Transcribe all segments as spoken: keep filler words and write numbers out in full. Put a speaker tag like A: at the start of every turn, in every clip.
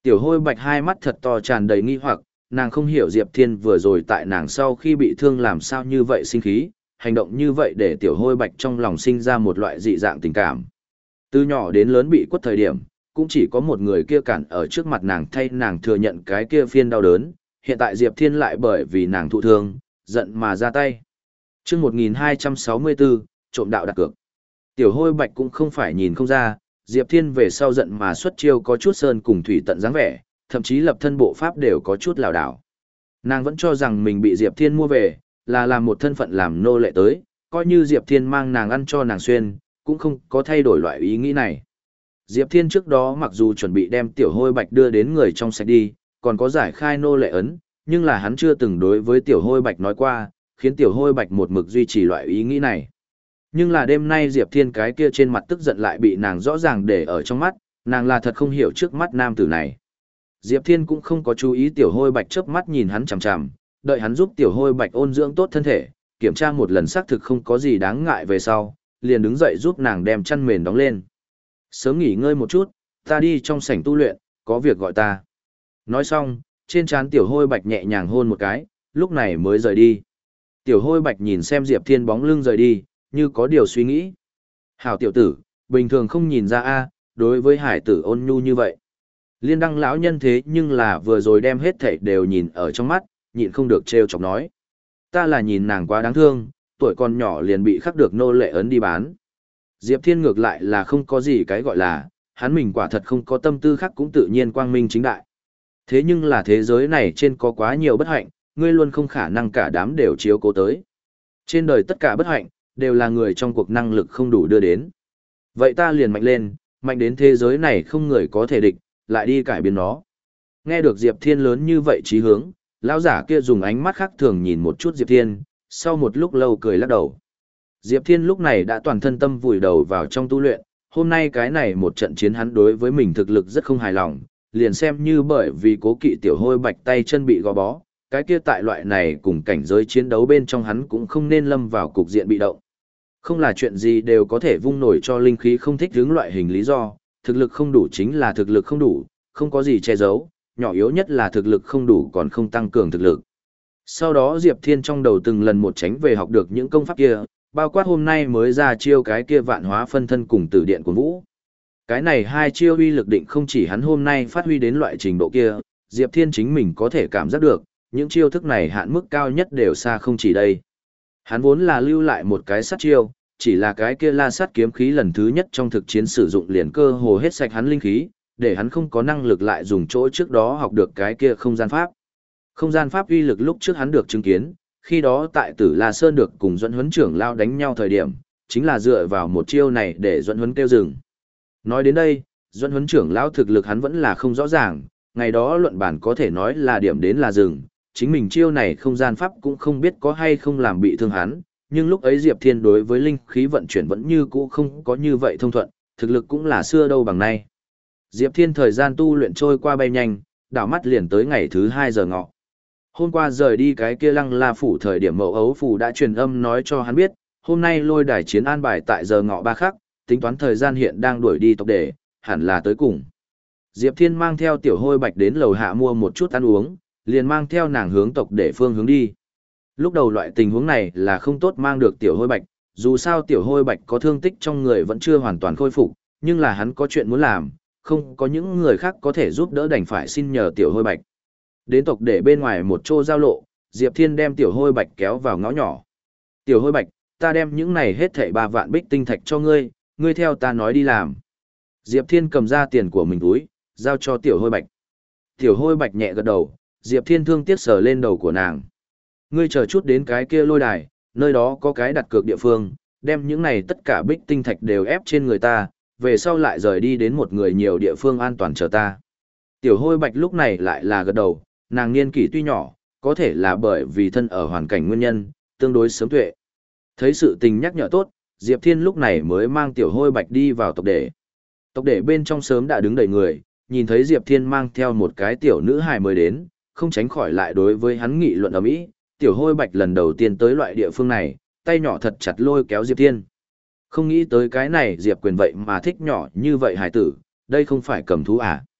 A: Tiểu Hôi Bạch hai mắt thật to tràn đầy nghi hoặc, nàng không hiểu Diệp Thiên vừa rồi tại nàng sau khi bị thương làm sao như vậy sinh khí, hành động như vậy để Tiểu Hôi Bạch trong lòng sinh ra một loại dị dạng tình cảm. Từ nhỏ đến lớn bị quất thời điểm, cũng chỉ có một người kia cản ở trước mặt nàng thay nàng thừa nhận cái kia phiên đau đớn, hiện tại Diệp Thiên lại bởi vì nàng thụ thương, giận mà ra tay. Chương một nghìn hai trăm sáu mươi bốn, trộm đạo đặt cược. Tiểu Hôi Bạch cũng không phải nhìn không ra, Diệp Thiên về sau giận mà xuất chiêu có chút sơn cùng thủy tận dáng vẻ, thậm chí lập thân bộ pháp đều có chút lảo đảo. Nàng vẫn cho rằng mình bị Diệp Thiên mua về, là làm một thân phận làm nô lệ tới, coi như Diệp Thiên mang nàng ăn cho nàng xuyên, cũng không có thay đổi loại ý nghĩ này. Diệp Thiên trước đó mặc dù chuẩn bị đem Tiểu Hôi Bạch đưa đến người trong sạch đi, còn có giải khai nô lệ ấn, nhưng là hắn chưa từng đối với Tiểu Hôi Bạch nói qua, khiến Tiểu Hôi Bạch một mực duy trì loại ý nghĩ này. Nhưng là đêm nay Diệp Thiên cái kia trên mặt tức giận lại bị nàng rõ ràng để ở trong mắt, nàng là thật không hiểu trước mắt nam tử này. Diệp Thiên cũng không có chú ý Tiểu Hôi Bạch chớp mắt nhìn hắn chằm chằm, đợi hắn giúp Tiểu Hôi Bạch ôn dưỡng tốt thân thể, kiểm tra một lần xác thực không có gì đáng ngại về sau, liền đứng dậy giúp nàng đem chăn mền đóng lên. Sớm nghỉ ngơi một chút, ta đi trong sảnh tu luyện, có việc gọi ta. Nói xong, trên trán Tiểu Hôi Bạch nhẹ nhàng hôn một cái, lúc này mới rời đi. Tiểu Hôi Bạch nhìn xem Diệp Thiên bóng lưng rời đi, như có điều suy nghĩ. Hảo tiểu tử, bình thường không nhìn ra a, đối với hải tử ôn nhu như vậy. Liên Đăng lão nhân thế nhưng là vừa rồi đem hết thảy đều nhìn ở trong mắt, nhịn không được trêu chọc nói. Ta là nhìn nàng quá đáng thương, tuổi còn nhỏ liền bị khắc được nô lệ ấn đi bán. Diệp Thiên ngược lại là không có gì cái gọi là, hắn mình quả thật không có tâm tư khác cũng tự nhiên quang minh chính đại. Thế nhưng là thế giới này trên có quá nhiều bất hạnh, ngươi luôn không khả năng cả đám đều chiếu cố tới. Trên đời tất cả bất hạnh, đều là người trong cuộc năng lực không đủ đưa đến. Vậy ta liền mạnh lên, mạnh đến thế giới này không người có thể địch, lại đi cải biến nó. Nghe được Diệp Thiên lớn như vậy chí hướng, lão giả kia dùng ánh mắt khác thường nhìn một chút Diệp Thiên, sau một lúc lâu cười lắc đầu. Diệp Thiên lúc này đã toàn thân tâm vùi đầu vào trong tu luyện, hôm nay cái này một trận chiến hắn đối với mình thực lực rất không hài lòng, liền xem như bởi vì cố kỵ Tiểu Hôi Bạch tay chân bị gò bó, cái kia tại loại này cùng cảnh giới chiến đấu bên trong hắn cũng không nên lâm vào cục diện bị động. Không là chuyện gì đều có thể vung nổi cho linh khí không thích hướng loại hình lý do, thực lực không đủ chính là thực lực không đủ, không có gì che giấu, nhỏ yếu nhất là thực lực không đủ còn không tăng cường thực lực. Sau đó Diệp Thiên trong đầu từng lần một tránh về học được những công pháp kia, bao quát hôm nay mới ra chiêu cái kia vạn hóa phân thân cùng tử điện của Vũ. Cái này hai chiêu uy lực định không chỉ hắn hôm nay phát huy đến loại trình độ kia, Diệp Thiên chính mình có thể cảm giác được, những chiêu thức này hạn mức cao nhất đều xa không chỉ đây. Hắn vốn là lưu lại một cái sát chiêu, chỉ là cái kia la sát kiếm khí lần thứ nhất trong thực chiến sử dụng liền cơ hồ hết sạch hắn linh khí, để hắn không có năng lực lại dùng chỗ trước đó học được cái kia không gian pháp. Không gian pháp uy lực lúc trước hắn được chứng kiến, khi đó tại Tử La Sơn được cùng Duẫn Huấn trưởng lao đánh nhau thời điểm, chính là dựa vào một chiêu này để Duẫn Huấn kêu dừng. Nói đến đây, Duẫn Huấn trưởng lao thực lực hắn vẫn là không rõ ràng, ngày đó luận bản có thể nói là điểm đến là dừng, chính mình chiêu này không gian pháp cũng không biết có hay không làm bị thương hắn, nhưng lúc ấy Diệp Thiên đối với linh khí vận chuyển vẫn như cũ không có như vậy thông thuận, thực lực cũng là xưa đâu bằng nay. Diệp Thiên thời gian tu luyện trôi qua bay nhanh, đảo mắt liền tới ngày thứ hai giờ ngọ. Hôm qua rời đi cái kia Lăng La phủ thời điểm Mậu Ấu phủ đã truyền âm nói cho hắn biết, hôm nay lôi đài chiến an bài tại giờ ngọ ba khắc, tính toán thời gian hiện đang đuổi đi tộc để, hẳn là tới cùng. Diệp Thiên mang theo Tiểu Hôi Bạch đến lầu hạ mua một chút ăn uống, liền mang theo nàng hướng tộc để phương hướng đi. Lúc đầu loại tình huống này là không tốt mang được Tiểu Hôi Bạch, dù sao Tiểu Hôi Bạch có thương tích trong người vẫn chưa hoàn toàn khôi phục, nhưng là hắn có chuyện muốn làm, không có những người khác có thể giúp đỡ đành phải xin nhờ Tiểu Hôi Bạch. Đến tộc để bên ngoài một chỗ giao lộ, Diệp Thiên đem Tiểu Hôi Bạch kéo vào ngõ nhỏ. Tiểu Hôi Bạch, ta đem những này hết thảy ba vạn bích tinh thạch cho ngươi, ngươi theo ta nói đi làm. Diệp Thiên cầm ra tiền của mình túi, giao cho Tiểu Hôi Bạch. Tiểu Hôi Bạch nhẹ gật đầu, Diệp Thiên thương tiếc sờ lên đầu của nàng. Ngươi chờ chút đến cái kia lôi đài, nơi đó có cái đặt cược địa phương, đem những này tất cả bích tinh thạch đều ép trên người ta, về sau lại rời đi đến một người nhiều địa phương an toàn chờ ta. Tiểu Hôi Bạch lúc này lại là gật đầu, nàng niên kỷ tuy nhỏ, có thể là bởi vì thân ở hoàn cảnh nguyên nhân, tương đối sớm tuệ. Thấy sự tình nhắc nhở tốt, Diệp Thiên lúc này mới mang Tiểu Hôi Bạch đi vào tộc để. Tộc để bên trong sớm đã đứng đầy người, nhìn thấy Diệp Thiên mang theo một cái tiểu nữ hài mới đến, không tránh khỏi lại đối với hắn nghị luận ầm ĩ. Tiểu Hôi Bạch lần đầu tiên tới loại địa phương này, tay nhỏ thật chặt lôi kéo Diệp Thiên. Không nghĩ tới cái này Diệp Quyền vậy mà thích nhỏ như vậy hài tử, đây không phải cầm thú à?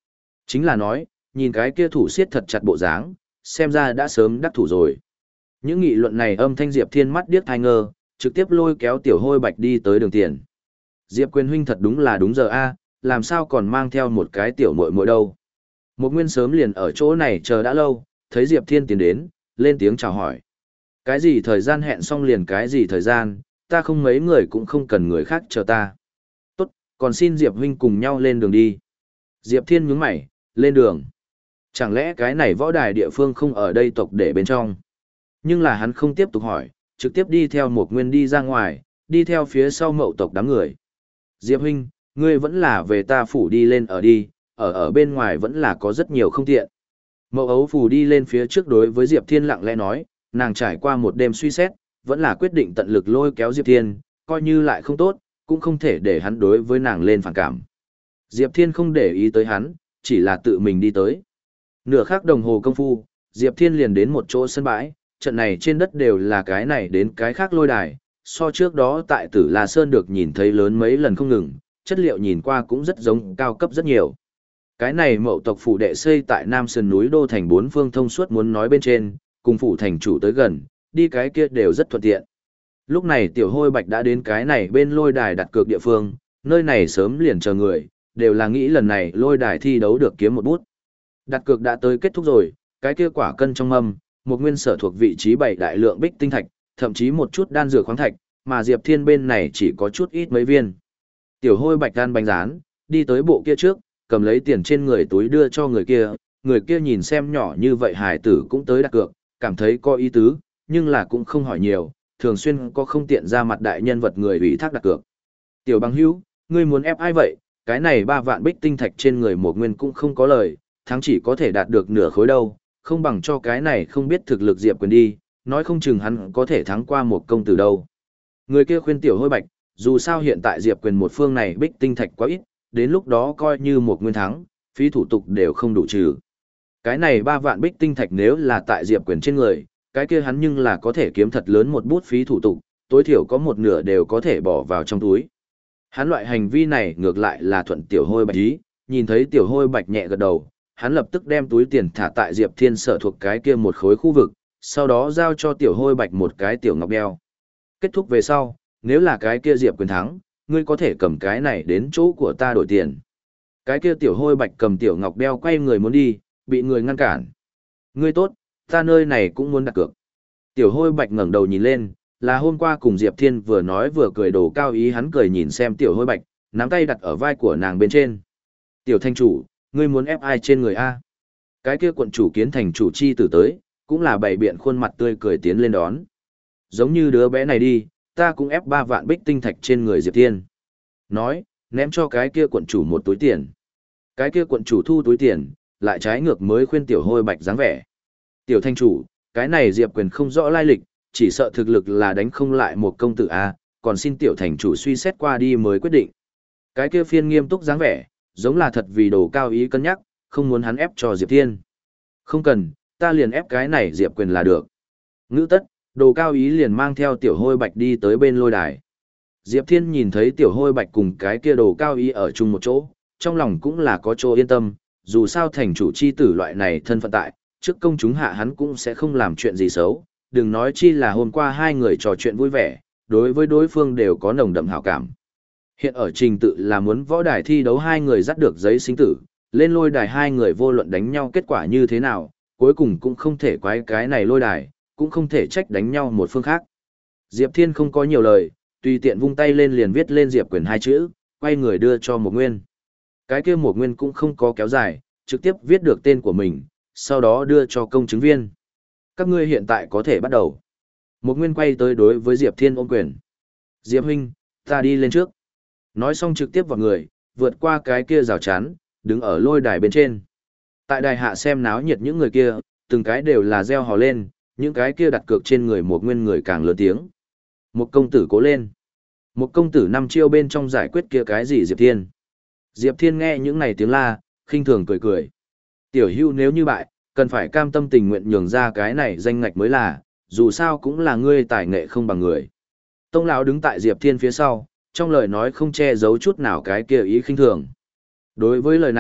A: Chính là nói, nhìn cái kia thủ siết thật chặt bộ dáng, xem ra đã sớm đắc thủ rồi. Những nghị luận này âm thanh Diệp Thiên mắt điếc thai ngơ, trực tiếp lôi kéo tiểu hôi bạch đi tới đường tiền. Diệp Quyền huynh thật đúng là đúng giờ a, làm sao còn mang theo một cái tiểu muội muội đâu. Một nguyên sớm liền ở chỗ này chờ đã lâu, thấy Diệp Thiên tiến đến, lên tiếng chào hỏi. Cái gì thời gian hẹn xong liền cái gì thời gian, ta không mấy người cũng không cần người khác chờ ta. Tốt, còn xin Diệp huynh cùng nhau lên đường đi. Diệp Thiên nhướng mày, lên đường. Chẳng lẽ cái này võ đài địa phương không ở đây tộc để bên trong? Nhưng là hắn không tiếp tục hỏi, trực tiếp đi theo một nguyên đi ra ngoài, đi theo phía sau mậu tộc đám người. Diệp huynh, ngươi vẫn là về ta phủ đi lên ở đi, ở ở bên ngoài vẫn là có rất nhiều không tiện. Mậu ấu phủ đi lên phía trước đối với Diệp Thiên lặng lẽ nói, nàng trải qua một đêm suy xét, vẫn là quyết định tận lực lôi kéo Diệp Thiên, coi như lại không tốt, cũng không thể để hắn đối với nàng lên phản cảm. Diệp Thiên không để ý tới hắn, chỉ là tự mình đi tới. Nửa khắc đồng hồ công phu, Diệp Thiên liền đến một chỗ sân bãi, trận này trên đất đều là cái này đến cái khác lôi đài, so trước đó tại Tử La Sơn được nhìn thấy lớn mấy lần không ngừng, chất liệu nhìn qua cũng rất giống cao cấp rất nhiều. Cái này mậu tộc phủ đệ xây tại Nam Sơn núi đô thành bốn phương thông suốt muốn nói bên trên, cùng phủ thành chủ tới gần, đi cái kia đều rất thuận tiện. Lúc này tiểu hôi bạch đã đến cái này bên lôi đài đặt cược địa phương, nơi này sớm liền chờ người, đều là nghĩ lần này lôi đài thi đấu được kiếm một bút. Đặt cược đã tới kết thúc rồi, cái kia quả cân trong mâm, một nguyên sở thuộc vị trí bảy đại lượng bích tinh thạch, thậm chí một chút đan dược khoáng thạch, mà Diệp Thiên bên này chỉ có chút ít mấy viên. Tiểu hôi bạch đan bánh rán, đi tới bộ kia trước, cầm lấy tiền trên người túi đưa cho người kia, người kia nhìn xem nhỏ như vậy hải tử cũng tới đặt cược, cảm thấy có ý tứ, nhưng là cũng không hỏi nhiều, thường xuyên có không tiện ra mặt đại nhân vật người ủy thác đặt cược. Tiểu bằng hữu, ngươi muốn ép ai vậy? Cái này ba vạn bích tinh thạch trên người một nguyên cũng không có lời, thắng chỉ có thể đạt được nửa khối đâu, không bằng cho cái này không biết thực lực Diệp Quyền đi, nói không chừng hắn có thể thắng qua một công tử đâu. Người kia khuyên tiểu hôi bạch, dù sao hiện tại Diệp Quyền một phương này bích tinh thạch quá ít, đến lúc đó coi như một nguyên thắng, phí thủ tục đều không đủ trừ. Cái này ba vạn bích tinh thạch nếu là tại Diệp Quyền trên người, cái kia hắn nhưng là có thể kiếm thật lớn một bút phí thủ tục, tối thiểu có một nửa đều có thể bỏ vào trong túi. Hắn loại hành vi này ngược lại là thuận tiểu hôi bạch ý, nhìn thấy tiểu hôi bạch nhẹ gật đầu, hắn lập tức đem túi tiền thả tại Diệp Thiên sở thuộc cái kia một khối khu vực, sau đó giao cho tiểu hôi bạch một cái tiểu ngọc đeo. Kết thúc về sau, nếu là cái kia Diệp Quyền thắng, ngươi có thể cầm cái này đến chỗ của ta đổi tiền. Cái kia tiểu hôi bạch cầm tiểu ngọc đeo quay người muốn đi, bị người ngăn cản. Ngươi tốt, ta nơi này cũng muốn đặt cược. Tiểu hôi bạch ngẩng đầu nhìn lên, là hôm qua cùng Diệp Thiên vừa nói vừa cười đồ cao ý, hắn cười nhìn xem tiểu hôi bạch, nắm tay đặt ở vai của nàng bên trên. Tiểu thanh chủ, ngươi muốn ép ai trên người A? Cái kia quận chủ kiến thành chủ chi tử tới, cũng là bày biện khuôn mặt tươi cười tiến lên đón. Giống như đứa bé này đi, ta cũng ép ba vạn bích tinh thạch trên người Diệp Thiên. Nói, ném cho cái kia quận chủ một túi tiền. Cái kia quận chủ thu túi tiền, lại trái ngược mới khuyên tiểu hôi bạch dáng vẻ. Tiểu thanh chủ, cái này Diệp Quyền không rõ lai lịch, chỉ sợ thực lực là đánh không lại một công tử A, còn xin tiểu thành chủ suy xét qua đi mới quyết định. Cái kia phiên nghiêm túc dáng vẻ, giống là thật vì đồ cao ý cân nhắc, không muốn hắn ép cho Diệp Thiên. Không cần, ta liền ép cái này Diệp Quyền là được. Ngữ tất, đồ cao ý liền mang theo tiểu hôi bạch đi tới bên lôi đài. Diệp Thiên nhìn thấy tiểu hôi bạch cùng cái kia đồ cao ý ở chung một chỗ, trong lòng cũng là có chỗ yên tâm, dù sao thành chủ chi tử loại này thân phận tại, trước công chúng hạ hắn cũng sẽ không làm chuyện gì xấu, đừng nói chi là hôm qua hai người trò chuyện vui vẻ, đối với đối phương đều có nồng đậm hảo cảm. Hiện ở trình tự là muốn võ đài thi đấu hai người dắt được giấy sinh tử, lên lôi đài hai người vô luận đánh nhau kết quả như thế nào, cuối cùng cũng không thể quái cái này lôi đài, cũng không thể trách đánh nhau một phương khác. Diệp Thiên không có nhiều lời, tùy tiện vung tay lên liền viết lên Diệp Quyền hai chữ, quay người đưa cho một nguyên. Cái kia một nguyên cũng không có kéo dài, trực tiếp viết được tên của mình, sau đó đưa cho công chứng viên. Các ngươi hiện tại có thể bắt đầu. Một nguyên quay tới đối với Diệp Thiên ôm quyền. Diệp huynh, ta đi lên trước. Nói xong trực tiếp vào người, vượt qua cái kia rào chắn, đứng ở lôi đài bên trên. Tại đài hạ xem náo nhiệt những người kia, từng cái đều là reo hò lên, những cái kia đặt cược trên người một nguyên người càng lớn tiếng. Một công tử cố lên. Một công tử năm chiêu bên trong giải quyết kia cái gì Diệp Thiên. Diệp Thiên nghe những này tiếng la, khinh thường cười cười. Tiểu hưu nếu như bại, cần phải cam tâm tình nguyện nhường ra cái này danh ngạch mới là, dù sao cũng là ngươi tài nghệ không bằng người. Tông lão đứng tại Diệp Thiên phía sau, trong lời nói không che giấu chút nào cái kia ý khinh thường. Đối với lời này,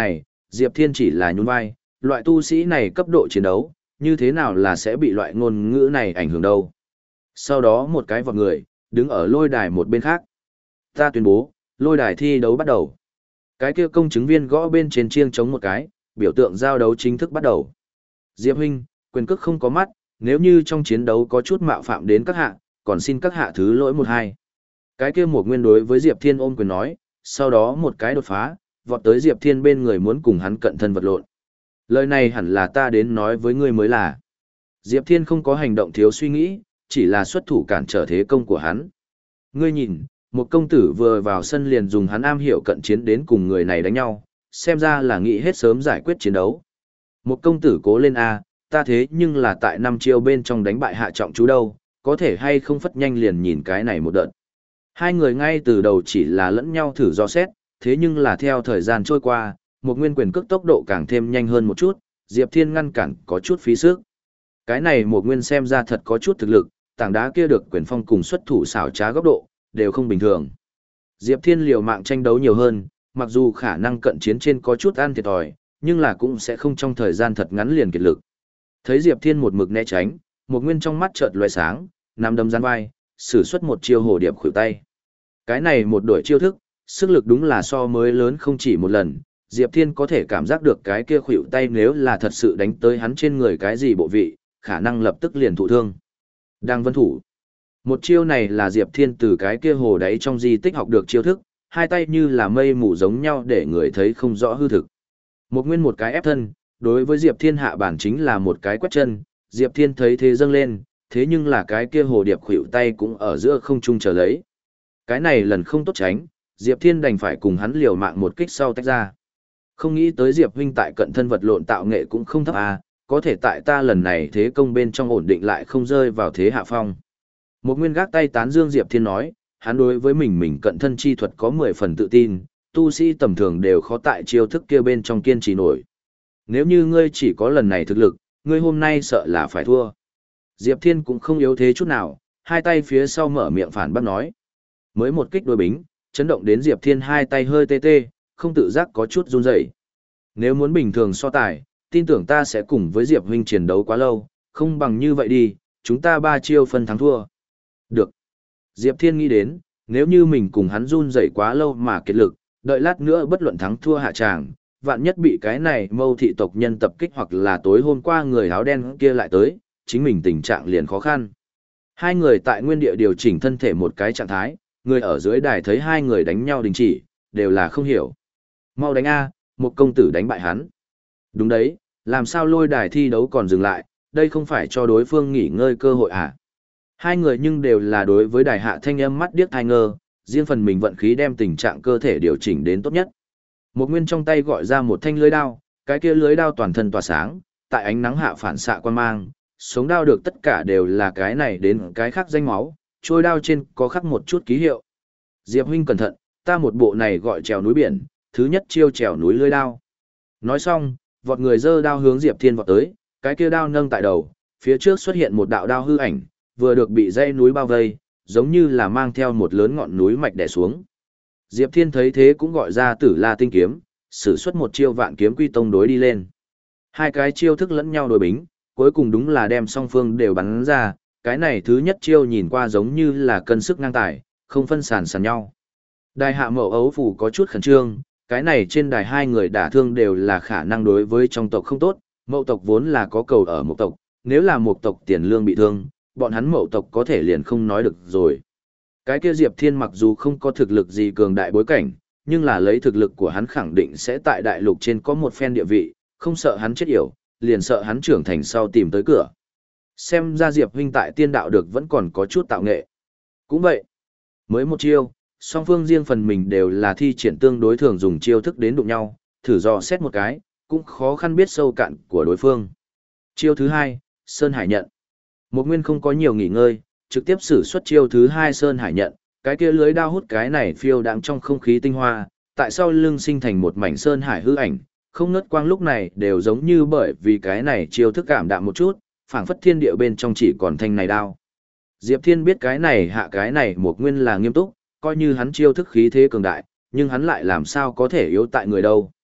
A: Diệp Thiên chỉ là nhún vai, loại tu sĩ này cấp độ chiến đấu, như thế nào là sẽ bị loại ngôn ngữ này ảnh hưởng đâu. Sau đó một cái vọt người, đứng ở lôi đài một bên khác. Ta tuyên bố, lôi đài thi đấu bắt đầu. Cái kia công chứng viên gõ bên trên chiêng chống một cái, biểu tượng giao đấu chính thức bắt đầu. Diệp huynh, quyền cước không có mắt, nếu như trong chiến đấu có chút mạo phạm đến các hạ, còn xin các hạ thứ lỗi một hai. Cái kia một nguyên đối với Diệp Thiên ôm quyền nói, sau đó một cái đột phá, vọt tới Diệp Thiên bên người muốn cùng hắn cận thân vật lộn. Lời này hẳn là ta đến nói với ngươi mới là. Diệp Thiên không có hành động thiếu suy nghĩ, chỉ là xuất thủ cản trở thế công của hắn. Ngươi nhìn, một công tử vừa vào sân liền dùng hắn am hiểu cận chiến đến cùng người này đánh nhau, xem ra là nghĩ hết sớm giải quyết chiến đấu. Một công tử cố lên a, ta thế nhưng là tại năm chiêu bên trong đánh bại hạ trọng chú đâu, có thể hay không phất nhanh liền nhìn cái này một đợt. Hai người ngay từ đầu chỉ là lẫn nhau thử do xét, thế nhưng là theo thời gian trôi qua, một nguyên quyền cước tốc độ càng thêm nhanh hơn một chút, Diệp Thiên ngăn cản có chút phí sức. Cái này một nguyên xem ra thật có chút thực lực, tảng đá kia được quyền phong cùng xuất thủ xảo trá góc độ, đều không bình thường. Diệp Thiên liều mạng tranh đấu nhiều hơn, mặc dù khả năng cận chiến trên có chút ăn thiệt thòi, nhưng là cũng sẽ không trong thời gian thật ngắn liền kiệt lực. Thấy Diệp Thiên một mực né tránh, một nguyên trong mắt chợt lóe sáng, nắm đấm gián vai, sử xuất một chiêu hồ điệp khuỷu tay. Cái này một đổi chiêu thức, sức lực đúng là so mới lớn không chỉ một lần, Diệp Thiên có thể cảm giác được cái kia khuỷu tay nếu là thật sự đánh tới hắn trên người cái gì bộ vị, khả năng lập tức liền thụ thương. Đang vân thủ. Một chiêu này là Diệp Thiên từ cái kia hồ đáy trong di tích học được chiêu thức, hai tay như là mây mù giống nhau để người thấy không rõ hư thực. Một nguyên một cái ép thân, đối với Diệp Thiên hạ bản chính là một cái quét chân, Diệp Thiên thấy thế dâng lên, thế nhưng là cái kia hồ điệp khuỷu tay cũng ở giữa không trung chờ lấy. Cái này lần không tốt tránh, Diệp Thiên đành phải cùng hắn liều mạng một kích sau tách ra. Không nghĩ tới Diệp huynh tại cận thân vật lộn tạo nghệ cũng không thấp à, có thể tại ta lần này thế công bên trong ổn định lại không rơi vào thế hạ phong. Một nguyên gác tay tán dương Diệp Thiên nói, hắn đối với mình mình cận thân chi thuật có mười phần tự tin, tu sĩ tầm thường đều khó tại chiêu thức kia bên trong kiên trì nổi. Nếu như ngươi chỉ có lần này thực lực, ngươi hôm nay sợ là phải thua. Diệp Thiên cũng không yếu thế chút nào, hai tay phía sau mở miệng phản bác nói. Mới một kích đối bính, chấn động đến Diệp Thiên hai tay hơi tê tê, không tự giác có chút run rẩy. Nếu muốn bình thường so tài, tin tưởng ta sẽ cùng với Diệp huynh chiến đấu quá lâu, không bằng như vậy đi, chúng ta ba chiêu phân thắng thua. Được. Diệp Thiên nghĩ đến, nếu như mình cùng hắn run rẩy quá lâu mà kiệt lực, đợi lát nữa bất luận thắng thua hạ tràng, vạn nhất bị cái này mâu thị tộc nhân tập kích hoặc là tối hôm qua người áo đen kia lại tới, chính mình tình trạng liền khó khăn. Hai người tại nguyên địa điều chỉnh thân thể một cái trạng thái, người ở dưới đài thấy hai người đánh nhau đình chỉ, đều là không hiểu. Mau đánh A, một công tử đánh bại hắn. Đúng đấy, làm sao lôi đài thi đấu còn dừng lại, đây không phải cho đối phương nghỉ ngơi cơ hội à. Hai người nhưng đều là đối với đài hạ thanh âm mắt điếc thai ngơ, riêng phần mình vận khí đem tình trạng cơ thể điều chỉnh đến tốt nhất. Một nguyên trong tay gọi ra một thanh lưới đao, cái kia lưới đao toàn thân tỏa sáng, tại ánh nắng hạ phản xạ quan mang, sống đao được tất cả đều là cái này đến cái khác danh máu, trôi đao trên có khắc một chút ký hiệu. Diệp huynh cẩn thận, ta một bộ này gọi trèo núi biển, thứ nhất chiêu trèo núi lưới đao. Nói xong, vọt người giơ đao hướng Diệp Thiên vọt tới, cái kia đao nâng tại đầu, phía trước xuất hiện một đạo đao hư ảnh, vừa được bị dãy núi bao vây, giống như là mang theo một lớn ngọn núi mạch đè xuống. Diệp Thiên thấy thế cũng gọi ra Tử La tinh kiếm, sử xuất một chiêu Vạn Kiếm Quy Tông đối đi lên. Hai cái chiêu thức lẫn nhau đối bính, cuối cùng đúng là đem song phương đều bắn ra, cái này thứ nhất chiêu nhìn qua giống như là cân sức ngang tài, không phân sàn sàn nhau. Đài hạ Mậu Ấu Phủ có chút khẩn trương, cái này trên đài hai người đả thương đều là khả năng đối với trong tộc không tốt, Mậu tộc vốn là có cầu ở một tộc, nếu là một tộc tiền lương bị thương, bọn hắn Mậu tộc có thể liền không nói được rồi. Cái kia Diệp Thiên mặc dù không có thực lực gì cường đại bối cảnh, nhưng là lấy thực lực của hắn khẳng định sẽ tại đại lục trên có một phen địa vị, không sợ hắn chết yểu, liền sợ hắn trưởng thành sau tìm tới cửa. Xem ra Diệp huynh tại tiên đạo được vẫn còn có chút tạo nghệ. Cũng vậy, mới một chiêu, song phương riêng phần mình đều là thi triển tương đối thường dùng chiêu thức đến đụng nhau, thử dò xét một cái, cũng khó khăn biết sâu cạn của đối phương. Chiêu thứ hai, Sơn Hải Nhận. Một nguyên không có nhiều nghỉ ngơi, trực tiếp sử xuất chiêu thứ hai Sơn Hải Nhận, cái kia lưới đao hút cái này phiêu đãng trong không khí tinh hoa, tại sao lưng sinh thành một mảnh Sơn Hải hư ảnh, không ngớt quang lúc này đều giống như bởi vì cái này chiêu thức cảm đạm một chút, phảng phất thiên địa bên trong chỉ còn thanh này đao. Diệp Thiên biết cái này hạ cái này một nguyên là nghiêm túc, coi như hắn chiêu thức khí thế cường đại, nhưng hắn lại làm sao có thể yếu tại người đâu.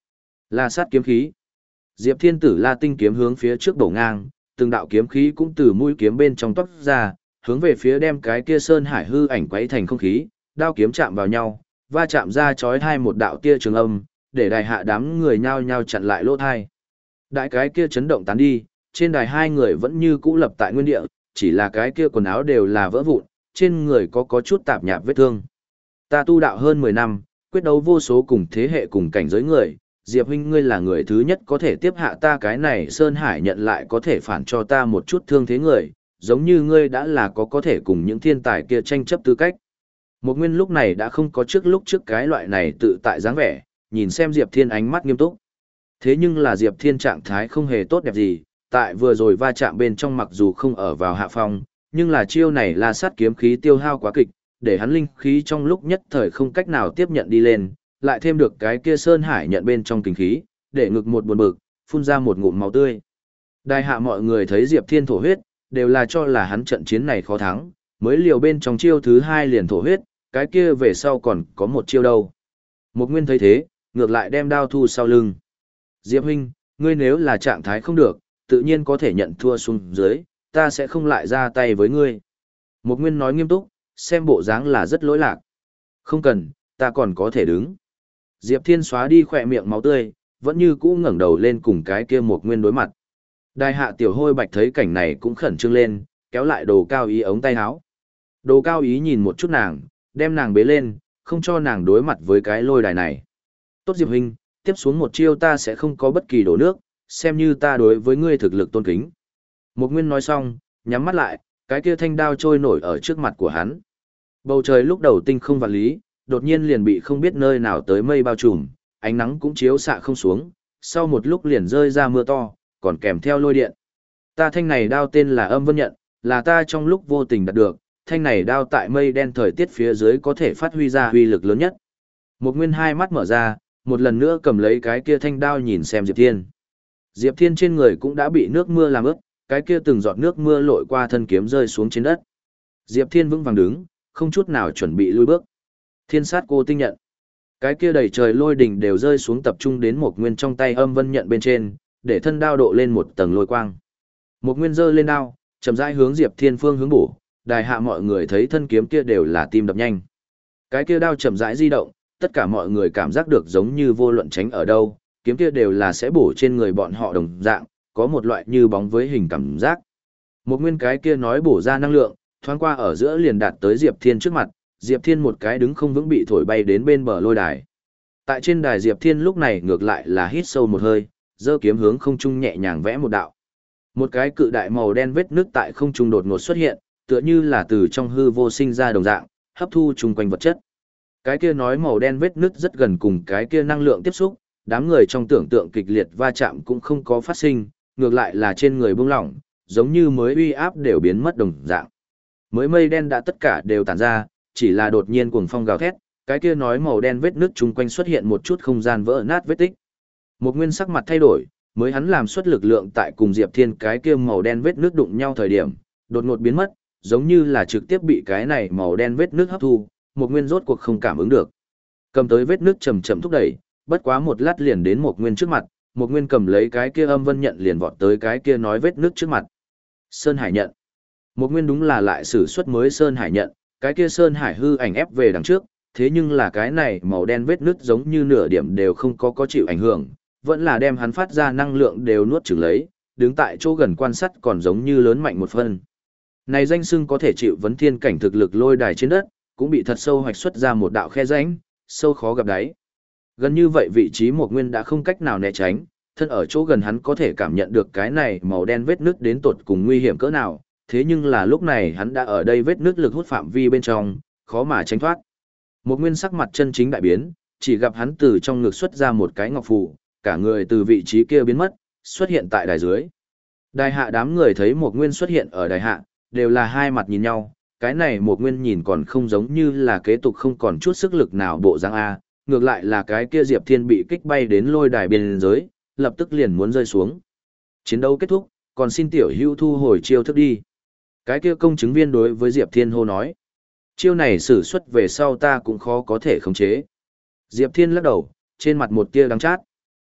A: La sát kiếm khí. Diệp Thiên Tử La tinh kiếm hướng phía trước bổ ngang, từng đạo kiếm khí cũng từ mũi kiếm bên trong toát ra, hướng về phía đem cái kia sơn hải hư ảnh quấy thành không khí, đao kiếm chạm vào nhau, va chạm ra chói hai một đạo tia trường âm, để đài hạ đám người nhao nhao chặn lại lỗ thai. Đại cái kia chấn động tán đi, trên đài hai người vẫn như cũ lập tại nguyên địa, chỉ là cái kia quần áo đều là vỡ vụn, trên người có có chút tạp nhạp vết thương. Ta tu đạo hơn mười năm, quyết đấu vô số cùng thế hệ cùng cảnh giới người, Diệp huynh ngươi là người thứ nhất có thể tiếp hạ ta cái này Sơn Hải nhận lại có thể phản cho ta một chút thương thế người, giống như ngươi đã là có có thể cùng những thiên tài kia tranh chấp tư cách. Một nguyên lúc này đã không có trước lúc trước cái loại này tự tại dáng vẻ, nhìn xem Diệp Thiên ánh mắt nghiêm túc. Thế nhưng là Diệp Thiên trạng thái không hề tốt đẹp gì, tại vừa rồi va chạm bên trong mặc dù không ở vào hạ phong, nhưng là chiêu này là sát kiếm khí tiêu hao quá kịch, để hắn linh khí trong lúc nhất thời không cách nào tiếp nhận đi lên, lại thêm được cái kia Sơn Hải nhận bên trong kinh khí, để ngực một buồn bực, phun ra một ngụm máu tươi. Đại hạ mọi người thấy Diệp Thiên thổ huyết, đều là cho là hắn trận chiến này khó thắng, mới liều bên trong chiêu thứ hai liền thổ huyết, cái kia về sau còn có một chiêu đâu. Một nguyên thấy thế, ngược lại đem đao thu sau lưng. Diệp huynh, ngươi nếu là trạng thái không được, tự nhiên có thể nhận thua xuống dưới, ta sẽ không lại ra tay với ngươi. Một nguyên nói nghiêm túc, xem bộ dáng là rất lỗi lạc. Không cần, ta còn có thể đứng. Diệp Thiên xóa đi khỏe miệng máu tươi, vẫn như cũ ngẩng đầu lên cùng cái kia một nguyên đối mặt. Đại hạ tiểu hôi bạch thấy cảnh này cũng khẩn trương lên, kéo lại đồ cao ý ống tay áo. Đồ cao ý nhìn một chút nàng, đem nàng bế lên, không cho nàng đối mặt với cái lôi đài này. Tốt Diệp huynh, tiếp xuống một chiêu ta sẽ không có bất kỳ đổ nước, xem như ta đối với ngươi thực lực tôn kính. Một nguyên nói xong, nhắm mắt lại, cái kia thanh đao trôi nổi ở trước mặt của hắn. Bầu trời lúc đầu tinh không vạn lý, đột nhiên liền bị không biết nơi nào tới mây bao trùm, ánh nắng cũng chiếu xạ không xuống, sau một lúc liền rơi ra mưa to, còn kèm theo lôi điện. Ta thanh này đao tên là Âm Vân Nhận, là ta trong lúc vô tình đạt được, thanh này đao tại mây đen thời tiết phía dưới có thể phát huy ra uy lực lớn nhất. Một nguyên hai mắt mở ra, một lần nữa cầm lấy cái kia thanh đao nhìn xem Diệp Thiên. Diệp Thiên trên người cũng đã bị nước mưa làm ướt, cái kia từng giọt nước mưa lội qua thân kiếm rơi xuống trên đất. Diệp Thiên vững vàng đứng, không chút nào chuẩn bị lùi bước. Thiên sát cô tinh nhận. Cái kia đầy trời lôi đỉnh đều rơi xuống tập trung đến một nguyên trong tay Âm Vân Nhận bên trên, để thân đao độ lên một tầng lôi quang. Một nguyên giơ lên đao, chậm rãi hướng Diệp Thiên phương hướng bổ, đài hạ mọi người thấy thân kiếm kia đều là tim đập nhanh. Cái kia đao chậm rãi di động, tất cả mọi người cảm giác được giống như vô luận tránh ở đâu, kiếm kia đều là sẽ bổ trên người bọn họ đồng dạng, có một loại như bóng với hình cảm giác. Một nguyên cái kia nói bổ ra năng lượng, thoáng qua ở giữa liền đạt tới Diệp Thiên trước mặt, Diệp Thiên một cái đứng không vững bị thổi bay đến bên bờ lôi đài. Tại trên đài Diệp Thiên lúc này ngược lại là hít sâu một hơi, giơ kiếm hướng không trung nhẹ nhàng vẽ một đạo. Một cái cự đại màu đen vết nước tại không trung đột ngột xuất hiện, tựa như là từ trong hư vô sinh ra đồng dạng, hấp thu chung quanh vật chất. Cái kia nói màu đen vết nứt rất gần cùng cái kia năng lượng tiếp xúc, đám người trong tưởng tượng kịch liệt va chạm cũng không có phát sinh, ngược lại là trên người buông lỏng, giống như mới uy áp đều biến mất đồng dạng. Mới mây đen đã tất cả đều tản ra, chỉ là đột nhiên cuồng phong gào thét, cái kia nói màu đen vết nứt chung quanh xuất hiện một chút không gian vỡ nát vết tích. Một nguyên sắc mặt thay đổi, mới hắn làm xuất lực lượng tại cùng Diệp Thiên cái kia màu đen vết nứt đụng nhau thời điểm, đột ngột biến mất, giống như là trực tiếp bị cái này màu đen vết nứt hấp thu, một nguyên rốt cuộc không cảm ứng được. Cầm tới vết nứt chậm chậm thúc đẩy, bất quá một lát liền đến một nguyên trước mặt, một nguyên cầm lấy cái kia Âm Vân Nhận liền vọt tới cái kia nói vết nứt trước mặt. Sơn Hải Nhận. Một nguyên đúng là lại sử xuất mới Sơn Hải Nhận, cái kia Sơn Hải hư ảnh ép về đằng trước, thế nhưng là cái này màu đen vết nứt giống như nửa điểm đều không có có chịu ảnh hưởng, vẫn là đem hắn phát ra năng lượng đều nuốt chửng lấy, đứng tại chỗ gần quan sát còn giống như lớn mạnh một phân. Này danh xưng có thể chịu vấn thiên cảnh thực lực lôi đài trên đất, cũng bị thật sâu hoạch xuất ra một đạo khe rãnh, sâu khó gặp đáy. Gần như vậy vị trí một nguyên đã không cách nào né tránh, thân ở chỗ gần hắn có thể cảm nhận được cái này màu đen vết nứt đến tột cùng nguy hiểm cỡ nào, thế nhưng là lúc này hắn đã ở đây vết nứt lực hút phạm vi bên trong, khó mà tránh thoát. Một nguyên sắc mặt chân chính đại biến, chỉ gặp hắn từ trong ngực xuất ra một cái ngọc phù, cả người từ vị trí kia biến mất, xuất hiện tại đài dưới. Đài hạ đám người thấy một nguyên xuất hiện ở đài hạ, đều là hai mặt nhìn nhau, cái này một nguyên nhìn còn không giống như là kế tục không còn chút sức lực nào bộ dáng A, ngược lại là cái kia Diệp Thiên bị kích bay đến lôi đài biên giới, lập tức liền muốn rơi xuống. Chiến đấu kết thúc, còn xin tiểu hưu thu hồi chiêu thức đi. Cái kia công chứng viên đối với Diệp Thiên hô nói. Chiêu này sử xuất về sau ta cũng khó có thể khống chế. Diệp Thiên lắc đầu, trên mặt một tia đắng chát.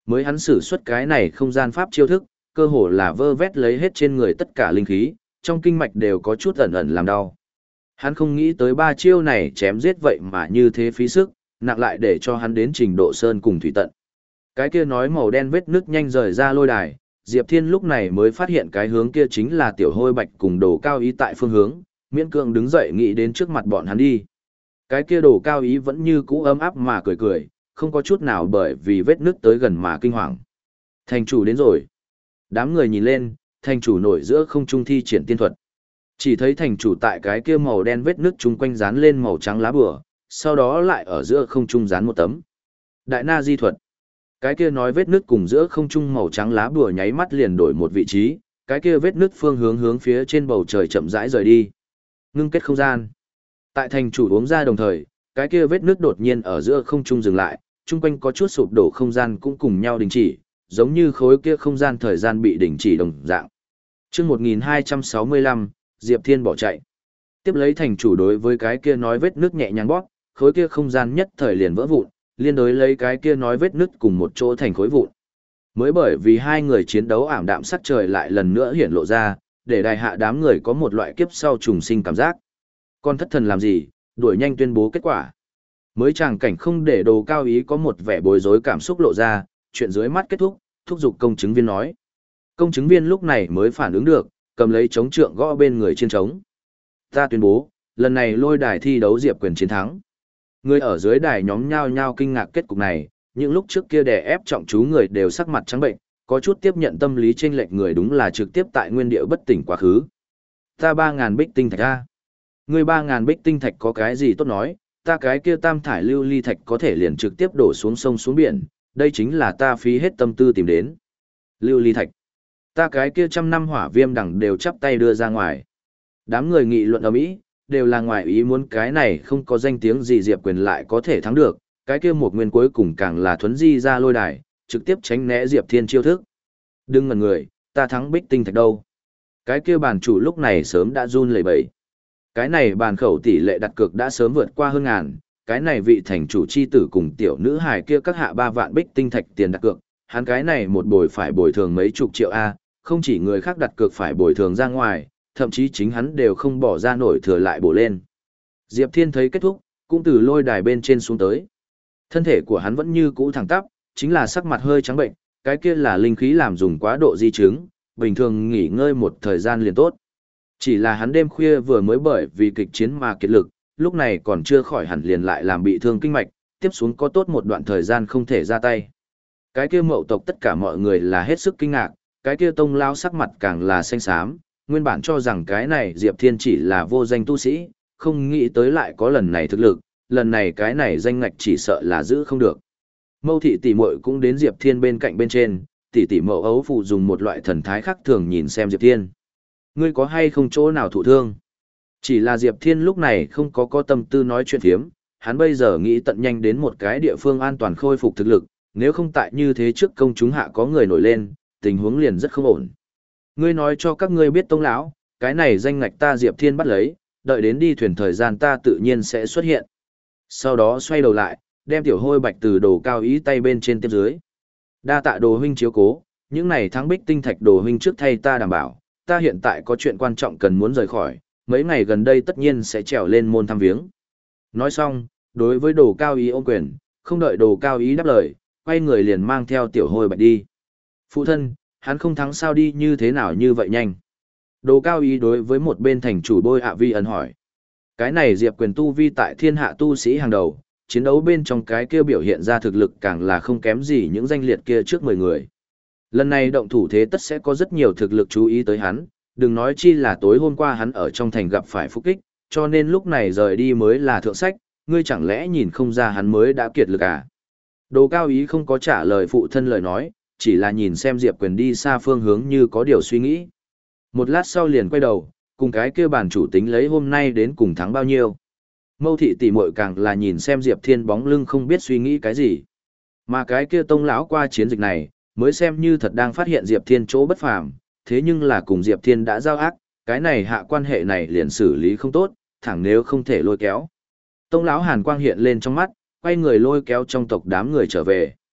A: Mới hắn sử xuất cái này không gian pháp chiêu thức, cơ hồ là vơ vét lấy hết trên người tất cả linh khí, trong kinh mạch đều có chút ẩn ẩn làm đau. Hắn không nghĩ tới ba chiêu này chém giết vậy mà như thế phí sức, nặng lại để cho hắn đến trình độ sơn cùng thủy tận. Cái kia nói màu đen vết nước nhanh rời ra lôi đài, Diệp Thiên lúc này mới phát hiện cái hướng kia chính là tiểu hôi bạch cùng đồ cao ý tại phương hướng, miễn cưỡng đứng dậy nghĩ đến trước mặt bọn hắn đi. Cái kia đồ cao ý vẫn như cũ ấm áp mà cười cười, không có chút nào bởi vì vết nước tới gần mà kinh hoàng. Thành chủ đến rồi. Đám người nhìn lên, thành chủ nổi giữa không trung thi triển tiên thuật. Chỉ thấy thành chủ tại cái kia màu đen vết nước chung quanh dán lên màu trắng lá bùa, sau đó lại ở giữa không trung dán một tấm. Đại na di thuật. Cái kia nói vết nước cùng giữa không trung màu trắng lá bùa nháy mắt liền đổi một vị trí, cái kia vết nước phương hướng hướng phía trên bầu trời chậm rãi rời đi. Ngưng kết không gian. Tại thành chủ uống ra đồng thời, cái kia vết nước đột nhiên ở giữa không trung dừng lại, chung quanh có chút sụp đổ không gian cũng cùng nhau đình chỉ, giống như khối kia không gian thời gian bị đình chỉ đồng dạng. Chương một nghìn hai trăm sáu mươi lăm, Diệp Thiên bỏ chạy. Tiếp lấy thành chủ đối với cái kia nói vết nước nhẹ nhàng bóp, khối kia không gian nhất thời liền vỡ vụn, liên đối lấy cái kia nói vết nứt cùng một chỗ thành khối vụn. Mới bởi vì hai người chiến đấu ảm đạm sắc trời lại lần nữa hiển lộ ra, để đài hạ đám người có một loại kiếp sau trùng sinh cảm giác. Con thất thần làm gì, đuổi nhanh tuyên bố kết quả. Mới chàng cảnh không để đồ cao ý có một vẻ bối rối cảm xúc lộ ra, chuyện dưới mắt kết thúc, thúc giục công chứng viên nói. Công chứng viên lúc này mới phản ứng được, cầm lấy chống trượng gõ bên người trên trống. Ta tuyên bố, lần này lôi đài thi đấu Diệp Quyền chiến thắng. Người ở dưới đài nhóm nhao nhao kinh ngạc kết cục này, những lúc trước kia đè ép trọng chú người đều sắc mặt trắng bệnh, có chút tiếp nhận tâm lý chênh lệch người đúng là trực tiếp tại nguyên địa bất tỉnh quá khứ. Ta ba ngàn bích tinh thạch a. Người ba ngàn bích tinh thạch có cái gì tốt nói, ta cái kia tam thải lưu ly thạch có thể liền trực tiếp đổ xuống sông xuống biển, đây chính là ta phí hết tâm tư tìm đến. Lưu ly thạch. Ta cái kia trăm năm hỏa viêm đẳng đều chắp tay đưa ra ngoài. Đám người nghị luận ầm ĩ, đều là ngoài ý muốn cái này không có danh tiếng gì Diệp Quyền lại có thể thắng được, cái kia một nguyên cuối cùng càng là thuấn di ra lôi đài, trực tiếp tránh né Diệp Thiên chiêu thức. Đừng ngẩn người, ta thắng bích tinh thạch đâu. Cái kia bàn chủ lúc này sớm đã run lẩy bẩy. Cái này bàn khẩu tỷ lệ đặt cược đã sớm vượt qua hơn ngàn, cái này vị thành chủ chi tử cùng tiểu nữ hài kia các hạ ba vạn bích tinh thạch tiền đặt cược, hắn cái này một bồi phải bồi thường mấy chục triệu a, không chỉ người khác đặt cược phải bồi thường ra ngoài, thậm chí chính hắn đều không bỏ ra nổi thừa lại bổ lên. Diệp Thiên thấy kết thúc, cũng từ lôi đài bên trên xuống tới. Thân thể của hắn vẫn như cũ thẳng tắp, chính là sắc mặt hơi trắng bệnh, cái kia là linh khí làm dùng quá độ di chứng, bình thường nghỉ ngơi một thời gian liền tốt. Chỉ là hắn đêm khuya vừa mới bởi vì kịch chiến mà kiệt lực, lúc này còn chưa khỏi hẳn liền lại làm bị thương kinh mạch, tiếp xuống có tốt một đoạn thời gian không thể ra tay. Cái kia mậu tộc tất cả mọi người là hết sức kinh ngạc, cái kia tông lao sắc mặt càng là xanh xám, nguyên bản cho rằng cái này Diệp Thiên chỉ là vô danh tu sĩ, không nghĩ tới lại có lần này thực lực, lần này cái này danh ngạch chỉ sợ là giữ không được. Mâu thị tỷ muội cũng đến Diệp Thiên bên cạnh bên trên, tỷ tỷ Mậu ấu phụ dùng một loại thần thái khác thường nhìn xem Diệp Thiên. Ngươi có hay không chỗ nào thụ thương? Chỉ là Diệp Thiên lúc này không có có tâm tư nói chuyện phiếm, hắn bây giờ nghĩ tận nhanh đến một cái địa phương an toàn khôi phục thực lực, nếu không tại như thế trước công chúng hạ có người nổi lên, tình huống liền rất không ổn. Ngươi nói cho các ngươi biết tông lão, cái này danh ngạch ta Diệp Thiên bắt lấy, đợi đến đi thuyền thời gian ta tự nhiên sẽ xuất hiện. Sau đó xoay đầu lại, đem tiểu hôi bạch từ đồ cao ý tay bên trên tiếp dưới. Đa tạ đồ huynh chiếu cố, những này thắng bích tinh thạch đồ huynh trước thay ta đảm bảo, ta hiện tại có chuyện quan trọng cần muốn rời khỏi, mấy ngày gần đây tất nhiên sẽ trèo lên môn thăm viếng. Nói xong, đối với đồ cao ý ôm quyền, không đợi đồ cao ý đáp lời, quay người liền mang theo tiểu hôi bạch đi. Phụ thân, hắn không thắng sao đi như thế nào như vậy nhanh. Đồ cao ý đối với một bên thành chủ bôi ạ vi ẩn hỏi. Cái này Diệp Quyền tu vi tại thiên hạ tu sĩ hàng đầu, chiến đấu bên trong cái kia biểu hiện ra thực lực càng là không kém gì những danh liệt kia trước mười người. Lần này động thủ thế tất sẽ có rất nhiều thực lực chú ý tới hắn, đừng nói chi là tối hôm qua hắn ở trong thành gặp phải phục kích, cho nên lúc này rời đi mới là thượng sách, ngươi chẳng lẽ nhìn không ra hắn mới đã kiệt lực à? Đồ cao ý không có trả lời phụ thân lời nói, chỉ là nhìn xem Diệp Quyền đi xa phương hướng như có điều suy nghĩ. Một lát sau liền quay đầu, cùng cái kia bàn chủ tính lấy hôm nay đến cùng thắng bao nhiêu. Mâu thị tỷ muội càng là nhìn xem Diệp Thiên bóng lưng không biết suy nghĩ cái gì. Mà cái kia tông lão qua chiến dịch này, mới xem như thật đang phát hiện Diệp Thiên chỗ bất phàm, thế nhưng là cùng Diệp Thiên đã giao ác, cái này hạ quan hệ này liền xử lý không tốt, thẳng nếu không thể lôi kéo. Tông lão hàn quang hiện lên trong mắt, quay người lôi kéo trong tộc đám người trở về.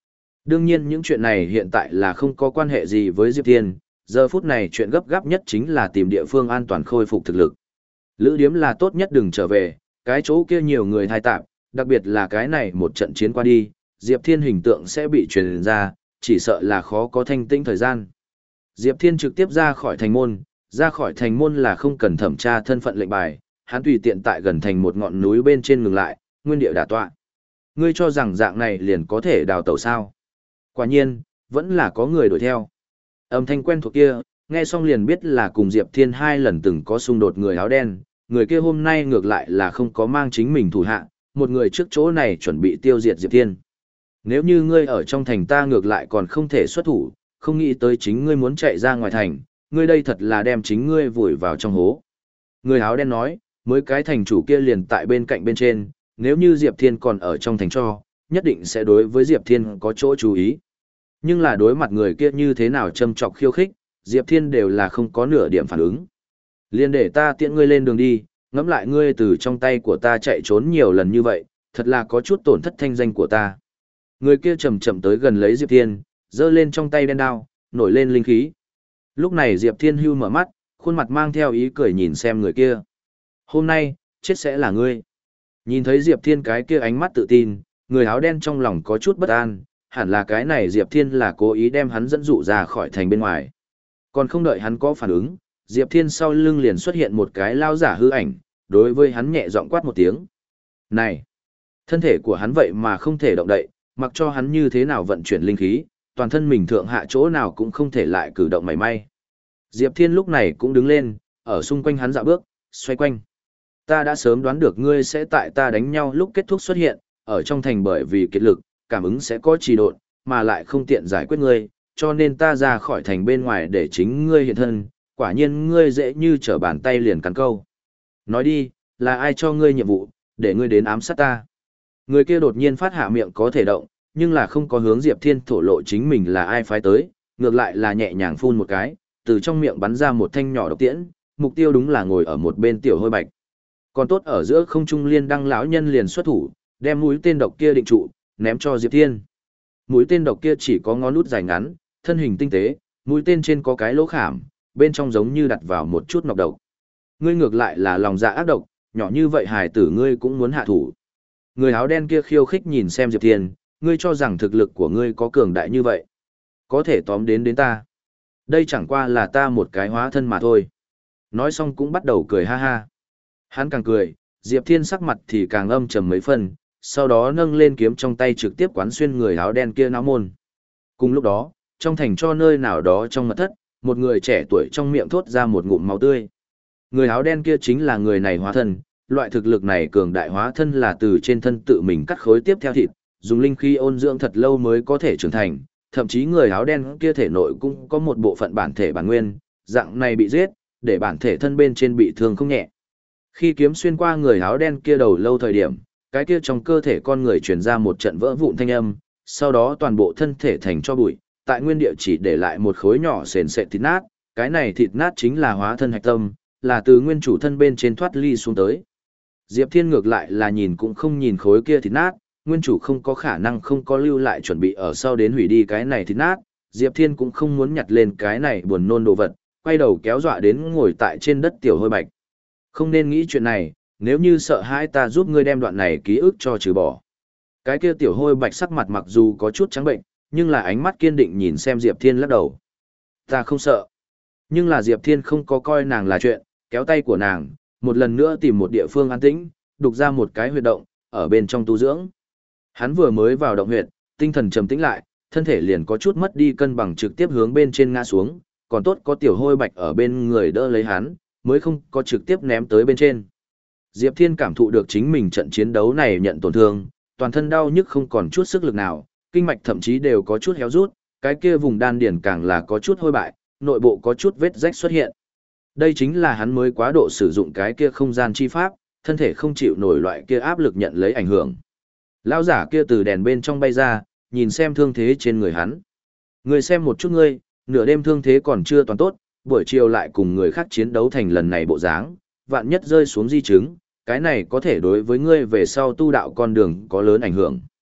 A: Đương nhiên những chuyện này hiện tại là không có quan hệ gì với Diệp Thiên, giờ phút này chuyện gấp gáp nhất chính là tìm địa phương an toàn khôi phục thực lực. Lữ điếm là tốt nhất đừng trở về, cái chỗ kia nhiều người thai tạp, đặc biệt là cái này một trận chiến qua đi, Diệp Thiên hình tượng sẽ bị truyền ra, chỉ sợ là khó có thanh tĩnh thời gian. Diệp Thiên trực tiếp ra khỏi thành môn, ra khỏi thành môn là không cần thẩm tra thân phận lệnh bài, hắn tùy tiện tại gần thành một ngọn núi bên trên ngừng lại, nguyên địa đả tọa. Ngươi cho rằng dạng này liền có thể đào tẩu sao? Quả nhiên, vẫn là có người đuổi theo. Âm thanh quen thuộc kia, nghe xong liền biết là cùng Diệp Thiên hai lần từng có xung đột người áo đen, người kia hôm nay ngược lại là không có mang chính mình thủ hạ, một người trước chỗ này chuẩn bị tiêu diệt Diệp Thiên. Nếu như ngươi ở trong thành ta ngược lại còn không thể xuất thủ, không nghĩ tới chính ngươi muốn chạy ra ngoài thành, ngươi đây thật là đem chính ngươi vùi vào trong hố. Người áo đen nói, mới cái thành chủ kia liền tại bên cạnh bên trên, nếu như Diệp Thiên còn ở trong thành cho, nhất định sẽ đối với Diệp Thiên có chỗ chú ý. Nhưng là đối mặt người kia như thế nào châm chọc khiêu khích, Diệp Thiên đều là không có nửa điểm phản ứng. Liên để ta tiễn ngươi lên đường đi, ngẫm lại ngươi từ trong tay của ta chạy trốn nhiều lần như vậy, thật là có chút tổn thất thanh danh của ta. Người kia chậm chậm tới gần lấy Diệp Thiên, giơ lên trong tay đen đao, nổi lên linh khí. Lúc này Diệp Thiên hưu mở mắt, khuôn mặt mang theo ý cười nhìn xem người kia. Hôm nay, chết sẽ là ngươi. Nhìn thấy Diệp Thiên cái kia ánh mắt tự tin, người áo đen trong lòng có chút bất an, hẳn là cái này Diệp Thiên là cố ý đem hắn dẫn dụ ra khỏi thành bên ngoài. Còn không đợi hắn có phản ứng, Diệp Thiên sau lưng liền xuất hiện một cái lao giả hư ảnh, đối với hắn nhẹ giọng quát một tiếng. Này! Thân thể của hắn vậy mà không thể động đậy, mặc cho hắn như thế nào vận chuyển linh khí, toàn thân mình thượng hạ chỗ nào cũng không thể lại cử động mảy may. Diệp Thiên lúc này cũng đứng lên, ở xung quanh hắn dạo bước, xoay quanh. Ta đã sớm đoán được ngươi sẽ tại ta đánh nhau lúc kết thúc xuất hiện, ở trong thành bởi vì kiệt lực, cảm ứng sẽ có trì độn, mà lại không tiện giải quyết ngươi, cho nên ta ra khỏi thành bên ngoài để chính ngươi hiện thân, quả nhiên ngươi dễ như trở bàn tay liền cắn câu. Nói đi, là ai cho ngươi nhiệm vụ, để ngươi đến ám sát ta? Người kia đột nhiên phát hạ miệng có thể động, nhưng là không có hướng Diệp Thiên thổ lộ chính mình là ai phái tới, ngược lại là nhẹ nhàng phun một cái, từ trong miệng bắn ra một thanh nhỏ độc tiễn, mục tiêu đúng là ngồi ở một bên tiểu hôi bạch. Còn tốt ở giữa không trung liên đăng lão nhân liền xuất thủ, đem mũi tên độc kia định trụ, ném cho Diệp Thiên. Mũi tên độc kia chỉ có ngón út dài ngắn, thân hình tinh tế, mũi tên trên có cái lỗ khảm, bên trong giống như đặt vào một chút nọc độc. Ngươi ngược lại là lòng dạ ác độc, nhỏ như vậy hài tử ngươi cũng muốn hạ thủ. Người áo đen kia khiêu khích nhìn xem Diệp Thiên, ngươi cho rằng thực lực của ngươi có cường đại như vậy. Có thể tóm đến đến ta. Đây chẳng qua là ta một cái hóa thân mà thôi. Nói xong cũng bắt đầu cười ha ha. Hắn càng cười, Diệp Thiên sắc mặt thì càng âm trầm mấy phần, sau đó nâng lên kiếm trong tay trực tiếp quán xuyên người áo đen kia não môn. Cùng lúc đó, trong thành cho nơi nào đó trong mật thất, một người trẻ tuổi trong miệng thốt ra một ngụm máu tươi. Người áo đen kia chính là người này hóa thân, loại thực lực này cường đại hóa thân là từ trên thân tự mình cắt khối tiếp theo thịt, dùng linh khí ôn dưỡng thật lâu mới có thể trưởng thành, thậm chí người áo đen kia thể nội cũng có một bộ phận bản thể bản nguyên, dạng này bị giết, để bản thể thân bên trên bị thương không nhẹ. Khi kiếm xuyên qua người áo đen kia đầu lâu thời điểm, cái kia trong cơ thể con người truyền ra một trận vỡ vụn thanh âm, sau đó toàn bộ thân thể thành cho bụi, tại nguyên địa chỉ để lại một khối nhỏ sền sệt thịt nát, cái này thịt nát chính là hóa thân hạch tâm, là từ nguyên chủ thân bên trên thoát ly xuống tới. Diệp Thiên ngược lại là nhìn cũng không nhìn khối kia thịt nát, nguyên chủ không có khả năng không có lưu lại chuẩn bị ở sau đến hủy đi cái này thịt nát, Diệp Thiên cũng không muốn nhặt lên cái này buồn nôn đồ vật, quay đầu kéo dọa đến ngồi tại trên đất tiểu hôi bạch. Không nên nghĩ chuyện này, nếu như sợ hãi ta giúp ngươi đem đoạn này ký ức cho trừ bỏ. Cái kia tiểu hôi bạch sắc mặt mặc dù có chút trắng bệnh, nhưng là ánh mắt kiên định nhìn xem Diệp Thiên lắc đầu. Ta không sợ. Nhưng là Diệp Thiên không có coi nàng là chuyện, kéo tay của nàng, một lần nữa tìm một địa phương an tĩnh, đục ra một cái huyệt động, ở bên trong tu dưỡng. Hắn vừa mới vào động huyệt, tinh thần trầm tĩnh lại, thân thể liền có chút mất đi cân bằng trực tiếp hướng bên trên ngã xuống, còn tốt có tiểu hôi bạch ở bên người đỡ lấy hắn, mới không có trực tiếp ném tới bên trên. Diệp Thiên cảm thụ được chính mình trận chiến đấu này nhận tổn thương, toàn thân đau nhức không còn chút sức lực nào, kinh mạch thậm chí đều có chút héo rút, cái kia vùng đan điển càng là có chút hôi bại, nội bộ có chút vết rách xuất hiện. Đây chính là hắn mới quá độ sử dụng cái kia không gian chi pháp, thân thể không chịu nổi loại kia áp lực nhận lấy ảnh hưởng. Lão giả kia từ đèn bên trong bay ra, nhìn xem thương thế trên người hắn. Người xem một chút ngươi, nửa đêm thương thế còn chưa toàn tốt, buổi chiều lại cùng người khác chiến đấu thành lần này bộ dáng, vạn nhất rơi xuống di chứng, cái này có thể đối với ngươi về sau tu đạo con đường có lớn ảnh hưởng.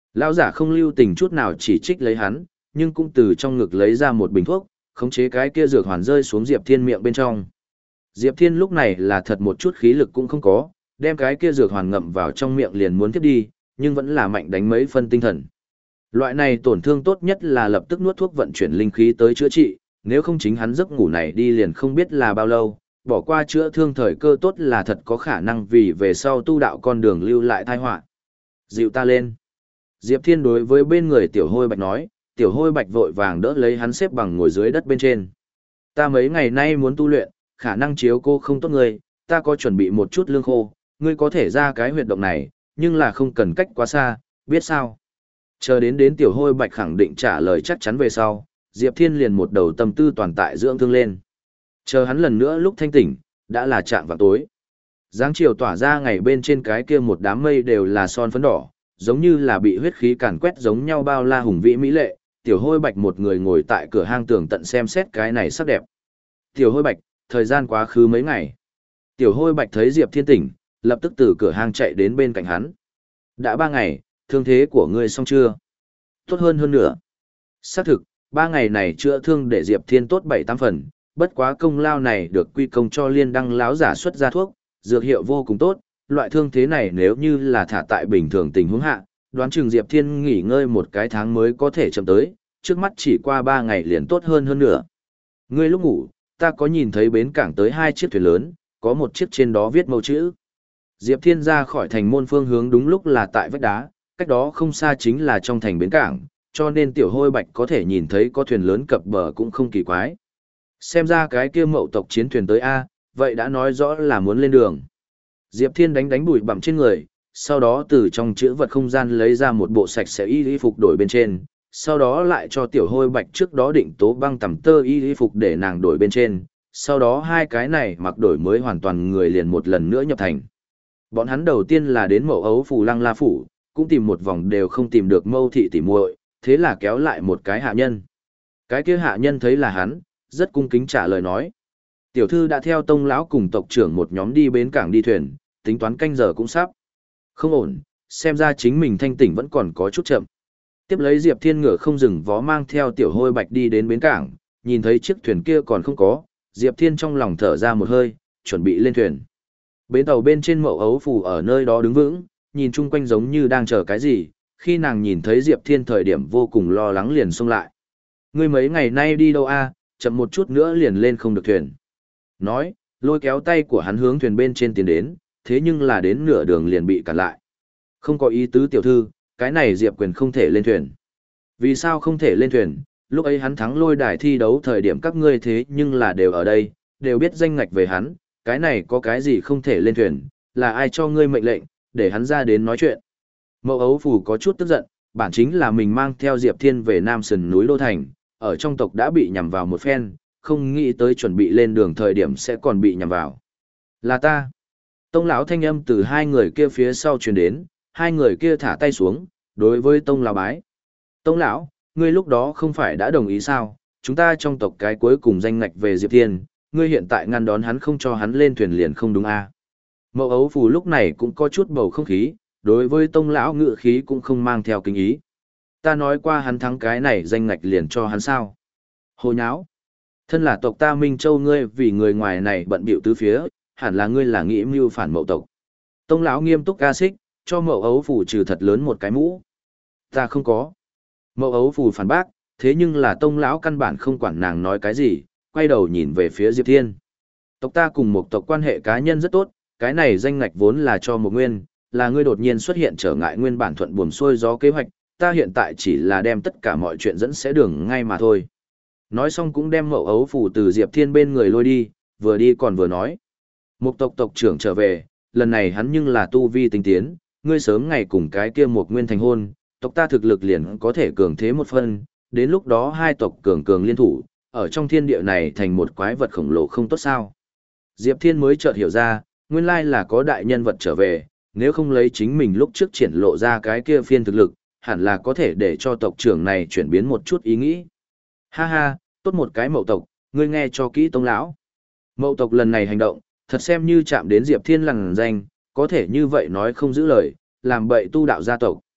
A: Lão giả không lưu tình chút nào chỉ trích lấy hắn, nhưng cũng từ trong ngực lấy ra một bình thuốc, khống chế cái kia dược hoàn rơi xuống Diệp Thiên miệng bên trong. Diệp Thiên lúc này là thật một chút khí lực cũng không có, đem cái kia dược hoàn ngậm vào trong miệng liền muốn tiếp đi, nhưng vẫn là mạnh đánh mấy phân tinh thần. Loại này tổn thương tốt nhất là lập tức nuốt thuốc vận chuyển linh khí tới chữa trị, nếu không chính hắn giấc ngủ này đi liền không biết là bao lâu, bỏ qua chữa thương thời cơ tốt là thật có khả năng vì về sau tu đạo con đường lưu lại tai họa. Dịu ta lên. Diệp Thiên đối với bên người Tiểu Hôi Bạch nói, Tiểu Hôi Bạch vội vàng đỡ lấy hắn xếp bằng ngồi dưới đất bên trên. Ta mấy ngày nay muốn tu luyện, khả năng chiếu cô không tốt người, ta có chuẩn bị một chút lương khô, ngươi có thể ra cái huyệt động này, nhưng là không cần cách quá xa, biết sao? Chờ đến đến Tiểu Hôi Bạch khẳng định trả lời chắc chắn về sau, Diệp Thiên liền một đầu tâm tư toàn tại dưỡng thương lên. Chờ hắn lần nữa lúc thanh tỉnh, đã là chạm vào tối. Giáng chiều tỏa ra ngày bên trên cái kia một đám mây đều là son phấn đỏ, giống như là bị huyết khí càn quét giống nhau bao la hùng vĩ mỹ lệ. Tiểu Hôi Bạch một người ngồi tại cửa hang tường tận xem xét cái này sắc đẹp. Tiểu Hôi Bạch, thời gian quá khứ mấy ngày. Tiểu Hôi Bạch thấy Diệp Thiên tỉnh, lập tức từ cửa hang chạy đến bên cạnh hắn. Đã ba ngày, thương thế của ngươi xong chưa? Tốt hơn hơn nữa. Xác thực, ba ngày này chữa thương để Diệp Thiên tốt bảy tám phần, bất quá công lao này được quy công cho Liên Đăng lão giả xuất ra thuốc, dược hiệu vô cùng tốt, loại thương thế này nếu như là thả tại bình thường tình huống hạ, đoán chừng Diệp Thiên nghỉ ngơi một cái tháng mới có thể chậm tới, trước mắt chỉ qua ba ngày liền tốt hơn hơn nữa. Ngươi lúc ngủ, ta có nhìn thấy bến cảng tới hai chiếc thuyền lớn, có một chiếc trên đó viết màu chữ. Diệp Thiên ra khỏi thành môn phương hướng đúng lúc là tại vách đá, cách đó không xa chính là trong thành bến cảng, cho nên Tiểu Hôi Bạch có thể nhìn thấy có thuyền lớn cập bờ cũng không kỳ quái. Xem ra cái kia mậu tộc chiến thuyền tới A, vậy đã nói rõ là muốn lên đường. Diệp Thiên đánh đánh bụi bặm trên người, sau đó từ trong chữ vật không gian lấy ra một bộ sạch sẽ y y phục đổi bên trên, sau đó lại cho Tiểu Hôi Bạch trước đó định tố băng tầm tơ y y phục để nàng đổi bên trên, sau đó hai cái này mặc đổi mới hoàn toàn người liền một lần nữa nhập thành. Bọn hắn đầu tiên là đến Mậu Ấu Phủ Lăng La Phủ, cũng tìm một vòng đều không tìm được Mâu Thị tỉ muội, thế là kéo lại một cái hạ nhân. Cái kia hạ nhân thấy là hắn, rất cung kính trả lời nói. Tiểu thư đã theo tông lão cùng tộc trưởng một nhóm đi bến cảng đi thuyền, tính toán canh giờ cũng sắp. Không ổn, xem ra chính mình thanh tỉnh vẫn còn có chút chậm. Tiếp lấy Diệp Thiên ngựa không dừng vó mang theo Tiểu Hôi Bạch đi đến bến cảng, nhìn thấy chiếc thuyền kia còn không có, Diệp Thiên trong lòng thở ra một hơi, chuẩn bị lên thuyền. Bến tàu bên trên Mậu Ấu Phủ ở nơi đó đứng vững, nhìn chung quanh giống như đang chờ cái gì, khi nàng nhìn thấy Diệp Thiên thời điểm vô cùng lo lắng liền xông lại. Ngươi mấy ngày nay đi đâu a? Chậm một chút nữa liền lên không được thuyền. Nói, lôi kéo tay của hắn hướng thuyền bên trên tiến đến, thế nhưng là đến nửa đường liền bị cản lại. Không có ý tứ tiểu thư, cái này Diệp Quyền không thể lên thuyền. Vì sao không thể lên thuyền? Lúc ấy hắn thắng lôi đài thi đấu thời điểm các ngươi thế nhưng là đều ở đây, đều biết danh ngạch về hắn, cái này có cái gì không thể lên thuyền, là ai cho ngươi mệnh lệnh, để hắn ra đến nói chuyện. Mậu Ấu Phủ có chút tức giận, bản chính là mình mang theo Diệp Thiên về Nam Sườn núi Đô Thành, ở trong tộc đã bị nhằm vào một phen, không nghĩ tới chuẩn bị lên đường thời điểm sẽ còn bị nhằm vào. Là ta. Tông lão thanh âm từ hai người kia phía sau truyền đến, hai người kia thả tay xuống, đối với Tông lão bái. Tông lão, ngươi lúc đó không phải đã đồng ý sao, chúng ta trong tộc cái cuối cùng danh ngạch về Diệp Thiên, ngươi hiện tại ngăn đón hắn không cho hắn lên thuyền liền không đúng a? À? Mậu Ấu Phủ lúc này cũng có chút bầu không khí, đối với Tông lão ngự khí cũng không mang theo kính ý. Ta nói qua hắn thắng cái này danh ngạch liền cho hắn sao? Hồ nháo. Thân là tộc ta Minh Châu ngươi vì người ngoài này bận bịu tứ phía, hẳn là ngươi là nghĩ mưu phản Mậu tộc. Tông lão nghiêm túc ca xích, cho Mậu Ấu Phủ trừ thật lớn một cái mũ. Ta không có. Mậu Ấu Phủ phản bác, thế nhưng là Tông lão căn bản không quản nàng nói cái gì, quay đầu nhìn về phía Diệp Thiên. Tộc ta cùng một tộc quan hệ cá nhân rất tốt, cái này danh ngạch vốn là cho một nguyên, là ngươi đột nhiên xuất hiện trở ngại nguyên bản thuận buồm xuôi gió kế hoạch, ta hiện tại chỉ là đem tất cả mọi chuyện dẫn sẽ đường ngay mà thôi. Nói xong cũng đem Mậu Ấu Phủ từ Diệp Thiên bên người lôi đi, vừa đi còn vừa nói. Một tộc tộc trưởng trở về, lần này hắn nhưng là tu vi tinh tiến, ngươi sớm ngày cùng cái kia một nguyên thành hôn, tộc ta thực lực liền có thể cường thế một phân, đến lúc đó hai tộc cường cường liên thủ, ở trong thiên địa này thành một quái vật khổng lồ không tốt sao. Diệp Thiên mới chợt hiểu ra, nguyên lai là có đại nhân vật trở về, nếu không lấy chính mình lúc trước triển lộ ra cái kia phiên thực lực, hẳn là có thể để cho tộc trưởng này chuyển biến một chút ý nghĩ. Ha ha, tốt một cái Mậu tộc, ngươi nghe cho kỹ Tông lão. Mậu tộc lần này hành động, thật xem như chạm đến Diệp Thiên lằn danh, có thể như vậy nói không giữ lời, làm bậy tu đạo gia tộc.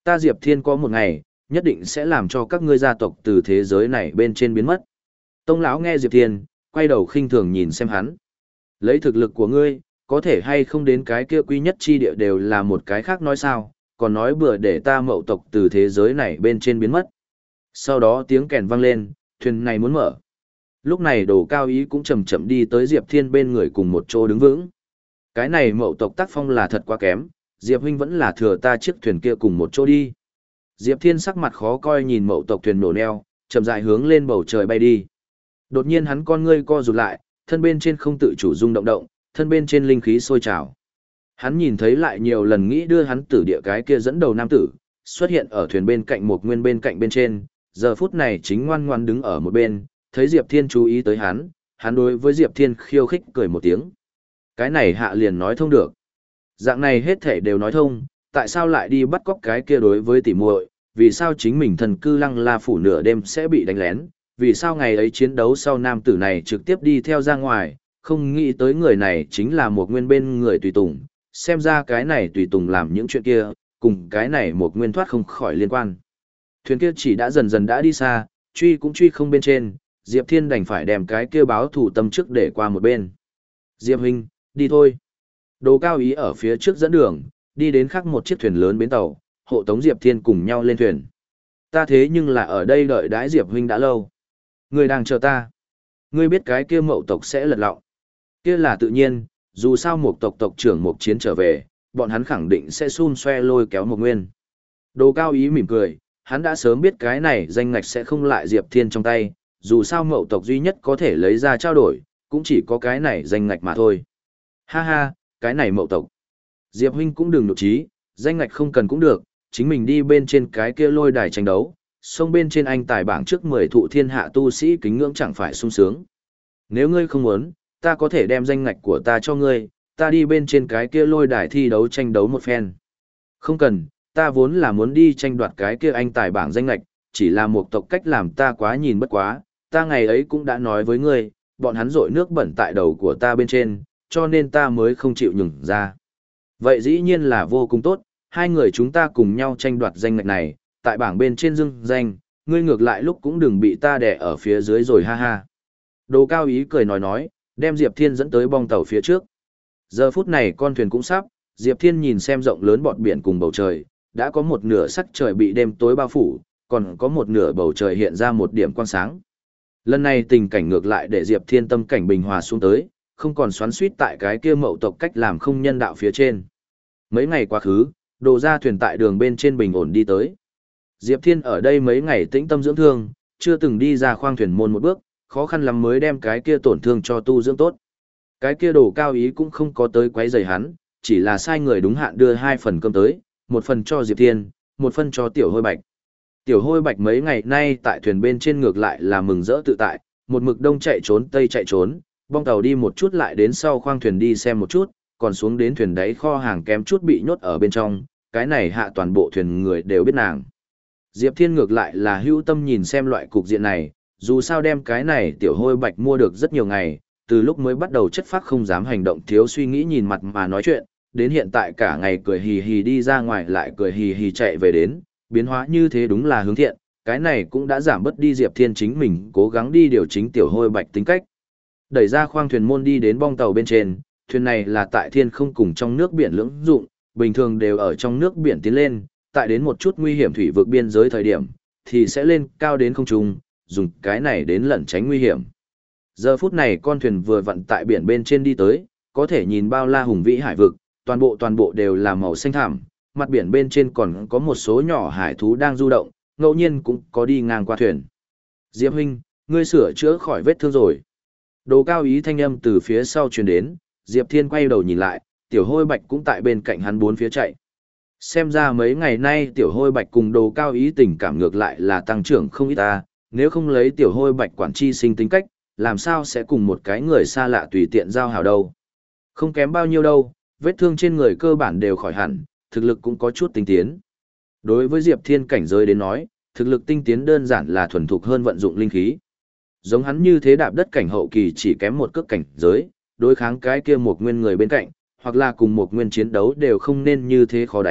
A: Ta Diệp Thiên có một ngày, nhất định sẽ làm cho các ngươi gia tộc từ thế giới này bên trên biến mất. Tông lão nghe Diệp Thiên, quay đầu khinh thường nhìn xem hắn. Lấy thực lực của ngươi, có thể hay không đến cái kia quy nhất chi địa đều là một cái khác nói sao, còn nói bừa để ta mậu tộc từ thế giới này bên trên biến mất. Sau đó tiếng kèn vang lên, thuyền này muốn mở. Lúc này Đồ Cao Ý cũng chậm chậm đi tới Diệp Thiên bên người cùng một chỗ đứng vững. Cái này mậu tộc tác phong là thật quá kém, Diệp huynh vẫn là thừa ta chiếc thuyền kia cùng một chỗ đi. Diệp Thiên sắc mặt khó coi nhìn mậu tộc thuyền nổ neo, chậm rãi hướng lên bầu trời bay đi. Đột nhiên hắn con ngươi co rụt lại, thân bên trên không tự chủ rung động động, thân bên trên linh khí sôi trào. Hắn nhìn thấy lại nhiều lần nghĩ đưa hắn tử địa cái kia dẫn đầu nam tử, xuất hiện ở thuyền bên cạnh một nguyên bên cạnh bên trên, giờ phút này chính ngoan ngoan đứng ở một bên, thấy Diệp Thiên chú ý tới hắn, hắn đối với Diệp Thiên khiêu khích cười một tiếng. Cái này hạ liền nói thông được. Dạng này hết thể đều nói thông, tại sao lại đi bắt cóc cái kia đối với tỉ muội, vì sao chính mình thần cư lăng la phủ nửa đêm sẽ bị đánh lén, vì sao ngày ấy chiến đấu sau nam tử này trực tiếp đi theo ra ngoài, không nghĩ tới người này chính là một nguyên bên người tùy tùng, xem ra cái này tùy tùng làm những chuyện kia, cùng cái này một nguyên thoát không khỏi liên quan. Thuyền kia chỉ đã dần dần đã đi xa, truy cũng truy không bên trên, Diệp Thiên đành phải đem cái kia báo thủ tâm trước để qua một bên. Diệp huynh, đi thôi. Đồ Cao Ý ở phía trước dẫn đường, đi đến khác một chiếc thuyền lớn bến tàu, hộ tống Diệp Thiên cùng nhau lên thuyền. Ta thế nhưng là ở đây đợi đãi Diệp huynh đã lâu. Người đang chờ ta. Ngươi biết cái kia mậu tộc sẽ lật lọng. Kia là tự nhiên, dù sao một tộc tộc trưởng một chiến trở về, bọn hắn khẳng định sẽ xun xoe lôi kéo một nguyên. Đồ Cao Ý mỉm cười, hắn đã sớm biết cái này danh ngạch sẽ không lại Diệp Thiên trong tay, dù sao mậu tộc duy nhất có thể lấy ra trao đổi, cũng chỉ có cái này danh ngạch mà thôi. Ha ha, cái này mậu tộc. Diệp huynh cũng đừng nhục trí, danh ngạch không cần cũng được, chính mình đi bên trên cái kia lôi đài tranh đấu, sông bên trên anh tài bảng trước mười thụ thiên hạ tu sĩ kính ngưỡng chẳng phải sung sướng. Nếu ngươi không muốn, ta có thể đem danh ngạch của ta cho ngươi, ta đi bên trên cái kia lôi đài thi đấu tranh đấu một phen. Không cần, ta vốn là muốn đi tranh đoạt cái kia anh tài bảng danh ngạch, chỉ là một tộc cách làm ta quá nhìn bất quá, ta ngày ấy cũng đã nói với ngươi, bọn hắn rội nước bẩn tại đầu của ta bên trên, cho nên ta mới không chịu nhường ra. Vậy dĩ nhiên là vô cùng tốt, hai người chúng ta cùng nhau tranh đoạt danh ngạch này, tại bảng bên trên dưng danh, ngươi ngược lại lúc cũng đừng bị ta đè ở phía dưới rồi ha ha. Đồ Cao Ý cười nói nói, đem Diệp Thiên dẫn tới bong tàu phía trước. Giờ phút này con thuyền cũng sắp, Diệp Thiên nhìn xem rộng lớn bọt biển cùng bầu trời, đã có một nửa sắc trời bị đêm tối bao phủ, còn có một nửa bầu trời hiện ra một điểm quang sáng. Lần này tình cảnh ngược lại để Diệp Thiên tâm cảnh bình hòa xuống tới, không còn xoắn xuýt tại cái kia mậu tộc cách làm không nhân đạo phía trên. Mấy ngày quá khứ, đồ ra thuyền tại đường bên trên bình ổn đi tới. Diệp Thiên ở đây mấy ngày tĩnh tâm dưỡng thương, chưa từng đi ra khoang thuyền môn một bước, khó khăn lắm mới đem cái kia tổn thương cho tu dưỡng tốt. Cái kia Đồ Cao Ý cũng không có tới quấy rầy hắn, chỉ là sai người đúng hạn đưa hai phần cơm tới, một phần cho Diệp Thiên, một phần cho Tiểu Hôi Bạch. Tiểu Hôi Bạch mấy ngày nay tại thuyền bên trên ngược lại là mừng rỡ tự tại, một mực đông chạy trốn tây chạy trốn, bong tàu đi một chút lại đến sau khoang thuyền đi xem một chút, còn xuống đến thuyền đáy kho hàng kém chút bị nhốt ở bên trong, cái này hạ toàn bộ thuyền người đều biết nàng. Diệp Thiên ngược lại là hữu tâm nhìn xem loại cục diện này, dù sao đem cái này Tiểu Hôi Bạch mua được rất nhiều ngày, từ lúc mới bắt đầu chất phác không dám hành động thiếu suy nghĩ nhìn mặt mà nói chuyện, đến hiện tại cả ngày cười hì hì đi ra ngoài lại cười hì hì chạy về đến, biến hóa như thế đúng là hướng thiện, cái này cũng đã giảm bớt đi Diệp Thiên chính mình cố gắng đi điều chỉnh Tiểu Hôi Bạch tính cách. Đẩy ra khoang thuyền môn đi đến bong tàu bên trên, thuyền này là tại thiên không cùng trong nước biển lưỡng dụng, bình thường đều ở trong nước biển tiến lên, tại đến một chút nguy hiểm thủy vực biên giới thời điểm, thì sẽ lên cao đến không trung, dùng cái này đến lẩn tránh nguy hiểm. Giờ phút này con thuyền vừa vặn tại biển bên trên đi tới, có thể nhìn bao la hùng vĩ hải vực, toàn bộ toàn bộ đều là màu xanh thẳm, mặt biển bên trên còn có một số nhỏ hải thú đang du động, ngẫu nhiên cũng có đi ngang qua thuyền. Diệp huynh, ngươi sửa chữa khỏi vết thương rồi. Đồ Cao Ý thanh âm từ phía sau truyền đến, Diệp Thiên quay đầu nhìn lại, Tiểu Hôi Bạch cũng tại bên cạnh hắn bốn phía chạy. Xem ra mấy ngày nay Tiểu Hôi Bạch cùng Đồ Cao Ý tình cảm ngược lại là tăng trưởng không ít ta, nếu không lấy Tiểu Hôi Bạch quản chi sinh tính cách, làm sao sẽ cùng một cái người xa lạ tùy tiện giao hảo đâu. Không kém bao nhiêu đâu, vết thương trên người cơ bản đều khỏi hẳn, thực lực cũng có chút tinh tiến. Đối với Diệp Thiên cảnh giới đến nói, thực lực tinh tiến đơn giản là thuần thục hơn vận dụng linh khí. Giống hắn như thế đạp đất cảnh hậu kỳ chỉ kém một cước cảnh giới, đối kháng cái kia một nguyên người bên cạnh, hoặc là cùng một nguyên chiến đấu đều không nên như thế khó đánh,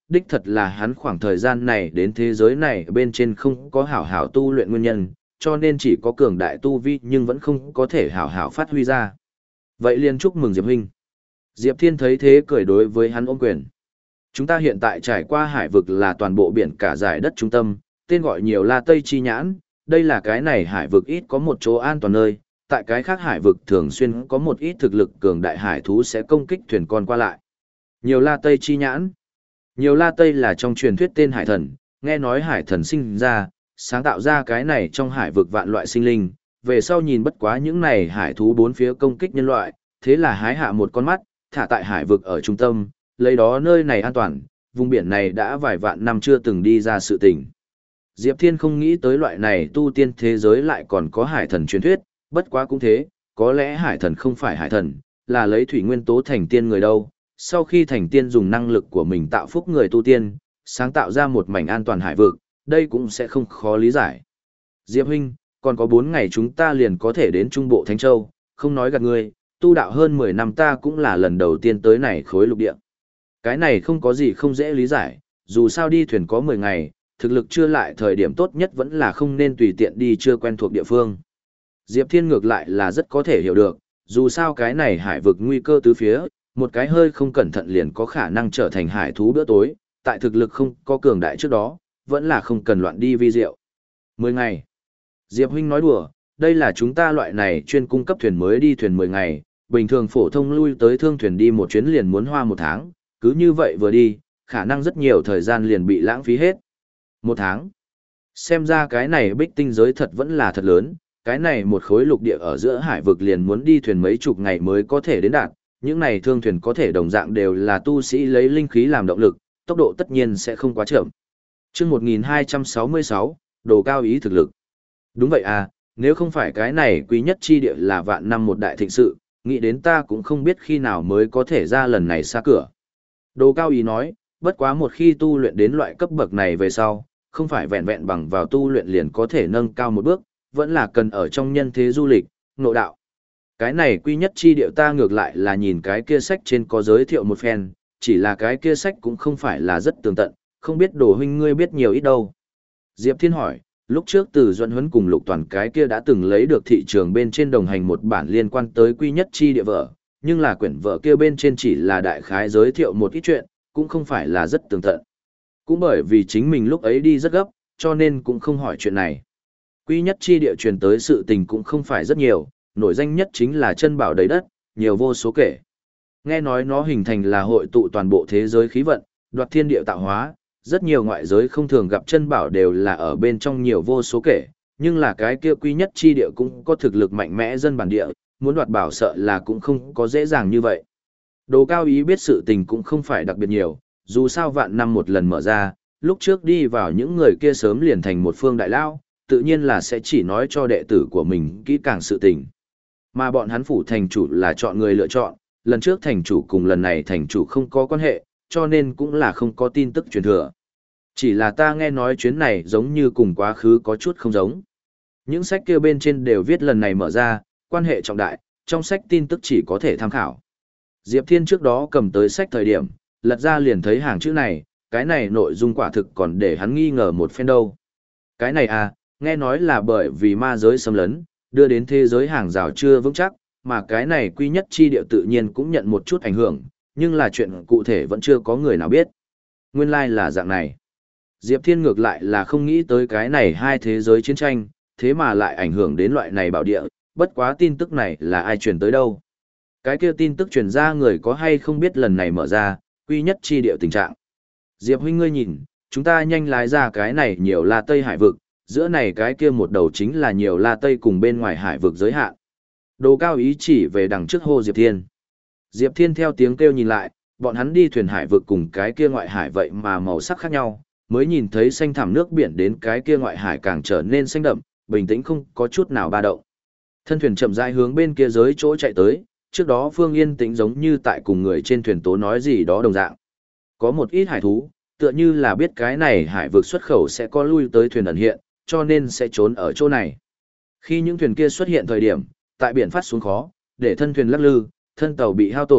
A: đích thật là hắn khoảng thời gian này đến thế giới này bên trên không có hảo hảo tu luyện nguyên nhân, cho nên chỉ có cường đại tu vi nhưng vẫn không có thể hảo hảo phát huy ra. Vậy liền chúc mừng Diệp huynh. Diệp Thiên thấy thế cười đối với hắn ôm quyền. Chúng ta hiện tại trải qua hải vực là toàn bộ biển cả giải đất trung tâm, tên gọi nhiều là Tây Chi Nhãn, đây là cái này hải vực ít có một chỗ an toàn nơi, tại cái khác hải vực thường xuyên có một ít thực lực cường đại hải thú sẽ công kích thuyền con qua lại. Nhiều la Tây Chi Nhãn. Nhiều la Tây là trong truyền thuyết tên hải thần, nghe nói hải thần sinh ra, sáng tạo ra cái này trong hải vực vạn loại sinh linh, về sau nhìn bất quá những này hải thú bốn phía công kích nhân loại, thế là hái hạ một con mắt, thả tại hải vực ở trung tâm, lấy đó nơi này an toàn, vùng biển này đã vài vạn năm chưa từng đi ra sự tình. Diệp Thiên không nghĩ tới loại này tu tiên thế giới lại còn có hải thần truyền thuyết, bất quá cũng thế, có lẽ hải thần không phải hải thần, là lấy thủy nguyên tố thành tiên người đâu. Sau khi thành tiên dùng năng lực của mình tạo phúc người tu tiên, sáng tạo ra một mảnh an toàn hải vực, đây cũng sẽ không khó lý giải. Diệp huynh, còn có bốn ngày chúng ta liền có thể đến Trung Bộ Thánh Châu, không nói gạt ngươi, tu đạo hơn mười năm ta cũng là lần đầu tiên tới này khối lục địa. Cái này không có gì không dễ lý giải, dù sao đi thuyền có mười ngày, thực lực chưa lại thời điểm tốt nhất vẫn là không nên tùy tiện đi chưa quen thuộc địa phương. Diệp Thiên ngược lại là rất có thể hiểu được, dù sao cái này hải vực nguy cơ tứ phía, một cái hơi không cẩn thận liền có khả năng trở thành hải thú bữa tối, tại thực lực không có cường đại trước đó, vẫn là không cần loạn đi vi diệu. Mười ngày. Diệp huynh nói đùa, đây là chúng ta loại này chuyên cung cấp thuyền mới đi thuyền mười ngày, bình thường phổ thông lui tới thương thuyền đi một chuyến liền muốn hoa một tháng, cứ như vậy vừa đi, khả năng rất nhiều thời gian liền bị lãng phí hết. Một tháng. Xem ra cái này bích tinh giới thật vẫn là thật lớn, cái này một khối lục địa ở giữa hải vực liền muốn đi thuyền mấy chục ngày mới có thể đến đạt, những này thương thuyền có thể đồng dạng đều là tu sĩ lấy linh khí làm động lực, tốc độ tất nhiên sẽ không quá chậm. Chương một nghìn hai trăm sáu mươi sáu, đồ cao ý thực lực. Đúng vậy à, nếu không phải cái này quý nhất chi địa là vạn năm một đại thịnh sự, nghĩ đến ta cũng không biết khi nào mới có thể ra lần này xa cửa. Đồ cao ý nói, bất quá một khi tu luyện đến loại cấp bậc này về sau, không phải vẹn vẹn bằng vào tu luyện liền có thể nâng cao một bước, vẫn là cần ở trong nhân thế du lịch, ngộ đạo. Cái này quy nhất chi điệu ta ngược lại là nhìn cái kia sách trên có giới thiệu một phen, chỉ là cái kia sách cũng không phải là rất tường tận, không biết đồ huynh ngươi biết nhiều ít đâu. Diệp Thiên hỏi, lúc trước từ Duẫn Huấn cùng Lục Toàn cái kia đã từng lấy được thị trường bên trên đồng hành một bản liên quan tới quy nhất chi địa vở, nhưng là quyển vở kia bên trên chỉ là đại khái giới thiệu một ít chuyện, cũng không phải là rất tường tận. Cũng bởi vì chính mình lúc ấy đi rất gấp, cho nên cũng không hỏi chuyện này. Quy nhất chi địa truyền tới sự tình cũng không phải rất nhiều, nổi danh nhất chính là chân bảo đầy đất, nhiều vô số kể. Nghe nói nó hình thành là hội tụ toàn bộ thế giới khí vận, đoạt thiên địa tạo hóa, rất nhiều ngoại giới không thường gặp chân bảo đều là ở bên trong nhiều vô số kể, nhưng là cái kia quy nhất chi địa cũng có thực lực mạnh mẽ dân bản địa, muốn đoạt bảo sợ là cũng không có dễ dàng như vậy. Đồ cao ý biết sự tình cũng không phải đặc biệt nhiều, dù sao vạn năm một lần mở ra, lúc trước đi vào những người kia sớm liền thành một phương đại lao, tự nhiên là sẽ chỉ nói cho đệ tử của mình kỹ càng sự tình. Mà bọn hắn phủ thành chủ là chọn người lựa chọn, lần trước thành chủ cùng lần này thành chủ không có quan hệ, cho nên cũng là không có tin tức truyền thừa. Chỉ là ta nghe nói chuyến này giống như cùng quá khứ có chút không giống. Những sách kia bên trên đều viết lần này mở ra, quan hệ trọng đại, trong sách tin tức chỉ có thể tham khảo. Diệp Thiên trước đó cầm tới sách thời điểm, lật ra liền thấy hàng chữ này, cái này nội dung quả thực còn để hắn nghi ngờ một phen đâu. Cái này à, nghe nói là bởi vì ma giới xâm lấn, đưa đến thế giới hàng rào chưa vững chắc, mà cái này quy nhất chi địa tự nhiên cũng nhận một chút ảnh hưởng, nhưng là chuyện cụ thể vẫn chưa có người nào biết. Nguyên lai like là dạng này. Diệp Thiên ngược lại là không nghĩ tới cái này hai thế giới chiến tranh, thế mà lại ảnh hưởng đến loại này bảo địa, bất quá tin tức này là ai truyền tới đâu. Cái kia tin tức truyền ra người có hay không biết lần này mở ra, quy nhất chi địa tình trạng. Diệp huynh ngươi nhìn, chúng ta nhanh lái ra cái này nhiều là Tây Hải vực, giữa này cái kia một đầu chính là nhiều la Tây cùng bên ngoài hải vực giới hạn. Đồ cao ý chỉ về đằng trước hô Diệp Thiên. Diệp Thiên theo tiếng kêu nhìn lại, bọn hắn đi thuyền hải vực cùng cái kia ngoại hải vậy mà màu sắc khác nhau, mới nhìn thấy xanh thẳm nước biển đến cái kia ngoại hải càng trở nên xanh đậm, bình tĩnh không có chút nào ba động. Thân thuyền chậm rãi hướng bên kia giới chỗ chạy tới, trước đó Phương Yên tĩnh giống như tại cùng người trên thuyền tố nói gì đó đồng dạng. Có một ít hải thú, tựa như là biết cái này hải vực xuất khẩu sẽ có lui tới thuyền ẩn hiện, cho nên sẽ trốn ở chỗ này. Khi những thuyền kia xuất hiện thời điểm, tại biển phát xuống khó, để thân thuyền lắc lư, thân tàu bị hao tổn,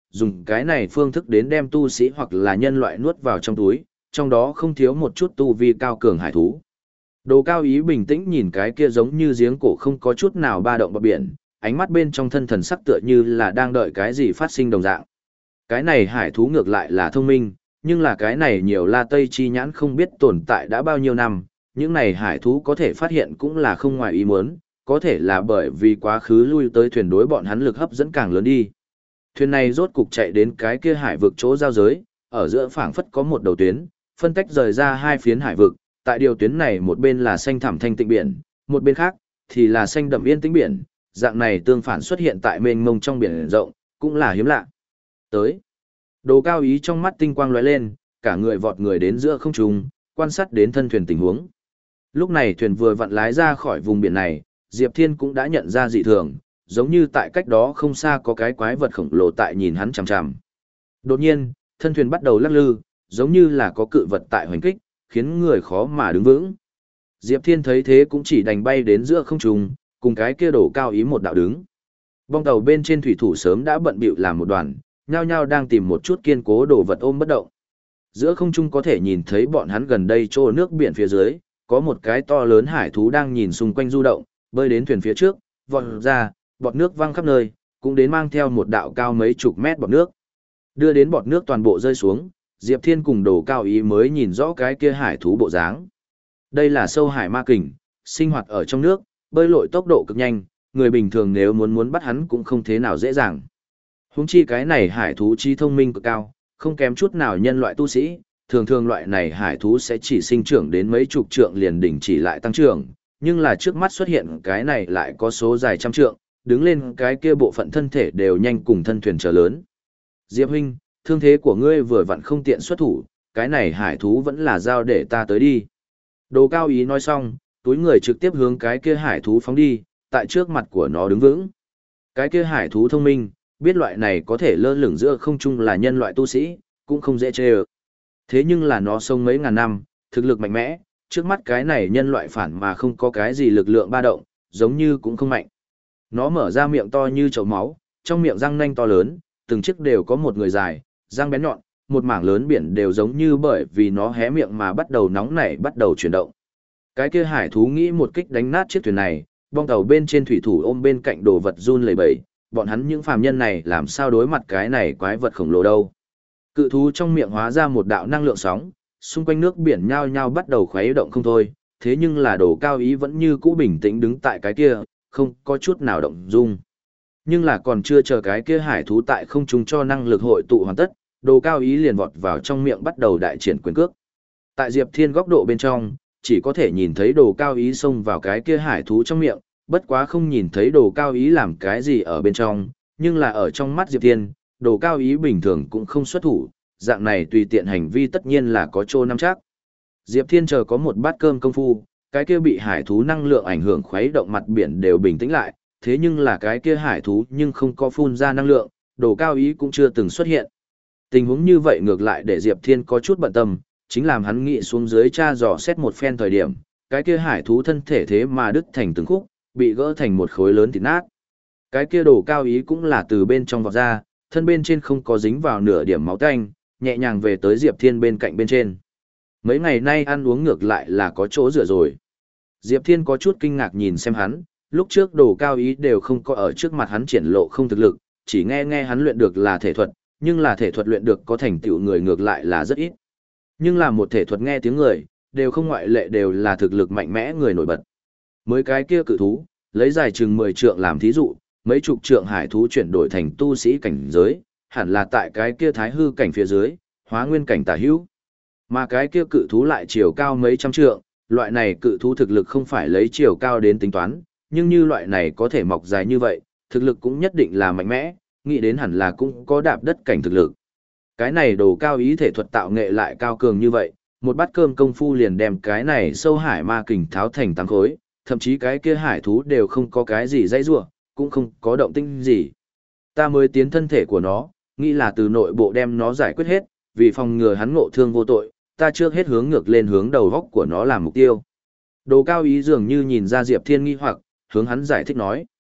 A: dùng cái này phương thức đến đem tu sĩ hoặc là nhân loại nuốt vào trong túi, trong đó không thiếu một chút tu vi cao cường hải thú. Đồ Cao Ý bình tĩnh nhìn cái kia giống như giếng cổ không có chút nào ba động bờ biển, ánh mắt bên trong thân thần sắc tựa như là đang đợi cái gì phát sinh đồng dạng. Cái này hải thú ngược lại là thông minh, nhưng là cái này nhiều La Tây chi nhãn không biết tồn tại đã bao nhiêu năm, những này hải thú có thể phát hiện cũng là không ngoài ý muốn, có thể là bởi vì quá khứ lui tới thuyền đối bọn hắn lực hấp dẫn càng lớn đi. Thuyền này rốt cục chạy đến cái kia hải vực chỗ giao giới, ở giữa phảng phất có một đầu tuyến, phân tách rời ra hai phiến hải vực, tại điều tuyến này một bên là xanh thẳm thanh tịnh biển, một bên khác thì là xanh đậm yên tĩnh biển, dạng này tương phản xuất hiện tại mênh mông trong biển rộng, cũng là hiếm lạ. Tới, Đồ Cao Ý trong mắt tinh quang lóe lên, cả người vọt người đến giữa không trung, quan sát đến thân thuyền tình huống. Lúc này thuyền vừa vặn lái ra khỏi vùng biển này, Diệp Thiên cũng đã nhận ra dị thường, giống như tại cách đó không xa có cái quái vật khổng lồ tại nhìn hắn chằm chằm. Đột nhiên, thân thuyền bắt đầu lắc lư, giống như là có cự vật tại hoành kích, khiến người khó mà đứng vững. Diệp Thiên thấy thế cũng chỉ đành bay đến giữa không trung, cùng cái kia Đồ Cao Ý một đạo đứng. Bong tàu bên trên thủy thủ sớm đã bận bịu làm một đoàn, nhao nhao đang tìm một chút kiên cố đồ vật ôm bất động. Giữa không trung có thể nhìn thấy bọn hắn gần đây chỗ nước biển phía dưới, có một cái to lớn hải thú đang nhìn xung quanh du động, bơi đến thuyền phía trước, vọt ra, bọt nước văng khắp nơi, cũng đến mang theo một đạo cao mấy chục mét bọt nước. Đưa đến bọt nước toàn bộ rơi xuống, Diệp Thiên cùng Đồ Cao Ý mới nhìn rõ cái kia hải thú bộ dáng. Đây là sâu hải ma kình, sinh hoạt ở trong nước, bơi lội tốc độ cực nhanh, người bình thường nếu muốn muốn bắt hắn cũng không thế nào dễ dàng. Huống chi cái này hải thú trí thông minh cực cao, không kém chút nào nhân loại tu sĩ, thường thường loại này hải thú sẽ chỉ sinh trưởng đến mấy chục trượng liền đỉnh chỉ lại tăng trưởng, nhưng là trước mắt xuất hiện cái này lại có số dài trăm trượng, đứng lên cái kia bộ phận thân thể đều nhanh cùng thân thuyền trở lớn. Diệp huynh, thương thế của ngươi vừa vặn không tiện xuất thủ, cái này hải thú vẫn là giao để ta tới đi. Đồ Cao Ý nói xong, túi người trực tiếp hướng cái kia hải thú phóng đi, tại trước mặt của nó đứng vững. Cái kia hải thú thông minh, biết loại này có thể lơ lửng giữa không trung là nhân loại tu sĩ, cũng không dễ chê ơ. Thế nhưng là nó sống mấy ngàn năm, thực lực mạnh mẽ, trước mắt cái này nhân loại phản mà không có cái gì lực lượng ba động, giống như cũng không mạnh. Nó mở ra miệng to như chậu máu, trong miệng răng nanh to lớn, từng chiếc đều có một người dài, răng bén nhọn, một mảng lớn biển đều giống như bởi vì nó hé miệng mà bắt đầu nóng nảy bắt đầu chuyển động. Cái kia hải thú nghĩ một kích đánh nát chiếc thuyền này, bong tàu bên trên thủy thủ ôm bên cạnh đồ vật run lẩy bẩy, bọn hắn những phàm nhân này làm sao đối mặt cái này quái vật khổng lồ đâu. Cự thú trong miệng hóa ra một đạo năng lượng sóng, xung quanh nước biển nhao nhao bắt đầu khuấy động không thôi, thế nhưng là Đồ Cao Ý vẫn như cũ bình tĩnh đứng tại cái kia, không có chút nào động dung. Nhưng là còn chưa chờ cái kia hải thú tại không trung cho năng lực hội tụ hoàn tất, Đồ Cao Ý liền vọt vào trong miệng bắt đầu đại triển quyền cước. Tại Diệp Thiên góc độ bên trong, chỉ có thể nhìn thấy Đồ Cao Ý xông vào cái kia hải thú trong miệng, bất quá không nhìn thấy Đồ Cao Ý làm cái gì ở bên trong, nhưng là ở trong mắt Diệp Thiên, Đồ Cao Ý bình thường cũng không xuất thủ, dạng này tùy tiện hành vi tất nhiên là có chỗ nắm chắc. Diệp Thiên chờ có một bát cơm công phu, cái kia bị hải thú năng lượng ảnh hưởng khuấy động mặt biển đều bình tĩnh lại, thế nhưng là cái kia hải thú nhưng không có phun ra năng lượng, Đồ Cao Ý cũng chưa từng xuất hiện. Tình huống như vậy ngược lại để Diệp Thiên có chút bận tâm, chính làm hắn nghĩ xuống dưới tra dò xét một phen thời điểm, cái kia hải thú thân thể thế mà đứt thành từng khúc, bị gỡ thành một khối lớn thịt nát. Cái kia Đồ Cao Ý cũng là từ bên trong vọt ra, thân bên trên không có dính vào nửa điểm máu tanh, nhẹ nhàng về tới Diệp Thiên bên cạnh bên trên. Mấy ngày nay ăn uống ngược lại là có chỗ rửa rồi. Diệp Thiên có chút kinh ngạc nhìn xem hắn, lúc trước Đồ Cao Ý đều không có ở trước mặt hắn triển lộ không thực lực, chỉ nghe nghe hắn luyện được là thể thuật, nhưng là thể thuật luyện được có thành tựu người ngược lại là rất ít. Nhưng là một thể thuật nghe tiếng người, đều không ngoại lệ đều là thực lực mạnh mẽ người nổi bật. Mới cái kia cự thú, lấy dài chừng mười trượng làm thí dụ, mấy chục trượng hải thú chuyển đổi thành tu sĩ cảnh giới, hẳn là tại cái kia thái hư cảnh phía dưới, hóa nguyên cảnh tả hữu. Mà cái kia cự thú lại chiều cao mấy trăm trượng, loại này cự thú thực lực không phải lấy chiều cao đến tính toán, nhưng như loại này có thể mọc dài như vậy, thực lực cũng nhất định là mạnh mẽ, nghĩ đến hẳn là cũng có đạp đất cảnh thực lực. Cái này Đồ Cao Ý thể thuật tạo nghệ lại cao cường như vậy, một bát cơm công phu liền đem cái này sâu hải ma kình tháo thành tám khối, thậm chí cái kia hải thú đều không có cái gì dãy rủa, cũng không có động tĩnh gì. Ta mới tiến thân thể của nó, nghĩ là từ nội bộ đem nó giải quyết hết, vì phòng ngừa hắn ngộ thương vô tội, ta trước hết hướng ngược lên hướng đầu góc của nó làm mục tiêu. Đồ Cao Ý dường như nhìn ra Diệp Thiên nghi hoặc, hướng hắn giải thích nói.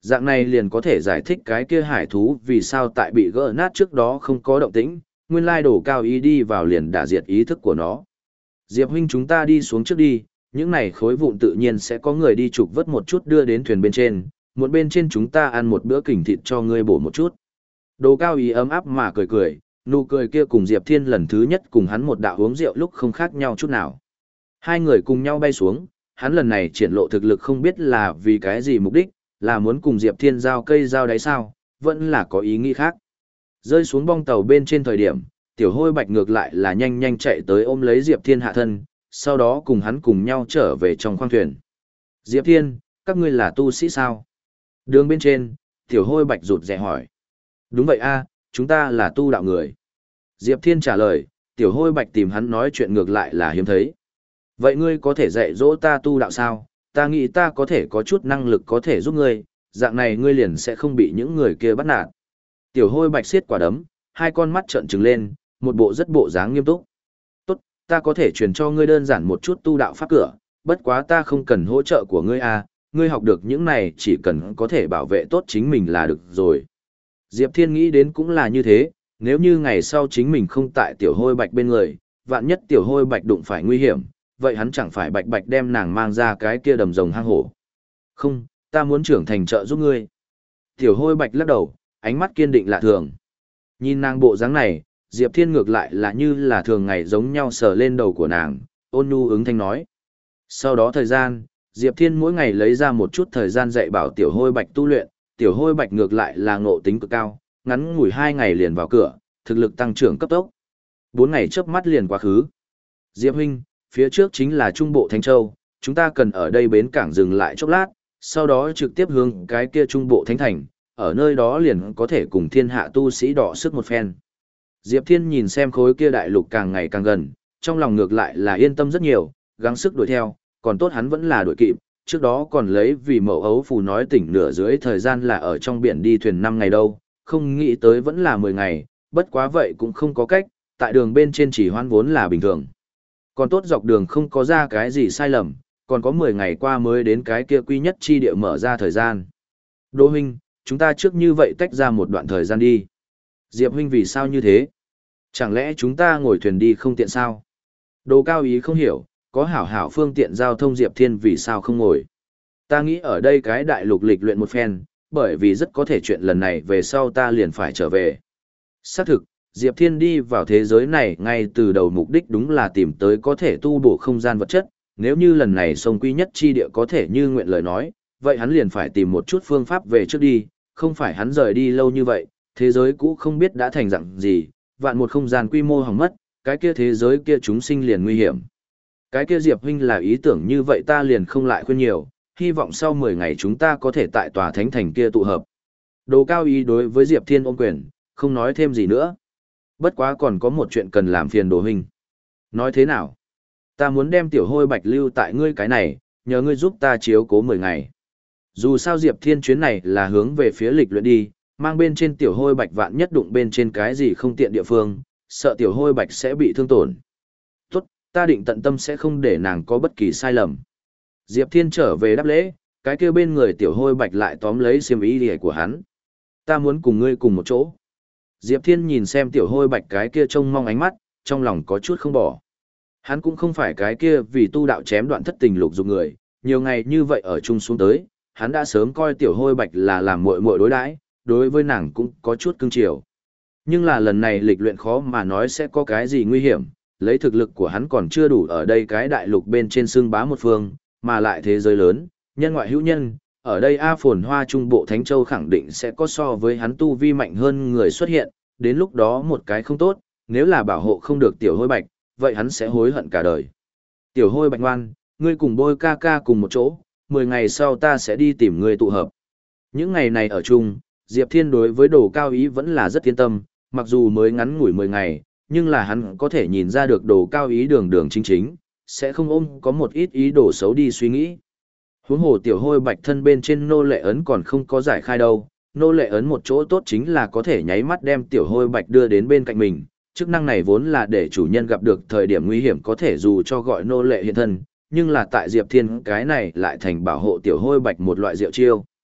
A: Dạng này liền có thể giải thích cái kia hải thú vì sao tại bị gỡ nát trước đó không có động tĩnh, nguyên lai đổ cao ý đi vào liền đả diệt ý thức của nó. Diệp huynh chúng ta đi xuống trước đi, những này khối vụn tự nhiên sẽ có người đi trục vớt một chút đưa đến thuyền bên trên, một bên trên chúng ta ăn một bữa kình thịt cho ngươi bổ một chút. Đồ cao ý ấm áp mà cười cười, nụ cười kia cùng Diệp Thiên lần thứ nhất cùng hắn một đạo uống rượu lúc không khác nhau chút nào. Hai người cùng nhau bay xuống, hắn lần này triển lộ thực lực không biết là vì cái gì mục đích, là muốn cùng Diệp Thiên giao cây giao đáy sao, vẫn là có ý nghĩ khác. Rơi xuống bong tàu bên trên thời điểm, tiểu hôi bạch ngược lại là nhanh nhanh chạy tới ôm lấy Diệp Thiên hạ thân, sau đó cùng hắn cùng nhau trở về trong khoang thuyền. Diệp Thiên, các ngươi là tu sĩ sao? Đường bên trên, tiểu hôi bạch rụt rè hỏi. Đúng vậy a, chúng ta là tu đạo người. Diệp Thiên trả lời, tiểu hôi bạch tìm hắn nói chuyện ngược lại là hiếm thấy. Vậy ngươi có thể dạy dỗ ta tu đạo sao? Ta nghĩ ta có thể có chút năng lực có thể giúp ngươi, dạng này ngươi liền sẽ không bị những người kia bắt nạt. Tiểu hôi bạch xiết quả đấm, hai con mắt trợn trừng lên, một bộ rất bộ dáng nghiêm túc. Tốt, ta có thể truyền cho ngươi đơn giản một chút tu đạo pháp cửa, bất quá ta không cần hỗ trợ của ngươi à, ngươi học được những này chỉ cần có thể bảo vệ tốt chính mình là được rồi. Diệp Thiên nghĩ đến cũng là như thế, nếu như ngày sau chính mình không tại tiểu hôi bạch bên người, vạn nhất tiểu hôi bạch đụng phải nguy hiểm, vậy hắn chẳng phải bạch bạch đem nàng mang ra cái kia đầm rồng hang hổ. Không, ta muốn trưởng thành trợ giúp ngươi. Tiểu hôi bạch lắc đầu, ánh mắt kiên định lạ thường. Nhìn nàng bộ dáng này, Diệp Thiên ngược lại là như là thường ngày giống nhau sờ lên đầu của nàng, ôn nhu ứng thanh nói. Sau đó thời gian, Diệp Thiên mỗi ngày lấy ra một chút thời gian dạy bảo tiểu hôi bạch tu luyện, tiểu hôi bạch ngược lại là ngộ tính cực cao, ngắn ngủi hai ngày liền vào cửa, thực lực tăng trưởng cấp tốc. Bốn ngày chớp mắt liền quá khứ. Diệp huynh, phía trước chính là Trung Bộ Thánh Châu, chúng ta cần ở đây bến cảng dừng lại chốc lát, sau đó trực tiếp hướng cái kia Trung Bộ Thánh Thành, ở nơi đó liền có thể cùng thiên hạ tu sĩ đọ sức một phen. Diệp Thiên nhìn xem khối kia đại lục càng ngày càng gần, trong lòng ngược lại là yên tâm rất nhiều, gắng sức đuổi theo, còn tốt hắn vẫn là đuổi kịp, trước đó còn lấy vì mẫu ấu phù nói tỉnh nửa dưới thời gian là ở trong biển đi thuyền năm ngày đâu, không nghĩ tới vẫn là mười ngày, bất quá vậy cũng không có cách, tại đường bên trên chỉ hoan vốn là bình thường. Còn tốt dọc đường không có ra cái gì sai lầm, còn có mười ngày qua mới đến cái kia quy nhất chi địa mở ra thời gian. Đỗ huynh, chúng ta trước như vậy tách ra một đoạn thời gian đi. Diệp huynh vì sao như thế? Chẳng lẽ chúng ta ngồi thuyền đi không tiện sao? Đồ cao ý không hiểu, có hảo hảo phương tiện giao thông Diệp Thiên vì sao không ngồi. Ta nghĩ ở đây cái đại lục lịch luyện một phen, bởi vì rất có thể chuyện lần này về sau ta liền phải trở về. Xác thực, Diệp Thiên đi vào thế giới này ngay từ đầu mục đích đúng là tìm tới có thể tu bổ không gian vật chất, nếu như lần này sông quy nhất chi địa có thể như nguyện lời nói, vậy hắn liền phải tìm một chút phương pháp về trước đi, không phải hắn rời đi lâu như vậy, thế giới cũ không biết đã thành dạng gì, vạn một không gian quy mô hỏng mất, cái kia thế giới kia chúng sinh liền nguy hiểm. Cái kia Diệp huynh là ý tưởng như vậy ta liền không lại khuyên nhiều, hy vọng sau mười ngày chúng ta có thể tại tòa thánh thành kia tụ hợp. Đồ cao ý đối với Diệp Thiên ôm quyền, không nói thêm gì nữa. Bất quá còn có một chuyện cần làm phiền đồ huynh. Nói thế nào? Ta muốn đem tiểu hôi bạch lưu tại ngươi cái này, nhờ ngươi giúp ta chiếu cố mười ngày. Dù sao Diệp Thiên chuyến này là hướng về phía lịch luyện đi, mang bên trên tiểu hôi bạch vạn nhất đụng bên trên cái gì không tiện địa phương, sợ tiểu hôi bạch sẽ bị thương tổn. Tốt, ta định tận tâm sẽ không để nàng có bất kỳ sai lầm. Diệp Thiên trở về đáp lễ, cái kia bên người tiểu hôi bạch lại tóm lấy xiêm y lìa của hắn. Ta muốn cùng ngươi cùng một chỗ. Diệp Thiên nhìn xem tiểu hôi bạch cái kia trông mong ánh mắt, trong lòng có chút không bỏ. Hắn cũng không phải cái kia vì tu đạo chém đoạn thất tình lục dục người, nhiều ngày như vậy ở chung xuống tới, hắn đã sớm coi tiểu hôi bạch là làm muội muội đối đãi, đối với nàng cũng có chút cưng chiều. Nhưng là lần này lịch luyện khó mà nói sẽ có cái gì nguy hiểm, lấy thực lực của hắn còn chưa đủ ở đây cái đại lục bên trên xương bá một phương, mà lại thế giới lớn, nhân ngoại hữu nhân, ở đây A Phồn Hoa Trung Bộ Thánh Châu khẳng định sẽ có so với hắn tu vi mạnh hơn người xuất hiện, đến lúc đó một cái không tốt, nếu là bảo hộ không được tiểu hôi bạch, vậy hắn sẽ hối hận cả đời. Tiểu hôi bạch ngoan, ngươi cùng bôi ca ca cùng một chỗ, mười ngày sau ta sẽ đi tìm ngươi tụ hợp. Những ngày này ở chung, Diệp Thiên đối với đồ cao ý vẫn là rất yên tâm, mặc dù mới ngắn ngủi mười ngày, nhưng là hắn có thể nhìn ra được đồ cao ý đường đường chính chính, sẽ không ôm có một ít ý đồ xấu đi suy nghĩ. Huống hồ tiểu hôi bạch thân bên trên nô lệ ấn còn không có giải khai đâu, nô lệ ấn một chỗ tốt chính là có thể nháy mắt đem tiểu hôi bạch đưa đến bên cạnh mình, chức năng này vốn là để chủ nhân gặp được thời điểm nguy hiểm có thể dù cho gọi nô lệ hiện thân, nhưng là tại Diệp Thiên cái này lại thành bảo hộ tiểu hôi bạch một loại diệu chiêu.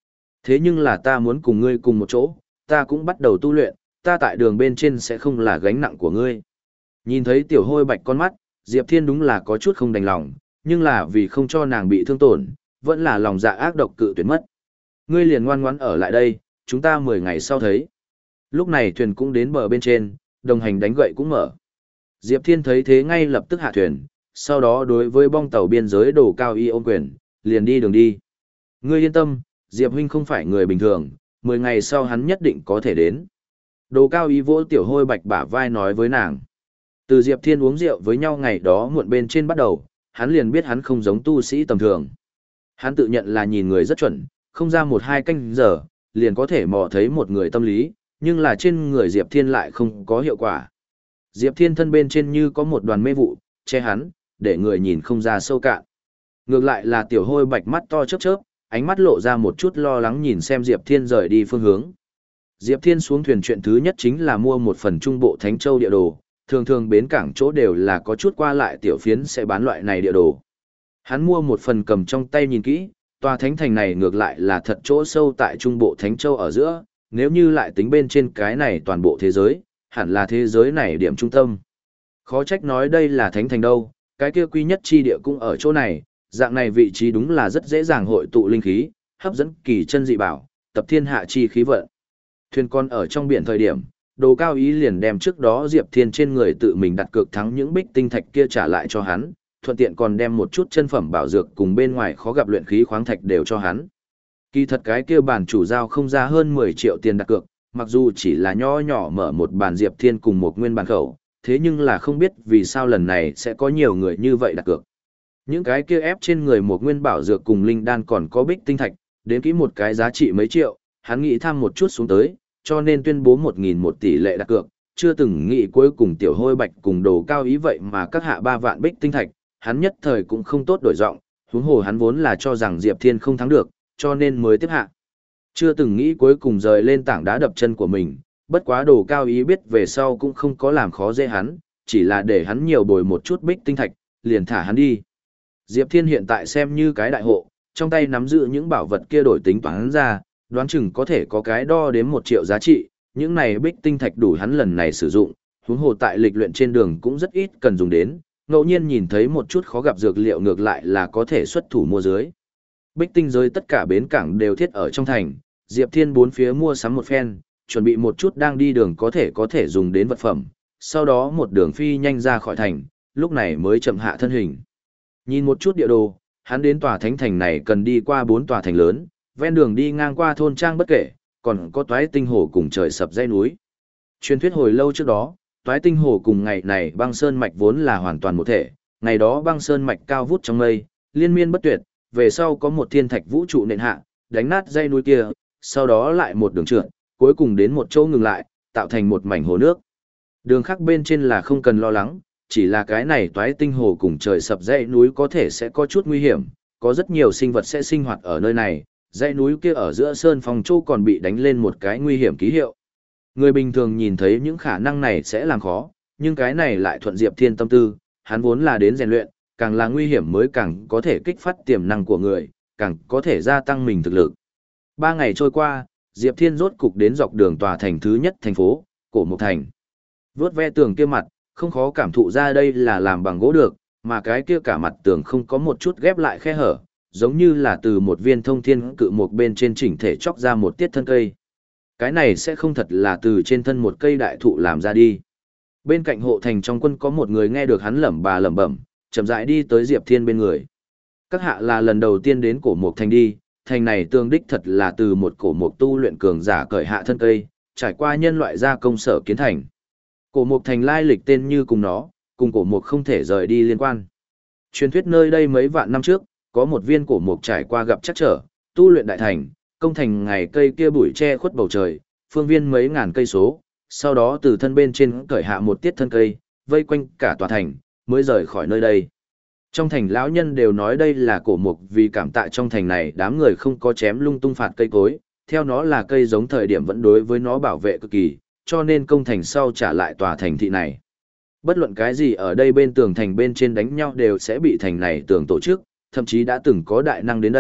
A: thế nhưng là ta muốn cùng ngươi cùng một chỗ, ta cũng bắt đầu tu luyện, ta tại đường bên trên sẽ không là gánh nặng của ngươi. Nhìn thấy tiểu hôi bạch con mắt, Diệp Thiên đúng là có chút không đành lòng, nhưng là vì không cho nàng bị thương tổn, vẫn là lòng dạ ác độc cự tuyệt mất. Ngươi liền ngoan ngoãn ở lại đây, chúng ta mười ngày sau thấy. Lúc này thuyền cũng đến bờ bên trên, đồng hành đánh gậy cũng mở. Diệp Thiên thấy thế ngay lập tức hạ thuyền, sau đó đối với bong tàu biên giới Đồ Cao Y ôm quyền, liền đi đường đi. Ngươi yên tâm, Diệp huynh không phải người bình thường, mười ngày sau hắn nhất định có thể đến. Đồ Cao Y vỗ tiểu hôi bạch bả vai nói với nàng. Từ Diệp Thiên uống rượu với nhau ngày đó muộn bên trên bắt đầu, hắn liền biết hắn không giống tu sĩ tầm thường. Hắn tự nhận là nhìn người rất chuẩn, không ra một hai canh giờ, liền có thể mò thấy một người tâm lý, nhưng là trên người Diệp Thiên lại không có hiệu quả. Diệp Thiên thân bên trên như có một đoàn mê vụ, che hắn, để người nhìn không ra sâu cạn. Ngược lại là tiểu hôi bạch mắt to chớp chớp, ánh mắt lộ ra một chút lo lắng nhìn xem Diệp Thiên rời đi phương hướng. Diệp Thiên xuống thuyền chuyện thứ nhất chính là mua một phần trung bộ Thánh Châu địa đồ, thường thường bến cảng chỗ đều là có chút qua lại tiểu phiến sẽ bán loại này địa đồ. Hắn mua một phần cầm trong tay nhìn kỹ, tòa thánh thành này ngược lại là thật chỗ sâu tại trung bộ Thánh Châu ở giữa, nếu như lại tính bên trên cái này toàn bộ thế giới, hẳn là thế giới này điểm trung tâm. Khó trách nói đây là thánh thành đâu, cái kia quy nhất chi địa cũng ở chỗ này, dạng này vị trí đúng là rất dễ dàng hội tụ linh khí, hấp dẫn kỳ chân dị bảo, tập thiên hạ chi khí vận. Thuyền con ở trong biển thời điểm, Đồ Cao Ý liền đem trước đó Diệp Thiên trên người tự mình đặt cược thắng những bích tinh thạch kia trả lại cho hắn, thuận tiện còn đem một chút chân phẩm bảo dược cùng bên ngoài khó gặp luyện khí khoáng thạch đều cho hắn. Kỳ thật cái kia bản chủ giao không ra hơn mười triệu tiền đặt cược, mặc dù chỉ là nho nhỏ mở một bàn Diệp Thiên cùng một nguyên bàn khẩu, thế nhưng là không biết vì sao lần này sẽ có nhiều người như vậy đặt cược. Những cái kia ép trên người một nguyên bảo dược cùng linh đan còn có bích tinh thạch, đến kỹ một cái giá trị mấy triệu, hắn nghĩ thăm một chút xuống tới, cho nên tuyên bố một nghìn một tỷ lệ đặt cược, chưa từng nghĩ cuối cùng tiểu hôi bạch cùng Đồ Cao Ý vậy mà các hạ ba vạn bích tinh thạch, hắn nhất thời cũng không tốt đổi giọng, huống hồ hắn vốn là cho rằng Diệp Thiên không thắng được, cho nên mới tiếp hạ. Chưa từng nghĩ cuối cùng rời lên tảng đá đập chân của mình, bất quá Đồ Cao Ý biết về sau cũng không có làm khó dễ hắn, chỉ là để hắn nhiều bồi một chút bích tinh thạch, liền thả hắn đi. Diệp Thiên hiện tại xem như cái đại hộ, trong tay nắm giữ những bảo vật kia đổi tính toán ra, đoán chừng có thể có cái đo đến một triệu giá trị, những này bích tinh thạch đủ hắn lần này sử dụng, huống hồ tại lịch luyện trên đường cũng rất ít cần dùng đến, ngẫu nhiên nhìn thấy một chút khó gặp dược liệu ngược lại là có thể xuất thủ mua dưới. Bích tinh giới tất cả bến cảng đều thiết ở trong thành, Diệp Thiên bốn phía mua sắm một phen, chuẩn bị một chút đang đi đường có thể có thể dùng đến vật phẩm, sau đó một đường phi nhanh ra khỏi thành, lúc này mới chậm hạ thân hình. Nhìn một chút địa đồ, hắn đến tòa thánh thành này cần đi qua bốn tòa thành lớn, ven đường đi ngang qua thôn trang bất kể, còn có Toái Tinh Hồ cùng trời sập dãy núi. Truyền thuyết hồi lâu trước đó, Toái Tinh Hồ cùng ngày này băng sơn mạch vốn là hoàn toàn một thể, ngày đó băng sơn mạch cao vút trong mây, liên miên bất tuyệt, về sau có một thiên thạch vũ trụ nện hạ, đánh nát dãy núi kia, sau đó lại một đường trượt, cuối cùng đến một chỗ ngừng lại, tạo thành một mảnh hồ nước. Đường khác bên trên là không cần lo lắng, chỉ là cái này Toái Tinh Hồ cùng trời sập dãy núi có thể sẽ có chút nguy hiểm, có rất nhiều sinh vật sẽ sinh hoạt ở nơi này, dãy núi kia ở giữa sơn phong châu còn bị đánh lên một cái nguy hiểm ký hiệu. Người bình thường nhìn thấy những khả năng này sẽ làm khó, nhưng cái này lại thuận Diệp Thiên tâm tư, hắn vốn là đến rèn luyện, càng là nguy hiểm mới càng có thể kích phát tiềm năng của người, càng có thể gia tăng mình thực lực. Ba ngày trôi qua, Diệp Thiên rốt cục đến dọc đường tòa thành thứ nhất thành phố, Cổ Mộc Thành. Vướt ve tường kia mặt, không khó cảm thụ ra đây là làm bằng gỗ được, mà cái kia cả mặt tường không có một chút ghép lại khe hở, giống như là từ một viên thông thiên cự một bên trên chỉnh thể chóc ra một tiết thân cây. Cái này sẽ không thật là từ trên thân một cây đại thụ làm ra đi. Bên cạnh hộ thành trong quân có một người nghe được hắn lẩm bà lẩm bẩm, chậm rãi đi tới Diệp Thiên bên người. Các hạ là lần đầu tiên đến Cổ Mộc Thành đi, thành này tương đích thật là từ một cổ mộc tu luyện cường giả cởi hạ thân cây, trải qua nhân loại gia công sở kiến thành. Cổ Mộc Thành lai lịch tên như cùng nó, cùng cổ mộc không thể rời đi liên quan. Truyền thuyết nơi đây mấy vạn năm trước, có một viên cổ mộc trải qua gặp chắc trở, tu luyện đại thành, công thành ngày cây kia bụi che khuất bầu trời, phương viên mấy ngàn cây số, sau đó từ thân bên trên cởi hạ một tiết thân cây, vây quanh cả tòa thành, mới rời khỏi nơi đây. Trong thành lão nhân đều nói đây là cổ mộc vì cảm tạ trong thành này đám người không có chém lung tung phạt cây cối, theo nó là cây giống thời điểm vẫn đối với nó bảo vệ cực kỳ, cho nên công thành sau trả lại tòa thành thị này. Bất luận cái gì ở đây bên tường thành bên trên đánh nhau đều sẽ bị thành này tường tổ chức, thậm chí đã từng có đại năng đến đây,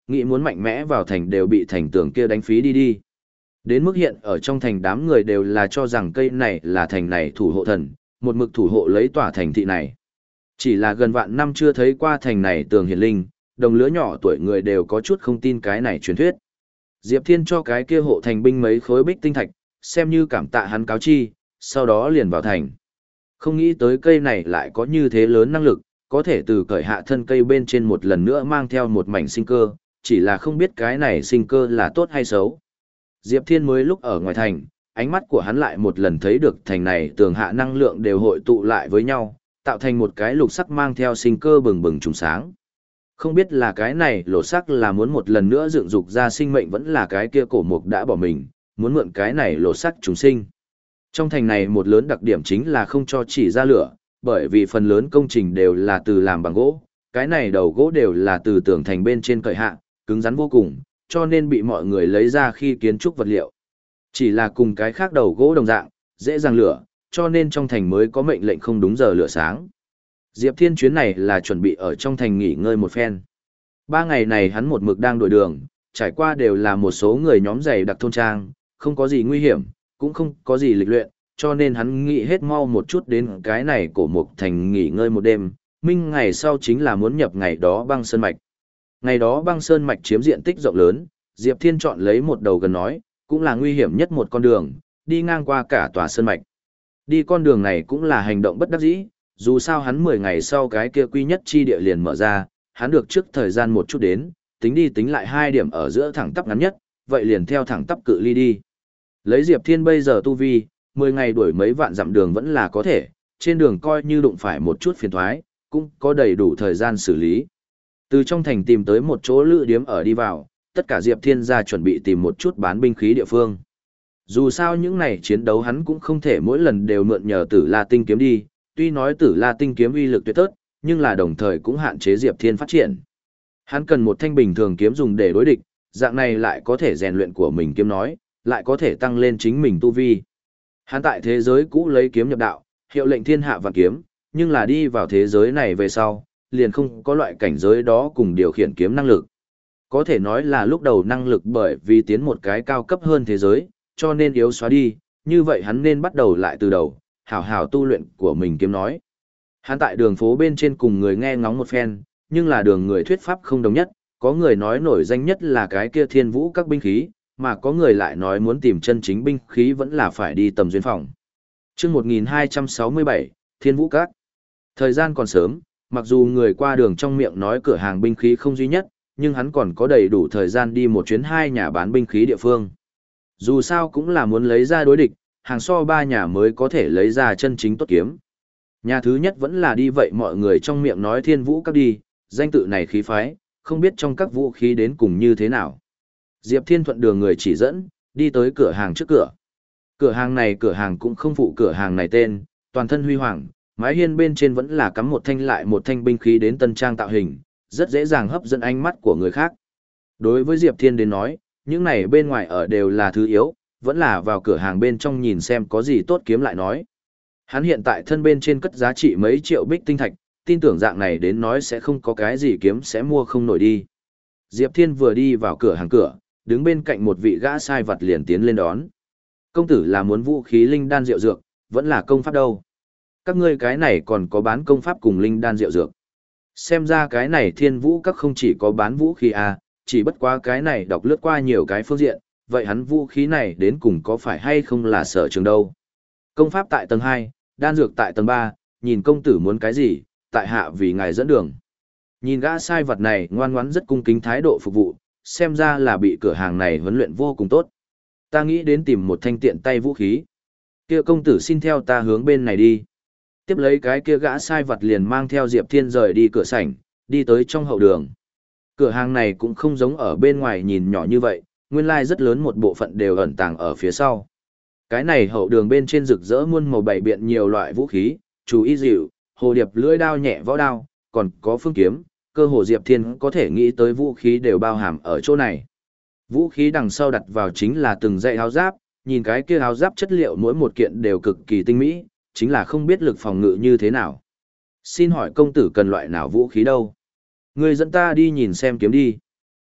A: nghĩ muốn mạnh mẽ vào thành đều bị thành tường kia đánh phí đi đi. Đến mức hiện ở trong thành đám người đều là cho rằng cây này là thành này thủ hộ thần, một mực thủ hộ lấy tòa thành thị này. Chỉ là gần vạn năm chưa thấy qua thành này tường hiển linh, đồng lứa nhỏ tuổi người đều có chút không tin cái này truyền thuyết. Diệp Thiên cho cái kia hộ thành binh mấy khối bích tinh thạch, xem như cảm tạ hắn cáo chi, sau đó liền vào thành. Không nghĩ tới cây này lại có như thế lớn năng lực, có thể từ cởi hạ thân cây bên trên một lần nữa mang theo một mảnh sinh cơ, chỉ là không biết cái này sinh cơ là tốt hay xấu. Diệp Thiên mới lúc ở ngoài thành, ánh mắt của hắn lại một lần thấy được thành này tường hạ năng lượng đều hội tụ lại với nhau, tạo thành một cái lục sắc mang theo sinh cơ bừng bừng trùng sáng. Không biết là cái này lột sắc là muốn một lần nữa dựng dục ra sinh mệnh vẫn là cái kia cổ mục đã bỏ mình, muốn mượn cái này lột sắc trùng sinh. Trong thành này một lớn đặc điểm chính là không cho chỉ ra lửa, bởi vì phần lớn công trình đều là từ làm bằng gỗ, cái này đầu gỗ đều là từ tường thành bên trên cởi hạ, cứng rắn vô cùng, cho nên bị mọi người lấy ra khi kiến trúc vật liệu. Chỉ là cùng cái khác đầu gỗ đồng dạng, dễ dàng lửa, cho nên trong thành mới có mệnh lệnh không đúng giờ lửa sáng. Diệp Thiên chuyến này là chuẩn bị ở trong thành nghỉ ngơi một phen. Ba ngày này hắn một mực đang đổi đường, trải qua đều là một số người nhóm dày đặc thôn trang, không có gì nguy hiểm, cũng không có gì lịch luyện, cho nên hắn nghĩ hết mau một chút đến cái này cổ mục thành nghỉ ngơi một đêm, minh ngày sau chính là muốn nhập ngày đó băng sơn mạch. Ngày đó băng sơn mạch chiếm diện tích rộng lớn, Diệp Thiên chọn lấy một đầu gần nói, cũng là nguy hiểm nhất một con đường, đi ngang qua cả tòa sơn mạch. Đi con đường này cũng là hành động bất đắc dĩ, dù sao hắn mười ngày sau cái kia quy nhất chi địa liền mở ra, hắn được trước thời gian một chút đến, tính đi tính lại hai điểm ở giữa thẳng tắp ngắn nhất, vậy liền theo thẳng tắp cự ly đi. Lấy Diệp Thiên bây giờ tu vi, mười ngày đuổi mấy vạn dặm đường vẫn là có thể, trên đường coi như đụng phải một chút phiền thoái, cũng có đầy đủ thời gian xử lý. Từ trong thành tìm tới một chỗ lữ điếm ở đi vào, tất cả Diệp Thiên ra chuẩn bị tìm một chút bán binh khí địa phương. Dù sao những này chiến đấu hắn cũng không thể mỗi lần đều mượn nhờ Tử La Tinh kiếm đi, tuy nói Tử La Tinh kiếm uy lực tuyệt tốt, nhưng là đồng thời cũng hạn chế Diệp Thiên phát triển. Hắn cần một thanh bình thường kiếm dùng để đối địch, dạng này lại có thể rèn luyện của mình kiếm nói, lại có thể tăng lên chính mình tu vi. Hắn tại thế giới cũ lấy kiếm nhập đạo, hiệu lệnh thiên hạ vạn kiếm, nhưng là đi vào thế giới này về sau, liền không có loại cảnh giới đó cùng điều khiển kiếm năng lực. Có thể nói là lúc đầu năng lực bởi vì tiến một cái cao cấp hơn thế giới, cho nên yếu xóa đi, như vậy hắn nên bắt đầu lại từ đầu, hảo hảo tu luyện của mình kiếm nói. Hắn tại đường phố bên trên cùng người nghe ngóng một phen, nhưng là đường người thuyết pháp không đồng nhất, có người nói nổi danh nhất là cái kia thiên vũ các binh khí, mà có người lại nói muốn tìm chân chính binh khí vẫn là phải đi tầm duyên phòng. Trước một nghìn hai trăm sáu mươi bảy, Thiên Vũ Các. Thời gian còn sớm, mặc dù người qua đường trong miệng nói cửa hàng binh khí không duy nhất, nhưng hắn còn có đầy đủ thời gian đi một chuyến hai nhà bán binh khí địa phương. Dù sao cũng là muốn lấy ra đối địch, hàng so ba nhà mới có thể lấy ra chân chính tốt kiếm. Nhà thứ nhất vẫn là đi vậy mọi người trong miệng nói Thiên Vũ Các đi, danh tự này khí phái, không biết trong các vũ khí đến cùng như thế nào. Diệp Thiên thuận đường người chỉ dẫn, đi tới cửa hàng trước cửa. Cửa hàng này cửa hàng cũng không phụ cửa hàng này tên, toàn thân huy hoàng, mái hiên bên trên vẫn là cắm một thanh lại một thanh binh khí đến tân trang tạo hình, rất dễ dàng hấp dẫn ánh mắt của người khác. Đối với Diệp Thiên đến nói, những này bên ngoài ở đều là thứ yếu, vẫn là vào cửa hàng bên trong nhìn xem có gì tốt kiếm lại nói. Hắn hiện tại thân bên trên cất giá trị mấy triệu bích tinh thạch, tin tưởng dạng này đến nói sẽ không có cái gì kiếm sẽ mua không nổi đi. Diệp Thiên vừa đi vào cửa hàng cửa, đứng bên cạnh một vị gã sai vặt liền tiến lên đón. Công tử là muốn vũ khí linh đan rượu dược, vẫn là công pháp đâu. Các ngươi cái này còn có bán công pháp cùng linh đan rượu dược. Xem ra cái này Thiên Vũ Các không chỉ có bán vũ khí à, chỉ bất quá cái này đọc lướt qua nhiều cái phương diện, vậy hắn vũ khí này đến cùng có phải hay không là sở trường đâu. Công pháp tại tầng hai, đan dược tại tầng ba, nhìn công tử muốn cái gì, tại hạ vì ngài dẫn đường. Nhìn gã sai vật này ngoan ngoãn rất cung kính thái độ phục vụ, xem ra là bị cửa hàng này huấn luyện vô cùng tốt. Ta nghĩ đến tìm một thanh tiện tay vũ khí. Kia công tử xin theo ta hướng bên này đi. Tiếp lấy cái kia gã sai vật liền mang theo Diệp Thiên rời đi cửa sảnh, đi tới trong hậu đường. Cửa hàng này cũng không giống ở bên ngoài nhìn nhỏ như vậy, nguyên lai rất lớn một bộ phận đều ẩn tàng ở phía sau. Cái này hậu đường bên trên rực rỡ muôn màu bảy biện nhiều loại vũ khí, chú ý dịu, hồ điệp lưỡi đao nhẹ võ đao, còn có phương kiếm, cơ hồ Diệp Thiên có thể nghĩ tới vũ khí đều bao hàm ở chỗ này. Vũ khí đằng sau đặt vào chính là từng dãy áo giáp, nhìn cái kia áo giáp chất liệu mỗi một kiện đều cực kỳ tinh mỹ, chính là không biết lực phòng ngự như thế nào. Xin hỏi công tử cần loại nào vũ khí đâu? Người dẫn ta đi nhìn xem kiếm đi.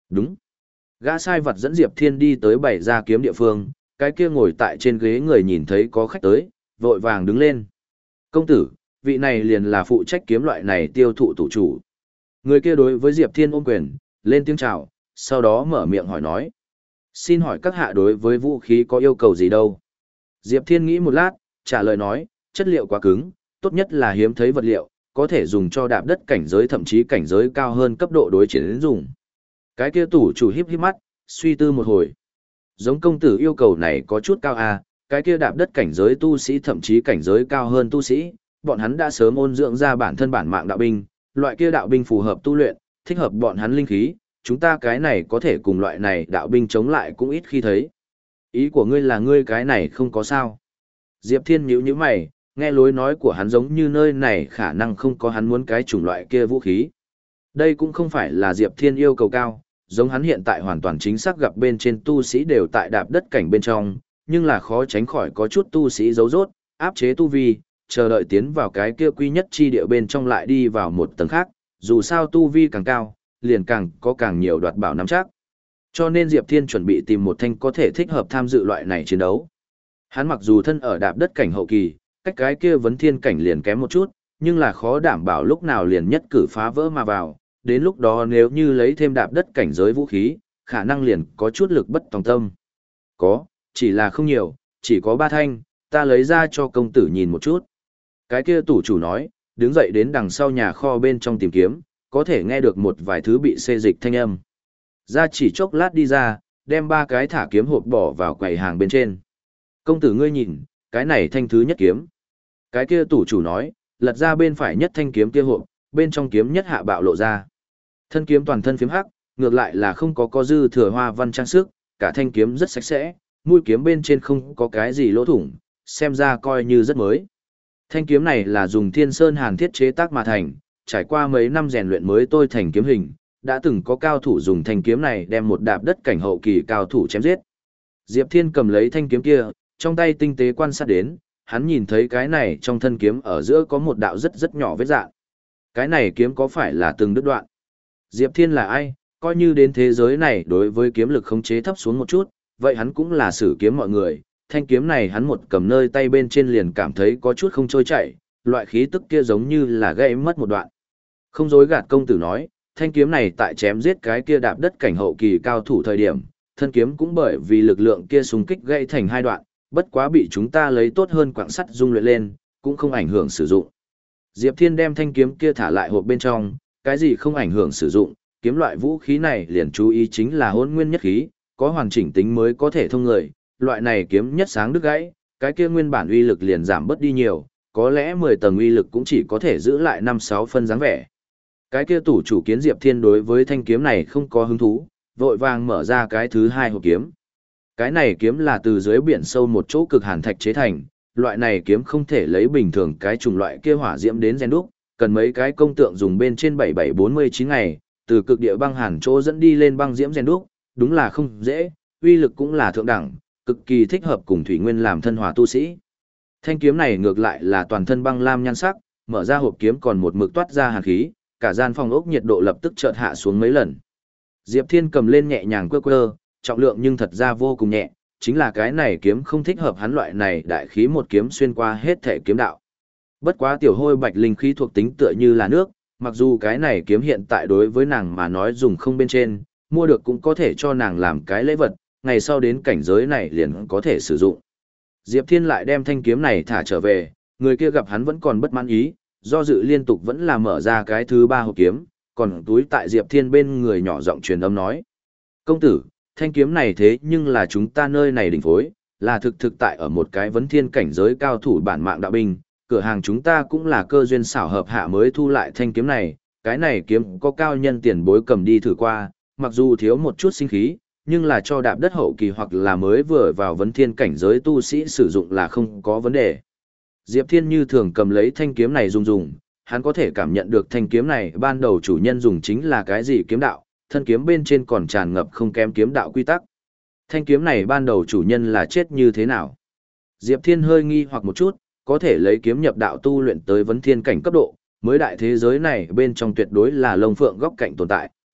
A: Đúng. Gã sai vật dẫn Diệp Thiên đi tới bày ra kiếm địa phương, cái kia ngồi tại trên ghế người nhìn thấy có khách tới, vội vàng đứng lên. Công tử, vị này liền là phụ trách kiếm loại này tiêu thụ tủ chủ. Người kia đối với Diệp Thiên ôm quyền, lên tiếng chào, sau đó mở miệng hỏi nói. Xin hỏi các hạ đối với vũ khí có yêu cầu gì đâu? Diệp Thiên nghĩ một lát, trả lời nói, chất liệu quá cứng, tốt nhất là hiếm thấy vật liệu, có thể dùng cho đạp đất cảnh giới thậm chí cảnh giới cao hơn cấp độ đối chiến dùng. Cái kia tủ chủ híp híp mắt, suy tư một hồi. Giống công tử yêu cầu này có chút cao à, cái kia đạp đất cảnh giới tu sĩ thậm chí cảnh giới cao hơn tu sĩ, bọn hắn đã sớm ôn dưỡng ra bản thân bản mạng đạo binh, loại kia đạo binh phù hợp tu luyện, thích hợp bọn hắn linh khí, chúng ta cái này có thể cùng loại này đạo binh chống lại cũng ít khi thấy. Ý của ngươi là ngươi cái này không có sao. Diệp Thiên nhíu nhíu mày, nghe lối nói của hắn giống như nơi này khả năng không có hắn muốn cái chủng loại kia vũ khí. Đây cũng không phải là Diệp Thiên yêu cầu cao, giống hắn hiện tại hoàn toàn chính xác gặp bên trên tu sĩ đều tại đạp đất cảnh bên trong, nhưng là khó tránh khỏi có chút tu sĩ giấu rốt, áp chế tu vi, chờ đợi tiến vào cái kia quy nhất chi địa bên trong lại đi vào một tầng khác, dù sao tu vi càng cao, liền càng có càng nhiều đoạt bảo nắm chắc. Cho nên Diệp Thiên chuẩn bị tìm một thanh có thể thích hợp tham dự loại này chiến đấu. Hắn mặc dù thân ở đạp đất cảnh hậu kỳ, cách cái kia vấn thiên cảnh liền kém một chút, nhưng là khó đảm bảo lúc nào liền nhất cử phá vỡ mà vào, đến lúc đó nếu như lấy thêm đạp đất cảnh giới vũ khí, khả năng liền có chút lực bất tòng tâm. Có, chỉ là không nhiều, chỉ có ba thanh, ta lấy ra cho công tử nhìn một chút. Cái kia tủ chủ nói, đứng dậy đến đằng sau nhà kho bên trong tìm kiếm, có thể nghe được một vài thứ bị xê dịch thanh âm. Ra chỉ chốc lát đi ra, đem ba cái thả kiếm hộp bỏ vào quầy hàng bên trên. Công tử ngươi nhìn, cái này thanh thứ nhất kiếm. Cái kia tủ chủ nói, lật ra bên phải nhất thanh kiếm kia hộp, bên trong kiếm nhất hạ bạo lộ ra. Thân kiếm toàn thân phím hắc, ngược lại là không có có dư thừa hoa văn trang sức, cả thanh kiếm rất sạch sẽ, mũi kiếm bên trên không có cái gì lỗ thủng, xem ra coi như rất mới. Thanh kiếm này là dùng Thiên Sơn Hàn thiết chế tác mà thành, trải qua mấy năm rèn luyện mới tôi thành kiếm hình, đã từng có cao thủ dùng thanh kiếm này đem một đạp đất cảnh hậu kỳ cao thủ chém giết. Diệp Thiên cầm lấy thanh kiếm kia, trong tay tinh tế quan sát đến, hắn nhìn thấy cái này trong thân kiếm ở giữa có một đạo rất rất nhỏ vết rạn. Cái này kiếm có phải là từng đứt đoạn? Diệp Thiên là ai? Coi như đến thế giới này đối với kiếm lực khống chế thấp xuống một chút, vậy hắn cũng là sử kiếm mọi người. Thanh kiếm này hắn một cầm nơi tay bên trên liền cảm thấy có chút không trôi chảy, loại khí tức kia giống như là gãy mất một đoạn. Không dối gạt công tử nói, thanh kiếm này tại chém giết cái kia đạp đất cảnh hậu kỳ cao thủ thời điểm, thân kiếm cũng bởi vì lực lượng kia xung kích gãy thành hai đoạn, bất quá bị chúng ta lấy tốt hơn quặng sắt dung luyện lên, cũng không ảnh hưởng sử dụng. Diệp Thiên đem thanh kiếm kia thả lại hộp bên trong, cái gì không ảnh hưởng sử dụng, kiếm loại vũ khí này liền chú ý chính là hỗn nguyên nhất khí, có hoàn chỉnh tính mới có thể thông người, loại này kiếm nhất sáng đứt gãy, cái kia nguyên bản uy lực liền giảm bớt đi nhiều, có lẽ mười tầng uy lực cũng chỉ có thể giữ lại năm sáu phân dáng vẻ. Cái kia tủ chủ kiến Diệp Thiên đối với thanh kiếm này không có hứng thú, vội vàng mở ra cái thứ hai hộp kiếm. Cái này kiếm là từ dưới biển sâu một chỗ cực hàn thạch chế thành, loại này kiếm không thể lấy bình thường cái chủng loại kia hỏa diễm đến rèn đúc, cần mấy cái công tượng dùng bên trên bảy bảy bốn mươi chín ngày, từ cực địa băng hàn chỗ dẫn đi lên băng diễm rèn đúc, đúng là không dễ, uy lực cũng là thượng đẳng, cực kỳ thích hợp cùng thủy nguyên làm thân hòa tu sĩ. Thanh kiếm này ngược lại là toàn thân băng lam nhan sắc, mở ra hộp kiếm còn một mực toát ra hàn khí, cả gian phòng ốc nhiệt độ lập tức chợt hạ xuống mấy lần. Diệp Thiên cầm lên nhẹ nhàng quơ quơ, trọng lượng nhưng thật ra vô cùng nhẹ, chính là cái này kiếm không thích hợp hắn loại này đại khí một kiếm xuyên qua hết thể kiếm đạo. Bất quá tiểu hôi bạch linh khí thuộc tính tựa như là nước, mặc dù cái này kiếm hiện tại đối với nàng mà nói dùng không bên trên, mua được cũng có thể cho nàng làm cái lễ vật, ngày sau đến cảnh giới này liền có thể sử dụng. Diệp Thiên lại đem thanh kiếm này thả trở về, người kia gặp hắn vẫn còn bất mãn ý, do dự liên tục vẫn là mở ra cái thứ ba hộp kiếm, còn túi tại Diệp Thiên bên người nhỏ giọng truyền âm nói. Công tử, thanh kiếm này thế nhưng là chúng ta nơi này đỉnh phối, là thực thực tại ở một cái vấn thiên cảnh giới cao thủ bản mạng đạo binh, cửa hàng chúng ta cũng là cơ duyên xảo hợp hạ mới thu lại thanh kiếm này, cái này kiếm có cao nhân tiền bối cầm đi thử qua, mặc dù thiếu một chút sinh khí, nhưng là cho đạp đất hậu kỳ hoặc là mới vừa vào vấn thiên cảnh giới tu sĩ sử dụng là không có vấn đề. Diệp Thiên như thường cầm lấy thanh kiếm này dùng dùng, hắn có thể cảm nhận được thanh kiếm này ban đầu chủ nhân dùng chính là cái gì kiếm đạo, thân kiếm bên trên còn tràn ngập không kém kiếm đạo quy tắc. Thanh kiếm này ban đầu chủ nhân là chết như thế nào? Diệp Thiên hơi nghi hoặc một chút, có thể lấy kiếm nhập đạo tu luyện tới vấn thiên cảnh cấp độ, mới đại thế giới này bên trong tuyệt đối là lông phượng góc cạnh tồn tại,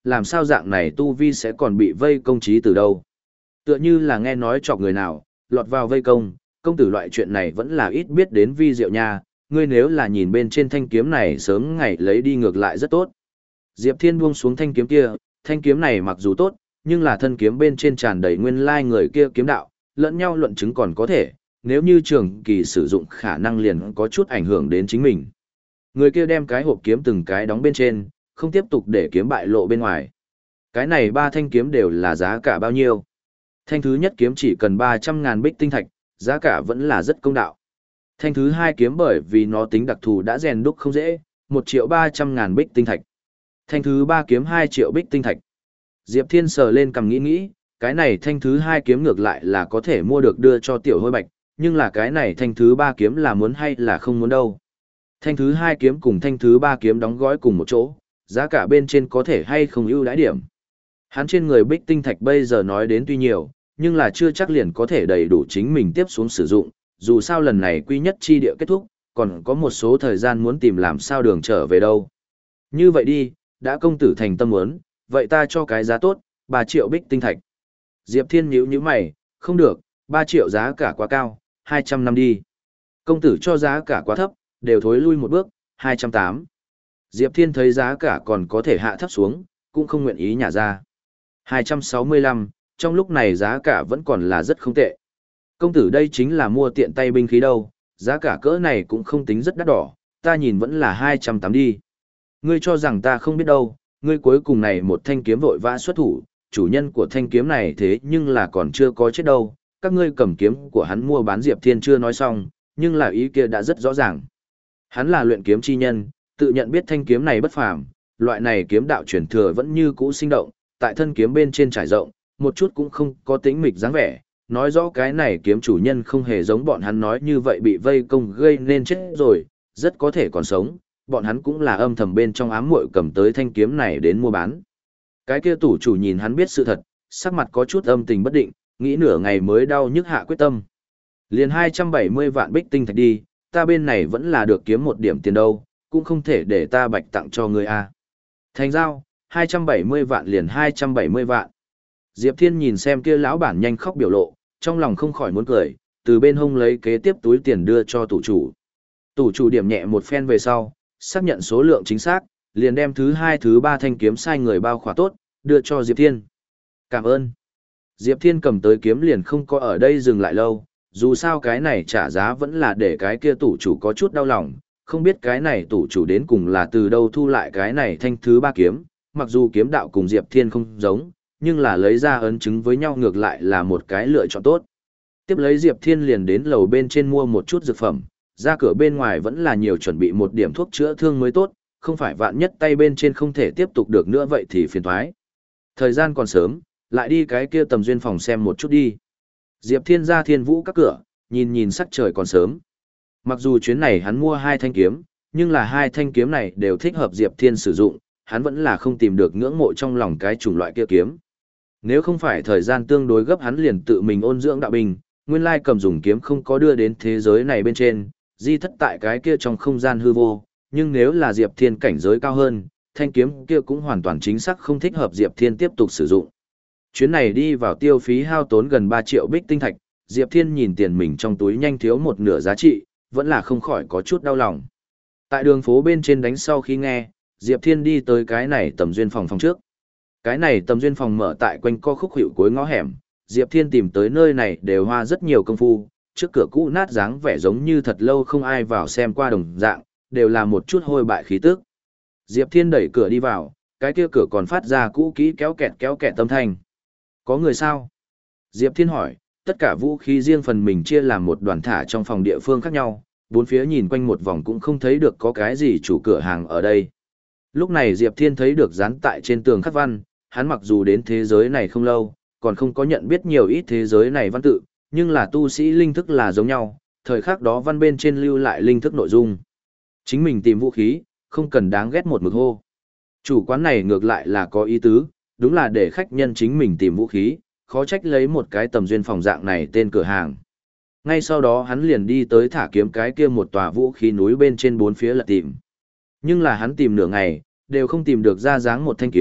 A: làm sao dạng này tu vi sẽ còn bị vây công trí từ đâu. Tựa như là nghe nói chọc người nào, lọt vào vây công, công tử loại chuyện này vẫn là ít biết đến vi diệu nha, ngươi nếu là nhìn bên trên thanh kiếm này sớm ngày lấy đi ngược lại rất tốt. Diệp Thiên buông xuống thanh kiếm kia, thanh kiếm này mặc dù tốt, nhưng là thân kiếm bên trên tràn đầy nguyên lai người kia kiếm đạo, lẫn nhau luận chứng còn có thể, nếu như trường kỳ sử dụng khả năng liền có chút ảnh hưởng đến chính mình. Người kia đem cái hộp kiếm từng cái đóng bên trên, không tiếp tục để kiếm bại lộ bên ngoài. Cái này ba thanh kiếm đều là giá cả bao nhiêu? Thanh thứ nhất kiếm chỉ cần ba trăm ngàn bích tinh thạch, giá cả vẫn là rất công đạo. Thanh thứ hai kiếm bởi vì nó tính đặc thù đã rèn đúc không dễ, một triệu ba trăm ngàn bích tinh thạch. Thanh thứ ba kiếm hai triệu bích tinh thạch. Diệp Thiên sờ lên cầm nghĩ nghĩ, cái này thanh thứ hai kiếm ngược lại là có thể mua được đưa cho tiểu hôi bạch, nhưng là cái này thanh thứ ba kiếm là muốn hay là không muốn đâu. Thanh thứ hai kiếm cùng thanh thứ ba kiếm đóng gói cùng một chỗ, giá cả bên trên có thể hay không ưu đãi điểm. Hắn trên người bích tinh thạch bây giờ nói đến tuy nhiều, nhưng là chưa chắc liền có thể đầy đủ chính mình tiếp xuống sử dụng, dù sao lần này quy nhất chi địa kết thúc, còn có một số thời gian muốn tìm làm sao đường trở về đâu. Như vậy đi, đã công tử thành tâm muốn, vậy ta cho cái giá tốt, ba triệu bích tinh thạch. Diệp Thiên nhíu nhíu mày, không được, ba triệu giá cả quá cao, hai trăm năm đi. Công tử cho giá cả quá thấp, đều thối lui một bước, hai trăm tám. Diệp Thiên thấy giá cả còn có thể hạ thấp xuống, cũng không nguyện ý nhả ra. hai trăm sáu mươi lăm, trong lúc này giá cả vẫn còn là rất không tệ. Công tử đây chính là mua tiện tay binh khí đâu, giá cả cỡ này cũng không tính rất đắt đỏ, ta nhìn vẫn là hai trăm tám đi. Ngươi cho rằng ta không biết đâu, ngươi cuối cùng này một thanh kiếm vội vã xuất thủ, chủ nhân của thanh kiếm này thế nhưng là còn chưa có chết đâu, các ngươi cầm kiếm của hắn mua bán Diệp Thiên chưa nói xong, nhưng là ý kia đã rất rõ ràng. Hắn là luyện kiếm chi nhân, tự nhận biết thanh kiếm này bất phàm, loại này kiếm đạo truyền thừa vẫn như cũ sinh động, tại thân kiếm bên trên trải rộng, một chút cũng không có tính mịch dáng vẻ, nói rõ cái này kiếm chủ nhân không hề giống bọn hắn nói như vậy bị vây công gây nên chết rồi, rất có thể còn sống, bọn hắn cũng là âm thầm bên trong ám muội cầm tới thanh kiếm này đến mua bán. Cái kia tủ chủ nhìn hắn biết sự thật, sắc mặt có chút âm tình bất định, nghĩ nửa ngày mới đau nhức hạ quyết tâm. Liền hai trăm bảy mươi vạn bích tinh thạch đi, ta bên này vẫn là được kiếm một điểm tiền đâu, cũng không thể để ta bạch tặng cho ngươi a. Thành giao, hai trăm bảy mươi vạn liền hai trăm bảy mươi vạn. Diệp Thiên nhìn xem kia lão bản nhanh khóc biểu lộ, trong lòng không khỏi muốn cười, từ bên hông lấy kế tiếp túi tiền đưa cho tủ chủ. Tủ chủ điểm nhẹ một phen về sau, xác nhận số lượng chính xác, liền đem thứ hai thứ ba thanh kiếm sai người bao khỏa tốt, đưa cho Diệp Thiên. Cảm ơn. Diệp Thiên cầm tới kiếm liền không có ở đây dừng lại lâu, dù sao cái này trả giá vẫn là để cái kia tủ chủ có chút đau lòng, không biết cái này tủ chủ đến cùng là từ đâu thu lại cái này thanh thứ ba kiếm, mặc dù kiếm đạo cùng Diệp Thiên không giống, nhưng là lấy ra ấn chứng với nhau ngược lại là một cái lựa chọn tốt. Tiếp lấy Diệp Thiên liền đến lầu bên trên mua một chút dược phẩm, ra cửa bên ngoài vẫn là nhiều chuẩn bị một điểm thuốc chữa thương mới tốt, không phải vạn nhất tay bên trên không thể tiếp tục được nữa vậy thì phiền toái. Thời gian còn sớm, lại đi cái kia tầm duyên phòng xem một chút đi. Diệp Thiên ra Thiên Vũ các cửa, nhìn nhìn sắc trời còn sớm. Mặc dù chuyến này hắn mua hai thanh kiếm, nhưng là hai thanh kiếm này đều thích hợp Diệp Thiên sử dụng, hắn vẫn là không tìm được ngưỡng mộ trong lòng cái chủng loại kia kiếm. Nếu không phải thời gian tương đối gấp hắn liền tự mình ôn dưỡng đạo binh, nguyên lai cầm dùng kiếm không có đưa đến thế giới này bên trên, di thất tại cái kia trong không gian hư vô, nhưng nếu là Diệp Thiên cảnh giới cao hơn, thanh kiếm kia cũng hoàn toàn chính xác không thích hợp Diệp Thiên tiếp tục sử dụng. Chuyến này đi vào tiêu phí hao tốn gần ba triệu bích tinh thạch, Diệp Thiên nhìn tiền mình trong túi nhanh thiếu một nửa giá trị, vẫn là không khỏi có chút đau lòng. Tại đường phố bên trên đánh sau khi nghe, Diệp Thiên đi tới cái này tầm duyên phòng phòng trước. Cái này tầm duyên phòng mở tại quanh co khúc hiệu cuối ngõ hẻm, Diệp Thiên tìm tới nơi này đều hoa rất nhiều công phu, trước cửa cũ nát dáng vẻ giống như thật lâu không ai vào xem qua đồng dạng, đều là một chút hôi bại khí tức. Diệp Thiên đẩy cửa đi vào, cái kia cửa còn phát ra cũ kỹ kéo kẹt kéo kẹt âm thanh. Có người sao? Diệp Thiên hỏi, tất cả vũ khí riêng phần mình chia làm một đoàn thả trong phòng địa phương khác nhau, bốn phía nhìn quanh một vòng cũng không thấy được có cái gì chủ cửa hàng ở đây. Lúc này Diệp Thiên thấy được dán tại trên tường khắc văn, hắn mặc dù đến thế giới này không lâu, còn không có nhận biết nhiều ít thế giới này văn tự, nhưng là tu sĩ linh thức là giống nhau, thời khắc đó văn bên trên lưu lại linh thức nội dung. Chính mình tìm vũ khí, không cần đáng ghét một mực hô. Chủ quán này ngược lại là có ý tứ, đúng là để khách nhân chính mình tìm vũ khí, khó trách lấy một cái tầm duyên phòng dạng này tên cửa hàng. Ngay sau đó hắn liền đi tới thả kiếm cái kia một tòa vũ khí núi bên trên bốn phía lật tìm. Nhưng là hắn tìm nửa ngày, đều không tìm được ra dáng một thanh kiếm,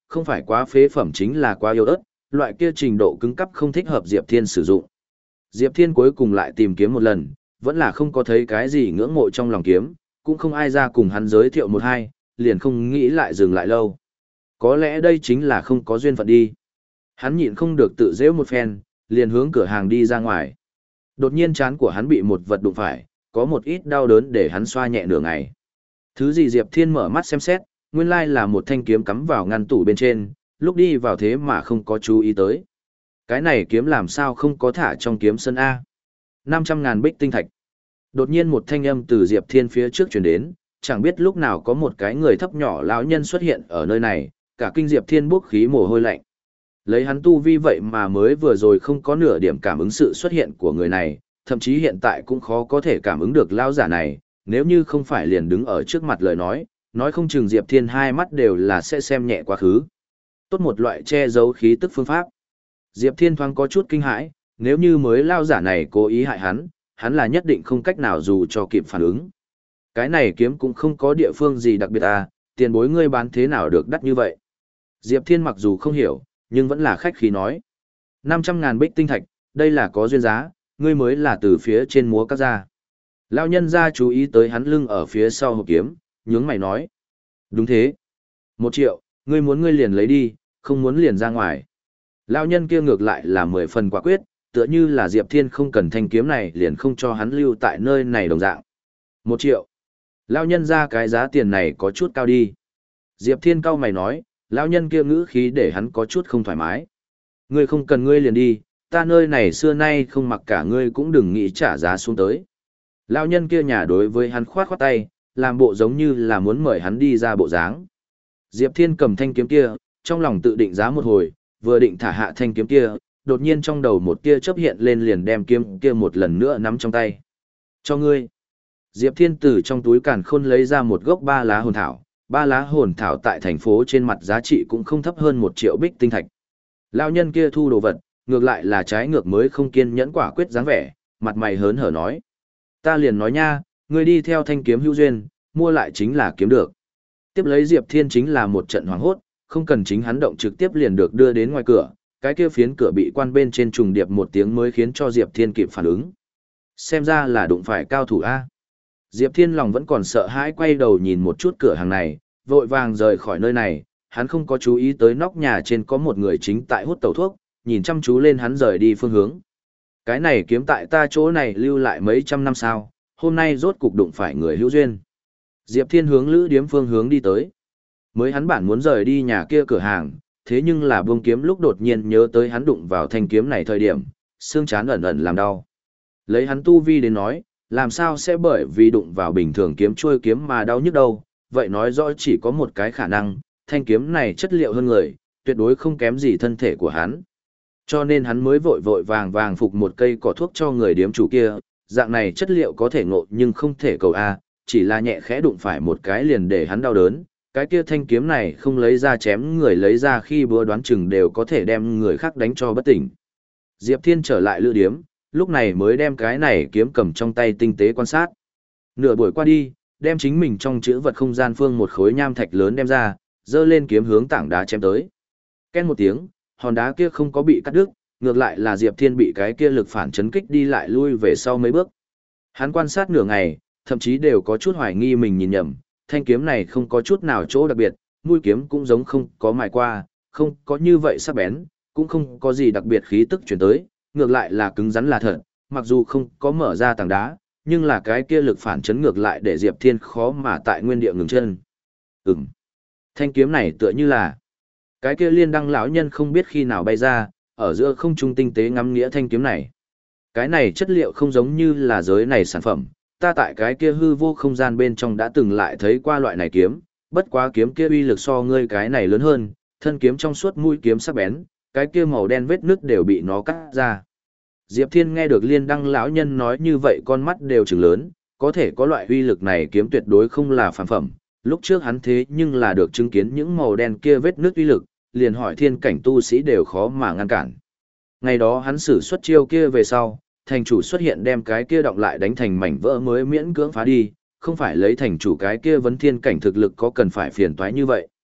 A: không phải quá phế phẩm chính là quá yếu ớt, loại kia trình độ cứng cắp không thích hợp Diệp Thiên sử dụng. Diệp Thiên cuối cùng lại tìm kiếm một lần, vẫn là không có thấy cái gì ngưỡng mộ trong lòng kiếm, cũng không ai ra cùng hắn giới thiệu một hai, liền không nghĩ lại dừng lại lâu. Có lẽ đây chính là không có duyên phận đi. Hắn nhịn không được tự giễu một phen, liền hướng cửa hàng đi ra ngoài. Đột nhiên trán của hắn bị một vật đụng phải, có một ít đau đớn để hắn xoa nhẹ nửa ngày. Thứ gì Diệp Thiên mở mắt xem xét, nguyên lai là một thanh kiếm cắm vào ngăn tủ bên trên, lúc đi vào thế mà không có chú ý tới. Cái này kiếm làm sao không có thả trong kiếm sân A. năm trăm ngàn bích tinh thạch. Đột nhiên một thanh âm từ Diệp Thiên phía trước truyền đến, chẳng biết lúc nào có một cái người thấp nhỏ lão nhân xuất hiện ở nơi này, cả kinh Diệp Thiên bốc khí mồ hôi lạnh. Lấy hắn tu vi vậy mà mới vừa rồi không có nửa điểm cảm ứng sự xuất hiện của người này, thậm chí hiện tại cũng khó có thể cảm ứng được lão giả này, nếu như không phải liền đứng ở trước mặt lời nói, nói không chừng Diệp Thiên hai mắt đều là sẽ xem nhẹ quá khứ. Tốt một loại che giấu khí tức phương pháp. Diệp Thiên thoáng có chút kinh hãi, nếu như mới lão giả này cố ý hại hắn, hắn là nhất định không cách nào dù cho kịp phản ứng. Cái này kiếm cũng không có địa phương gì đặc biệt à, tiền bối ngươi bán thế nào được đắt như vậy. Diệp Thiên mặc dù không hiểu, nhưng vẫn là khách khí nói. năm trăm ngàn bích tinh thạch, đây là có duyên giá, ngươi mới là từ phía trên múa cắt ra. Lão nhân ra chú ý tới hắn lưng ở phía sau hộp kiếm, nhướng mày nói. Đúng thế. Một triệu, ngươi muốn ngươi liền lấy đi, không muốn liền ra ngoài. Lão nhân kia ngược lại là mười phần quả quyết, tựa như là Diệp Thiên không cần thanh kiếm này liền không cho hắn lưu tại nơi này đồng dạng. Một triệu. Lão nhân ra cái giá tiền này có chút cao đi. Diệp Thiên cau mày nói, lão nhân kia ngữ khí để hắn có chút không thoải mái. Ngươi không cần ngươi liền đi, ta nơi này xưa nay không mặc cả ngươi cũng đừng nghĩ trả giá xuống tới. Lão nhân kia nhà đối với hắn khoát khoát tay, làm bộ giống như là muốn mời hắn đi ra bộ dáng. Diệp Thiên cầm thanh kiếm kia, trong lòng tự định giá một hồi, vừa định thả hạ thanh kiếm kia, đột nhiên trong đầu một tia chớp hiện lên liền đem kiếm kia một lần nữa nắm trong tay. Cho ngươi. Diệp Thiên từ trong túi càn khôn lấy ra một gốc ba lá hồn thảo, ba lá hồn thảo tại thành phố trên mặt giá trị cũng không thấp hơn một triệu bích tinh thạch. Lão nhân kia thu đồ vật, ngược lại là trái ngược mới không kiên nhẫn quả quyết dáng vẻ, mặt mày hớn hở nói. Ta liền nói nha, ngươi đi theo thanh kiếm hữu duyên, mua lại chính là kiếm được. Tiếp lấy Diệp Thiên chính là một trận hoảng hốt, không cần chính hắn động trực tiếp liền được đưa đến ngoài cửa, cái kia phiến cửa bị quan bên trên trùng điệp một tiếng mới khiến cho Diệp Thiên kịp phản ứng. Xem ra là đụng phải cao thủ A. Diệp Thiên lòng vẫn còn sợ hãi quay đầu nhìn một chút cửa hàng này, vội vàng rời khỏi nơi này, hắn không có chú ý tới nóc nhà trên có một người chính tại hút tẩu thuốc, nhìn chăm chú lên hắn rời đi phương hướng. Cái này kiếm tại ta chỗ này lưu lại mấy trăm năm sau, hôm nay rốt cục đụng phải người hữu duyên. Diệp Thiên hướng lữ điếm phương hướng đi tới. Mới hắn bản muốn rời đi nhà kia cửa hàng, thế nhưng là buông kiếm lúc đột nhiên nhớ tới hắn đụng vào thanh kiếm này thời điểm, xương chán ẩn ẩn làm đau. Lấy hắn tu vi đến nói, làm sao sẽ bởi vì đụng vào bình thường kiếm trôi kiếm mà đau nhức đâu, vậy nói rõ chỉ có một cái khả năng, thanh kiếm này chất liệu hơn người, tuyệt đối không kém gì thân thể của hắn. Cho nên hắn mới vội vội vàng vàng phục một cây cỏ thuốc cho người điếm chủ kia, dạng này chất liệu có thể ngộ nhưng không thể cầu A, chỉ là nhẹ khẽ đụng phải một cái liền để hắn đau đớn, cái kia thanh kiếm này không lấy ra chém người lấy ra khi bữa đoán chừng đều có thể đem người khác đánh cho bất tỉnh. Diệp Thiên trở lại lữ điếm, lúc này mới đem cái này kiếm cầm trong tay tinh tế quan sát. Nửa buổi qua đi, đem chính mình trong chữ vật không gian phương một khối nham thạch lớn đem ra, dơ lên kiếm hướng tảng đá chém tới. Ken một tiếng, hòn đá kia không có bị cắt đứt, ngược lại là Diệp Thiên bị cái kia lực phản chấn kích đi lại lui về sau mấy bước. Hắn quan sát nửa ngày, thậm chí đều có chút hoài nghi mình nhìn nhầm, thanh kiếm này không có chút nào chỗ đặc biệt, mũi kiếm cũng giống không có mài qua, không có như vậy sắc bén, cũng không có gì đặc biệt khí tức chuyển tới, ngược lại là cứng rắn là thật, mặc dù không có mở ra tảng đá, nhưng là cái kia lực phản chấn ngược lại để Diệp Thiên khó mà tại nguyên địa ngừng chân. Ừm, thanh kiếm này tựa như là cái kia liên đăng lão nhân không biết khi nào bay ra, ở giữa không trung tinh tế ngắm nghĩa thanh kiếm này. Cái này chất liệu không giống như là giới này sản phẩm, ta tại cái kia hư vô không gian bên trong đã từng lại thấy qua loại này kiếm, bất quá kiếm kia uy lực so ngươi cái này lớn hơn, thân kiếm trong suốt mũi kiếm sắc bén, cái kia màu đen vết nứt đều bị nó cắt ra. Diệp Thiên nghe được liên đăng lão nhân nói như vậy con mắt đều trừng lớn, có thể có loại uy lực này kiếm tuyệt đối không là phàm phẩm, lúc trước hắn thế nhưng là được chứng kiến những màu đen kia vết nứt uy lực, liền hỏi thiên cảnh tu sĩ đều khó mà ngăn cản. Ngày đó hắn sử xuất chiêu kia về sau, thành chủ xuất hiện đem cái kia động lại đánh thành mảnh vỡ mới miễn cưỡng phá đi, không phải lấy thành chủ cái kia vấn thiên cảnh thực lực có cần phải phiền toái như vậy.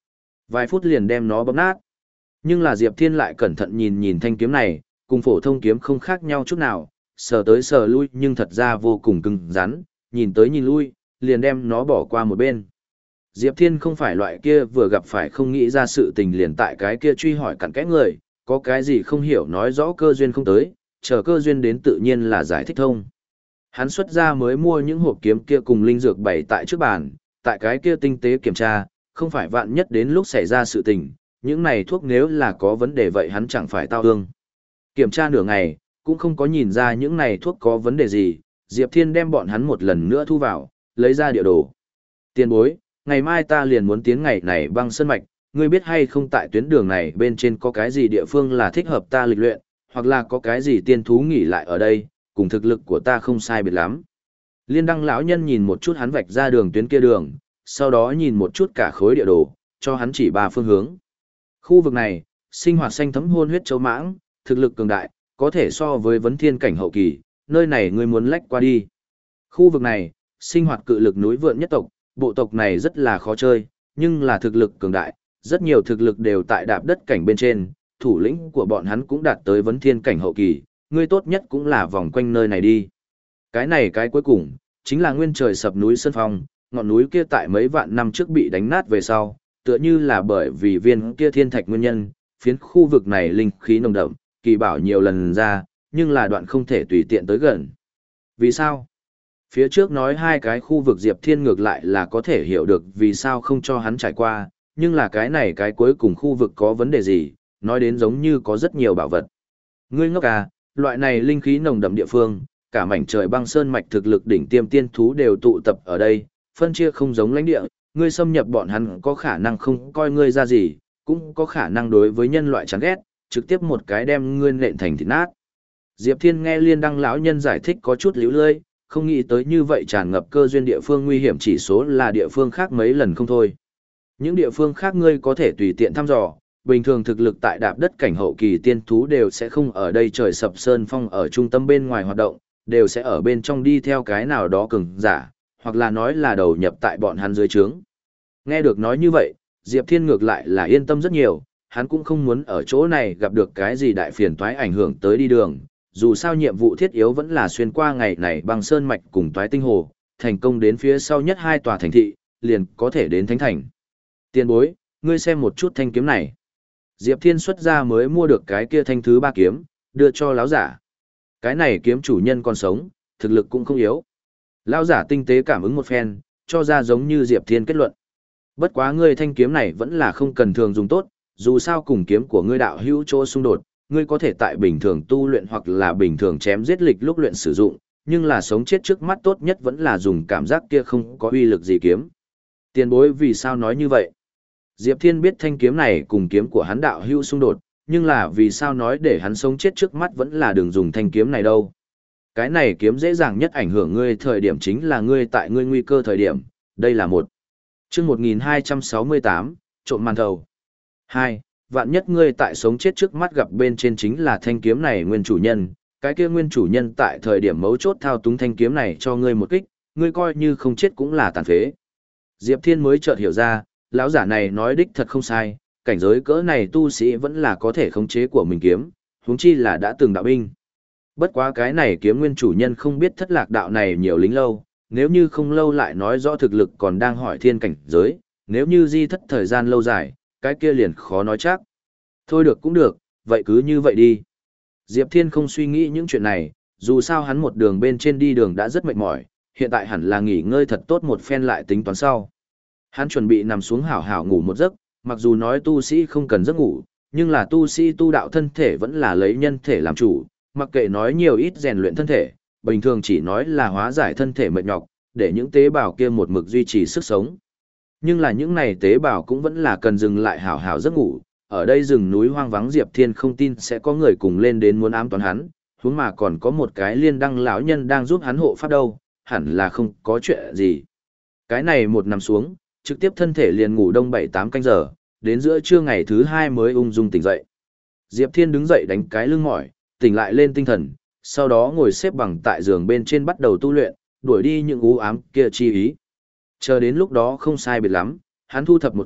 A: Vài phút liền đem nó bóp nát. Nhưng là Diệp Thiên lại cẩn thận nhìn nhìn thanh kiếm này, cùng phổ thông kiếm không khác nhau chút nào, sờ tới sờ lui nhưng thật ra vô cùng cứng rắn, nhìn tới nhìn lui, liền đem nó bỏ qua một bên. Diệp Thiên không phải loại kia vừa gặp phải không nghĩ ra sự tình liền tại cái kia truy hỏi cặn kẽ người, có cái gì không hiểu nói rõ cơ duyên không tới, chờ cơ duyên đến tự nhiên là giải thích thông. Hắn xuất ra mới mua những hộp kiếm kia cùng linh dược bày tại trước bàn, tại cái kia tinh tế kiểm tra, không phải vạn nhất đến lúc xảy ra sự tình, những này thuốc nếu là có vấn đề vậy hắn chẳng phải tao ương. Kiểm tra nửa ngày, cũng không có nhìn ra những này thuốc có vấn đề gì, Diệp Thiên đem bọn hắn một lần nữa thu vào, lấy ra địa đồ. Tiền bối, ngày mai ta liền muốn tiến ngày này băng sơn mạch, ngươi biết hay không tại tuyến đường này bên trên có cái gì địa phương là thích hợp ta lịch luyện, hoặc là có cái gì tiên thú nghỉ lại ở đây, cùng thực lực của ta không sai biệt lắm. Liên đăng lão nhân nhìn một chút hắn vạch ra đường tuyến kia đường, sau đó nhìn một chút cả khối địa đồ, cho hắn chỉ ba phương hướng. Khu vực này, sinh hoạt xanh thấm hôn huyết châu mãng, thực lực cường đại, có thể so với vấn thiên cảnh hậu kỳ, nơi này ngươi muốn lách qua đi. Khu vực này, sinh hoạt cự lực núi vượn nhất tộc, bộ tộc này rất là khó chơi, nhưng là thực lực cường đại, rất nhiều thực lực đều tại đạp đất cảnh bên trên, thủ lĩnh của bọn hắn cũng đạt tới vấn thiên cảnh hậu kỳ, ngươi tốt nhất cũng là vòng quanh nơi này đi. Cái này cái cuối cùng, chính là nguyên trời sập núi Sơn Phong, ngọn núi kia tại mấy vạn năm trước bị đánh nát về sau, tựa như là bởi vì viên kia thiên thạch nguyên nhân, phiến khu vực này linh khí nồng đậm, kỳ bảo nhiều lần ra, nhưng là đoạn không thể tùy tiện tới gần. Vì sao? Phía trước nói hai cái khu vực Diệp Thiên ngược lại là có thể hiểu được vì sao không cho hắn trải qua, nhưng là cái này cái cuối cùng khu vực có vấn đề gì, nói đến giống như có rất nhiều bảo vật. Ngươi ngốc à, loại này linh khí nồng đậm địa phương, cả mảnh trời băng sơn mạch thực lực đỉnh tiêm tiên thú đều tụ tập ở đây, phân chia không giống lãnh địa, ngươi xâm nhập bọn hắn có khả năng không coi ngươi ra gì, cũng có khả năng đối với nhân loại chán ghét, trực tiếp một cái đem ngươi nện thành thịt nát. Diệp Thiên nghe Liên Đăng lão nhân giải thích có chút líu lơi, không nghĩ tới như vậy tràn ngập cơ duyên địa phương nguy hiểm chỉ số là địa phương khác mấy lần không thôi. Những địa phương khác ngươi có thể tùy tiện thăm dò, bình thường thực lực tại đạp đất cảnh hậu kỳ tiên thú đều sẽ không ở đây trời sập sơn phong ở trung tâm bên ngoài hoạt động, đều sẽ ở bên trong đi theo cái nào đó cường giả, hoặc là nói là đầu nhập tại bọn hắn dưới trướng. Nghe được nói như vậy, Diệp Thiên ngược lại là yên tâm rất nhiều, hắn cũng không muốn ở chỗ này gặp được cái gì đại phiền toái ảnh hưởng tới đi đường, dù sao nhiệm vụ thiết yếu vẫn là xuyên qua ngày này băng sơn mạch cùng toái tinh hồ, thành công đến phía sau nhất hai tòa thành thị, liền có thể đến thánh thành. Tiền bối, ngươi xem một chút thanh kiếm này. Diệp Thiên xuất ra mới mua được cái kia thanh thứ ba kiếm, đưa cho lão giả. Cái này kiếm chủ nhân còn sống, thực lực cũng không yếu. Lão giả tinh tế cảm ứng một phen, cho ra giống như Diệp Thiên kết luận. Bất quá ngươi thanh kiếm này vẫn là không cần thường dùng tốt, dù sao cùng kiếm của ngươi đạo hữu chỗ xung đột, ngươi có thể tại bình thường tu luyện hoặc là bình thường chém giết lịch lúc luyện sử dụng, nhưng là sống chết trước mắt tốt nhất vẫn là dùng cảm giác kia không có uy lực gì kiếm. Tiền bối vì sao nói như vậy? Diệp Thiên biết thanh kiếm này cùng kiếm của hắn đạo hữu xung đột, nhưng là vì sao nói để hắn sống chết trước mắt vẫn là đừng dùng thanh kiếm này đâu. Cái này kiếm dễ dàng nhất ảnh hưởng ngươi thời điểm chính là ngươi tại ngươi nguy cơ thời điểm, đây là một. Chương một nghìn hai trăm sáu mươi tám, trộm màn thầu. Hai, vạn nhất ngươi tại sống chết trước mắt gặp bên trên chính là thanh kiếm này nguyên chủ nhân, cái kia nguyên chủ nhân tại thời điểm mấu chốt thao túng thanh kiếm này cho ngươi một kích, ngươi coi như không chết cũng là tàn phế. Diệp Thiên mới chợt hiểu ra, lão giả này nói đích thật không sai, cảnh giới cỡ này tu sĩ vẫn là có thể khống chế của mình kiếm, huống chi là đã từng đạo binh. Bất quá cái này kiếm nguyên chủ nhân không biết thất lạc đạo này nhiều lính lâu, nếu như không lâu lại nói rõ thực lực còn đang hỏi thiên cảnh giới, nếu như di thất thời gian lâu dài, cái kia liền khó nói chắc. Thôi được cũng được, vậy cứ như vậy đi. Diệp Thiên không suy nghĩ những chuyện này, dù sao hắn một đường bên trên đi đường đã rất mệt mỏi, hiện tại hẳn là nghỉ ngơi thật tốt một phen lại tính toán sau. Hắn chuẩn bị nằm xuống hảo hảo ngủ một giấc, mặc dù nói tu sĩ không cần giấc ngủ, nhưng là tu sĩ tu đạo thân thể vẫn là lấy nhân thể làm chủ, mặc kệ nói nhiều ít rèn luyện thân thể, bình thường chỉ nói là hóa giải thân thể mệt nhọc, để những tế bào kia một mực duy trì sức sống. Nhưng là những này tế bào cũng vẫn là cần dừng lại hảo hảo giấc ngủ, ở đây rừng núi hoang vắng Diệp Thiên không tin sẽ có người cùng lên đến muốn ám toán hắn, huống mà còn có một cái Liên Đăng lão nhân đang giúp hắn hộ pháp đâu, hẳn là không có chuyện gì. Cái này một nằm xuống, trực tiếp thân thể liền ngủ đông bảy tám canh giờ, đến giữa trưa ngày thứ hai mới ung dung tỉnh dậy. Diệp Thiên đứng dậy đánh cái lưng mỏi, tỉnh lại lên tinh thần, sau đó ngồi xếp bằng tại giường bên trên bắt đầu tu luyện, đuổi đi những u ám kia chi ý. Chờ đến lúc đó không sai biệt lắm, hắn thu thập một cái,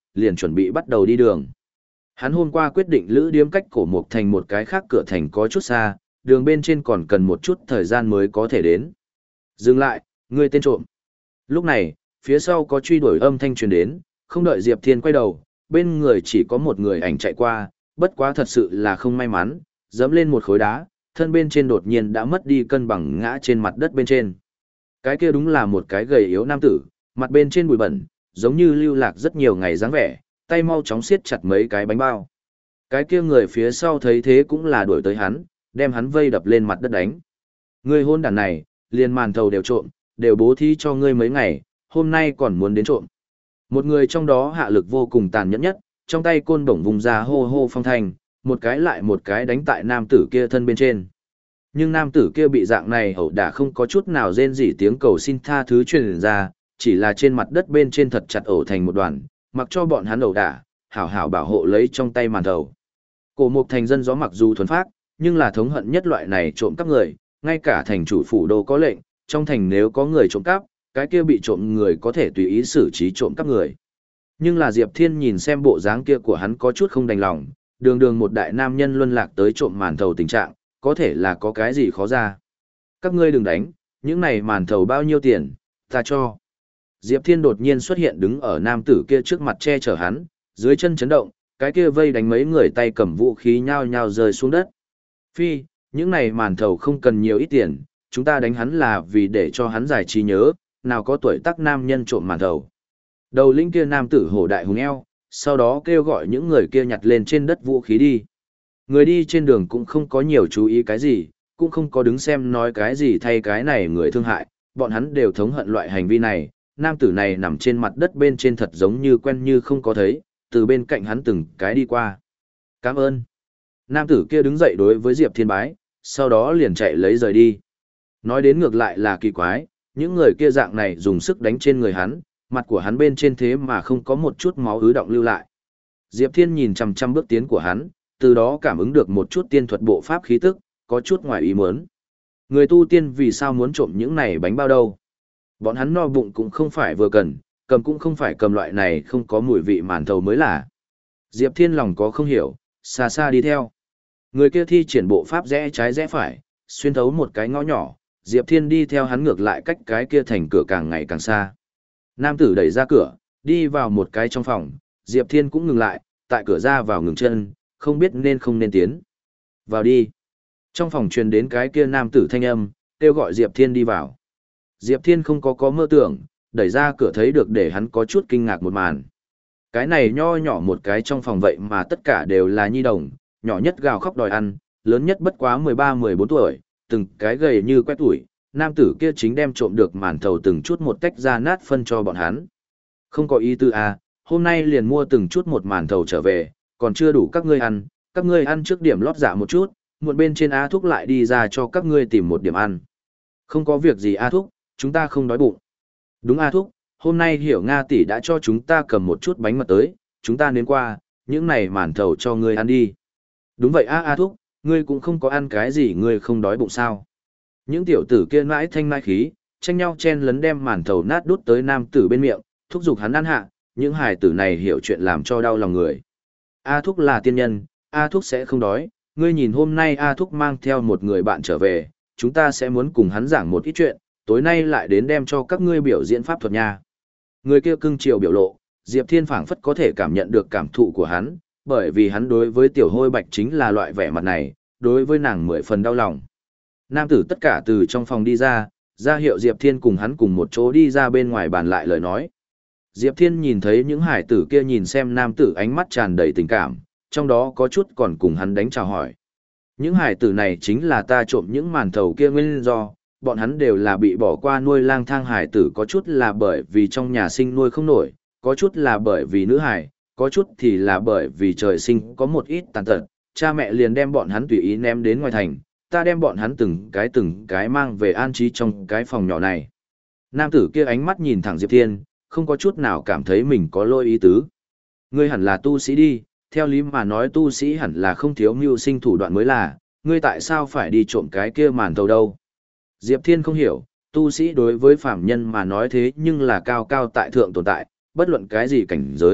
A: liền chuẩn bị bắt đầu đi đường. Hắn hôm qua quyết định lữ điếm cách cổ mục thành một cái khác cửa thành có chút xa, đường bên trên còn cần một chút thời gian mới có thể đến. Dừng lại, ngươi tên trộm. Lúc này, phía sau có truy đuổi âm thanh truyền đến, không đợi Diệp Thiên quay đầu, bên người chỉ có một người ảnh chạy qua, bất quá thật sự là không may mắn, dẫm lên một khối đá, thân bên trên đột nhiên đã mất đi cân bằng ngã trên mặt đất bên trên. Cái kia đúng là một cái gầy yếu nam tử, mặt bên trên bụi bẩn, giống như lưu lạc rất nhiều ngày dáng vẻ, tay mau chóng siết chặt mấy cái bánh bao. Cái kia người phía sau thấy thế cũng là đuổi tới hắn, đem hắn vây đập lên mặt đất đánh. Ngươi hôn đàn này, liền màn thầu đều trộm, đều bố thí cho ngươi mấy ngày, hôm nay còn muốn đến trộm. Một người trong đó hạ lực vô cùng tàn nhẫn nhất, trong tay côn bổng vùng ra hô hô phong thanh, một cái lại một cái đánh tại nam tử kia thân bên trên. Nhưng nam tử kia bị dạng này ẩu đả không có chút nào rên rỉ tiếng cầu xin tha thứ truyền ra, chỉ là trên mặt đất bên trên thật chặt ổ thành một đoàn, mặc cho bọn hắn ẩu đả, hảo hảo bảo hộ lấy trong tay màn thầu. Cổ mục thành dân gió mặc dù thuần phác, nhưng là thống hận nhất loại này trộm cắp người, ngay cả thành chủ phủ đô có lệnh, trong thành nếu có người trộm cắp, cái kia bị trộm người có thể tùy ý xử trí trộm cắp người. Nhưng là Diệp Thiên nhìn xem bộ dáng kia của hắn có chút không đành lòng, đường đường một đại nam nhân luân lạc tới trộm màn thầu tình trạng, có thể là có cái gì khó ra. Các ngươi đừng đánh, những này màn thầu bao nhiêu tiền, ta cho. Diệp Thiên đột nhiên xuất hiện đứng ở nam tử kia trước mặt che chở hắn, dưới chân chấn động, cái kia vây đánh mấy người tay cầm vũ khí nhao nhao rơi xuống đất. Phi, những này màn thầu không cần nhiều ít tiền, chúng ta đánh hắn là vì để cho hắn giải trí nhớ, nào có tuổi tác nam nhân trộm màn thầu. Đầu lĩnh kia nam tử hổ đại hùng eo, sau đó kêu gọi những người kia nhặt lên trên đất vũ khí đi. Người đi trên đường cũng không có nhiều chú ý cái gì, cũng không có đứng xem nói cái gì thay cái này người thương hại, bọn hắn đều thống hận loại hành vi này. Nam tử này nằm trên mặt đất bên trên thật giống như quen như không có thấy, từ bên cạnh hắn từng cái đi qua. Cảm ơn. Nam tử kia đứng dậy đối với Diệp Thiên bái, sau đó liền chạy lấy rời đi. Nói đến ngược lại là kỳ quái, những người kia dạng này dùng sức đánh trên người hắn, mặt của hắn bên trên thế mà không có một chút máu ứ động lưu lại. Diệp Thiên nhìn chằm chằm bước tiến của hắn, từ đó cảm ứng được một chút tiên thuật bộ pháp khí tức, có chút ngoài ý muốn. Người tu tiên vì sao muốn trộm những này bánh bao đâu? Bọn hắn no bụng cũng không phải vừa cần, cầm cũng không phải cầm loại này không có mùi vị màn thầu mới là. Diệp Thiên lòng có không hiểu, xa xa đi theo. Người kia thi triển bộ pháp rẽ trái rẽ phải, xuyên thấu một cái ngõ nhỏ, Diệp Thiên đi theo hắn ngược lại cách cái kia thành cửa càng ngày càng xa. Nam tử đẩy ra cửa, đi vào một cái trong phòng, Diệp Thiên cũng ngừng lại, tại cửa ra vào ngừng chân, không biết nên không nên tiến. Vào đi. Trong phòng truyền đến cái kia nam tử thanh âm, kêu gọi Diệp Thiên đi vào. Diệp Thiên không có có mơ tưởng, đẩy ra cửa thấy được để hắn có chút kinh ngạc một màn. Cái này nho nhỏ một cái trong phòng vậy mà tất cả đều là nhi đồng, nhỏ nhất gào khóc đòi ăn, lớn nhất bất quá mười ba mười bốn tuổi, từng cái gầy như quét tuổi, nam tử kia chính đem trộm được màn thầu từng chút một tách ra nát phân cho bọn hắn. Không có ý tư à, hôm nay liền mua từng chút một màn thầu trở về, còn chưa đủ các ngươi ăn, các ngươi ăn trước điểm lót dạ một chút, muộn bên trên A Thúc lại đi ra cho các ngươi tìm một điểm ăn. Không có việc gì A Thúc, chúng ta không đói bụng. Đúng A Thúc, hôm nay Hiểu Nga tỷ đã cho chúng ta cầm một chút bánh mật tới, chúng ta nếm qua, những này màn thầu cho ngươi ăn đi. Đúng vậy A A Thúc, ngươi cũng không có ăn cái gì, ngươi không đói bụng sao? Những tiểu tử kia mãi thanh mãi khí, tranh nhau chen lấn đem màn thầu nát đút tới nam tử bên miệng, thúc giục hắn ăn hạ, những hài tử này hiểu chuyện làm cho đau lòng người. A Thúc là tiên nhân, A Thúc sẽ không đói, ngươi nhìn hôm nay A Thúc mang theo một người bạn trở về, chúng ta sẽ muốn cùng hắn giảng một ít chuyện, tối nay lại đến đem cho các ngươi biểu diễn pháp thuật nha. Người kia cưng chiều biểu lộ, Diệp Thiên phảng phất có thể cảm nhận được cảm thụ của hắn, bởi vì hắn đối với tiểu hôi bạch chính là loại vẻ mặt này, đối với nàng mười phần đau lòng. Nam tử tất cả từ trong phòng đi ra, ra hiệu Diệp Thiên cùng hắn cùng một chỗ đi ra bên ngoài bàn lại lời nói. Diệp Thiên nhìn thấy những hải tử kia nhìn xem nam tử ánh mắt tràn đầy tình cảm, trong đó có chút còn cùng hắn đánh chào hỏi. Những hải tử này chính là ta trộm những màn thầu kia nguyên do, bọn hắn đều là bị bỏ qua nuôi lang thang hải tử, có chút là bởi vì trong nhà sinh nuôi không nổi, có chút là bởi vì nữ hải, có chút thì là bởi vì trời sinh có một ít tàn tật, cha mẹ liền đem bọn hắn tùy ý ném đến ngoài thành, ta đem bọn hắn từng cái từng cái mang về an trí trong cái phòng nhỏ này. Nam tử kia ánh mắt nhìn thẳng Diệp Thiên, không có chút nào cảm thấy mình có lỗi ý tứ. Ngươi hẳn là tu sĩ đi, theo lý mà nói tu sĩ hẳn là không thiếu mưu sinh thủ đoạn mới là, ngươi tại sao phải đi trộm cái kia màn thầu đâu? Diệp Thiên không hiểu, tu sĩ đối với phàm nhân mà nói thế nhưng là cao cao tại thượng tồn tại, bất luận cái gì cảnh giới,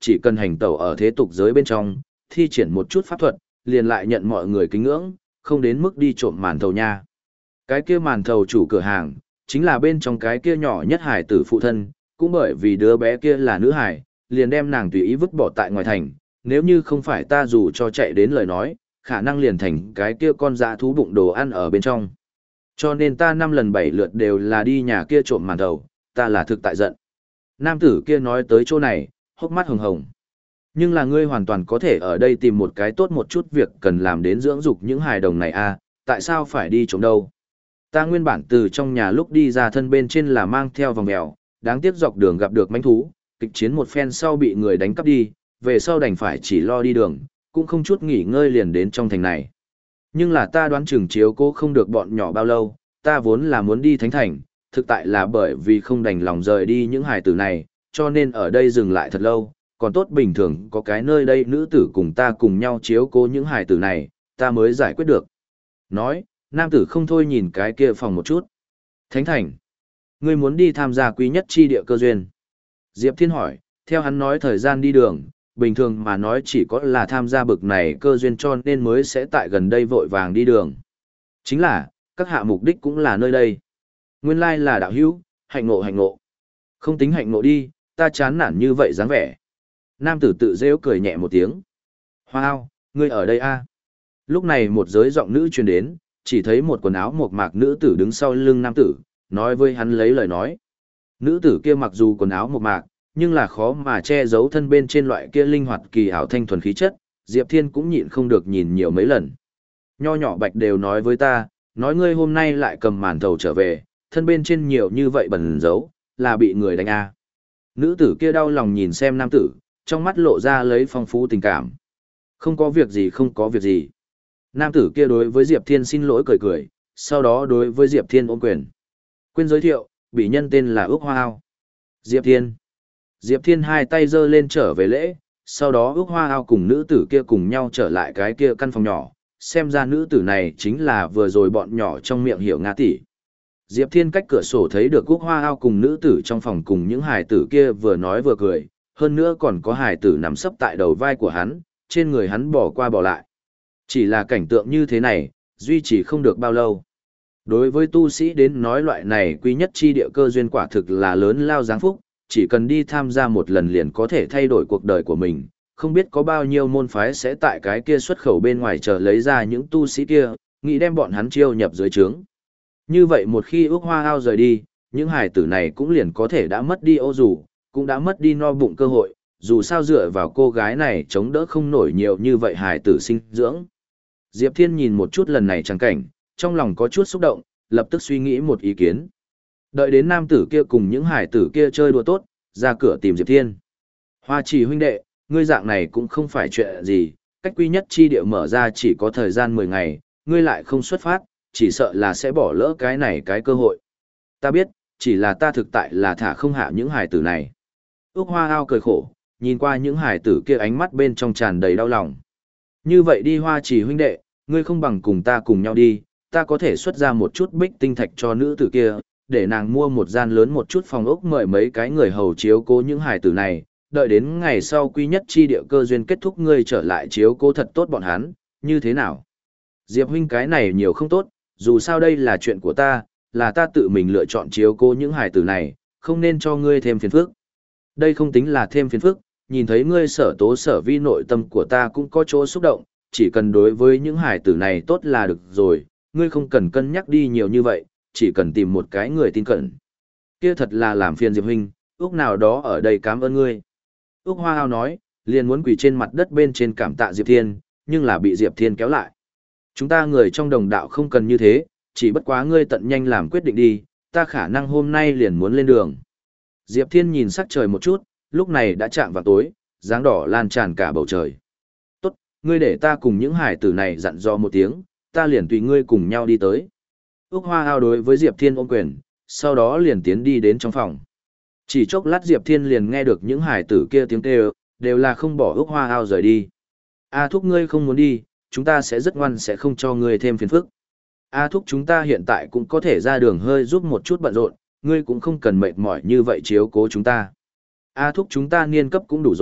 A: chỉ cần hành tẩu ở thế tục giới bên trong, thi triển một chút pháp thuật, liền lại nhận mọi người kính ngưỡng, không đến mức đi trộm màn thầu nha. Cái kia màn thầu chủ cửa hàng, chính là bên trong cái kia nhỏ nhất hải tử phụ thân, cũng bởi vì đứa bé kia là nữ hải, liền đem nàng tùy ý vứt bỏ tại ngoài thành, nếu như không phải ta dù cho chạy đến lời nói, khả năng liền thành cái kia con dã thú bụng đồ ăn ở bên trong. Cho nên ta năm lần bảy lượt đều là đi nhà kia trộm màn thầu, ta là thực tại giận. Nam tử kia nói tới chỗ này, hốc mắt hồng hồng. Nhưng là ngươi hoàn toàn có thể ở đây tìm một cái tốt một chút việc cần làm đến dưỡng dục những hài đồng này à, tại sao phải đi trộm đâu? Ta nguyên bản từ trong nhà lúc đi ra thân bên trên là mang theo vòng mèo, đáng tiếc dọc đường gặp được manh thú, kịch chiến một phen sau bị người đánh cắp đi, về sau đành phải chỉ lo đi đường, cũng không chút nghỉ ngơi liền đến trong thành này. Nhưng là ta đoán chừng chiếu cố không được bọn nhỏ bao lâu, ta vốn là muốn đi thánh thành, thực tại là bởi vì không đành lòng rời đi những hài tử này, cho nên ở đây dừng lại thật lâu, còn tốt bình thường có cái nơi đây nữ tử cùng ta cùng nhau chiếu cố những hài tử này, ta mới giải quyết được. Nói, nam tử không thôi nhìn cái kia phòng một chút. Thánh thành, ngươi muốn đi tham gia quý nhất chi địa cơ duyên. Diệp Thiên hỏi, theo hắn nói thời gian đi đường, bình thường mà nói chỉ có là tham gia bực này cơ duyên cho nên mới sẽ tại gần đây vội vàng đi đường. Chính là, các hạ mục đích cũng là nơi đây. Nguyên lai là đạo hữu, hạnh ngộ hạnh ngộ. Không tính hạnh ngộ đi, ta chán nản như vậy dáng vẻ. Nam tử tự rêu cười nhẹ một tiếng. Wow, ngươi ở đây a? Lúc này một giới giọng nữ truyền đến, chỉ thấy một quần áo mộc mạc nữ tử đứng sau lưng nam tử, nói với hắn lấy lời nói. Nữ tử kia mặc dù quần áo mộc mạc, nhưng là khó mà che giấu thân bên trên loại kia linh hoạt kỳ ảo thanh thuần khí chất, Diệp Thiên cũng nhịn không được nhìn nhiều mấy lần. Nho nhỏ bạch đều nói với ta, nói ngươi hôm nay lại cầm màn thầu trở về, thân bên trên nhiều như vậy bẩn dấu, là bị người đánh a. Nữ tử kia đau lòng nhìn xem nam tử, trong mắt lộ ra lấy phong phú tình cảm. Không có việc gì không có việc gì. Nam tử kia đối với Diệp Thiên xin lỗi cười cười, sau đó đối với Diệp Thiên ôm quyền. Quên giới thiệu, bị nhân tên là Ước Hoa Ao. Diệp Thiên. Diệp Thiên hai tay giơ lên trở về lễ, sau đó Ước Hoa Ao cùng nữ tử kia cùng nhau trở lại cái kia căn phòng nhỏ, xem ra nữ tử này chính là vừa rồi bọn nhỏ trong miệng hiểu Nga tỷ. Diệp Thiên cách cửa sổ thấy được Ước Hoa Ao cùng nữ tử trong phòng cùng những hài tử kia vừa nói vừa cười, hơn nữa còn có hài tử nằm sấp tại đầu vai của hắn, trên người hắn bỏ qua bỏ lại. Chỉ là cảnh tượng như thế này, duy trì không được bao lâu. Đối với tu sĩ đến nói loại này quý nhất chi địa cơ duyên quả thực là lớn lao giáng phúc, chỉ cần đi tham gia một lần liền có thể thay đổi cuộc đời của mình, không biết có bao nhiêu môn phái sẽ tại cái kia xuất khẩu bên ngoài chờ lấy ra những tu sĩ kia, nghĩ đem bọn hắn chiêu nhập dưới trướng. Như vậy một khi Ước Hoa Ao rời đi, những hài tử này cũng liền có thể đã mất đi ô dù, cũng đã mất đi no bụng cơ hội, dù sao dựa vào cô gái này chống đỡ không nổi nhiều như vậy hài tử sinh dưỡng. Diệp Thiên nhìn một chút lần này chẳng cảnh, trong lòng có chút xúc động, lập tức suy nghĩ một ý kiến. Đợi đến nam tử kia cùng những hải tử kia chơi đùa tốt, ra cửa tìm Diệp Thiên. Hoa Trì huynh đệ, ngươi dạng này cũng không phải chuyện gì, cách quý nhất chi địa mở ra chỉ có thời gian mười ngày, ngươi lại không xuất phát, chỉ sợ là sẽ bỏ lỡ cái này cái cơ hội. Ta biết, chỉ là ta thực tại là thả không hạ những hải tử này. Ước Hoa Ao cười khổ, nhìn qua những hải tử kia ánh mắt bên trong tràn đầy đau lòng. Như vậy đi Hoa Trì huynh đệ, ngươi không bằng cùng ta cùng nhau đi, ta có thể xuất ra một chút bích tinh thạch cho nữ tử kia, để nàng mua một gian lớn một chút phòng ốc mời mấy cái người hầu chiếu cố những hải tử này, đợi đến ngày sau quý nhất chi địa cơ duyên kết thúc ngươi trở lại chiếu cố thật tốt bọn hắn, như thế nào? Diệp huynh cái này nhiều không tốt, dù sao đây là chuyện của ta, là ta tự mình lựa chọn chiếu cố những hải tử này, không nên cho ngươi thêm phiền phức. Đây không tính là thêm phiền phức, nhìn thấy ngươi sở tố sở vi nội tâm của ta cũng có chỗ xúc động, chỉ cần đối với những hải tử này tốt là được rồi, ngươi không cần cân nhắc đi nhiều như vậy, chỉ cần tìm một cái người tin cẩn. Kia thật là làm phiền Diệp huynh, ước nào đó ở đây cảm ơn ngươi. Ước Hoa Ao nói, liền muốn quỳ trên mặt đất bên trên cảm tạ Diệp Thiên, nhưng là bị Diệp Thiên kéo lại. Chúng ta người trong đồng đạo không cần như thế, chỉ bất quá ngươi tận nhanh làm quyết định đi, ta khả năng hôm nay liền muốn lên đường. Diệp Thiên nhìn sắc trời một chút, lúc này đã chạm vào tối, dáng đỏ lan tràn cả bầu trời. Tốt, ngươi để ta cùng những hải tử này dặn dò một tiếng, ta liền tùy ngươi cùng nhau đi tới. Ước Hoa Ao đối với Diệp Thiên ôm quyền, sau đó liền tiến đi đến trong phòng. Chỉ chốc lát Diệp Thiên liền nghe được những hải tử kia tiếng kêu, đều là không bỏ Ước Hoa Ao rời đi. A thúc ngươi không muốn đi, chúng ta sẽ rất ngoan sẽ không cho ngươi thêm phiền phức. A thúc chúng ta hiện tại cũng có thể ra đường hơi giúp một chút bận rộn, ngươi cũng không cần mệt mỏi như vậy chiếu cố chúng ta. A thúc chúng ta niên cấp cũng đủ rồi,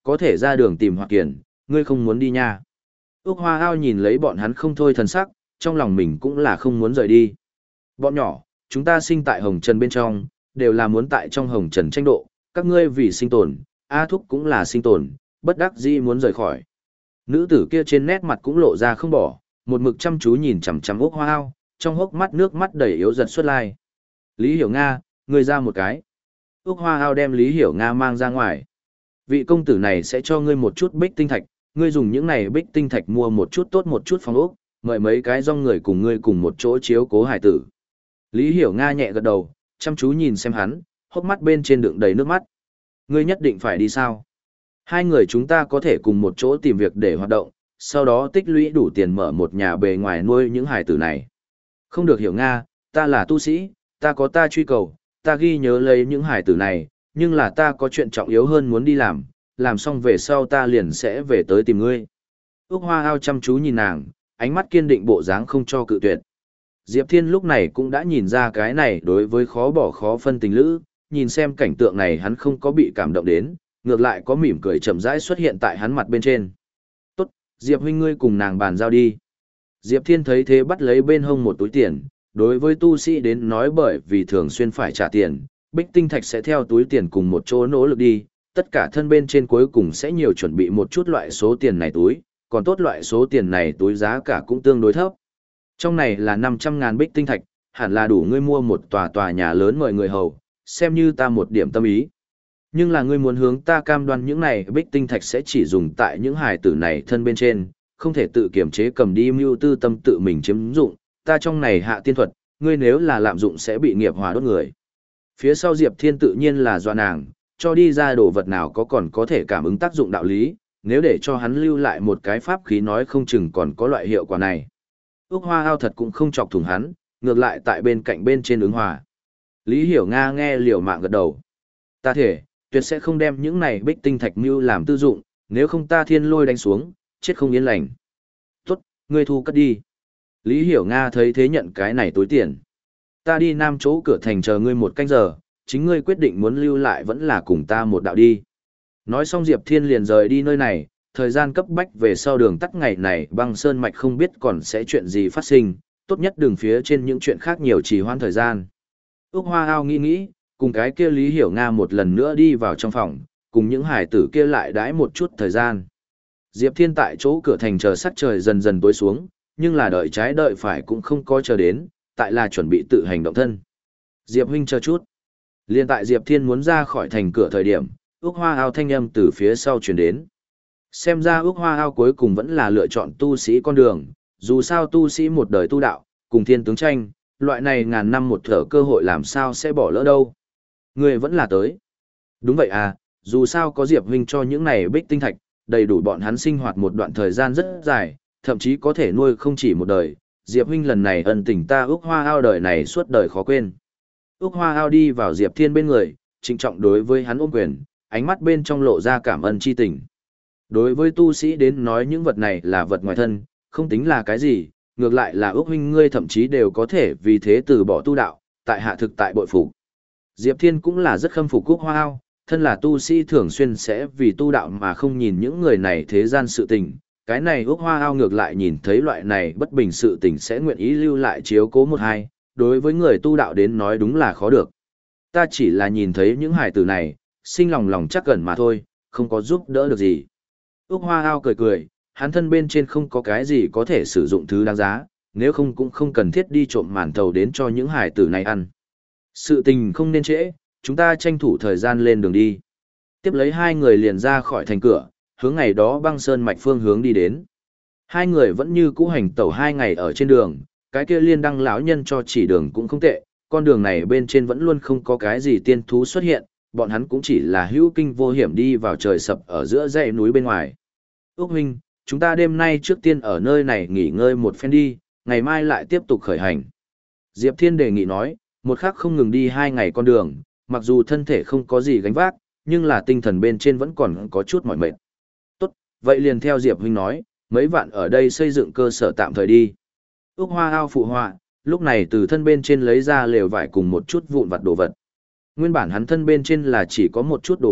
A: có thể ra đường tìm Hoặc Kiền, ngươi không muốn đi nha. Úc Hoa Ao nhìn lấy bọn hắn không thôi thần sắc, trong lòng mình cũng là không muốn rời đi. Bọn nhỏ, chúng ta sinh tại Hồng Trần bên trong, đều là muốn tại trong Hồng Trần tranh độ, các ngươi vì sinh tồn, A Thúc cũng là sinh tồn, bất đắc dĩ muốn rời khỏi. Nữ tử kia trên nét mặt cũng lộ ra không bỏ, một mực chăm chú nhìn chằm chằm Úc Hoa Ao, trong hốc mắt nước mắt đầy yếu giật xuất lai. Lý Hiểu Nga, ngươi ra một cái. Úc Hoa Ao đem Lý Hiểu Nga mang ra ngoài. Vị công tử này sẽ cho ngươi một chút bích tinh thạch, ngươi dùng những này bích tinh thạch mua một chút tốt một chút phòng ốc, mời mấy cái dòng người cùng ngươi cùng một chỗ chiếu cố hải tử. Lý Hiểu Nga nhẹ gật đầu, chăm chú nhìn xem hắn, hốc mắt bên trên đựng đầy nước mắt. Ngươi nhất định phải đi sao? Hai người chúng ta có thể cùng một chỗ tìm việc để hoạt động, sau đó tích lũy đủ tiền mở một nhà bề ngoài nuôi những hải tử này. Không được Hiểu Nga, ta là tu sĩ, ta có ta truy cầu, ta ghi nhớ lấy những hải tử này, nhưng là ta có chuyện trọng yếu hơn muốn đi làm, làm xong về sau ta liền sẽ về tới tìm ngươi. Úc Hoa Ao chăm chú nhìn nàng, ánh mắt kiên định bộ dáng không cho cự tuyệt. Diệp Thiên lúc này cũng đã nhìn ra cái này đối với khó bỏ khó phân tình lữ, nhìn xem cảnh tượng này hắn không có bị cảm động đến, ngược lại có mỉm cười chậm rãi xuất hiện tại hắn mặt bên trên. Tốt, Diệp huynh ngươi cùng nàng bàn giao đi. Diệp Thiên thấy thế bắt lấy bên hông một túi tiền, đối với tu sĩ đến nói bởi vì thường xuyên phải trả tiền, bích tinh thạch sẽ theo túi tiền cùng một chỗ nỗ lực đi, tất cả thân bên trên cuối cùng sẽ nhiều chuẩn bị một chút loại số tiền này túi, còn tốt loại số tiền này túi giá cả cũng tương đối thấp. Trong này là năm trăm ngàn bích tinh thạch, hẳn là đủ ngươi mua một tòa tòa nhà lớn mời người hầu, xem như ta một điểm tâm ý. Nhưng là ngươi muốn hướng ta cam đoan những này bích tinh thạch sẽ chỉ dùng tại những hài tử này thân bên trên, không thể tự kiểm chế cầm đi mưu tư tâm tự mình chiếm dụng, ta trong này hạ tiên thuật, ngươi nếu là lạm dụng sẽ bị nghiệp hỏa đốt người. Phía sau Diệp Thiên tự nhiên là doa nàng, cho đi ra đồ vật nào có còn có thể cảm ứng tác dụng đạo lý, nếu để cho hắn lưu lại một cái pháp khí nói không chừng còn có loại hiệu quả này. Úc Hoa Ao thật cũng không chọc thủng hắn, ngược lại tại bên cạnh bên trên ứng hòa. Lý Hiểu Nga nghe liều mạng gật đầu. Ta thể, tuyệt sẽ không đem những này bích tinh thạch mưu làm tư dụng, nếu không ta thiên lôi đánh xuống, chết không yên lành. Tốt, ngươi thu cất đi. Lý Hiểu Nga thấy thế nhận cái này túi tiền. Ta đi nam chỗ cửa thành chờ ngươi một canh giờ, chính ngươi quyết định muốn lưu lại vẫn là cùng ta một đạo đi. Nói xong Diệp Thiên liền rời đi nơi này, thời gian cấp bách về sau đường tắt ngày này băng sơn mạch không biết còn sẽ chuyện gì phát sinh, tốt nhất đường phía trên những chuyện khác nhiều trì hoãn thời gian. Úc Hoa Ao nghĩ nghĩ, cùng cái kia Lý Hiểu Nga một lần nữa đi vào trong phòng, cùng những hải tử kia lại đãi một chút thời gian. Diệp Thiên tại chỗ cửa thành chờ sắc trời dần dần tối xuống, nhưng là đợi trái đợi phải cũng không có chờ đến, tại là chuẩn bị tự hành động thân. Diệp huynh chờ chút. Liên tại Diệp Thiên muốn ra khỏi thành cửa thời điểm, Úc Hoa Ao thanh âm từ phía sau truyền đến. Xem ra Úc Hoa Ao cuối cùng vẫn là lựa chọn tu sĩ con đường, dù sao tu sĩ một đời tu đạo, cùng thiên tướng tranh, loại này ngàn năm một thở cơ hội làm sao sẽ bỏ lỡ đâu. Người vẫn là tới. Đúng vậy à, dù sao có Diệp huynh cho những này bích tinh thạch, đầy đủ bọn hắn sinh hoạt một đoạn thời gian rất dài, thậm chí có thể nuôi không chỉ một đời. Diệp huynh lần này ân tình ta Úc Hoa Ao đời này suốt đời khó quên. Úc Hoa Ao đi vào Diệp Thiên bên người, trịnh trọng đối với hắn ôm quyền, ánh mắt bên trong lộ ra cảm ơn chi tình. Đối với tu sĩ đến nói những vật này là vật ngoài thân, không tính là cái gì, ngược lại là Úc huynh ngươi thậm chí đều có thể vì thế từ bỏ tu đạo, tại hạ thực tại bội phục. Diệp Thiên cũng là rất khâm phục Úc Hoa Ao, thân là tu sĩ thường xuyên sẽ vì tu đạo mà không nhìn những người này thế gian sự tình. Cái này Úc Hoa Ao ngược lại nhìn thấy loại này bất bình sự tình sẽ nguyện ý lưu lại chiếu cố một hai, đối với người tu đạo đến nói đúng là khó được. Ta chỉ là nhìn thấy những hài tử này, sinh lòng lòng chắc gần mà thôi, không có giúp đỡ được gì. Úc Hoa Ao cười cười, hắn thân bên trên không có cái gì có thể sử dụng thứ đáng giá, nếu không cũng không cần thiết đi trộm màn thầu đến cho những hài tử này ăn. Sự tình không nên trễ, chúng ta tranh thủ thời gian lên đường đi. Tiếp lấy hai người liền ra khỏi thành cửa, hướng ngày đó băng sơn mạch phương hướng đi đến. Hai người vẫn như cũ hành tẩu hai ngày ở trên đường, cái kia liên đăng lão nhân cho chỉ đường cũng không tệ, con đường này bên trên vẫn luôn không có cái gì tiên thú xuất hiện, bọn hắn cũng chỉ là hữu kinh vô hiểm đi vào trời sập ở giữa dãy núi bên ngoài. Úc huynh, chúng ta đêm nay trước tiên ở nơi này nghỉ ngơi một phen đi, ngày mai lại tiếp tục khởi hành. Diệp Thiên đề nghị nói, một khắc không ngừng đi hai ngày con đường, mặc dù thân thể không có gì gánh vác, nhưng là tinh thần bên trên vẫn còn có chút mỏi mệt. Tốt, vậy liền theo Diệp huynh nói, mấy vạn ở đây xây dựng cơ sở tạm thời đi. Úc Hoa Ao phụ họa, lúc này từ thân bên trên lấy ra lều vải cùng một chút vụn vặt đồ vật. Nguyên bản hắn thân bên trên là chỉ có một chút đồ vật,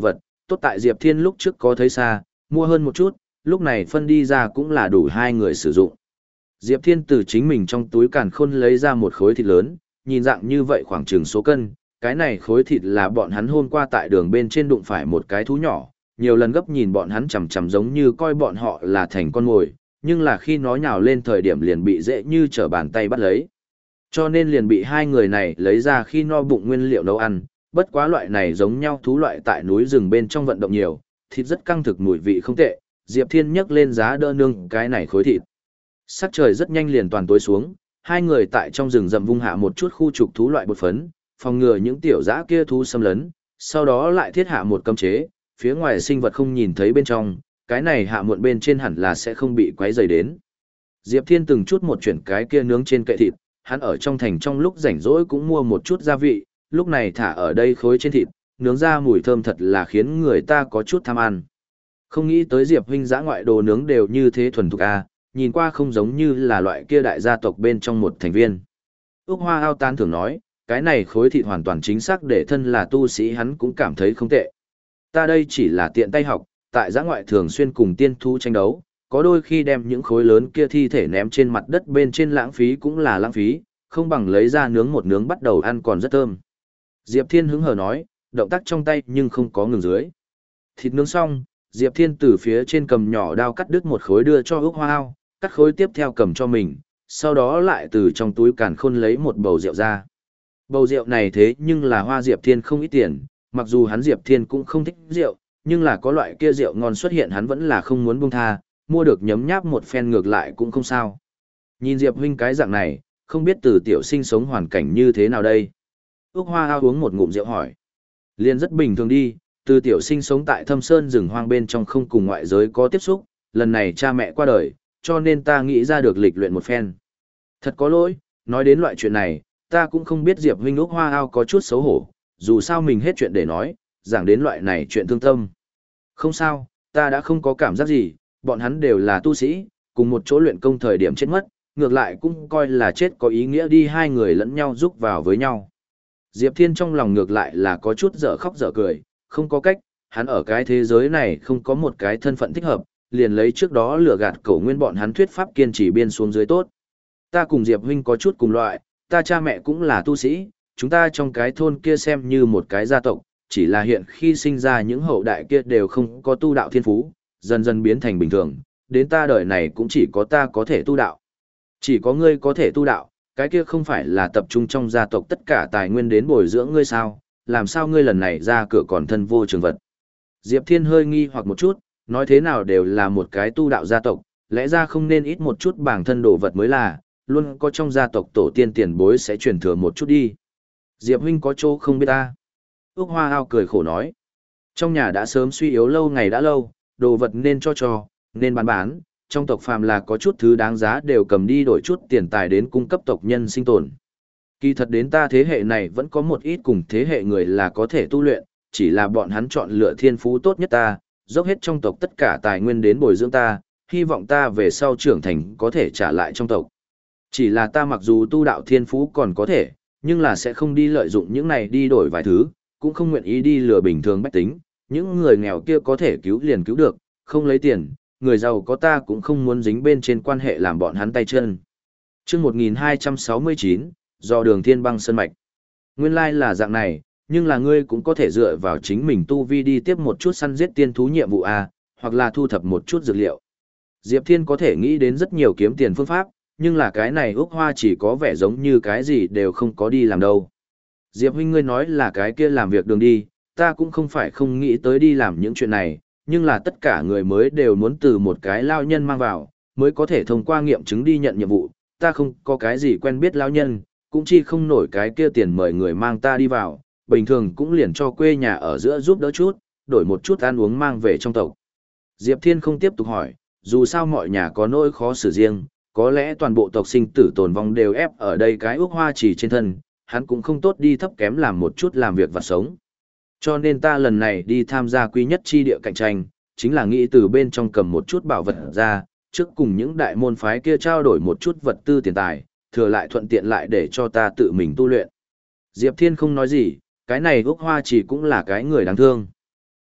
A: Tốt tại Diệp Thiên lúc trước có thấy xa, mua hơn một chút, lúc này phân đi ra cũng là đủ hai người sử dụng. Diệp Thiên từ chính mình trong túi càn khôn lấy ra một khối thịt lớn, nhìn dạng như vậy khoảng chừng số cân, cái này khối thịt là bọn hắn hôm qua tại đường bên trên đụng phải một cái thú nhỏ, nhiều lần gấp nhìn bọn hắn chằm chằm giống như coi bọn họ là thành con mồi, nhưng là khi nó nhào lên thời điểm liền bị dễ như trở bàn tay bắt lấy. Cho nên liền bị hai người này lấy ra khi no bụng nguyên liệu nấu ăn, bất quá loại này giống nhau thú loại tại núi rừng bên trong vận động nhiều, thịt rất căng thực mùi vị không tệ, Diệp Thiên nhấc lên giá đỡ nương cái này khối thịt. Sắc trời rất nhanh liền toàn tối xuống, hai người tại trong rừng rậm vung hạ một chút khu trục thú loại bột phấn, phòng ngừa những tiểu dã kia thú xâm lấn, sau đó lại thiết hạ một cấm chế, phía ngoài sinh vật không nhìn thấy bên trong, cái này hạ muộn bên trên hẳn là sẽ không bị quấy rầy đến. Diệp Thiên từng chút một chuyển cái kia nướng trên kệ thịt, hắn ở trong thành trong lúc rảnh rỗi cũng mua một chút gia vị, lúc này thả ở đây khối trên thịt, nướng ra mùi thơm thật là khiến người ta có chút tham ăn. Không nghĩ tới Diệp huynh dã ngoại đồ nướng đều như thế thuần thục a, nhìn qua không giống như là loại kia đại gia tộc bên trong một thành viên. Úc Hoa ao tán thường nói, cái này khối thịt hoàn toàn chính xác để thân là tu sĩ hắn cũng cảm thấy không tệ. Ta đây chỉ là tiện tay học, tại giã ngoại thường xuyên cùng tiên thú tranh đấu, có đôi khi đem những khối lớn kia thi thể ném trên mặt đất bên trên lãng phí cũng là lãng phí, không bằng lấy ra nướng một nướng bắt đầu ăn còn rất thơm. Diệp Thiên hứng hờ nói, động tác trong tay nhưng không có ngừng dưới. Thịt nướng xong, Diệp Thiên từ phía trên cầm nhỏ đao cắt đứt một khối đưa cho Úc Hoa ao, cắt khối tiếp theo cầm cho mình, sau đó lại từ trong túi càn khôn lấy một bầu rượu ra. Bầu rượu này thế nhưng là hoa Diệp Thiên không ít tiền, mặc dù hắn Diệp Thiên cũng không thích rượu, nhưng là có loại kia rượu ngon xuất hiện hắn vẫn là không muốn buông tha, mua được nhấm nháp một phen ngược lại cũng không sao. Nhìn Diệp huynh cái dạng này, không biết từ tiểu sinh sống hoàn cảnh như thế nào đây. Úc Hoa ao uống một ngụm rượu hỏi. Liên rất bình thường đi, từ tiểu sinh sống tại thâm sơn rừng hoang bên trong không cùng ngoại giới có tiếp xúc, lần này cha mẹ qua đời, cho nên ta nghĩ ra được lịch luyện một phen. Thật có lỗi, nói đến loại chuyện này, ta cũng không biết Diệp huynh Úc Hoa ao có chút xấu hổ, dù sao mình hết chuyện để nói, giảng đến loại này chuyện thương tâm. Không sao, ta đã không có cảm giác gì, bọn hắn đều là tu sĩ, cùng một chỗ luyện công thời điểm chết mất, ngược lại cũng coi là chết có ý nghĩa đi hai người lẫn nhau giúp vào với nhau. Diệp Thiên trong lòng ngược lại là có chút dở khóc dở cười, không có cách, hắn ở cái thế giới này không có một cái thân phận thích hợp, liền lấy trước đó lừa gạt cổ nguyên bọn hắn thuyết pháp kiên trì biên xuống dưới tốt. Ta cùng Diệp huynh có chút cùng loại, ta cha mẹ cũng là tu sĩ, chúng ta trong cái thôn kia xem như một cái gia tộc, chỉ là hiện khi sinh ra những hậu đại kia đều không có tu đạo thiên phú, dần dần biến thành bình thường, đến ta đời này cũng chỉ có ta có thể tu đạo. Chỉ có ngươi có thể tu đạo, cái kia không phải là tập trung trong gia tộc tất cả tài nguyên đến bồi dưỡng ngươi sao, làm sao ngươi lần này ra cửa còn thân vô trường vật. Diệp Thiên hơi nghi hoặc một chút, nói thế nào đều là một cái tu đạo gia tộc, lẽ ra không nên ít một chút bản thân đồ vật mới là, luôn có trong gia tộc tổ tiên tiền bối sẽ truyền thừa một chút đi. Diệp huynh có chỗ không biết ta. Úc Hoa ao cười khổ nói. Trong nhà đã sớm suy yếu lâu ngày đã lâu, đồ vật nên cho cho, nên bán bán, trong tộc phàm là có chút thứ đáng giá đều cầm đi đổi chút tiền tài đến cung cấp tộc nhân sinh tồn. Kỳ thật đến ta thế hệ này vẫn có một ít cùng thế hệ người là có thể tu luyện, chỉ là bọn hắn chọn lựa thiên phú tốt nhất ta, dốc hết trong tộc tất cả tài nguyên đến bồi dưỡng ta, hy vọng ta về sau trưởng thành có thể trả lại trong tộc. Chỉ là ta mặc dù tu đạo thiên phú còn có thể, nhưng là sẽ không đi lợi dụng những này đi đổi vài thứ, cũng không nguyện ý đi lừa bình thường bách tính, những người nghèo kia có thể cứu liền cứu được, không lấy tiền, người giàu có ta cũng không muốn dính bên trên quan hệ làm bọn hắn tay chân. Chương một nghìn hai trăm sáu mươi chín, do đường thiên băng sơn mạch. Nguyên lai là dạng này, nhưng là ngươi cũng có thể dựa vào chính mình tu vi đi tiếp một chút săn giết tiên thú nhiệm vụ A, hoặc là thu thập một chút dược liệu. Diệp Thiên có thể nghĩ đến rất nhiều kiếm tiền phương pháp, nhưng là cái này Úc Hoa chỉ có vẻ giống như cái gì đều không có đi làm đâu. Diệp huynh ngươi nói là cái kia làm việc đường đi, ta cũng không phải không nghĩ tới đi làm những chuyện này, nhưng là tất cả người mới đều muốn từ một cái lao nhân mang vào, mới có thể thông qua nghiệm chứng đi nhận nhiệm vụ, ta không có cái gì quen biết lao nhân, cũng chi không nổi cái kia tiền mời người mang ta đi vào, bình thường cũng liền cho quê nhà ở giữa giúp đỡ chút, đổi một chút ăn uống mang về trong tộc. Diệp Thiên không tiếp tục hỏi, dù sao mọi nhà có nỗi khó xử riêng, có lẽ toàn bộ tộc sinh tử tồn vong đều ép ở đây cái Úc Hoa chỉ trên thân, hắn cũng không tốt đi thấp kém làm một chút làm việc và sống. Cho nên ta lần này đi tham gia quý nhất chi địa cạnh tranh, chính là nghĩ từ bên trong cầm một chút bảo vật ra, trước cùng những đại môn phái kia trao đổi một chút vật tư tiền tài, thừa lại thuận tiện lại để cho ta tự mình tu luyện. Diệp Thiên không nói gì, cái này Úc Hoa chỉ cũng là cái người đáng thương.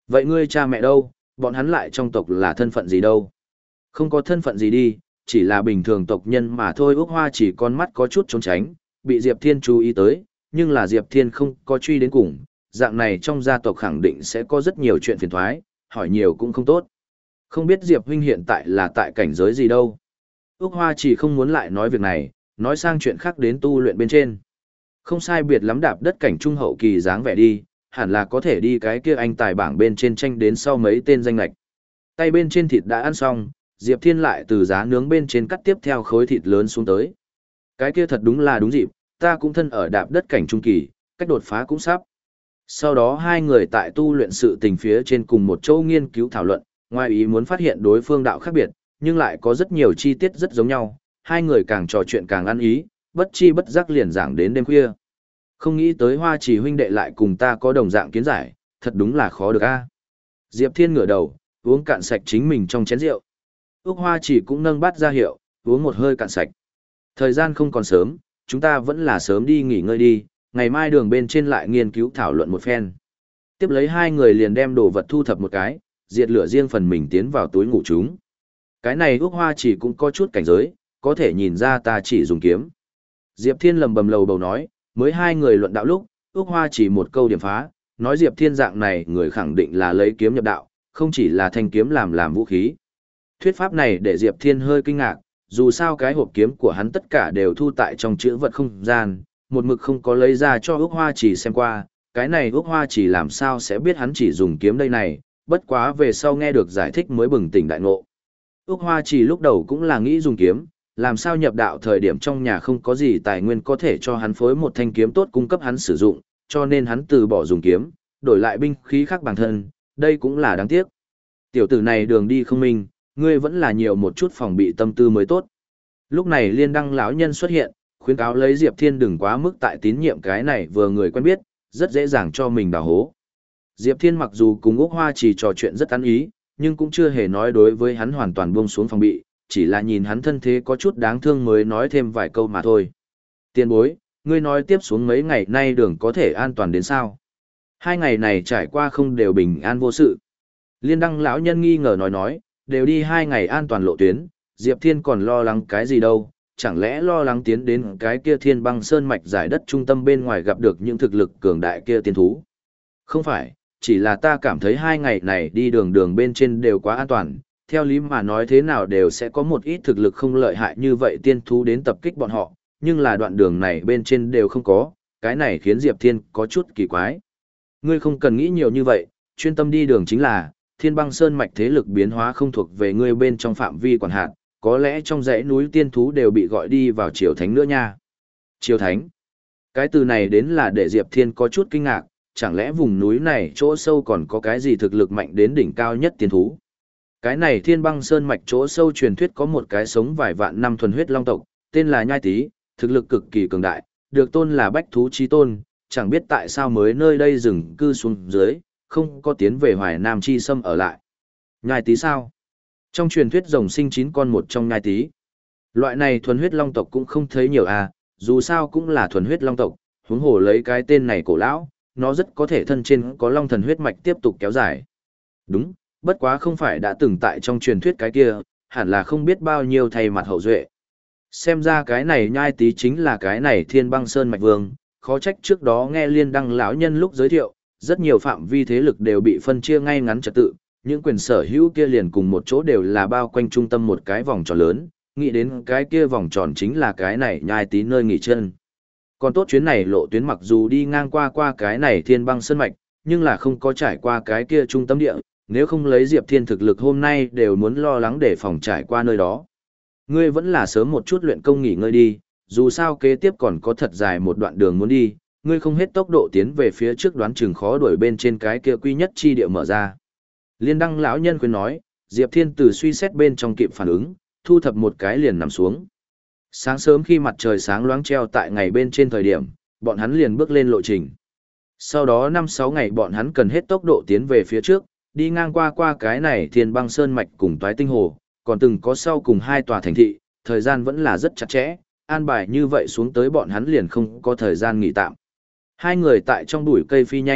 A: Vậy ngươi cha mẹ đâu, bọn hắn lại trong tộc là thân phận gì đâu? Không có thân phận gì đi, chỉ là bình thường tộc nhân mà thôi. Úc Hoa chỉ con mắt có chút trốn tránh, bị Diệp Thiên chú ý tới, nhưng là Diệp Thiên không có truy đến cùng, dạng này trong gia tộc khẳng định sẽ có rất nhiều chuyện phiền toái, hỏi nhiều cũng không tốt. Không biết Diệp huynh hiện tại là tại cảnh giới gì đâu. Úc Hoa chỉ không muốn lại nói việc này, nói sang chuyện khác đến tu luyện bên trên. Không sai biệt lắm đạp đất cảnh trung hậu kỳ dáng vẻ đi, hẳn là có thể đi cái kia anh tài bảng bên trên tranh đến sau mấy tên danh lạch. Tay bên trên thịt đã ăn xong, Diệp Thiên lại từ giá nướng bên trên cắt tiếp theo khối thịt lớn xuống tới. Cái kia thật đúng là đúng dịp, ta cũng thân ở đạp đất cảnh trung kỳ, cách đột phá cũng sắp. Sau đó hai người tại tu luyện sự tình phía trên cùng một chỗ nghiên cứu thảo luận, ngoài ý muốn phát hiện đối phương đạo khác biệt, nhưng lại có rất nhiều chi tiết rất giống nhau, hai người càng trò chuyện càng ăn ý, bất chi bất giác liền giảng đến đêm khuya. Không nghĩ tới Hoa Chỉ huynh đệ lại cùng ta có đồng dạng kiến giải, thật đúng là khó được a. Diệp Thiên ngửa đầu, uống cạn sạch chính mình trong chén rượu. Úc Hoa Chỉ cũng nâng bát ra hiệu, uống một hơi cạn sạch. Thời gian không còn sớm, chúng ta vẫn là sớm đi nghỉ ngơi đi, ngày mai đường bên trên lại nghiên cứu thảo luận một phen. Tiếp lấy hai người liền đem đồ vật thu thập một cái, diệt lửa riêng phần mình tiến vào túi ngủ chúng. Cái này Úc Hoa Chỉ cũng có chút cảnh giới, có thể nhìn ra ta chỉ dùng kiếm. Diệp Thiên lầm bầm lầu bầu nói, mới hai người luận đạo lúc, Úc Hoa Chỉ một câu điểm phá, nói Diệp Thiên dạng này người khẳng định là lấy kiếm nhập đạo, không chỉ là thanh kiếm làm làm vũ khí. Thuyết pháp này để Diệp Thiên hơi kinh ngạc, dù sao cái hộp kiếm của hắn tất cả đều thu tại trong chữ vật không gian, một mực không có lấy ra cho Úc Hoa Chỉ xem qua, cái này Úc Hoa Chỉ làm sao sẽ biết hắn chỉ dùng kiếm đây này, bất quá về sau nghe được giải thích mới bừng tỉnh đại ngộ. Úc Hoa Chỉ lúc đầu cũng là nghĩ dùng kiếm, làm sao nhập đạo thời điểm trong nhà không có gì tài nguyên có thể cho hắn phối một thanh kiếm tốt cung cấp hắn sử dụng, cho nên hắn từ bỏ dùng kiếm, đổi lại binh khí khác bản thân, đây cũng là đáng tiếc. Tiểu tử này đường đi không minh, ngươi vẫn là nhiều một chút phòng bị tâm tư mới tốt. Lúc này Liên Đăng lão nhân xuất hiện, khuyến cáo lấy Diệp Thiên đừng quá mức tại tín nhiệm cái này vừa người quen biết, rất dễ dàng cho mình đào hố. Diệp Thiên mặc dù cùng Úc Hoa Chỉ trò chuyện rất ăn ý, nhưng cũng chưa hề nói đối với hắn hoàn toàn buông xuống phòng bị, chỉ là nhìn hắn thân thế có chút đáng thương mới nói thêm vài câu mà thôi. Tiền bối, ngươi nói tiếp xuống mấy ngày nay đường có thể an toàn đến sao? Hai ngày này trải qua không đều bình an vô sự. Liên Đăng lão nhân nghi ngờ nói nói, đều đi hai ngày an toàn lộ tuyến, Diệp Thiên còn lo lắng cái gì đâu, chẳng lẽ lo lắng tiến đến cái kia Thiên Băng Sơn mạch giải đất trung tâm bên ngoài gặp được những thực lực cường đại kia tiên thú? Không phải, chỉ là ta cảm thấy hai ngày này đi đường đường bên trên đều quá an toàn, theo lý mà nói thế nào đều sẽ có một ít thực lực không lợi hại như vậy tiên thú đến tập kích bọn họ, nhưng là đoạn đường này bên trên đều không có, cái này khiến Diệp Thiên có chút kỳ quái. Ngươi không cần nghĩ nhiều như vậy, chuyên tâm đi đường chính là, Thiên Băng Sơn mạch thế lực biến hóa không thuộc về ngươi bên trong phạm vi quản hạt, có lẽ trong dãy núi tiên thú đều bị gọi đi vào Triều Thánh nữa nha. Triều Thánh? Cái từ này đến là để Diệp Thiên có chút kinh ngạc, chẳng lẽ vùng núi này chỗ sâu còn có cái gì thực lực mạnh đến đỉnh cao nhất tiên thú? Cái này Thiên Băng Sơn mạch chỗ sâu truyền thuyết có một cái sống vài vạn năm thuần huyết long tộc, tên là Nhai Tý, thực lực cực kỳ cường đại, được tôn là bách thú chí tôn, chẳng biết tại sao mới nơi đây dừng cư xuống dưới, không có tiến về Hoài Nam chi xâm ở lại. Nhai Tý sao? Trong truyền thuyết rồng sinh chín con một trong Nhai Tý. Loại này thuần huyết long tộc cũng không thấy nhiều à, dù sao cũng là thuần huyết long tộc, huống hồ lấy cái tên này cổ lão, nó rất có thể thân trên có long thần huyết mạch tiếp tục kéo dài. Đúng, bất quá không phải đã từng tại trong truyền thuyết cái kia, hẳn là không biết bao nhiêu thay mặt hậu duệ. Xem ra cái này Nhai Tý chính là cái này Thiên Băng Sơn mạch vương, khó trách trước đó nghe Liên Đăng lão nhân lúc giới thiệu, rất nhiều phạm vi thế lực đều bị phân chia ngay ngắn trật tự, những quyền sở hữu kia liền cùng một chỗ đều là bao quanh trung tâm một cái vòng tròn lớn, nghĩ đến cái kia vòng tròn chính là cái này Nhai Tý nơi nghỉ chân. Còn tốt chuyến này lộ tuyến mặc dù đi ngang qua qua cái này Thiên Băng Sơn mạch, nhưng là không có trải qua cái kia trung tâm địa, nếu không lấy Diệp Thiên thực lực hôm nay đều muốn lo lắng để phòng trải qua nơi đó. Ngươi vẫn là sớm một chút luyện công nghỉ ngơi đi, dù sao kế tiếp còn có thật dài một đoạn đường muốn đi, ngươi không hết tốc độ tiến về phía trước đoán chừng khó đuổi bên trên cái kia quy nhất chi địa mở ra. Liên Đăng lão nhân khuyên nói, Diệp Thiên từ suy xét bên trong kịp phản ứng, thu thập một cái liền nằm xuống. Sáng sớm khi mặt trời sáng loáng treo tại ngày bên trên thời điểm, bọn hắn liền bước lên lộ trình. Sau đó năm sáu ngày bọn hắn cần hết tốc độ tiến về phía trước, đi ngang qua qua cái này Thiên Băng Sơn mạch cùng Toái Tinh Hồ, còn từng có sau cùng hai tòa thành thị, thời gian vẫn là rất chặt chẽ, an bài như vậy xuống tới bọn hắn liền không có thời gian nghỉ tạm. Hai người tại trong bụi cây phi nhanh,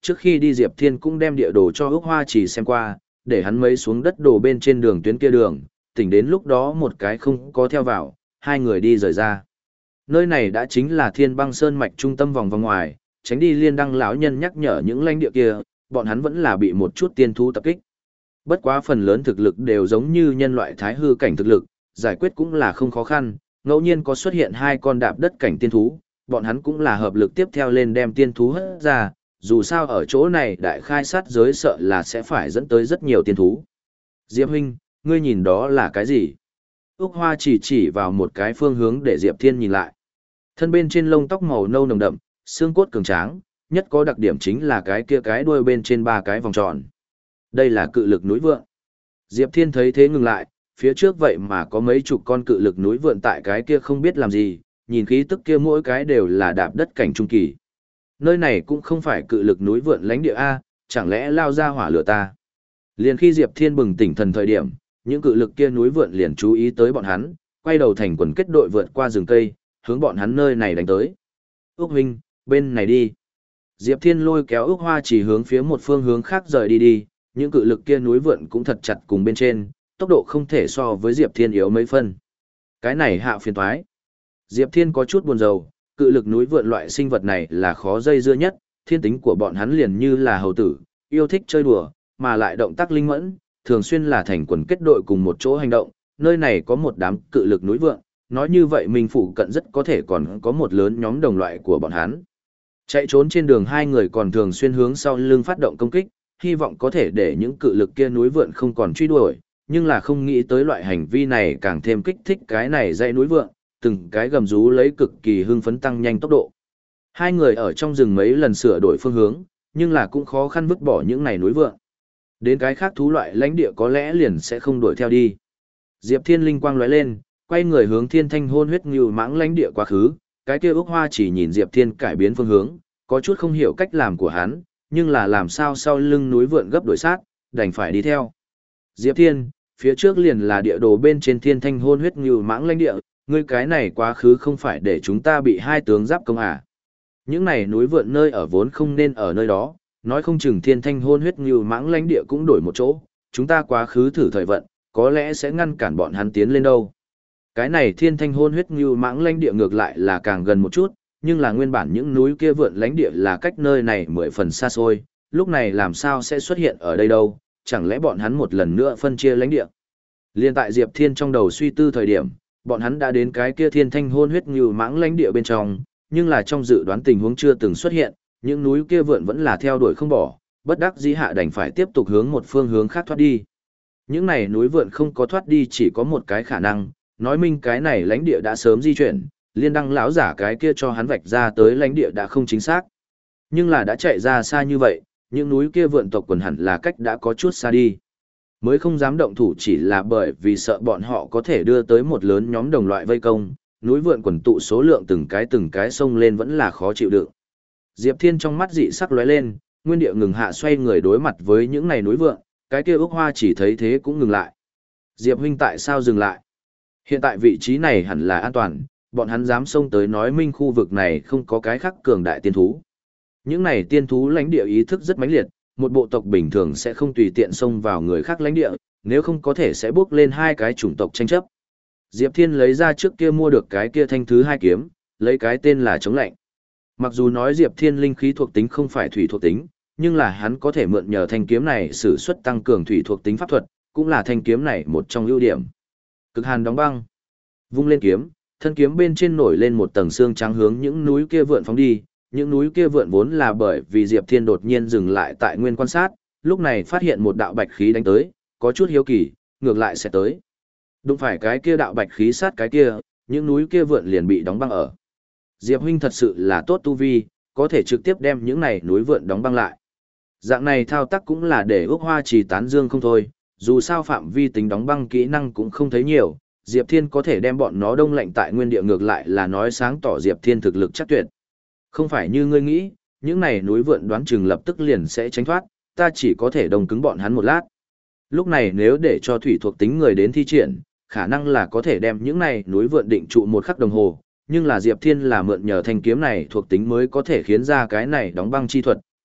A: trước khi đi Diệp Thiên cũng đem địa đồ cho Úc Hoa Chỉ xem qua, để hắn mấy xuống đất đồ bên trên đường tuyến kia đường, tỉnh đến lúc đó một cái không có theo vào, hai người đi rời ra. Nơi này đã chính là Thiên Băng Sơn mạch trung tâm vòng vòng ngoài, tránh đi Liên Đăng lão nhân nhắc nhở những lãnh địa kia, bọn hắn vẫn là bị một chút tiên thú tập kích. Bất quá phần lớn thực lực đều giống như nhân loại thái hư cảnh thực lực, giải quyết cũng là không khó khăn, ngẫu nhiên có xuất hiện hai con đạp đất cảnh tiên thú, bọn hắn cũng là hợp lực tiếp theo lên đem tiên thú hất ra, dù sao ở chỗ này đại khai sát giới sợ là sẽ phải dẫn tới rất nhiều tiên thú. Diệp huynh, ngươi nhìn đó là cái gì? Úc Hoa chỉ chỉ vào một cái phương hướng để Diệp Thiên nhìn lại. Thân bên trên lông tóc màu nâu nồng đậm, xương cốt cường tráng, nhất có đặc điểm chính là cái kia cái đuôi bên trên ba cái vòng tròn. Đây là cự lực núi vượn. Diệp Thiên thấy thế ngừng lại, phía trước vậy mà có mấy chục con cự lực núi vượn tại cái kia không biết làm gì, nhìn khí tức kia mỗi cái đều là đạp đất cảnh trung kỳ. Nơi này cũng không phải cự lực núi vượn lãnh địa A, chẳng lẽ lao ra hỏa lửa ta. Liền khi Diệp Thiên bừng tỉnh thần thời điểm, những cự lực kia núi vượn liền chú ý tới bọn hắn, quay đầu thành quần kết đội vượt qua rừng cây, hướng bọn hắn nơi này đánh tới. Úc huynh, bên này đi. Diệp Thiên lôi kéo Úc Hoa chỉ hướng phía một phương hướng khác rời đi đi, những cự lực kia núi vượn cũng thật chặt cùng bên trên, tốc độ không thể so với Diệp Thiên yếu mấy phân. Cái này hạ phiền toái. Diệp Thiên có chút buồn rầu, cự lực núi vượn loại sinh vật này là khó dây dưa nhất, thiên tính của bọn hắn liền như là hầu tử, yêu thích chơi đùa, mà lại động tác linh mẫn, thường xuyên là thành quần kết đội cùng một chỗ hành động, nơi này có một đám cự lực núi vượn, nói như vậy mình phụ cận rất có thể còn có một lớn nhóm đồng loại của bọn hắn. Chạy trốn trên đường hai người còn thường xuyên hướng sau lưng phát động công kích, hy vọng có thể để những cự lực kia núi vượn không còn truy đuổi, nhưng là không nghĩ tới loại hành vi này càng thêm kích thích cái này dãy núi vượn, từng cái gầm rú lấy cực kỳ hưng phấn tăng nhanh tốc độ. Hai người ở trong rừng mấy lần sửa đổi phương hướng, nhưng là cũng khó khăn vứt bỏ những này núi vượn. Đến cái khác thú loại lãnh địa có lẽ liền sẽ không đuổi theo đi. Diệp Thiên linh quang lóe lên, quay người hướng Thiên Thanh hôn huyết ngưu mãng lãnh địa quá khứ, cái kia Úc Hoa chỉ nhìn Diệp Thiên cải biến phương hướng, có chút không hiểu cách làm của hắn, nhưng là làm sao sau lưng núi vượn gấp đổi sát, đành phải đi theo. Diệp Thiên, phía trước liền là địa đồ bên trên Thiên Thanh hôn huyết ngưu mãng lãnh địa, ngươi cái này quá khứ không phải để chúng ta bị hai tướng giáp công à. Những này núi vượn nơi ở vốn không nên ở nơi đó, nói không chừng Thiên Thanh hôn huyết ngưu mãng lãnh địa cũng đổi một chỗ, chúng ta quá khứ thử thời vận, có lẽ sẽ ngăn cản bọn hắn tiến lên đâu. Cái này Thiên Thanh hôn huyết ngưu mãng lãnh địa ngược lại là càng gần một chút, nhưng là nguyên bản những núi kia vượn lãnh địa là cách nơi này mười phần xa xôi, lúc này làm sao sẽ xuất hiện ở đây đâu, chẳng lẽ bọn hắn một lần nữa phân chia lãnh địa. Liên tại Diệp Thiên trong đầu suy tư thời điểm, bọn hắn đã đến cái kia Thiên Thanh hôn huyết ngưu mãng lãnh địa bên trong, nhưng là trong dự đoán tình huống chưa từng xuất hiện, những núi kia vượn vẫn là theo đuổi không bỏ, bất đắc dĩ hạ đành phải tiếp tục hướng một phương hướng khác thoát đi. Những này núi vượn không có thoát đi chỉ có một cái khả năng, nói minh cái này lãnh địa đã sớm di chuyển, Liên Đăng lão giả cái kia cho hắn vạch ra tới lãnh địa đã không chính xác. Nhưng là đã chạy ra xa như vậy, những núi kia vượn tộc quần hẳn là cách đã có chút xa đi. Mới không dám động thủ chỉ là bởi vì sợ bọn họ có thể đưa tới một lớn nhóm đồng loại vây công, núi vượn quần tụ số lượng từng cái từng cái xông lên vẫn là khó chịu đựng. Diệp Thiên trong mắt dị sắc lóe lên, nguyên địa ngừng hạ xoay người đối mặt với những này núi vượn, cái kia Úc Hoa chỉ thấy thế cũng ngừng lại. Diệp huynh tại sao dừng lại? Hiện tại vị trí này hẳn là an toàn, bọn hắn dám xông tới nói minh khu vực này không có cái khác cường đại tiên thú. Những này tiên thú lãnh địa ý thức rất mãnh liệt, một bộ tộc bình thường sẽ không tùy tiện xông vào người khác lãnh địa, nếu không có thể sẽ bước lên hai cái chủng tộc tranh chấp. Diệp Thiên lấy ra trước kia mua được cái kia thanh thứ hai kiếm, lấy cái tên là chống lạnh. Mặc dù nói Diệp Thiên linh khí thuộc tính không phải thủy thuộc tính, nhưng là hắn có thể mượn nhờ thanh kiếm này sử xuất tăng cường thủy thuộc tính pháp thuật, cũng là thanh kiếm này một trong ưu điểm. Cực hàn đóng băng. Vung lên kiếm, thân kiếm bên trên nổi lên một tầng xương trắng hướng những núi kia vượn phóng đi, những núi kia vượn vốn là bởi vì Diệp Thiên đột nhiên dừng lại tại nguyên quan sát, lúc này phát hiện một đạo bạch khí đánh tới, có chút hiếu kỳ, ngược lại sẽ tới. Đụng phải cái kia đạo bạch khí sát cái kia, những núi kia vượn liền bị đóng băng ở. Diệp huynh thật sự là tốt tu vi, có thể trực tiếp đem những này núi vượn đóng băng lại. Dạng này thao tác cũng là để Úc Hoa chỉ tán dương không thôi, dù sao phạm vi tính đóng băng kỹ năng cũng không thấy nhiều, Diệp Thiên có thể đem bọn nó đông lạnh tại nguyên địa ngược lại là nói sáng tỏ Diệp Thiên thực lực chắc tuyệt. Không phải như ngươi nghĩ, những này núi vượn đoán chừng lập tức liền sẽ tránh thoát, ta chỉ có thể đồng cứng bọn hắn một lát. Lúc này nếu để cho thủy thuộc tính người đến thi triển, khả năng là có thể đem những này núi vượn định trụ một khắc đồng hồ, nhưng là Diệp Thiên là mượn nhờ thanh kiếm này thuộc tính mới có thể khiến ra cái này đóng băng chi thuật,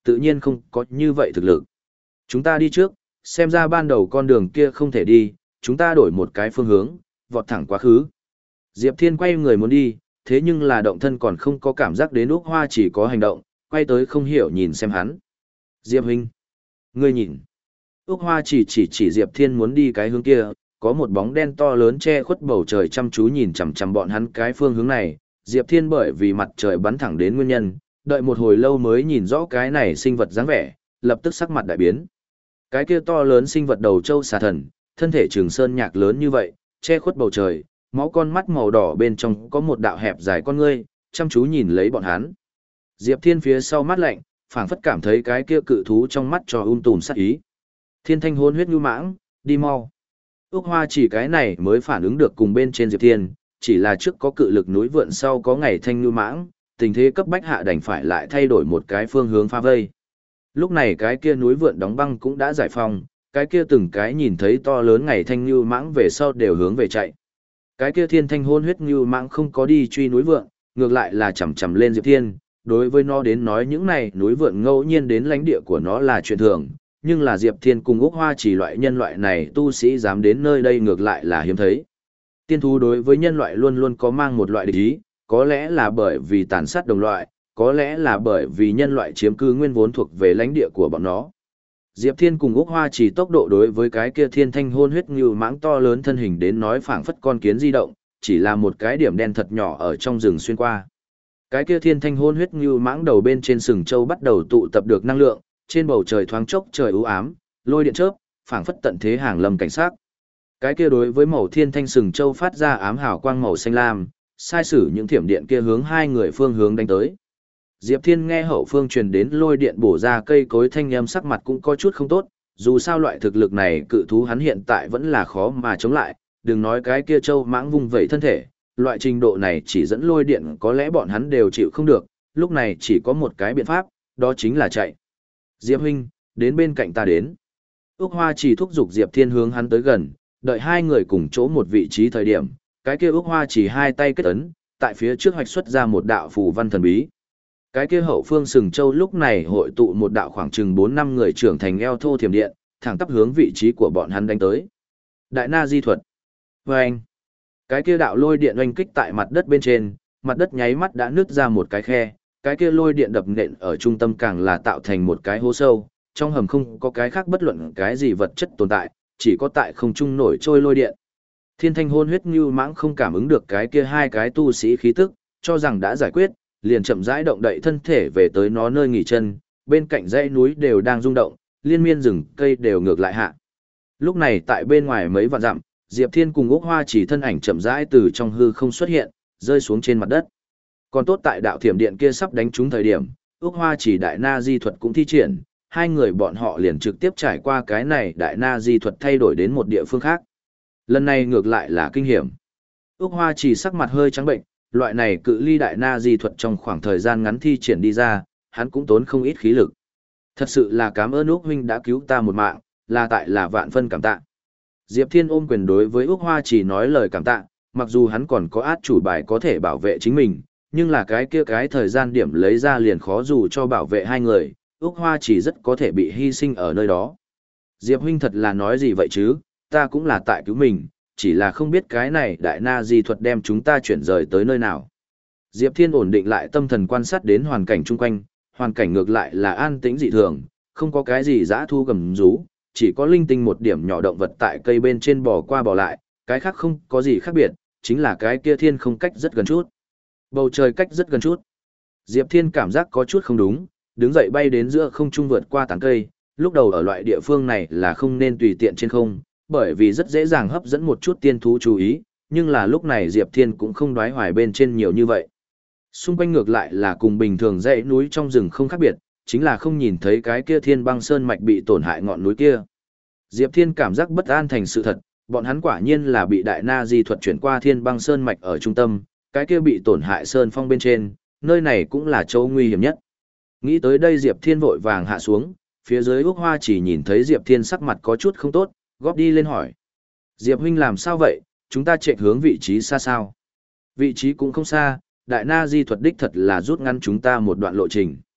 A: tự nhiên không có như vậy thực lực. Chúng ta đi trước, xem ra ban đầu con đường kia không thể đi, chúng ta đổi một cái phương hướng, vọt thẳng quá khứ. Diệp Thiên quay người muốn đi, thế nhưng là động thân còn không có cảm giác đến Úc Hoa chỉ có hành động, quay tới không hiểu nhìn xem hắn. Diệp huynh, ngươi nhìn. Úc Hoa chỉ chỉ chỉ Diệp Thiên muốn đi cái hướng kia, có một bóng đen to lớn che khuất bầu trời chăm chú nhìn chằm chằm bọn hắn cái phương hướng này. Diệp Thiên bởi vì mặt trời bắn thẳng đến nguyên nhân, đợi một hồi lâu mới nhìn rõ cái này sinh vật dáng vẻ, lập tức sắc mặt đại biến. Cái kia to lớn sinh vật đầu châu xà thần, thân thể trường sơn nhạc lớn như vậy, che khuất bầu trời, máu con mắt màu đỏ bên trong có một đạo hẹp dài con ngươi, chăm chú nhìn lấy bọn hắn. Diệp Thiên phía sau mắt lạnh, phảng phất cảm thấy cái kia cự thú trong mắt cho um tùm sát ý. Thiên thanh hôn huyết nhu mãng, đi mau. Úc Hoa chỉ cái này mới phản ứng được cùng bên trên Diệp Thiên, chỉ là trước có cự lực núi vượn sau có ngày thanh nhu mãng, tình thế cấp bách hạ đành phải lại thay đổi một cái phương hướng phá vây. Lúc này cái kia núi vượn đóng băng cũng đã giải phong, cái kia từng cái nhìn thấy to lớn ngày thanh nhu mãng về sau đều hướng về chạy. Cái kia thiên thanh hôn huyết nhu mãng không có đi truy núi vượn, ngược lại là chầm chầm lên Diệp Thiên, đối với nó đến nói những này núi vượn ngẫu nhiên đến lãnh địa của nó là chuyện thường, nhưng là Diệp Thiên cùng Úc Hoa chỉ loại nhân loại này tu sĩ dám đến nơi đây ngược lại là hiếm thấy. Tiên thú đối với nhân loại luôn luôn có mang một loại địch ý, có lẽ là bởi vì tàn sát đồng loại, có lẽ là bởi vì nhân loại chiếm cư nguyên vốn thuộc về lãnh địa của bọn nó. Diệp Thiên cùng Úc Hoa chỉ tốc độ đối với cái kia thiên thanh hôn huyết như mãng to lớn thân hình đến nói phảng phất con kiến di động, chỉ là một cái điểm đen thật nhỏ ở trong rừng xuyên qua. Cái kia thiên thanh hôn huyết như mãng đầu bên trên sừng châu bắt đầu tụ tập được năng lượng, trên bầu trời thoáng chốc trời u ám, lôi điện chớp, phảng phất tận thế hàng lâm cảnh sát. Cái kia đối với màu thiên thanh sừng châu phát ra ám hào quang màu xanh lam, sai sử những thiểm điện kia hướng hai người phương hướng đánh tới. Diệp Thiên nghe hậu phương truyền đến lôi điện bổ ra cây cối thanh âm sắc mặt cũng có chút không tốt, dù sao loại thực lực này cự thú hắn hiện tại vẫn là khó mà chống lại, đừng nói cái kia châu mãng vung vẩy thân thể, loại trình độ này chỉ dẫn lôi điện có lẽ bọn hắn đều chịu không được, lúc này chỉ có một cái biện pháp, đó chính là chạy. Diệp huynh, đến bên cạnh ta đến. Úc Hoa chỉ thúc giục Diệp Thiên hướng hắn tới gần, đợi hai người cùng chỗ một vị trí thời điểm, cái kia Úc Hoa chỉ hai tay kết ấn, tại phía trước hoạch xuất ra một đạo phù văn thần bí. Cái kia hậu phương sừng châu lúc này hội tụ một đạo khoảng chừng bốn năm người trưởng thành eo thô thiểm điện, thẳng tắp hướng vị trí của bọn hắn đánh tới. Đại Na Di thuật. Vâng! Cái kia đạo lôi điện oanh kích tại mặt đất bên trên, mặt đất nháy mắt đã nứt ra một cái khe, cái kia lôi điện đập nện ở trung tâm càng là tạo thành một cái hố sâu, trong hầm không có cái khác bất luận cái gì vật chất tồn tại, chỉ có tại không trung nổi trôi lôi điện. Thiên thanh hôn huyết như mãng không cảm ứng được cái kia hai cái tu sĩ khí tức, cho rằng đã giải quyết, liền chậm rãi động đậy thân thể về tới nó nơi nghỉ chân, bên cạnh dãy núi đều đang rung động, liên miên rừng cây đều ngược lại hạ. Lúc này tại bên ngoài mấy vạn dặm, Diệp Thiên cùng Úc Hoa chỉ thân ảnh chậm rãi từ trong hư không xuất hiện, rơi xuống trên mặt đất. Còn tốt tại đạo thiểm điện kia sắp đánh trúng thời điểm, Úc Hoa chỉ đại na di thuật cũng thi triển, hai người bọn họ liền trực tiếp trải qua cái này đại na di thuật thay đổi đến một địa phương khác. Lần này ngược lại là kinh hiểm. Úc Hoa chỉ sắc mặt hơi trắng bệnh, loại này cự ly đại na di thuật trong khoảng thời gian ngắn thi triển đi ra, hắn cũng tốn không ít khí lực. Thật sự là cảm ơn Úc huynh đã cứu ta một mạng, là tại là vạn phân cảm tạ. Diệp Thiên ôm quyền đối với Úc Hoa chỉ nói lời cảm tạ, mặc dù hắn còn có át chủ bài có thể bảo vệ chính mình, nhưng là cái kia cái thời gian điểm lấy ra liền khó dù cho bảo vệ hai người, Úc Hoa chỉ rất có thể bị hy sinh ở nơi đó. Diệp huynh thật là nói gì vậy chứ, ta cũng là tại cứu mình, chỉ là không biết cái này đại na di thuật đem chúng ta chuyển rời tới nơi nào. Diệp Thiên ổn định lại tâm thần quan sát đến hoàn cảnh chung quanh, hoàn cảnh ngược lại là an tĩnh dị thường, không có cái gì dã thu gầm rú, chỉ có linh tinh một điểm nhỏ động vật tại cây bên trên bò qua bò lại, cái khác không có gì khác biệt, chính là cái kia thiên không cách rất gần chút. Bầu trời cách rất gần chút. Diệp Thiên cảm giác có chút không đúng, đứng dậy bay đến giữa không trung vượt qua tán cây, lúc đầu ở loại địa phương này là không nên tùy tiện trên không, bởi vì rất dễ dàng hấp dẫn một chút tiên thú chú ý, nhưng là lúc này Diệp Thiên cũng không đoái hoài bên trên nhiều như vậy. Xung quanh ngược lại là cùng bình thường dãy núi trong rừng không khác biệt, chính là không nhìn thấy cái kia thiên băng sơn mạch bị tổn hại ngọn núi kia. Diệp Thiên cảm giác bất an thành sự thật, bọn hắn quả nhiên là bị đại na di thuật chuyển qua thiên băng sơn mạch ở trung tâm, cái kia bị tổn hại sơn phong bên trên, nơi này cũng là chỗ nguy hiểm nhất. Nghĩ tới đây Diệp Thiên vội vàng hạ xuống, phía dưới Úc Hoa chỉ nhìn thấy Diệp Thiên sắc mặt có chút không tốt, góp đi lên hỏi. Diệp huynh làm sao vậy, chúng ta chạy hướng vị trí xa sao? Vị trí cũng không xa, đại na di thuật đích thật là rút ngắn chúng ta một đoạn lộ trình.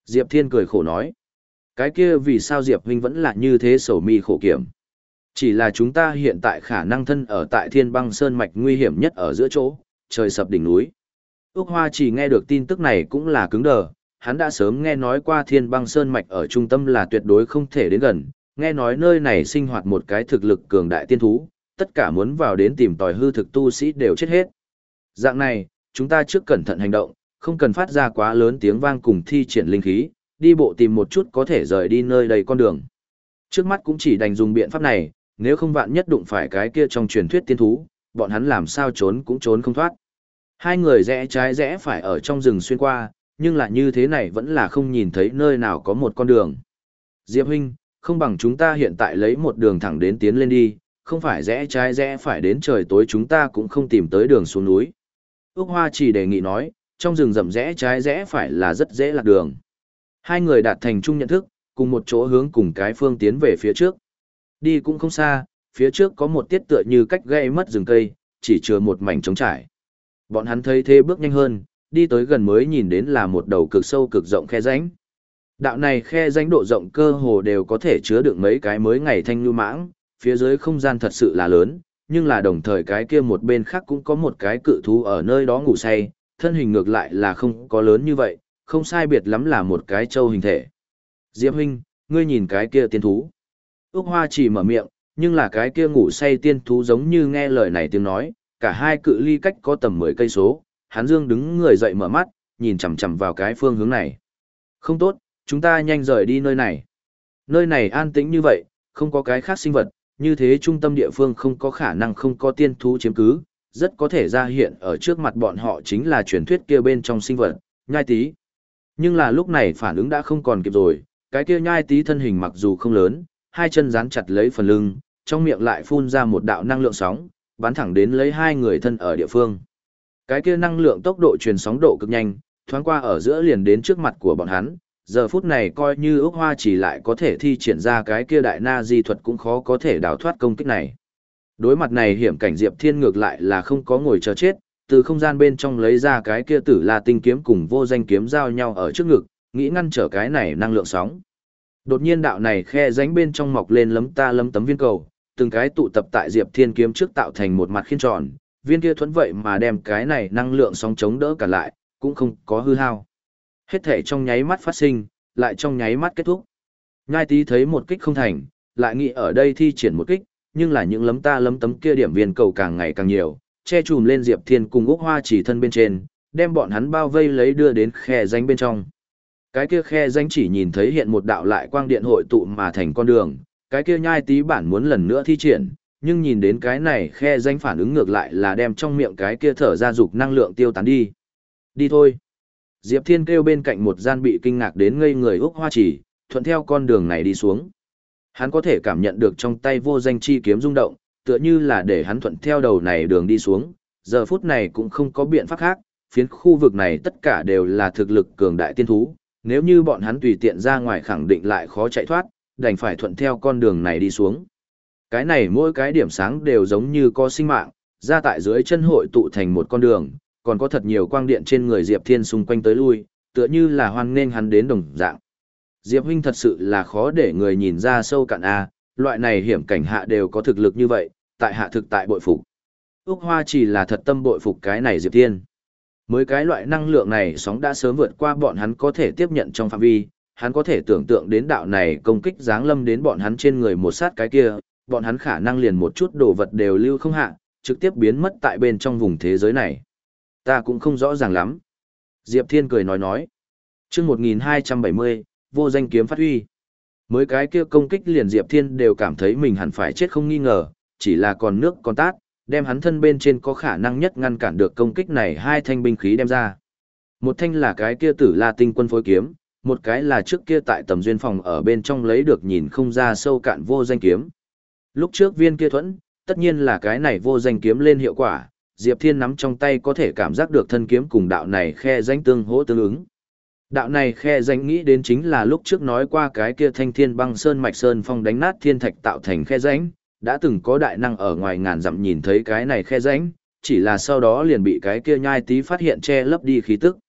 A: Diệp Thiên cười khổ nói. Cái kia vì sao Diệp huynh vẫn là như thế sầu mi khổ kiểm? Chỉ là chúng ta hiện tại khả năng thân ở tại Thiên Băng Sơn mạch nguy hiểm nhất ở giữa chỗ, trời sập đỉnh núi. Úc Hoa chỉ nghe được tin tức này cũng là cứng đờ, hắn đã sớm nghe nói qua Thiên Băng Sơn mạch ở trung tâm là tuyệt đối không thể đến gần, nghe nói nơi này sinh hoạt một cái thực lực cường đại tiên thú, tất cả muốn vào đến tìm tòi hư thực tu sĩ đều chết hết. Dạng này, chúng ta trước cẩn thận hành động, không cần phát ra quá lớn tiếng vang cùng thi triển linh khí, đi bộ tìm một chút có thể rời đi nơi đầy con đường. Trước mắt cũng chỉ đành dùng biện pháp này, nếu không vạn nhất đụng phải cái kia trong truyền thuyết tiên thú, bọn hắn làm sao trốn cũng trốn không thoát. Hai người rẽ trái rẽ phải ở trong rừng xuyên qua, nhưng là như thế này vẫn là không nhìn thấy nơi nào có một con đường. Diệp huynh, không bằng chúng ta hiện tại lấy một đường thẳng đến tiến lên đi, không phải rẽ trái rẽ phải đến trời tối chúng ta cũng không tìm tới đường xuống núi. Úc Hoa chỉ đề nghị nói, trong rừng rậm rẽ trái rẽ phải là rất dễ lạc đường. Hai người đạt thành chung nhận thức, cùng một chỗ hướng cùng cái phương tiến về phía trước. Đi cũng không xa, phía trước có một tiết tựa như cách gây mất rừng cây, chỉ chừa một mảnh trống trải. Bọn hắn thấy thế bước nhanh hơn, đi tới gần mới nhìn đến là một đầu cực sâu cực rộng khe rãnh. Đạo này khe rãnh độ rộng cơ hồ đều có thể chứa được mấy cái mới ngày thanh lưu mãng, phía dưới không gian thật sự là lớn, nhưng là đồng thời cái kia một bên khác cũng có một cái cự thú ở nơi đó ngủ say, thân hình ngược lại là không có lớn như vậy, không sai biệt lắm là một cái trâu hình thể. Diệp huynh, ngươi nhìn cái kia tiên thú. Úc Hoa chỉ mở miệng, nhưng là cái kia ngủ say tiên thú giống như nghe lời này tiếng nói, cả hai cự ly cách có tầm mười cây số, hắn dương đứng người dậy mở mắt, nhìn chằm chằm vào cái phương hướng này. Không tốt, chúng ta nhanh rời đi nơi này. Nơi này an tĩnh như vậy, không có cái khác sinh vật, như thế trung tâm địa phương không có khả năng không có tiên thú chiếm cứ, rất có thể ra hiện ở trước mặt bọn họ chính là truyền thuyết kia bên trong sinh vật, nhai tí. Nhưng là lúc này phản ứng đã không còn kịp rồi, cái kia nhai tí thân hình mặc dù không lớn, hai chân dán chặt lấy phần lưng, trong miệng lại phun ra một đạo năng lượng sóng, bắn thẳng đến lấy hai người thân ở địa phương. Cái kia năng lượng tốc độ truyền sóng độ cực nhanh, thoáng qua ở giữa liền đến trước mặt của bọn hắn, giờ phút này coi như Úc Hoa chỉ lại có thể thi triển ra cái kia đại na di thuật cũng khó có thể đào thoát công kích này. Đối mặt này hiểm cảnh Diệp Thiên ngược lại là không có ngồi chờ chết, từ không gian bên trong lấy ra cái kia tử la tinh kiếm cùng vô danh kiếm giao nhau ở trước ngực, nghĩ ngăn trở cái này năng lượng sóng. Đột nhiên đạo này khe rãnh bên trong mọc lên lấm ta lấm tấm viên cầu, từng cái tụ tập tại Diệp Thiên kiếm trước tạo thành một mặt khiên tròn, viên kia thuẫn vậy mà đem cái này năng lượng sóng chống đỡ cả lại, cũng không có hư hao. Hết thể trong nháy mắt phát sinh, lại trong nháy mắt kết thúc. Nhai Tý thấy một kích không thành, lại nghĩ ở đây thi triển một kích, nhưng là những lấm ta lấm tấm kia điểm viên cầu càng ngày càng nhiều, che chùm lên Diệp Thiên cùng Úc Hoa chỉ thân bên trên, đem bọn hắn bao vây lấy đưa đến khe rãnh bên trong. Cái kia khe rãnh chỉ nhìn thấy hiện một đạo lại quang điện hội tụ mà thành con đường, cái kia Nhai Tý bản muốn lần nữa thi triển, nhưng nhìn đến cái này khe rãnh phản ứng ngược lại là đem trong miệng cái kia thở ra dục năng lượng tiêu tán đi. Đi thôi. Diệp Thiên kêu bên cạnh một gian bị kinh ngạc đến ngây người Úc Hoa chỉ, thuận theo con đường này đi xuống. Hắn có thể cảm nhận được trong tay vô danh chi kiếm rung động, tựa như là để hắn thuận theo đầu này đường đi xuống, giờ phút này cũng không có biện pháp khác, phiến khu vực này tất cả đều là thực lực cường đại tiên thú, nếu như bọn hắn tùy tiện ra ngoài khẳng định lại khó chạy thoát, đành phải thuận theo con đường này đi xuống. Cái này mỗi cái điểm sáng đều giống như có sinh mạng, ra tại dưới chân hội tụ thành một con đường, còn có thật nhiều quang điện trên người Diệp Thiên xung quanh tới lui, tựa như là hoan nghênh hắn đến đồng dạng. Diệp huynh thật sự là khó để người nhìn ra sâu cạn a, loại này hiểm cảnh hạ đều có thực lực như vậy, tại hạ thực tại bội phục. Úc Hoa chỉ là thật tâm bội phục cái này Diệp Thiên. Mới cái loại năng lượng này sóng đã sớm vượt qua bọn hắn có thể tiếp nhận trong phạm vi, hắn có thể tưởng tượng đến đạo này công kích giáng lâm đến bọn hắn trên người một sát cái kia, bọn hắn khả năng liền một chút đồ vật đều lưu không hạ, trực tiếp biến mất tại bên trong vùng thế giới này. Ta cũng không rõ ràng lắm. Diệp Thiên cười nói nói. Chương một nghìn hai trăm bảy mươi, vô danh kiếm phát huy. Mới cái kia công kích liền Diệp Thiên đều cảm thấy mình hẳn phải chết không nghi ngờ, chỉ là còn nước còn tát, đem hắn thân bên trên có khả năng nhất ngăn cản được công kích này hai thanh binh khí đem ra. Một thanh là cái kia tử la tinh quân phối kiếm, một cái là trước kia tại tầm duyên phòng ở bên trong lấy được nhìn không ra sâu cạn vô danh kiếm. Lúc trước viên kia thuẫn, tất nhiên là cái này vô danh kiếm lên hiệu quả, Diệp Thiên nắm trong tay có thể cảm giác được thân kiếm cùng đạo này khe danh tương hỗ tương ứng. Đạo này khe danh nghĩ đến chính là lúc trước nói qua cái kia thanh thiên băng sơn mạch sơn phong đánh nát thiên thạch tạo thành khe rãnh, đã từng có đại năng ở ngoài ngàn dặm nhìn thấy cái này khe rãnh, chỉ là sau đó liền bị cái kia Nhai Tý phát hiện che lấp đi khí tức.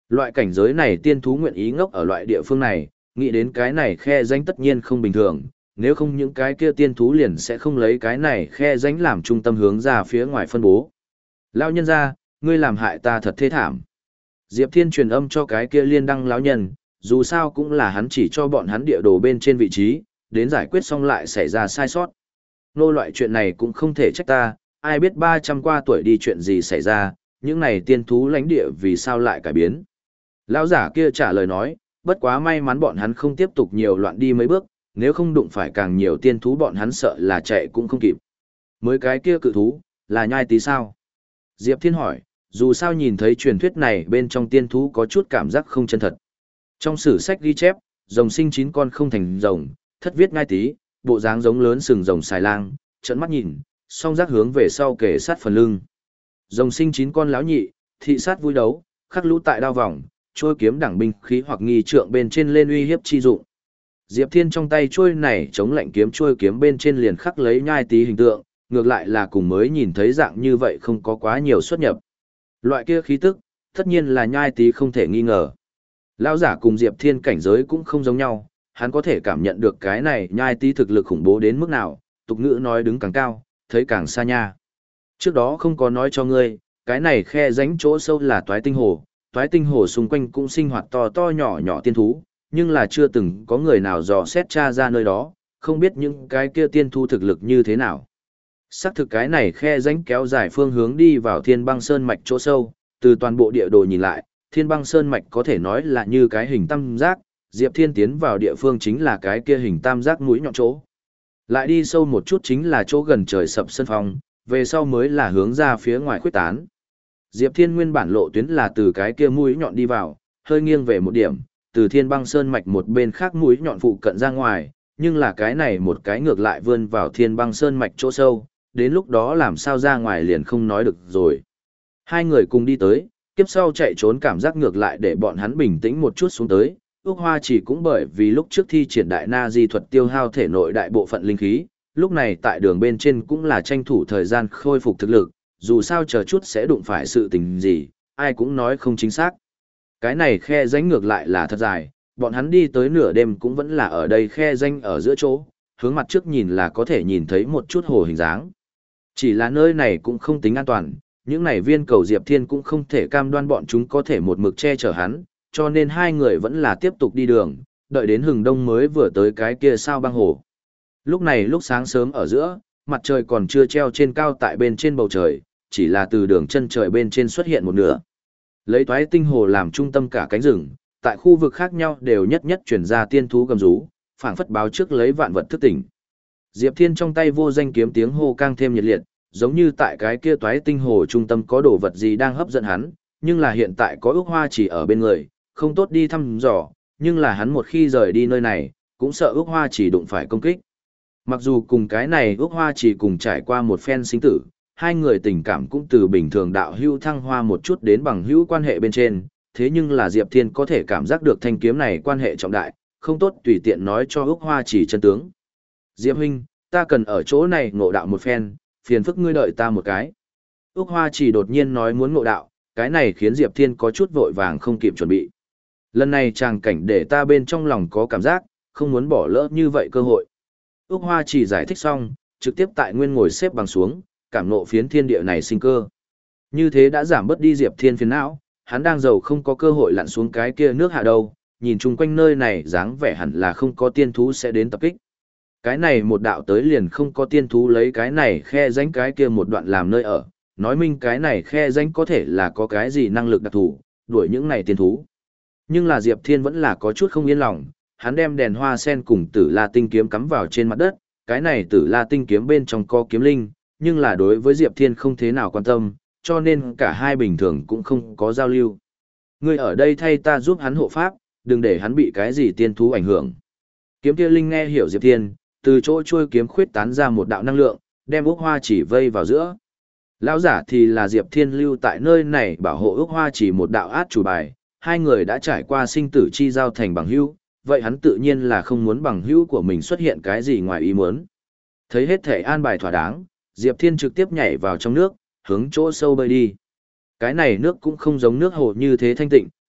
A: Loại cảnh giới này tiên thú nguyện ý ngốc ở loại địa phương này, nghĩ đến cái này khe danh tất nhiên không bình thường, nếu không những cái kia tiên thú liền sẽ không lấy cái này khe danh làm trung tâm hướng ra phía ngoài phân bố. Lão nhân ra, ngươi làm hại ta thật thê thảm. Diệp Thiên truyền âm cho cái kia liên đăng lão nhân, dù sao cũng là hắn chỉ cho bọn hắn địa đồ bên trên vị trí, đến giải quyết xong lại xảy ra sai sót. Nô loại chuyện này cũng không thể trách ta, ai biết ba trăm qua tuổi đi chuyện gì xảy ra, những này tiên thú lãnh địa vì sao lại cải biến. Lão giả kia trả lời nói, bất quá may mắn bọn hắn không tiếp tục nhiều loạn đi mấy bước, nếu không đụng phải càng nhiều tiên thú bọn hắn sợ là chạy cũng không kịp. Mới cái kia cự thú, là nhai tí sao? Diệp Thiên hỏi, dù sao nhìn thấy truyền thuyết này bên trong tiên thú có chút cảm giác không chân thật. Trong sử sách ghi chép, rồng sinh chín con không thành rồng, thất viết ngai tí, bộ dáng giống lớn sừng rồng xài lang, trợn mắt nhìn, song giác hướng về sau kề sát phần lưng. Rồng sinh chín con lão nhị, thị sát vui đấu, khắc lũ tại đao vòng, trôi kiếm đẳng binh khí hoặc nghi trượng bên trên lên uy hiếp chi dụng. Diệp Thiên trong tay trôi này chống lạnh kiếm trôi kiếm bên trên liền khắc lấy nhai tí hình tượng, ngược lại là cùng mới nhìn thấy dạng như vậy không có quá nhiều xuất nhập. Loại kia khí tức, tất nhiên là nhai tí không thể nghi ngờ. Lão giả cùng Diệp Thiên cảnh giới cũng không giống nhau, hắn có thể cảm nhận được cái này nhai tí thực lực khủng bố đến mức nào, tục ngữ nói đứng càng cao, thấy càng xa nha. Trước đó không có nói cho ngươi, cái này khe rãnh chỗ sâu là toái tinh hồ, toái tinh hồ xung quanh cũng sinh hoạt to to nhỏ nhỏ tiên thú, nhưng là chưa từng có người nào dò xét tra ra nơi đó, không biết những cái kia tiên thú thực lực như thế nào. Xác thực cái này khe rãnh kéo dài phương hướng đi vào Thiên Băng Sơn mạch chỗ sâu, từ toàn bộ địa đồ nhìn lại, Thiên Băng Sơn mạch có thể nói là như cái hình tam giác, Diệp Thiên tiến vào địa phương chính là cái kia hình tam giác mũi nhọn chỗ. Lại đi sâu một chút chính là chỗ gần trời sập sân phong, về sau mới là hướng ra phía ngoài khuyết tán. Diệp Thiên nguyên bản lộ tuyến là từ cái kia mũi nhọn đi vào, hơi nghiêng về một điểm, từ Thiên Băng Sơn mạch một bên khác mũi nhọn phụ cận ra ngoài, nhưng là cái này một cái ngược lại vươn vào Thiên Băng Sơn mạch chỗ sâu, đến lúc đó làm sao ra ngoài liền không nói được rồi. Hai người cùng đi tới, kiếp sau chạy trốn cảm giác ngược lại để bọn hắn bình tĩnh một chút xuống tới. Ước Hoa chỉ cũng bởi vì lúc trước thi triển đại na di thuật tiêu hao thể nội đại bộ phận linh khí, lúc này tại đường bên trên cũng là tranh thủ thời gian khôi phục thực lực, dù sao chờ chút sẽ đụng phải sự tình gì, ai cũng nói không chính xác. Cái này khe rãnh ngược lại là thật dài, bọn hắn đi tới nửa đêm cũng vẫn là ở đây khe rãnh ở giữa chỗ, hướng mặt trước nhìn là có thể nhìn thấy một chút hồ hình dáng. Chỉ là nơi này cũng không tính an toàn, những này viên cầu Diệp Thiên cũng không thể cam đoan bọn chúng có thể một mực che chở hắn, cho nên hai người vẫn là tiếp tục đi đường, đợi đến hừng đông mới vừa tới cái kia sao băng hồ. Lúc này lúc sáng sớm ở giữa, mặt trời còn chưa treo trên cao tại bên trên bầu trời, chỉ là từ đường chân trời bên trên xuất hiện một nửa. Lấy toái tinh hồ làm trung tâm cả cánh rừng, tại khu vực khác nhau đều nhất nhất chuyển ra tiên thú gầm rú, phảng phất báo trước lấy vạn vật thức tỉnh. Diệp Thiên trong tay vô danh kiếm tiếng hô càng thêm nhiệt liệt, giống như tại cái kia toái tinh hồ trung tâm có đồ vật gì đang hấp dẫn hắn, nhưng là hiện tại có Ước Hoa chỉ ở bên người, không tốt đi thăm dò, nhưng là hắn một khi rời đi nơi này, cũng sợ Ước Hoa chỉ đụng phải công kích. Mặc dù cùng cái này Ước Hoa chỉ cùng trải qua một phen sinh tử, hai người tình cảm cũng từ bình thường đạo hữu thăng hoa một chút đến bằng hữu quan hệ bên trên, thế nhưng là Diệp Thiên có thể cảm giác được thanh kiếm này quan hệ trọng đại, không tốt tùy tiện nói cho Ước Hoa chỉ chân tướng. Diệp huynh, ta cần ở chỗ này ngộ đạo một phen, phiền phức ngươi đợi ta một cái. Ước Hoa chỉ đột nhiên nói muốn ngộ đạo, cái này khiến Diệp Thiên có chút vội vàng không kịp chuẩn bị. Lần này tràng cảnh để ta bên trong lòng có cảm giác, không muốn bỏ lỡ như vậy cơ hội. Ước Hoa chỉ giải thích xong, trực tiếp tại nguyên ngồi xếp bằng xuống, cảm ngộ phiến thiên địa này sinh cơ. Như thế đã giảm bớt đi Diệp Thiên phiền não, hắn đang giàu không có cơ hội lặn xuống cái kia nước hạ đâu, nhìn chung quanh nơi này dáng vẻ hẳn là không có tiên thú sẽ đến tập kích. Cái này một đạo tới liền không có tiên thú lấy cái này khe rãnh cái kia một đoạn làm nơi ở, nói minh cái này khe rãnh có thể là có cái gì năng lực đặc thù, đuổi những này tiên thú. Nhưng là Diệp Thiên vẫn là có chút không yên lòng, hắn đem đèn hoa sen cùng Tử La tinh kiếm cắm vào trên mặt đất, cái này Tử La tinh kiếm bên trong có kiếm linh, nhưng là đối với Diệp Thiên không thế nào quan tâm, cho nên cả hai bình thường cũng không có giao lưu. Ngươi ở đây thay ta giúp hắn hộ pháp, đừng để hắn bị cái gì tiên thú ảnh hưởng. Kiếm kia linh nghe hiểu Diệp Thiên, từ chỗ chuôi kiếm khuyết tán ra một đạo năng lượng, đem Ước Hoa chỉ vây vào giữa. Lão giả thì là Diệp Thiên lưu tại nơi này bảo hộ Ước Hoa chỉ một đạo át chủ bài, hai người đã trải qua sinh tử chi giao thành bằng hữu, vậy hắn tự nhiên là không muốn bằng hữu của mình xuất hiện cái gì ngoài ý muốn. Thấy hết thể an bài thỏa đáng, Diệp Thiên trực tiếp nhảy vào trong nước, hướng chỗ sâu bơi đi. Cái này nước cũng không giống nước hồ như thế thanh tịnh,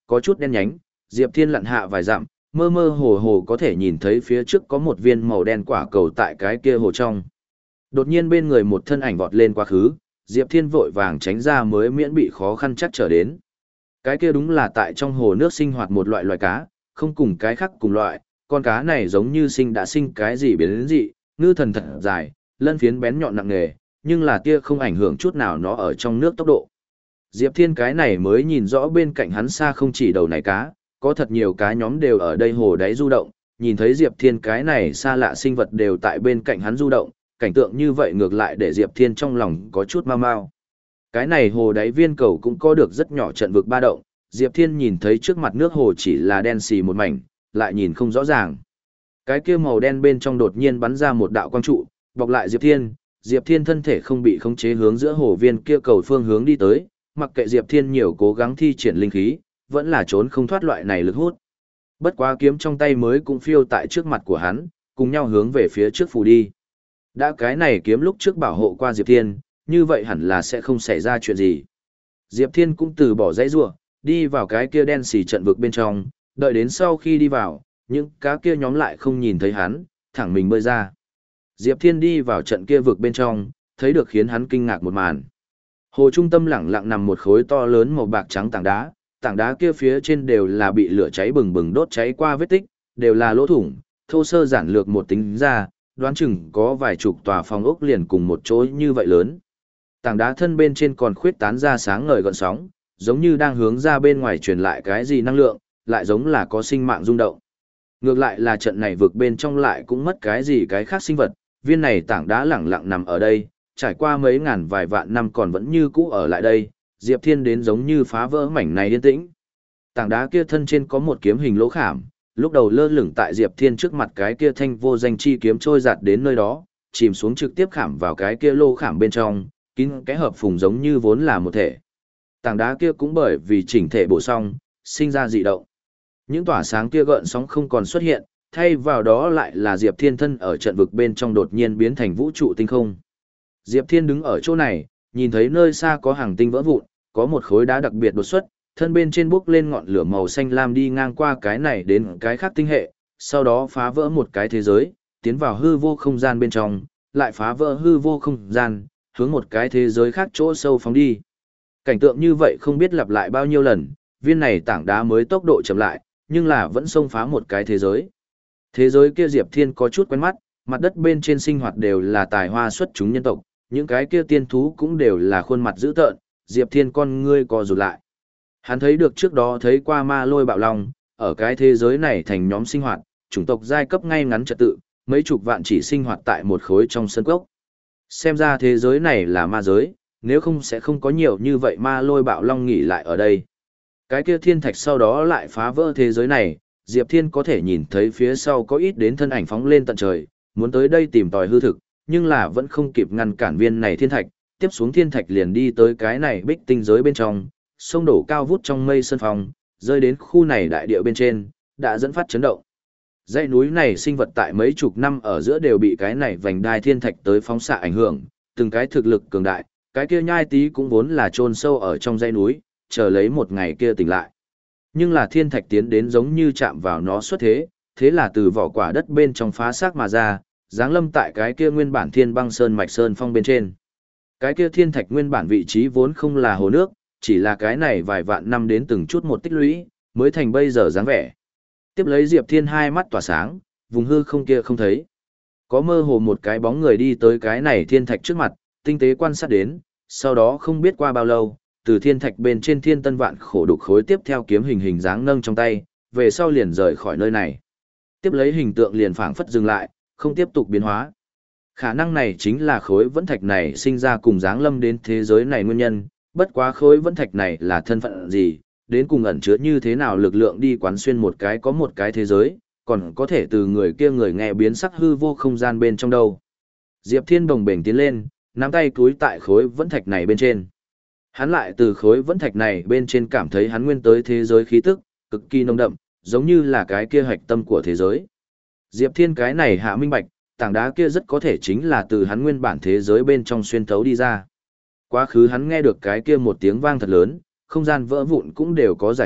A: có chút đen nhánh, Diệp Thiên lặn hạ vài dặm, mơ mơ hồ hồ có thể nhìn thấy phía trước có một viên màu đen quả cầu tại cái kia hồ trong. Đột nhiên bên người một thân ảnh vọt lên quá khứ, Diệp Thiên vội vàng tránh ra mới miễn bị khó khăn chắc trở đến. Cái kia đúng là tại trong hồ nước sinh hoạt một loại loài cá, không cùng cái khác cùng loại, con cá này giống như sinh đã sinh cái gì biến đến dị, ngư thần thật dài, lân phiến bén nhọn nặng nề, nhưng là tia không ảnh hưởng chút nào nó ở trong nước tốc độ. Diệp Thiên cái này mới nhìn rõ bên cạnh hắn xa không chỉ đầu này cá, có thật nhiều cá nhóm đều ở đây hồ đáy du động, nhìn thấy Diệp Thiên cái này xa lạ sinh vật đều tại bên cạnh hắn du động, cảnh tượng như vậy ngược lại để Diệp Thiên trong lòng có chút mau mau. Cái này hồ đáy viên cầu cũng có được rất nhỏ trận vực ba động, Diệp Thiên nhìn thấy trước mặt nước hồ chỉ là đen xì một mảnh, lại nhìn không rõ ràng. Cái kia màu đen bên trong đột nhiên bắn ra một đạo quang trụ, bọc lại Diệp Thiên, Diệp Thiên thân thể không bị khống chế hướng giữa hồ viên kia cầu phương hướng đi tới, mặc kệ Diệp Thiên nhiều cố gắng thi triển linh khí, vẫn là trốn không thoát loại này lực hút. Bất quá kiếm trong tay mới cũng phiêu tại trước mặt của hắn, cùng nhau hướng về phía trước phù đi. Đã cái này kiếm lúc trước bảo hộ qua Diệp Thiên, như vậy hẳn là sẽ không xảy ra chuyện gì. Diệp Thiên cũng từ bỏ dãy rủa, đi vào cái kia đen xì trận vực bên trong, đợi đến sau khi đi vào, những cá kia nhóm lại không nhìn thấy hắn, thẳng mình bơi ra. Diệp Thiên đi vào trận kia vực bên trong, thấy được khiến hắn kinh ngạc một màn. Hồ trung tâm lẳng lặng nằm một khối to lớn màu bạc trắng tảng đá, tảng đá kia phía trên đều là bị lửa cháy bừng bừng đốt cháy qua vết tích, đều là lỗ thủng, thô sơ giản lược một tính ra, đoán chừng có vài chục tòa phòng ốc liền cùng một chỗ như vậy lớn. Tảng đá thân bên trên còn khuyết tán ra sáng ngời gợn sóng, giống như đang hướng ra bên ngoài truyền lại cái gì năng lượng, lại giống là có sinh mạng rung động. Ngược lại là trận này vực bên trong lại cũng mất cái gì cái khác sinh vật, viên này tảng đá lẳng lặng nằm ở đây, trải qua mấy ngàn vài vạn năm còn vẫn như cũ ở lại đây, Diệp Thiên đến giống như phá vỡ mảnh này yên tĩnh. Tảng đá kia thân trên có một kiếm hình lỗ khảm, lúc đầu lơ lửng tại Diệp Thiên trước mặt cái kia thanh vô danh chi kiếm trôi giạt đến nơi đó, chìm xuống trực tiếp khảm vào cái kia lỗ khảm bên trong, kín cái hợp phùng giống như vốn là một thể. Tảng đá kia cũng bởi vì chỉnh thể bổ xong, sinh ra dị động. Những tỏa sáng kia gợn sóng không còn xuất hiện, thay vào đó lại là Diệp Thiên thân ở trận vực bên trong đột nhiên biến thành vũ trụ tinh không. Diệp Thiên đứng ở chỗ này, nhìn thấy nơi xa có hàng tinh vỡ vụn, có một khối đá đặc biệt đột xuất, thân bên trên bốc lên ngọn lửa màu xanh lam đi ngang qua cái này đến cái khác tinh hệ, sau đó phá vỡ một cái thế giới, tiến vào hư vô không gian bên trong, lại phá vỡ hư vô không gian, hướng một cái thế giới khác chỗ sâu phóng đi. Cảnh tượng như vậy không biết lặp lại bao nhiêu lần, viên này tảng đá mới tốc độ chậm lại, nhưng là vẫn xông phá một cái thế giới. Thế giới kia Diệp Thiên có chút quen mắt, mặt đất bên trên sinh hoạt đều là tài hoa xuất chúng nhân tộc, những cái kia tiên thú cũng đều là khuôn mặt dữ tợn, Diệp Thiên con ngươi co rụt lại. Hắn thấy được trước đó thấy qua ma lôi bạo long, ở cái thế giới này thành nhóm sinh hoạt, chủng tộc giai cấp ngay ngắn trật tự, mấy chục vạn chỉ sinh hoạt tại một khối trong sân cốc. Xem ra thế giới này là ma giới, nếu không sẽ không có nhiều như vậy ma lôi bạo long nghỉ lại ở đây. Cái kia thiên thạch sau đó lại phá vỡ thế giới này, Diệp Thiên có thể nhìn thấy phía sau có ít đến thân ảnh phóng lên tận trời, muốn tới đây tìm tòi hư thực, nhưng là vẫn không kịp ngăn cản viên này thiên thạch, tiếp xuống thiên thạch liền đi tới cái này bích tinh giới bên trong, sông đổ cao vút trong mây sơn phong, rơi đến khu này đại địa bên trên, đã dẫn phát chấn động. Dãy núi này sinh vật tại mấy chục năm ở giữa đều bị cái này vành đai thiên thạch tới phóng xạ ảnh hưởng, từng cái thực lực cường đại, cái kia nhai tí cũng vốn là chôn sâu ở trong dãy núi, chờ lấy một ngày kia tỉnh lại. Nhưng là thiên thạch tiến đến giống như chạm vào nó xuất thế, thế là từ vỏ quả đất bên trong phá xác mà ra, giáng lâm tại cái kia nguyên bản thiên băng sơn mạch sơn phong bên trên. Cái kia thiên thạch nguyên bản vị trí vốn không là hồ nước, chỉ là cái này vài vạn năm đến từng chút một tích lũy, mới thành bây giờ dáng vẻ. Tiếp lấy Diệp Thiên hai mắt tỏa sáng, vùng hư không kia không thấy. Có mơ hồ một cái bóng người đi tới cái này thiên thạch trước mặt, tinh tế quan sát đến, sau đó không biết qua bao lâu, từ thiên thạch bên trên thiên tân vạn khổ đục khối tiếp theo kiếm hình hình dáng nâng trong tay, về sau liền rời khỏi nơi này. Tiếp lấy hình tượng liền phảng phất dừng lại, không tiếp tục biến hóa. Khả năng này chính là khối vẫn thạch này sinh ra cùng dáng lâm đến thế giới này nguyên nhân, bất quá khối vẫn thạch này là thân phận gì, đến cùng ẩn chứa như thế nào lực lượng đi quán xuyên một cái có một cái thế giới, còn có thể từ người kia người nghe biến sắc hư vô không gian bên trong đâu. Diệp Thiên bồng bềnh tiến lên, nắm tay cúi tại khối vẫn thạch này bên trên. Hắn lại từ khối vẫn thạch này bên trên cảm thấy hắn nguyên tới thế giới khí tức, cực kỳ nồng đậm, giống như là cái kia hạch tâm của thế giới. Diệp Thiên cái này hạ minh bạch, tảng đá kia rất có thể chính là từ hắn nguyên bản thế giới bên trong xuyên thấu đi ra. Quá khứ hắn nghe được cái kia một tiếng vang thật lớn, không gian vỡ vụn cũng đều có giải thích,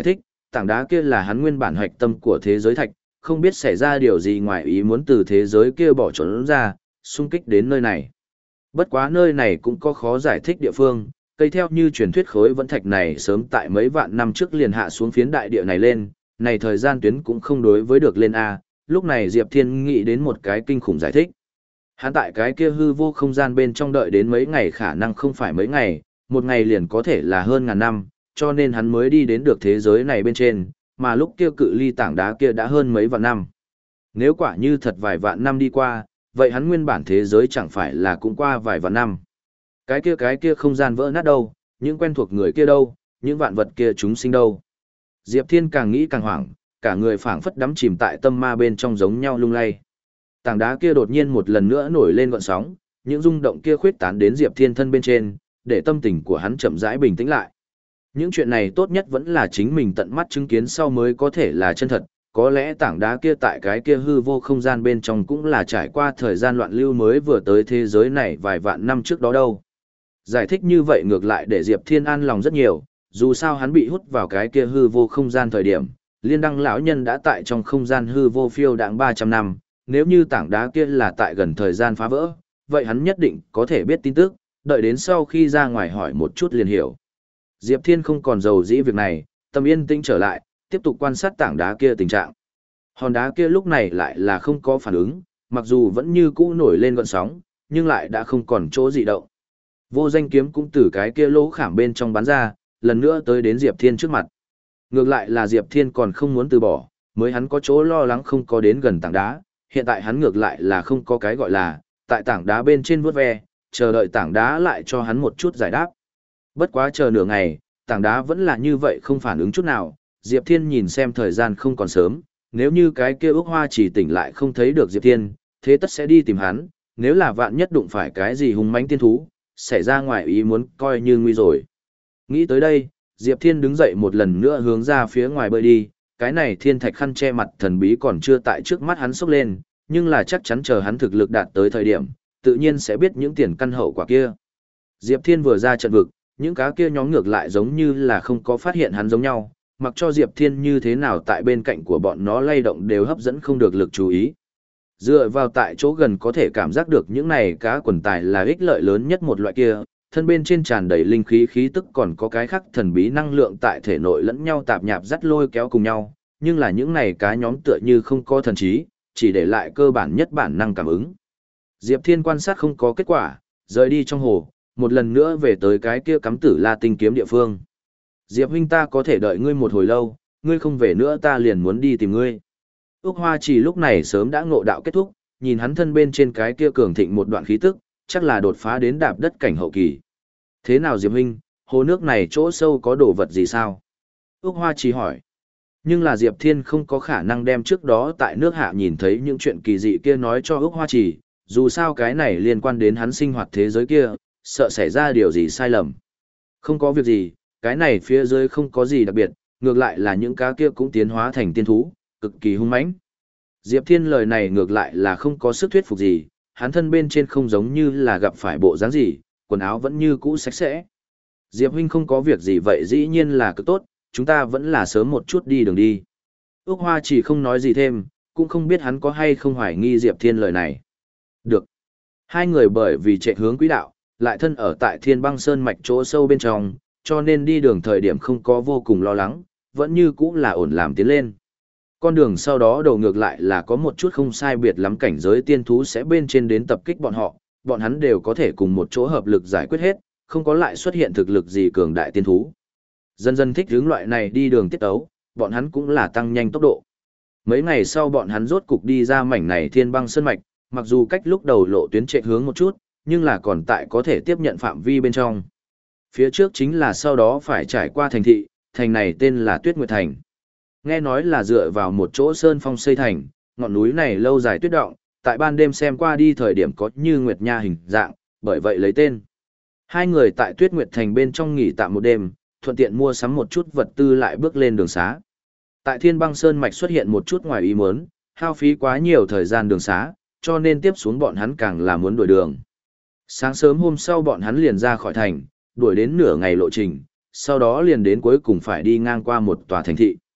A: tảng đá kia là hắn nguyên bản hoạch tâm của thế giới thạch, không biết xảy ra điều gì ngoài ý muốn từ thế giới kia bỏ trốn ra, xung kích đến nơi này. Bất quá nơi này cũng có khó giải thích địa phương, cây theo như truyền thuyết khối vẫn thạch này sớm tại mấy vạn năm trước liền hạ xuống phiến đại địa này lên, này thời gian tuyến cũng không đối với được lên A, lúc này Diệp Thiên nghĩ đến một cái kinh khủng giải thích. Hắn tại cái kia hư vô không gian bên trong đợi đến mấy ngày khả năng không phải mấy ngày, một ngày liền có thể là hơn ngàn năm, cho nên hắn mới đi đến được thế giới này bên trên, mà lúc kia cự ly tảng đá kia đã hơn mấy vạn năm. Nếu quả như thật vài vạn năm đi qua, vậy hắn nguyên bản thế giới chẳng phải là cũng qua vài vạn năm. Cái kia cái kia không gian vỡ nát đâu, những quen thuộc người kia đâu, những vạn vật kia chúng sinh đâu. Diệp Thiên càng nghĩ càng hoảng, cả người phảng phất đắm chìm tại tâm ma bên trong giống nhau lung lay. Tảng đá kia đột nhiên một lần nữa nổi lên gợn sóng, những rung động kia khuyết tán đến Diệp Thiên thân bên trên, để tâm tình của hắn chậm rãi bình tĩnh lại. Những chuyện này tốt nhất vẫn là chính mình tận mắt chứng kiến sau mới có thể là chân thật, có lẽ tảng đá kia tại cái kia hư vô không gian bên trong cũng là trải qua thời gian loạn lưu mới vừa tới thế giới này vài vạn năm trước đó đâu. Giải thích như vậy ngược lại để Diệp Thiên an lòng rất nhiều, dù sao hắn bị hút vào cái kia hư vô không gian thời điểm, Liên Đăng lão nhân đã tại trong không gian hư vô phiêu đãng ba trăm năm, nếu như tảng đá kia là tại gần thời gian phá vỡ, vậy hắn nhất định có thể biết tin tức, đợi đến sau khi ra ngoài hỏi một chút liền hiểu. Diệp Thiên không còn giàu dĩ việc này, tâm yên tĩnh trở lại, tiếp tục quan sát tảng đá kia tình trạng. Hòn đá kia lúc này lại là không có phản ứng, mặc dù vẫn như cũ nổi lên gợn sóng, nhưng lại đã không còn chỗ dị động. Vô danh kiếm cũng từ cái kia lỗ khảm bên trong bắn ra, lần nữa tới đến Diệp Thiên trước mặt. Ngược lại là Diệp Thiên còn không muốn từ bỏ, mới hắn có chỗ lo lắng không có đến gần tảng đá, hiện tại hắn ngược lại là không có cái gọi là, tại tảng đá bên trên vuốt ve, chờ đợi tảng đá lại cho hắn một chút giải đáp. Bất quá chờ nửa ngày, tảng đá vẫn là như vậy không phản ứng chút nào, Diệp Thiên nhìn xem thời gian không còn sớm, nếu như cái kia ước hoa chỉ tỉnh lại không thấy được Diệp Thiên, thế tất sẽ đi tìm hắn, nếu là vạn nhất đụng phải cái gì hung mãnh tiên thú, xảy ra ngoài ý muốn coi như nguy rồi. Nghĩ tới đây, Diệp Thiên đứng dậy một lần nữa hướng ra phía ngoài bơi đi, cái này thiên thạch khăn che mặt thần bí còn chưa tại trước mắt hắn sốc lên, nhưng là chắc chắn chờ hắn thực lực đạt tới thời điểm, tự nhiên sẽ biết những tiền căn hậu quả kia. Diệp Thiên vừa ra trận vực, những cá kia nhóm ngược lại giống như là không có phát hiện hắn giống nhau, mặc cho Diệp Thiên như thế nào tại bên cạnh của bọn nó lay động đều hấp dẫn không được lực chú ý. Dựa vào tại chỗ gần có thể cảm giác được những này cá quần tài là ích lợi lớn nhất một loại kia, thân bên trên tràn đầy linh khí khí tức còn có cái khác thần bí năng lượng tại thể nội lẫn nhau tạp nhạp dắt lôi kéo cùng nhau, nhưng là những này cá nhóm tựa như không có thần trí, chỉ để lại cơ bản nhất bản năng cảm ứng. Diệp Thiên quan sát không có kết quả, rời đi trong hồ, một lần nữa về tới cái kia cắm tử la tinh kiếm địa phương. Diệp huynh, ta có thể đợi ngươi một hồi lâu, ngươi không về nữa ta liền muốn đi tìm ngươi. Úc Hoa Chỉ lúc này sớm đã ngộ đạo kết thúc, nhìn hắn thân bên trên cái kia cường thịnh một đoạn khí tức, chắc là đột phá đến đạp đất cảnh hậu kỳ. Thế nào Diệp huynh, hồ nước này chỗ sâu có đồ vật gì sao? Úc Hoa Chỉ hỏi. Nhưng là Diệp Thiên không có khả năng đem trước đó tại nước hạ nhìn thấy những chuyện kỳ dị kia nói cho Úc Hoa Chỉ, dù sao cái này liên quan đến hắn sinh hoạt thế giới kia, sợ xảy ra điều gì sai lầm. Không có việc gì, cái này phía dưới không có gì đặc biệt, ngược lại là những cá kia cũng tiến hóa thành tiên thú, cực kỳ hung mãnh. Diệp Thiên lời này ngược lại là không có sức thuyết phục gì, hắn thân bên trên không giống như là gặp phải bộ dáng gì, quần áo vẫn như cũ sạch sẽ. Diệp huynh không có việc gì vậy dĩ nhiên là cực tốt, chúng ta vẫn là sớm một chút đi đường đi. Ước Hoa chỉ không nói gì thêm, cũng không biết hắn có hay không hoài nghi Diệp Thiên lời này. Được. Hai người bởi vì chạy hướng quỹ đạo, lại thân ở tại Thiên Băng Sơn mạch chỗ sâu bên trong, cho nên đi đường thời điểm không có vô cùng lo lắng, vẫn như cũ là ổn làm tiến lên. Con đường sau đó đầu ngược lại là có một chút không sai biệt lắm cảnh giới tiên thú sẽ bên trên đến tập kích bọn họ, bọn hắn đều có thể cùng một chỗ hợp lực giải quyết hết, không có lại xuất hiện thực lực gì cường đại tiên thú. Dần dần thích hướng loại này đi đường tiết ấu, bọn hắn cũng là tăng nhanh tốc độ. Mấy ngày sau bọn hắn rốt cục đi ra mảnh này Thiên Băng Sơn mạch, mặc dù cách lúc đầu lộ tuyến chạy hướng một chút, nhưng là còn tại có thể tiếp nhận phạm vi bên trong. Phía trước chính là sau đó phải trải qua thành thị, thành này tên là Tuyết Nguyệt Thành. Nghe nói là dựa vào một chỗ sơn phong xây thành, ngọn núi này lâu dài tuyết động, tại ban đêm xem qua đi thời điểm có như nguyệt nha hình dạng, bởi vậy lấy tên. Hai người tại Tuyết Nguyệt Thành bên trong nghỉ tạm một đêm, thuận tiện mua sắm một chút vật tư lại bước lên đường xá. Tại Thiên Băng Sơn mạch xuất hiện một chút ngoài ý muốn, hao phí quá nhiều thời gian đường xá, cho nên tiếp xuống bọn hắn càng là muốn đuổi đường. Sáng sớm hôm sau bọn hắn liền ra khỏi thành, đuổi đến nửa ngày lộ trình, sau đó liền đến cuối cùng phải đi ngang qua một tòa thành thị.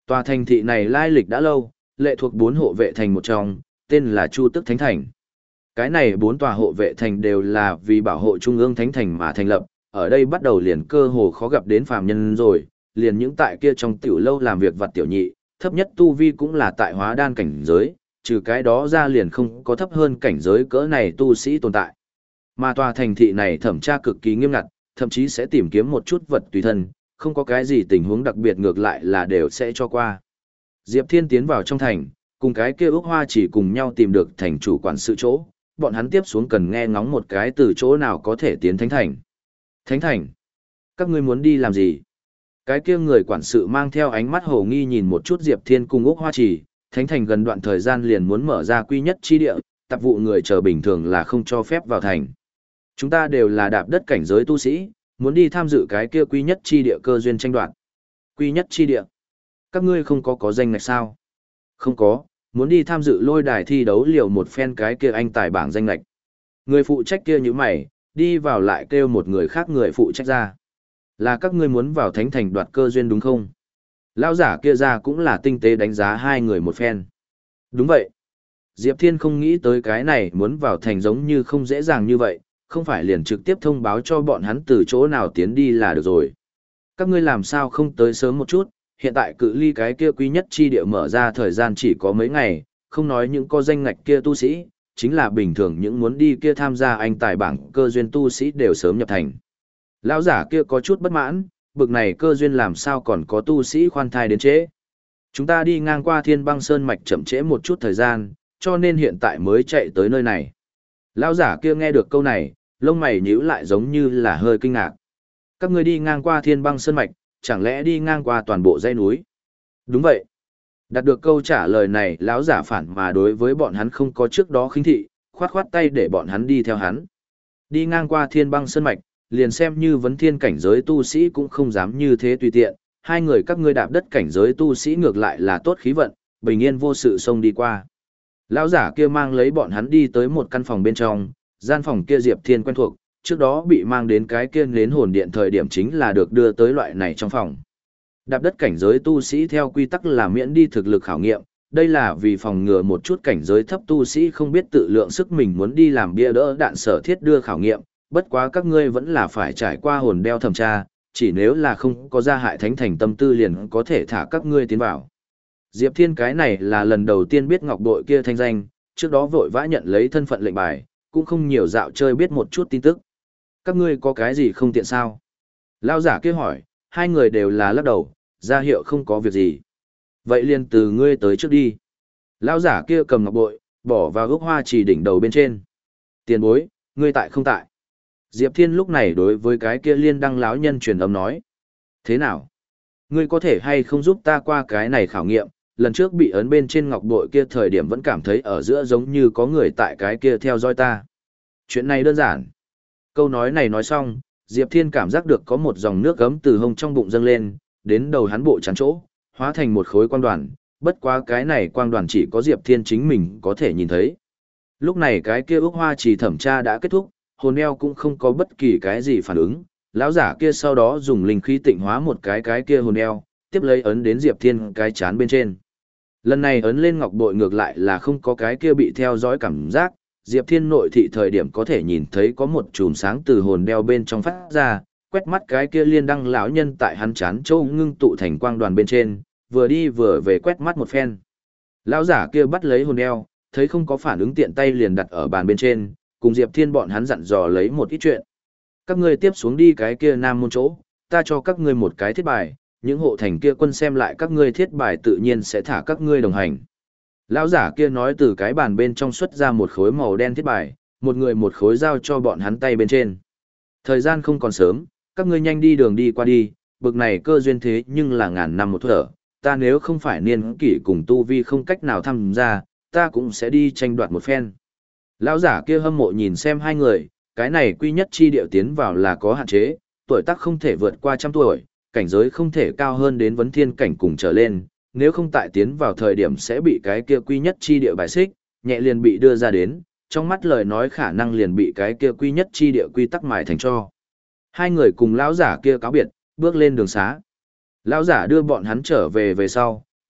A: Tòa thành thị này lai lịch đã lâu, lệ thuộc bốn hộ vệ thành một trong, tên là Chu Tức Thánh Thành. Cái này bốn tòa hộ vệ thành đều là vì bảo hộ Trung ương Thánh Thành mà thành lập, ở đây bắt đầu liền cơ hồ khó gặp đến phàm nhân rồi, liền những tại kia trong tiểu lâu làm việc vặt tiểu nhị, thấp nhất tu vi cũng là tại hóa đan cảnh giới, trừ cái đó ra liền không có thấp hơn cảnh giới cỡ này tu sĩ tồn tại. Mà tòa thành thị này thẩm tra cực kỳ nghiêm ngặt, thậm chí sẽ tìm kiếm một chút vật tùy thân, không có cái gì tình huống đặc biệt ngược lại là đều sẽ cho qua. Diệp Thiên tiến vào trong thành, cùng cái kia Úc Hoa chỉ cùng nhau tìm được thành chủ quản sự chỗ, bọn hắn tiếp xuống cần nghe ngóng một cái từ chỗ nào có thể tiến Thánh Thành. Thánh Thành? Các ngươi muốn đi làm gì? Cái kia người quản sự mang theo ánh mắt hồ nghi nhìn một chút Diệp Thiên cùng Úc Hoa chỉ, Thánh Thành gần đoạn thời gian liền muốn mở ra quy nhất chi địa, tạp vụ người chờ bình thường là không cho phép vào thành. Chúng ta đều là đạp đất cảnh giới tu sĩ, muốn đi tham dự cái kia quy nhất chi địa cơ duyên tranh đoạt. Quy nhất chi địa? Các ngươi không có có danh ngạch sao? Không có, muốn đi tham dự lôi đài thi đấu liều một phen cái kia anh tài bảng danh ngạch. Người phụ trách kia như mày, đi vào lại kêu một người khác người phụ trách ra. Là các ngươi muốn vào Thánh Thành đoạt cơ duyên đúng không? Lão giả kia ra cũng là tinh tế đánh giá hai người một phen. Đúng vậy. Diệp Thiên không nghĩ tới cái này muốn vào thành giống như không dễ dàng như vậy, không phải liền trực tiếp thông báo cho bọn hắn từ chỗ nào tiến đi là được rồi. Các ngươi làm sao không tới sớm một chút, hiện tại cự ly cái kia quý nhất chi địa mở ra thời gian chỉ có mấy ngày, không nói những có danh ngạch kia tu sĩ, chính là bình thường những muốn đi kia tham gia anh tài bảng cơ duyên tu sĩ đều sớm nhập thành. Lão giả kia có chút bất mãn, bực này cơ duyên làm sao còn có tu sĩ khoan thai đến trễ. Chúng ta đi ngang qua Thiên Băng Sơn mạch chậm trễ một chút thời gian, cho nên hiện tại mới chạy tới nơi này. Lão giả kia nghe được câu này, lông mày nhíu lại giống như là hơi kinh ngạc. Các ngươi đi ngang qua Thiên Băng Sơn mạch, chẳng lẽ đi ngang qua toàn bộ dãy núi? Đúng vậy. Đạt được câu trả lời này, lão giả phản mà đối với bọn hắn không có trước đó khinh thị, khoát khoát tay để bọn hắn đi theo hắn. Đi ngang qua Thiên Băng Sơn mạch, liền xem như vấn thiên cảnh giới tu sĩ cũng không dám như thế tùy tiện, hai người các ngươi đạp đất cảnh giới tu sĩ ngược lại là tốt khí vận, bình yên vô sự xông đi qua. Lão giả kia mang lấy bọn hắn đi tới một căn phòng bên trong, gian phòng kia Diệp Thiên quen thuộc, trước đó bị mang đến cái kia nến hồn điện thời điểm chính là được đưa tới loại này trong phòng. Đạp đất cảnh giới tu sĩ theo quy tắc là miễn đi thực lực khảo nghiệm, đây là vì phòng ngừa một chút cảnh giới thấp tu sĩ không biết tự lượng sức mình muốn đi làm bia đỡ đạn sở thiết đưa khảo nghiệm, bất quá các ngươi vẫn là phải trải qua hồn đeo thẩm tra, chỉ nếu là không có gia hại thánh thành tâm tư liền có thể thả các ngươi tiến vào. Diệp Thiên cái này là lần đầu tiên biết ngọc bội kia thanh danh, trước đó vội vã nhận lấy thân phận lệnh bài, cũng không nhiều dạo chơi biết một chút tin tức. Các ngươi có cái gì không tiện sao? Lão giả kia hỏi, hai người đều là lắc đầu, ra hiệu không có việc gì. Vậy liền từ ngươi tới trước đi. Lão giả kia cầm ngọc bội, bỏ vào gốc hoa chỉ đỉnh đầu bên trên. Tiền bối, ngươi tại không tại? Diệp Thiên lúc này đối với cái kia liên đăng lão nhân truyền âm nói. Thế nào? Ngươi có thể hay không giúp ta qua cái này khảo nghiệm, lần trước bị ấn bên trên ngọc bội kia thời điểm vẫn cảm thấy ở giữa giống như có người tại cái kia theo dõi ta. Chuyện này đơn giản. Câu nói này nói xong, Diệp Thiên cảm giác được có một dòng nước gấm từ hông trong bụng dâng lên, đến đầu hắn bộ chắn chỗ, hóa thành một khối quang đoàn, bất quá cái này quang đoàn chỉ có Diệp Thiên chính mình có thể nhìn thấy. Lúc này cái kia ước hoa chỉ thẩm tra đã kết thúc, hồn eo cũng không có bất kỳ cái gì phản ứng, lão giả kia sau đó dùng linh khí tịnh hóa một cái cái kia hồn eo, tiếp lấy ấn đến Diệp Thiên cái chán bên trên. Lần này ấn lên ngọc bội ngược lại là không có cái kia bị theo dõi cảm giác, Diệp Thiên nội thị thời điểm có thể nhìn thấy có một chùm sáng từ hồn đeo bên trong phát ra, quét mắt cái kia liên đăng lão nhân tại hắn chán châu ngưng tụ thành quang đoàn bên trên, vừa đi vừa về quét mắt một phen. Lão giả kia bắt lấy hồn đeo, thấy không có phản ứng tiện tay liền đặt ở bàn bên trên, cùng Diệp Thiên bọn hắn dặn dò lấy một ít chuyện. Các ngươi tiếp xuống đi cái kia nam môn chỗ, ta cho các ngươi một cái thiết bài, những hộ thành kia quân xem lại các ngươi thiết bài tự nhiên sẽ thả các ngươi đồng hành. Lão giả kia nói từ cái bàn bên trong xuất ra một khối màu đen thiết bài, một người một khối giao cho bọn hắn tay bên trên. Thời gian không còn sớm, các ngươi nhanh đi đường đi qua đi, bực này cơ duyên thế nhưng là ngàn năm một thở, ta nếu không phải niên kỷ cùng tu vi không cách nào tham gia, ta cũng sẽ đi tranh đoạt một phen. Lão giả kia hâm mộ nhìn xem hai người, cái này quy nhất chi điệu tiến vào là có hạn chế, tuổi tác không thể vượt qua trăm tuổi, cảnh giới không thể cao hơn đến vấn thiên cảnh cùng trở lên, nếu không tại tiến vào thời điểm sẽ bị cái kia quy nhất chi địa bài xích, nhẹ liền bị đưa ra đến, trong mắt lời nói khả năng liền bị cái kia quy nhất chi địa quy tắc mài thành cho. Hai người cùng lão giả kia cáo biệt, bước lên đường xá. Lão giả đưa bọn hắn trở về về sau,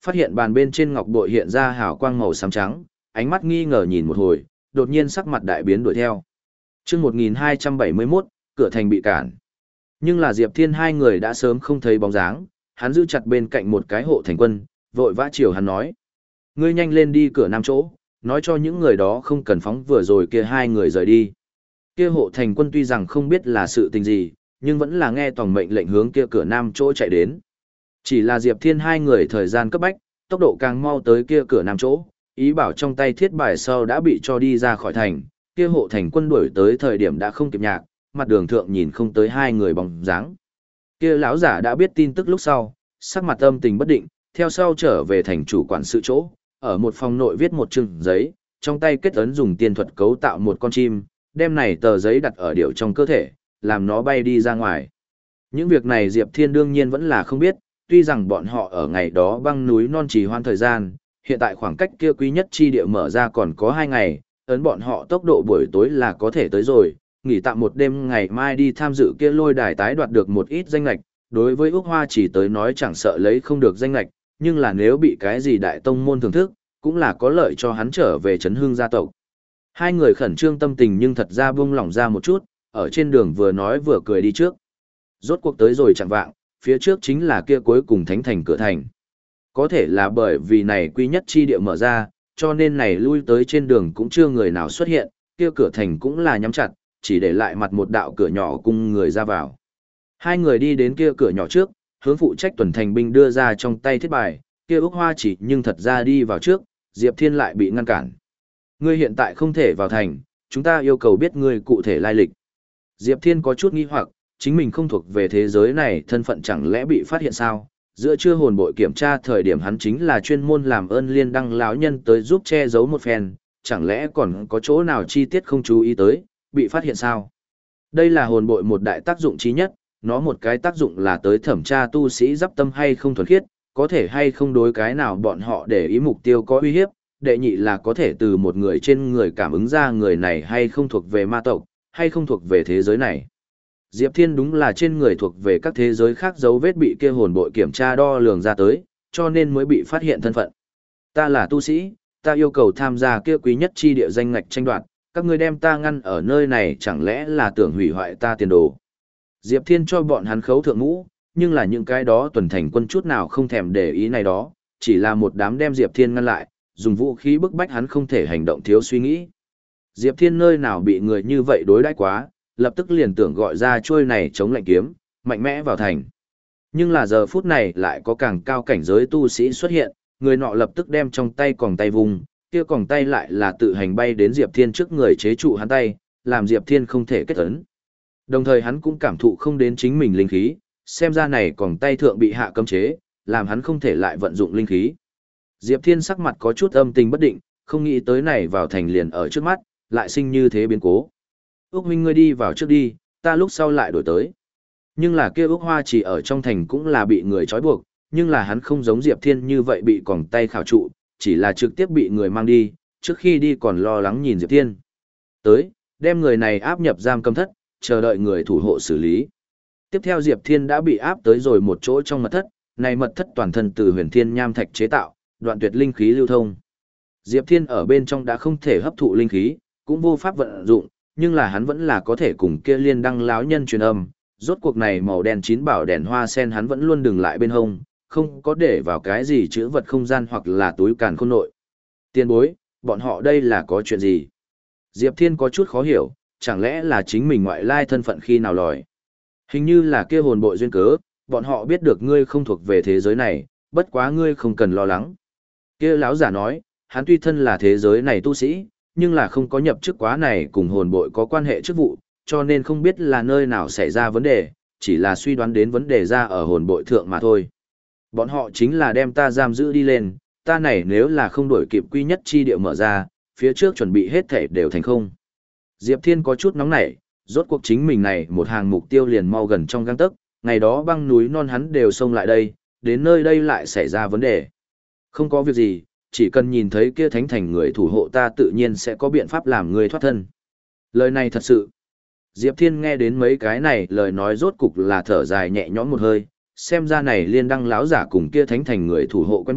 A: Phát hiện bàn bên trên ngọc bội hiện ra hào quang màu xám trắng, ánh mắt nghi ngờ nhìn một hồi, đột nhiên sắc mặt đại biến đuổi theo. Chương một nghìn hai trăm bảy mươi mốt, cửa thành bị cản. Nhưng là Diệp Thiên hai người đã sớm không thấy bóng dáng, hắn giữ chặt bên cạnh một cái hộ thành quân, vội vã chiều hắn nói: "Ngươi nhanh lên đi cửa nam chỗ, nói cho những người đó không cần phóng vừa rồi kia hai người rời đi." Kia hộ thành quân tuy rằng không biết là sự tình gì, nhưng vẫn là nghe tổng mệnh lệnh hướng kia cửa nam chỗ chạy đến. Chỉ là Diệp Thiên hai người thời gian cấp bách, tốc độ càng mau tới kia cửa nam chỗ, ý bảo trong tay thiết bài sau đã bị cho đi ra khỏi thành, kia hộ thành quân đuổi tới thời điểm đã không kịp nhạc, mặt đường thượng nhìn không tới hai người bóng dáng. Kia lão giả đã biết tin tức lúc sau, sắc mặt âm tình bất định, theo sau trở về thành chủ quản sự chỗ, ở một phòng nội viết một chừng giấy, trong tay kết ấn dùng tiên thuật cấu tạo một con chim, đem này tờ giấy đặt ở điệu trong cơ thể, làm nó bay đi ra ngoài. Những việc này Diệp Thiên đương nhiên vẫn là không biết, tuy rằng bọn họ ở ngày đó băng núi non trì hoãn thời gian, hiện tại khoảng cách kia quý nhất chi địa mở ra còn có hai ngày, ấn bọn họ tốc độ buổi tối là có thể tới rồi, nghỉ tạm một đêm ngày mai đi tham dự kia lôi đài tái đoạt được một ít danh lạch, đối với Úc Hoa chỉ tới nói chẳng sợ lấy không được danh lạch, nhưng là nếu bị cái gì đại tông môn thưởng thức, cũng là có lợi cho hắn trở về chấn hương gia tộc. Hai người khẩn trương tâm tình nhưng thật ra buông lỏng ra một chút, ở trên đường vừa nói vừa cười đi trước. Rốt cuộc tới rồi chẳng vạng, phía trước chính là kia cuối cùng thánh thành cửa thành. Có thể là bởi vì này quy nhất chi địa mở ra, cho nên này lui tới trên đường cũng chưa người nào xuất hiện, kia cửa thành cũng là nhắm chặt, chỉ để lại mặt một đạo cửa nhỏ cùng người ra vào. Hai người đi đến kia cửa nhỏ trước, hướng phụ trách tuần thành binh đưa ra trong tay thiết bài, kia Úc Hoa chỉ nhưng thật ra đi vào trước, Diệp Thiên lại bị ngăn cản. Ngươi hiện tại không thể vào thành, chúng ta yêu cầu biết ngươi cụ thể lai lịch. Diệp Thiên có chút nghi hoặc, chính mình không thuộc về thế giới này, thân phận chẳng lẽ bị phát hiện sao? Giữa trưa hồn bội kiểm tra thời điểm hắn chính là chuyên môn làm ơn liên đăng lão nhân tới giúp che giấu một phen, chẳng lẽ còn có chỗ nào chi tiết không chú ý tới, bị phát hiện sao? Đây là hồn bội một đại tác dụng chí nhất, nó một cái tác dụng là tới thẩm tra tu sĩ giáp tâm hay không thuần khiết, có thể hay không đối cái nào bọn họ để ý mục tiêu có uy hiếp, đệ nhị là có thể từ một người trên người cảm ứng ra người này hay không thuộc về ma tộc, hay không thuộc về thế giới này. Diệp Thiên đúng là trên người thuộc về các thế giới khác dấu vết bị kia hồn bội kiểm tra đo lường ra tới, cho nên mới bị phát hiện thân phận. Ta là tu sĩ, ta yêu cầu tham gia kia quý nhất chi địa danh ngạch tranh đoạt, các ngươi đem ta ngăn ở nơi này chẳng lẽ là tưởng hủy hoại ta tiền đồ. Diệp Thiên cho bọn hắn khấu thượng ngũ, nhưng là những cái đó tuần thành quân chút nào không thèm để ý này đó, chỉ là một đám đem Diệp Thiên ngăn lại, dùng vũ khí bức bách hắn không thể hành động thiếu suy nghĩ. Diệp Thiên nơi nào bị người như vậy đối đãi quá, lập tức liền tưởng gọi ra trôi này chống lạnh kiếm, mạnh mẽ vào thành. Nhưng là giờ phút này lại có càng cao cảnh giới tu sĩ xuất hiện, người nọ lập tức đem trong tay còng tay vùng, kia còng tay lại là tự hành bay đến Diệp Thiên trước người chế trụ hắn tay, làm Diệp Thiên không thể kết ấn. Đồng thời hắn cũng cảm thụ không đến chính mình linh khí, xem ra này còng tay thượng bị hạ cấm chế, làm hắn không thể lại vận dụng linh khí. Diệp Thiên sắc mặt có chút âm tình bất định, không nghĩ tới này vào thành liền ở trước mắt, lại sinh như thế biến cố. Úc huynh ngươi đi vào trước đi, ta lúc sau lại đổi tới. Nhưng là kia Úc Hoa chỉ ở trong thành cũng là bị người trói buộc, nhưng là hắn không giống Diệp Thiên như vậy bị còng tay khảo trụ, chỉ là trực tiếp bị người mang đi, trước khi đi còn lo lắng nhìn Diệp Thiên. Tới, đem người này áp nhập giam cầm thất, chờ đợi người thủ hộ xử lý. Tiếp theo Diệp Thiên đã bị áp tới rồi một chỗ trong mật thất, này mật thất toàn thân từ huyền thiên nham thạch chế tạo, đoạn tuyệt linh khí lưu thông. Diệp Thiên ở bên trong đã không thể hấp thụ linh khí, cũng vô pháp vận dụng, nhưng là hắn vẫn là có thể cùng kia liên đăng lão nhân truyền âm. Rốt cuộc này màu đen chín bảo đèn hoa sen hắn vẫn luôn đừng lại bên hông, không có để vào cái gì chữ vật không gian hoặc là túi càn khôn nội. Tiên bối, bọn họ đây là có chuyện gì? Diệp Thiên có chút khó hiểu, chẳng lẽ là chính mình ngoại lai thân phận khi nào lòi? Hình như là kia hồn bội duyên cớ, bọn họ biết được ngươi không thuộc về thế giới này, bất quá ngươi không cần lo lắng. Kia lão giả nói, hắn tuy thân là thế giới này tu sĩ, nhưng là không có nhập chức quá này cùng hồn bội có quan hệ chức vụ, cho nên không biết là nơi nào xảy ra vấn đề, chỉ là suy đoán đến vấn đề ra ở hồn bội thượng mà thôi. Bọn họ chính là đem ta giam giữ đi lên, ta này nếu là không đổi kịp quy nhất chi địa mở ra, phía trước chuẩn bị hết thể đều thành không. Diệp Thiên có chút nóng nảy, rốt cuộc chính mình này một hàng mục tiêu liền mau gần trong gang tấc, ngày đó băng núi non hắn đều xông lại đây, đến nơi đây lại xảy ra vấn đề. Không có việc gì, chỉ cần nhìn thấy kia thánh thành người thủ hộ ta tự nhiên sẽ có biện pháp làm người thoát thân. Lời này thật sự. Diệp Thiên nghe đến mấy cái này lời nói rốt cục là thở dài nhẹ nhõm một hơi, xem ra này liên đăng lão giả cùng kia thánh thành người thủ hộ quen biết,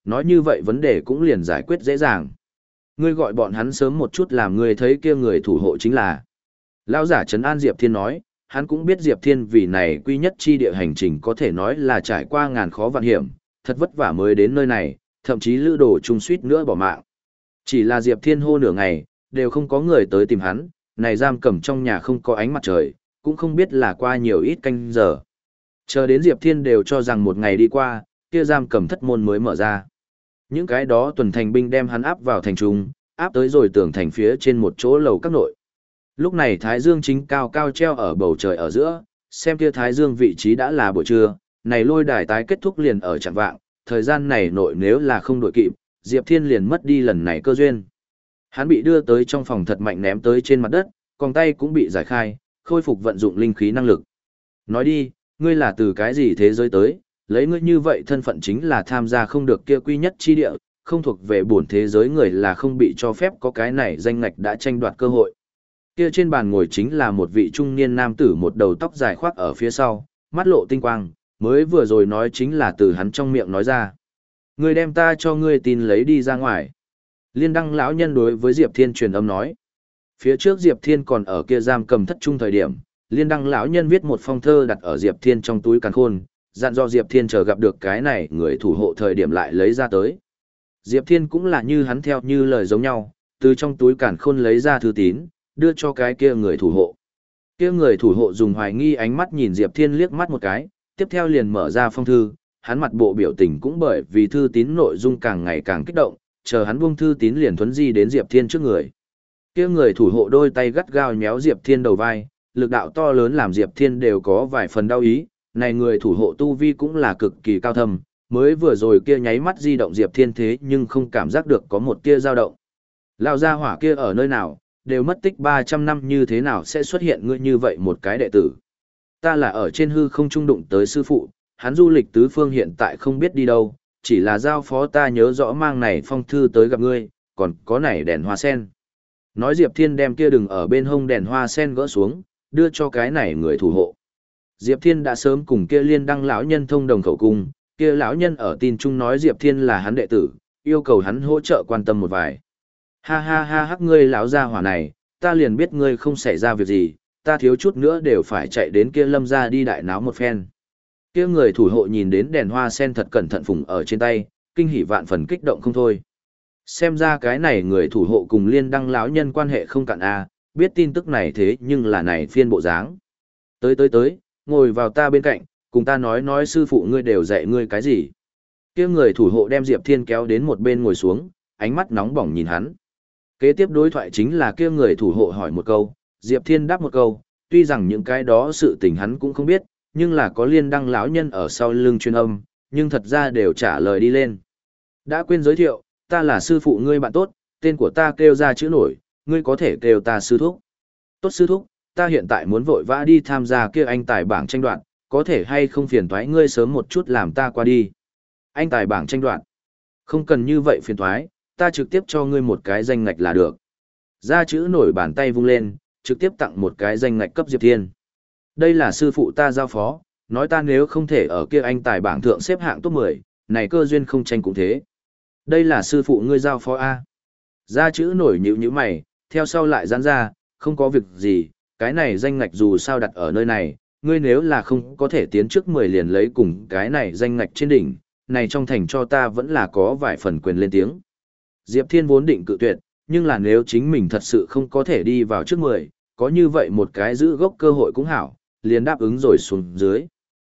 A: nói như vậy vấn đề cũng liền giải quyết dễ dàng. Ngươi gọi bọn hắn sớm một chút làm ngươi thấy kia người thủ hộ chính là. Lão giả trấn an Diệp Thiên nói, hắn cũng biết Diệp Thiên vì này quy nhất chi địa hành trình có thể nói là trải qua ngàn khó vạn hiểm, thật vất vả mới đến nơi này, thậm chí lữ đồ chung suýt nữa bỏ mạng. Chỉ là Diệp Thiên hô nửa ngày, đều không có người tới tìm hắn, này giam cầm trong nhà không có ánh mặt trời, cũng không biết là qua nhiều ít canh giờ. Chờ đến Diệp Thiên đều cho rằng một ngày đi qua, kia giam cầm thất môn mới mở ra. Những cái đó tuần thành binh đem hắn áp vào thành trung, áp tới rồi tường thành phía trên một chỗ lầu các nội. Lúc này Thái Dương chính cao cao treo ở bầu trời ở giữa, xem kia Thái Dương vị trí đã là buổi trưa, này lôi đài tái kết thúc liền ở chẳng vạng, thời gian này nội nếu là không đội kịp, Diệp Thiên liền mất đi lần này cơ duyên. Hắn bị đưa tới trong phòng thật mạnh ném tới trên mặt đất, còn tay cũng bị giải khai, khôi phục vận dụng linh khí năng lực. Nói đi, ngươi là từ cái gì thế giới tới, lấy ngươi như vậy thân phận chính là tham gia không được kia quy nhất chi địa, không thuộc về bổn thế giới người là không bị cho phép có cái này danh ngạch đã tranh đoạt cơ hội. Kia trên bàn ngồi chính là một vị trung niên nam tử một đầu tóc dài khoác ở phía sau, mắt lộ tinh quang, mới vừa rồi nói chính là từ hắn trong miệng nói ra. Ngươi đem ta cho ngươi tin lấy đi ra ngoài. Liên đăng lão nhân đối với Diệp Thiên truyền âm nói. Phía trước Diệp Thiên còn ở kia giam cầm thất trung thời điểm, liên đăng lão nhân viết một phong thơ đặt ở Diệp Thiên trong túi càn khôn, dặn do Diệp Thiên chờ gặp được cái này người thủ hộ thời điểm lại lấy ra tới. Diệp Thiên cũng là như hắn theo như lời giống nhau, từ trong túi càn khôn lấy ra thư tín, đưa cho cái kia người thủ hộ. Kia người thủ hộ dùng hoài nghi ánh mắt nhìn Diệp Thiên liếc mắt một cái, tiếp theo liền mở ra phong thư, hắn mặt bộ biểu tình cũng bởi vì thư tín nội dung càng ngày càng kích động, chờ hắn buông thư tín liền thuấn di đến Diệp Thiên trước người. Kia người thủ hộ đôi tay gắt gao nhéo Diệp Thiên đầu vai, lực đạo to lớn làm Diệp Thiên đều có vài phần đau ý, này người thủ hộ tu vi cũng là cực kỳ cao thâm, mới vừa rồi kia nháy mắt di động Diệp Thiên thế nhưng không cảm giác được có một tia dao động. Lão gia hỏa kia ở nơi nào, đều mất tích ba trăm năm như thế nào sẽ xuất hiện ngươi như vậy một cái đệ tử. Ta là ở trên hư không trung đụng tới sư phụ, hắn du lịch tứ phương hiện tại không biết đi đâu, chỉ là giao phó ta nhớ rõ mang này phong thư tới gặp ngươi, còn có này đèn hoa sen. Nói Diệp Thiên đem kia đừng ở bên hông đèn hoa sen gỡ xuống, đưa cho cái này người thủ hộ. Diệp Thiên đã sớm cùng kia liên đăng lão nhân thông đồng khẩu cung, kia lão nhân ở tin chung nói Diệp Thiên là hắn đệ tử, yêu cầu hắn hỗ trợ quan tâm một vài. Ha ha ha hắc ngươi lão gia hỏa này, ta liền biết ngươi không xảy ra việc gì, ta thiếu chút nữa đều phải chạy đến kia lâm gia đi đại náo một phen. Kia người thủ hộ nhìn đến đèn hoa sen thật cẩn thận phủng ở trên tay, kinh hỉ vạn phần kích động không thôi. Xem ra cái này người thủ hộ cùng liên đăng lão nhân quan hệ không cạn a, biết tin tức này thế nhưng là này phiên bộ dáng. Tới tới tới, ngồi vào ta bên cạnh, cùng ta nói nói sư phụ ngươi đều dạy ngươi cái gì. Kia người thủ hộ đem Diệp Thiên kéo đến một bên ngồi xuống, ánh mắt nóng bỏng nhìn hắn. Kế tiếp đối thoại chính là kia người thủ hộ hỏi một câu, Diệp Thiên đáp một câu, tuy rằng những cái đó sự tình hắn cũng không biết, nhưng là có liên đăng lão nhân ở sau lưng truyền âm, nhưng thật ra đều trả lời đi lên. Đã quên giới thiệu, ta là sư phụ ngươi bạn tốt, tên của ta kêu ra chữ nổi, ngươi có thể kêu ta sư thúc. Tốt sư thúc, ta hiện tại muốn vội vã đi tham gia kia anh tài bảng tranh đoạt, có thể hay không phiền toái ngươi sớm một chút làm ta qua đi. Anh tài bảng tranh đoạt. Không cần như vậy phiền toái, ta trực tiếp cho ngươi một cái danh ngạch là được. Ra chữ nổi bàn tay vung lên, trực tiếp tặng một cái danh ngạch cấp Diệp Thiên. Đây là sư phụ ta giao phó, nói ta nếu không thể ở kia anh tài bảng thượng xếp hạng top mười, này cơ duyên không tranh cũng thế. Đây là sư phụ ngươi giao phó A. Ra chữ nổi nhữ như mày, theo sau lại giãn ra, không có việc gì, cái này danh ngạch dù sao đặt ở nơi này, ngươi nếu là không có thể tiến trước mười liền lấy cùng cái này danh ngạch trên đỉnh, này trong thành cho ta vẫn là có vài phần quyền lên tiếng. Diệp Thiên vốn định cự tuyệt, nhưng là nếu chính mình thật sự không có thể đi vào trước mười, có như vậy một cái giữ gốc cơ hội cũng hảo, liền đáp ứng rồi xuống dưới.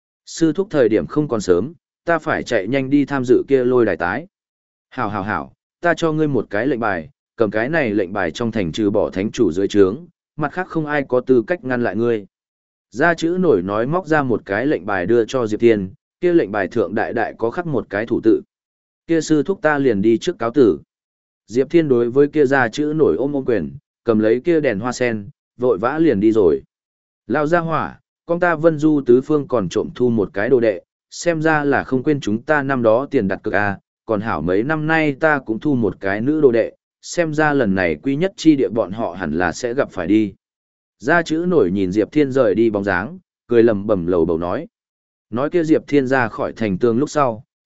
A: Sư thúc thời điểm không còn sớm, ta phải chạy nhanh đi tham dự kia lôi đài tái. Hảo hảo hảo, ta cho ngươi một cái lệnh bài, cầm cái này lệnh bài trong thành trừ bỏ thánh chủ dưới trướng, mặt khác không ai có tư cách ngăn lại ngươi. Ra chữ nổi nói móc ra một cái lệnh bài đưa cho Diệp Thiên, kia lệnh bài thượng đại đại có khắc một cái thủ tự. Kia sư thúc ta liền đi trước cáo tử. Diệp Thiên đối với kia ra chữ nổi ôm ôm quyền, cầm lấy kia đèn hoa sen, vội vã liền đi rồi. Lao ra hỏa, con ta Vân Du tứ phương còn trộm thu một cái đồ đệ, xem ra là không quên chúng ta năm đó tiền đặt cược à, còn hảo mấy năm nay ta cũng thu một cái nữ đồ đệ, xem ra lần này quy nhất chi địa bọn họ hẳn là sẽ gặp phải đi. Ra chữ nổi nhìn Diệp Thiên rời đi bóng dáng, cười lầm bầm lầu bầu nói. Nói kia Diệp Thiên ra khỏi thành tường lúc sau,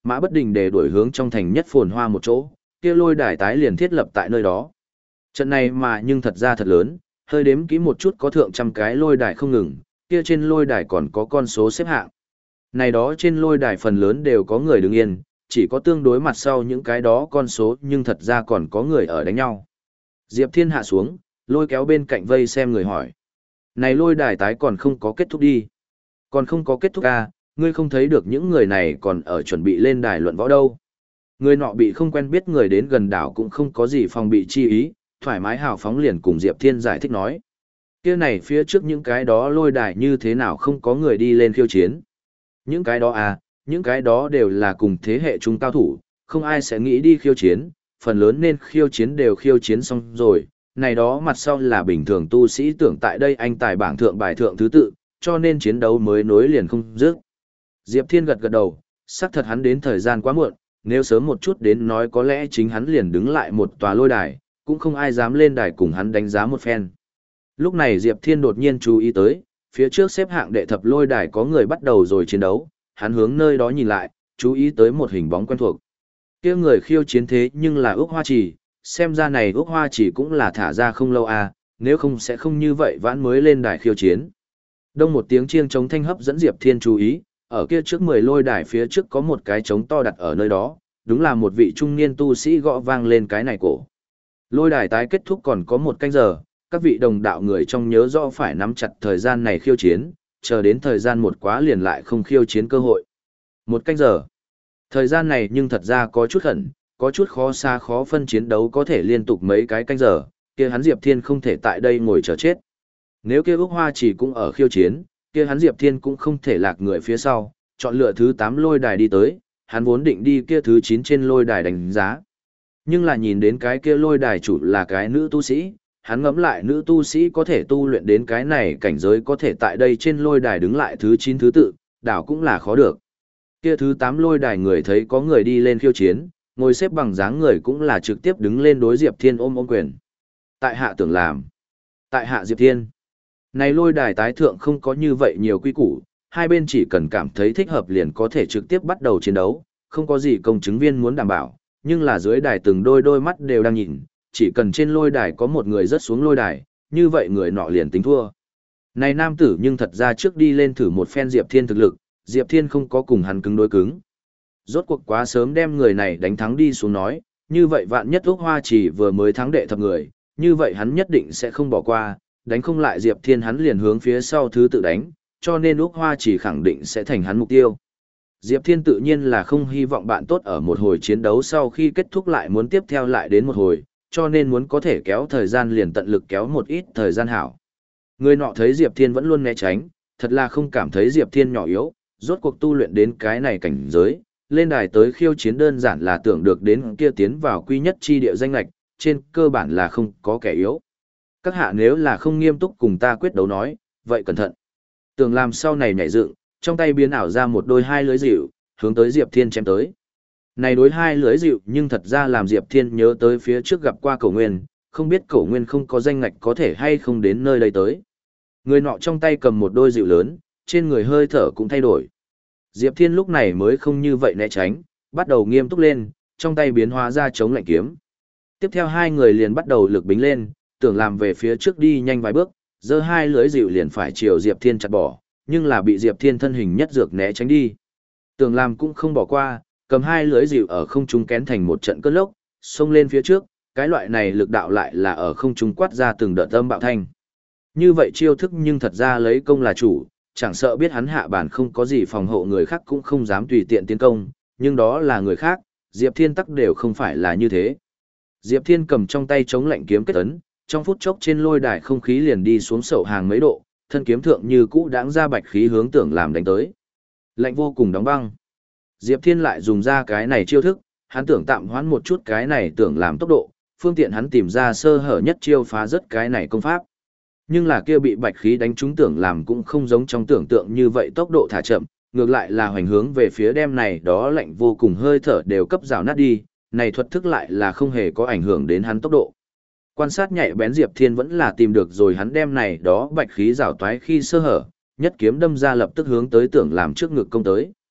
A: Mã Bất Đình để đuổi hướng trong thành nhất phồn hoa một chỗ, kia lôi đài tái liền thiết lập tại nơi đó. Trận này mà nhưng thật ra thật lớn, hơi đếm kỹ một chút có thượng trăm cái lôi đài không ngừng, kia trên lôi đài còn có con số xếp hạng. Này đó trên lôi đài phần lớn đều có người đứng yên, chỉ có tương đối mặt sau những cái đó con số nhưng thật ra còn có người ở đánh nhau. Diệp Thiên hạ xuống, lôi kéo bên cạnh vây xem người hỏi. Này lôi đài tái còn không có kết thúc đi. Còn không có kết thúc à, ngươi không thấy được những người này còn ở chuẩn bị lên đài luận võ đâu. Người nọ bị không quen biết người đến gần đảo cũng không có gì phòng bị chi ý, thoải mái hào phóng liền cùng Diệp Thiên giải thích nói. Kia này phía trước những cái đó lôi đài như thế nào không có người đi lên khiêu chiến. Những cái đó à, những cái đó đều là cùng thế hệ trung cao thủ, không ai sẽ nghĩ đi khiêu chiến, phần lớn nên khiêu chiến đều khiêu chiến xong rồi, này đó mặt sau là bình thường tu sĩ tưởng tại đây anh tài bảng thượng bài thượng thứ tự, cho nên chiến đấu mới nối liền không dứt. Diệp Thiên gật gật đầu, xác thật hắn đến thời gian quá muộn, nếu sớm một chút đến nói có lẽ chính hắn liền đứng lại một tòa lôi đài, cũng không ai dám lên đài cùng hắn đánh giá một phen. Lúc này Diệp Thiên đột nhiên chú ý tới, phía trước xếp hạng đệ thập lôi đài có người bắt đầu rồi chiến đấu, hắn hướng nơi đó nhìn lại, chú ý tới một hình bóng quen thuộc. Kia người khiêu chiến thế nhưng là Ước Hoa Chỉ, xem ra này Ước Hoa Chỉ cũng là thả ra không lâu à, nếu không sẽ không như vậy vãn mới lên đài khiêu chiến. Đông một tiếng chiêng trống thanh hấp dẫn Diệp Thiên chú ý, ở kia trước mười lôi đài phía trước có một cái trống to đặt ở nơi đó, đúng là một vị trung niên tu sĩ gõ vang lên cái này cổ. Lôi đài tái kết thúc còn có một canh giờ, các vị đồng đạo người trong nhớ rõ phải nắm chặt thời gian này khiêu chiến, chờ đến thời gian một quá liền lại không khiêu chiến cơ hội. Một canh giờ. Thời gian này nhưng thật ra có chút khẩn, có chút khó xa khó phân chiến đấu có thể liên tục mấy cái canh giờ, kia hắn Diệp Thiên không thể tại đây ngồi chờ chết. Nếu kia Ước Hoa Chỉ cũng ở khiêu chiến, kia hắn Diệp Thiên cũng không thể lạc người phía sau, chọn lựa thứ tám lôi đài đi tới, hắn vốn định đi kia thứ chín trên lôi đài đánh giá. Nhưng là nhìn đến cái kia lôi đài chủ là cái nữ tu sĩ, hắn ngẫm lại nữ tu sĩ có thể tu luyện đến cái này cảnh giới có thể tại đây trên lôi đài đứng lại thứ chín thứ tự, đảo cũng là khó được. Kia thứ tám lôi đài người thấy có người đi lên khiêu chiến, ngồi xếp bằng dáng người cũng là trực tiếp đứng lên đối Diệp Thiên ôm ôm quyền. Tại hạ tưởng làm. Tại hạ Diệp Thiên. Này lôi đài tái thượng không có như vậy nhiều quy củ, hai bên chỉ cần cảm thấy thích hợp liền có thể trực tiếp bắt đầu chiến đấu, không có gì công chứng viên muốn đảm bảo, nhưng là dưới đài từng đôi đôi mắt đều đang nhìn, chỉ cần trên lôi đài có một người rớt xuống lôi đài, như vậy người nọ liền tính thua. Này nam tử nhưng thật ra trước đi lên thử một phen Diệp Thiên thực lực, Diệp Thiên không có cùng hắn cứng đối cứng. Rốt cuộc quá sớm đem người này đánh thắng đi xuống nói, như vậy vạn nhất Ước Hoa Chỉ vừa mới thắng đệ thập người, như vậy hắn nhất định sẽ không bỏ qua, đánh không lại Diệp Thiên hắn liền hướng phía sau thứ tự đánh, cho nên Ước Hoa Chỉ khẳng định sẽ thành hắn mục tiêu. Diệp Thiên tự nhiên là không hy vọng bạn tốt ở một hồi chiến đấu sau khi kết thúc lại muốn tiếp theo lại đến một hồi, cho nên muốn có thể kéo thời gian liền tận lực kéo một ít thời gian hảo. Người nọ thấy Diệp Thiên vẫn luôn né tránh, thật là không cảm thấy Diệp Thiên nhỏ yếu, rốt cuộc tu luyện đến cái này cảnh giới, lên đài tới khiêu chiến đơn giản là tưởng được đến kia tiến vào quy nhất chi địa danh lạch, trên cơ bản là không có kẻ yếu. Các hạ nếu là không nghiêm túc cùng ta quyết đấu nói, vậy cẩn thận. Tưởng làm sau này nhảy dựng, trong tay biến ảo ra một đôi hai lưới dịu, hướng tới Diệp Thiên chém tới. Này đối hai lưới dịu nhưng thật ra làm Diệp Thiên nhớ tới phía trước gặp qua Cổ Nguyên, không biết Cổ Nguyên không có danh ngạch có thể hay không đến nơi đây tới. Người nọ trong tay cầm một đôi dịu lớn, trên người hơi thở cũng thay đổi. Diệp Thiên lúc này mới không như vậy né tránh, bắt đầu nghiêm túc lên, trong tay biến hóa ra chống lạnh kiếm. Tiếp theo hai người liền bắt đầu lực bính lên, tưởng làm về phía trước đi nhanh vài bước, giơ hai lưới dịu liền phải chiều Diệp Thiên chặt bỏ, nhưng là bị Diệp Thiên thân hình nhất dược né tránh đi. Tưởng làm cũng không bỏ qua, cầm hai lưới dịu ở không trung kén thành một trận cơn lốc, xông lên phía trước, cái loại này lực đạo lại là ở không trung quát ra từng đợt âm bạo thanh. Như vậy chiêu thức nhưng thật ra lấy công là chủ, chẳng sợ biết hắn hạ bản không có gì phòng hộ người khác cũng không dám tùy tiện tiến công, nhưng đó là người khác, Diệp Thiên tắc đều không phải là như thế. Diệp Thiên cầm trong tay chống lạnh kiếm kết ấn, trong phút chốc trên lôi đài không khí liền đi xuống sậu hàng mấy độ, thân kiếm thượng như cũ đãng ra bạch khí hướng tưởng làm đánh tới. Lạnh vô cùng đóng băng. Diệp Thiên lại dùng ra cái này chiêu thức, hắn tưởng tạm hoãn một chút cái này tưởng làm tốc độ, phương tiện hắn tìm ra sơ hở nhất chiêu phá rất cái này công pháp. Nhưng là kia bị bạch khí đánh trúng tưởng làm cũng không giống trong tưởng tượng như vậy tốc độ thả chậm, ngược lại là hoành hướng về phía đem này đó lạnh vô cùng hơi thở đều cấp rào nát đi, này thuật thức lại là không hề có ảnh hưởng đến hắn tốc độ. Quan sát nhạy bén Diệp Thiên vẫn là tìm được rồi hắn đem này đó bạch khí rào toái khi sơ hở, nhất kiếm đâm ra lập tức hướng tới tưởng làm trước ngực công tới.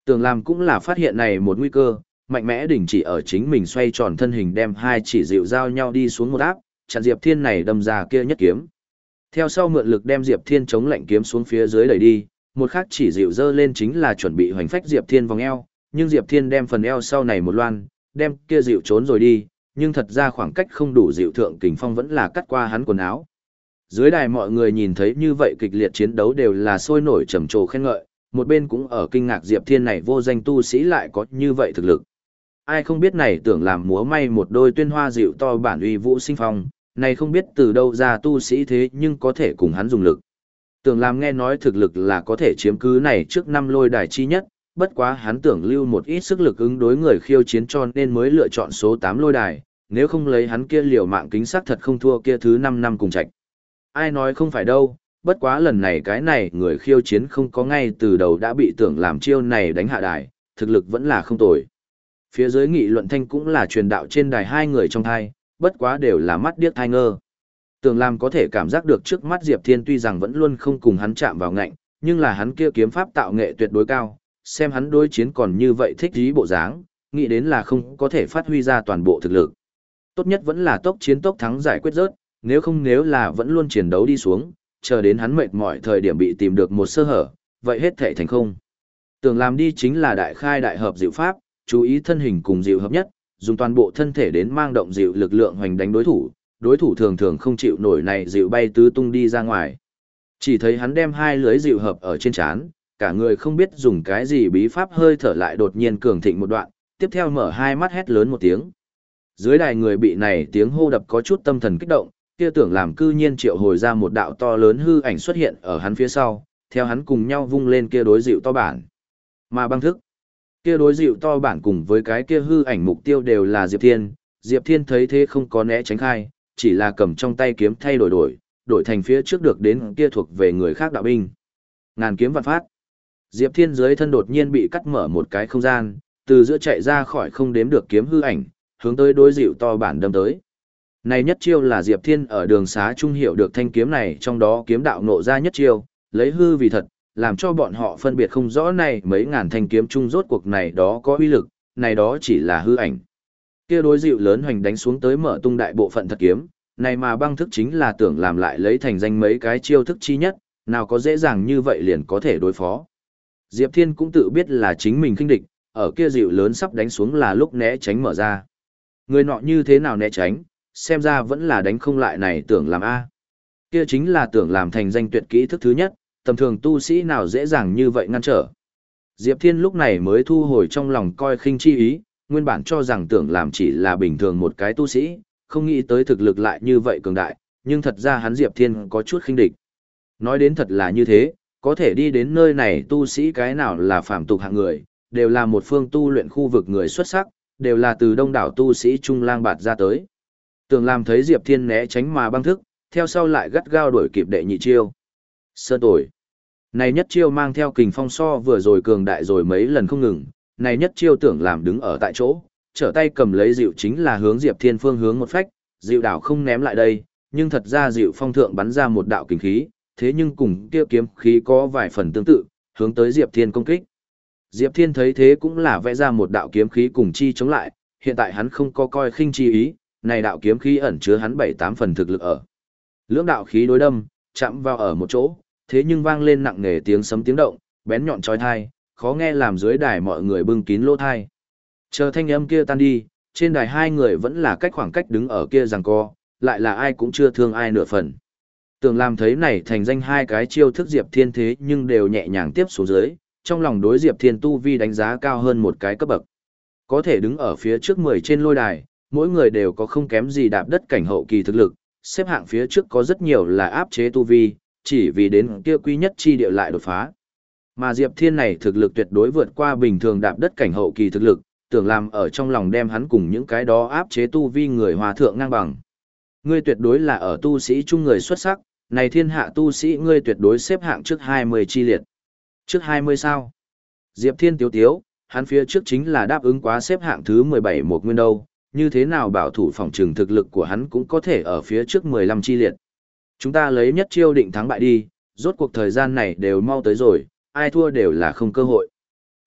A: Tưởng làm cũng là phát hiện này một nguy cơ, mạnh mẽ đỉnh chỉ ở chính mình xoay tròn thân hình đem hai chỉ dịu giao nhau đi xuống một áp, chặn Diệp Thiên này đâm ra kia nhất kiếm. Theo sau mượn lực đem Diệp Thiên chống lạnh kiếm xuống phía dưới đẩy đi, một khắc chỉ dịu dơ lên chính là chuẩn bị hoành phách Diệp Thiên vòng eo, nhưng Diệp Thiên đem phần eo sau này một loan, đem kia dịu trốn rồi đi, nhưng thật ra khoảng cách không đủ dịu thượng kình phong vẫn là cắt qua hắn quần áo. Dưới đài mọi người nhìn thấy như vậy kịch liệt chiến đấu đều là sôi nổi trầm trồ khen ngợi, một bên cũng ở kinh ngạc Diệp Thiên này vô danh tu sĩ lại có như vậy thực lực. Ai không biết này tưởng làm múa may một đôi tuyên hoa dịu to bản uy vũ sinh phong, này không biết từ đâu ra tu sĩ thế nhưng có thể cùng hắn dùng lực. Tưởng làm nghe nói thực lực là có thể chiếm cứ này trước năm lôi đài chi nhất, bất quá hắn tưởng lưu một ít sức lực ứng đối người khiêu chiến cho nên mới lựa chọn số tám lôi đài, nếu không lấy hắn kia liều mạng kính sắc thật không thua kia thứ năm năm cùng trạch. Ai nói không phải đâu, bất quá lần này cái này người khiêu chiến không có ngay từ đầu đã bị tưởng làm chiêu này đánh hạ đài, thực lực vẫn là không tồi. Phía dưới nghị luận thanh cũng là truyền đạo trên đài hai người trong thai, bất quá đều là mắt điếc thai ngơ. Tưởng làm có thể cảm giác được trước mắt Diệp Thiên tuy rằng vẫn luôn không cùng hắn chạm vào ngạnh, nhưng là hắn kia kiếm pháp tạo nghệ tuyệt đối cao, xem hắn đối chiến còn như vậy thích ý bộ dáng, nghĩ đến là không có thể phát huy ra toàn bộ thực lực. Tốt nhất vẫn là tốc chiến tốc thắng giải quyết rớt, nếu không nếu là vẫn luôn chiến đấu đi xuống, chờ đến hắn mệt mỏi thời điểm bị tìm được một sơ hở, vậy hết thể thành không. Tưởng làm đi chính là đại khai đại hợp dịu pháp, chú ý thân hình cùng dịu hợp nhất, dùng toàn bộ thân thể đến mang động dịu lực lượng hoành đánh đối thủ, đối thủ thường thường không chịu nổi này dịu bay tứ tung đi ra ngoài. Chỉ thấy hắn đem hai lưới dịu hợp ở trên trán, cả người không biết dùng cái gì bí pháp hơi thở lại đột nhiên cường thịnh một đoạn, tiếp theo mở hai mắt hét lớn một tiếng. Dưới đài người bị này tiếng hô đập có chút tâm thần kích động, kia tưởng làm cư nhiên triệu hồi ra một đạo to lớn hư ảnh xuất hiện ở hắn phía sau, theo hắn cùng nhau vung lên kia đối dịu to bản. Mà băng thức, kia đối dịu to bản cùng với cái kia hư ảnh mục tiêu đều là Diệp Thiên, Diệp Thiên thấy thế không có né tránh khai, chỉ là cầm trong tay kiếm thay đổi đổi, đổi thành phía trước được đến kia thuộc về người khác đạo binh. Ngàn kiếm vạn phát. Diệp Thiên dưới thân đột nhiên bị cắt mở một cái không gian, từ giữa chạy ra khỏi không đếm được kiếm hư ảnh, hướng tới đối dịu to bản đâm tới. Này nhất chiêu là Diệp Thiên ở đường xá trung hiểu được thanh kiếm này, trong đó kiếm đạo nộ ra nhất chiêu, lấy hư vì thật, làm cho bọn họ phân biệt không rõ này mấy ngàn thanh kiếm chung rốt cuộc này đó có uy lực, này đó chỉ là hư ảnh. Kia đối dịu lớn hoành đánh xuống tới mở tung đại bộ phận thật kiếm, này mà băng thức chính là tưởng làm lại lấy thành danh mấy cái chiêu thức chi nhất, nào có dễ dàng như vậy liền có thể đối phó. Diệp Thiên cũng tự biết là chính mình khinh địch, ở kia dịu lớn sắp đánh xuống là lúc né tránh mở ra. Người nọ như thế nào né tránh, xem ra vẫn là đánh không lại này tưởng làm A. Kia chính là tưởng làm thành danh tuyệt kỹ thức thứ nhất, tầm thường tu sĩ nào dễ dàng như vậy ngăn trở. Diệp Thiên lúc này mới thu hồi trong lòng coi khinh chi ý, nguyên bản cho rằng tưởng làm chỉ là bình thường một cái tu sĩ, không nghĩ tới thực lực lại như vậy cường đại, nhưng thật ra hắn Diệp Thiên có chút khinh địch. Nói đến thật là như thế, có thể đi đến nơi này tu sĩ cái nào là phàm tục hạng người, đều là một phương tu luyện khu vực người xuất sắc, đều là từ đông đảo tu sĩ trung lang bạt ra tới. Tưởng làm thấy Diệp Thiên né tránh mà băng thức, theo sau lại gắt gao đuổi kịp đệ nhị chiêu. Sơn tồi. Này nhất chiêu mang theo kình phong so vừa rồi cường đại rồi mấy lần không ngừng, này nhất chiêu tưởng làm đứng ở tại chỗ, trở tay cầm lấy dịu chính là hướng Diệp Thiên phương hướng một phách, dịu đảo không ném lại đây, nhưng thật ra dịu phong thượng bắn ra một đạo kình khí, thế nhưng cùng kia kiếm khí có vài phần tương tự, hướng tới Diệp Thiên công kích. Diệp Thiên thấy thế cũng là vẽ ra một đạo kiếm khí cùng chi chống lại, hiện tại hắn không có coi khinh chi ý, này đạo kiếm khí ẩn chứa hắn bảy tám phần thực lực ở. Lưỡng đạo khí đối đâm, chạm vào ở một chỗ, thế nhưng vang lên nặng nề tiếng sấm tiếng động, bén nhọn chói tai, khó nghe làm dưới đài mọi người bưng kín lỗ tai. Chờ thanh âm kia tan đi, trên đài hai người vẫn là cách khoảng cách đứng ở kia giằng co, lại là ai cũng chưa thương ai nửa phần. Tưởng làm thấy này thành danh hai cái chiêu thức Diệp Thiên thế nhưng đều nhẹ nhàng tiếp xuống dưới, trong lòng đối Diệp Thiên tu vi đánh giá cao hơn một cái cấp bậc. Có thể đứng ở phía trước mười trên lôi đài, mỗi người đều có không kém gì đạp đất cảnh hậu kỳ thực lực, xếp hạng phía trước có rất nhiều là áp chế tu vi, chỉ vì đến kia quý nhất chi địa lại đột phá. Mà Diệp Thiên này thực lực tuyệt đối vượt qua bình thường đạp đất cảnh hậu kỳ thực lực, tưởng làm ở trong lòng đem hắn cùng những cái đó áp chế tu vi người hòa thượng ngang bằng. Ngươi tuyệt đối là ở tu sĩ chung người xuất sắc, này thiên hạ tu sĩ ngươi tuyệt đối xếp hạng trước hai mươi chi liệt. Trước hai mươi sao? Diệp Thiên tiếu tiếu, hắn phía trước chính là đáp ứng quá xếp hạng thứ mười bảy một nguyên đâu, như thế nào bảo thủ phòng trừng thực lực của hắn cũng có thể ở phía trước mười lăm chi liệt. Chúng ta lấy nhất chiêu định thắng bại đi, rốt cuộc thời gian này đều mau tới rồi, ai thua đều là không cơ hội.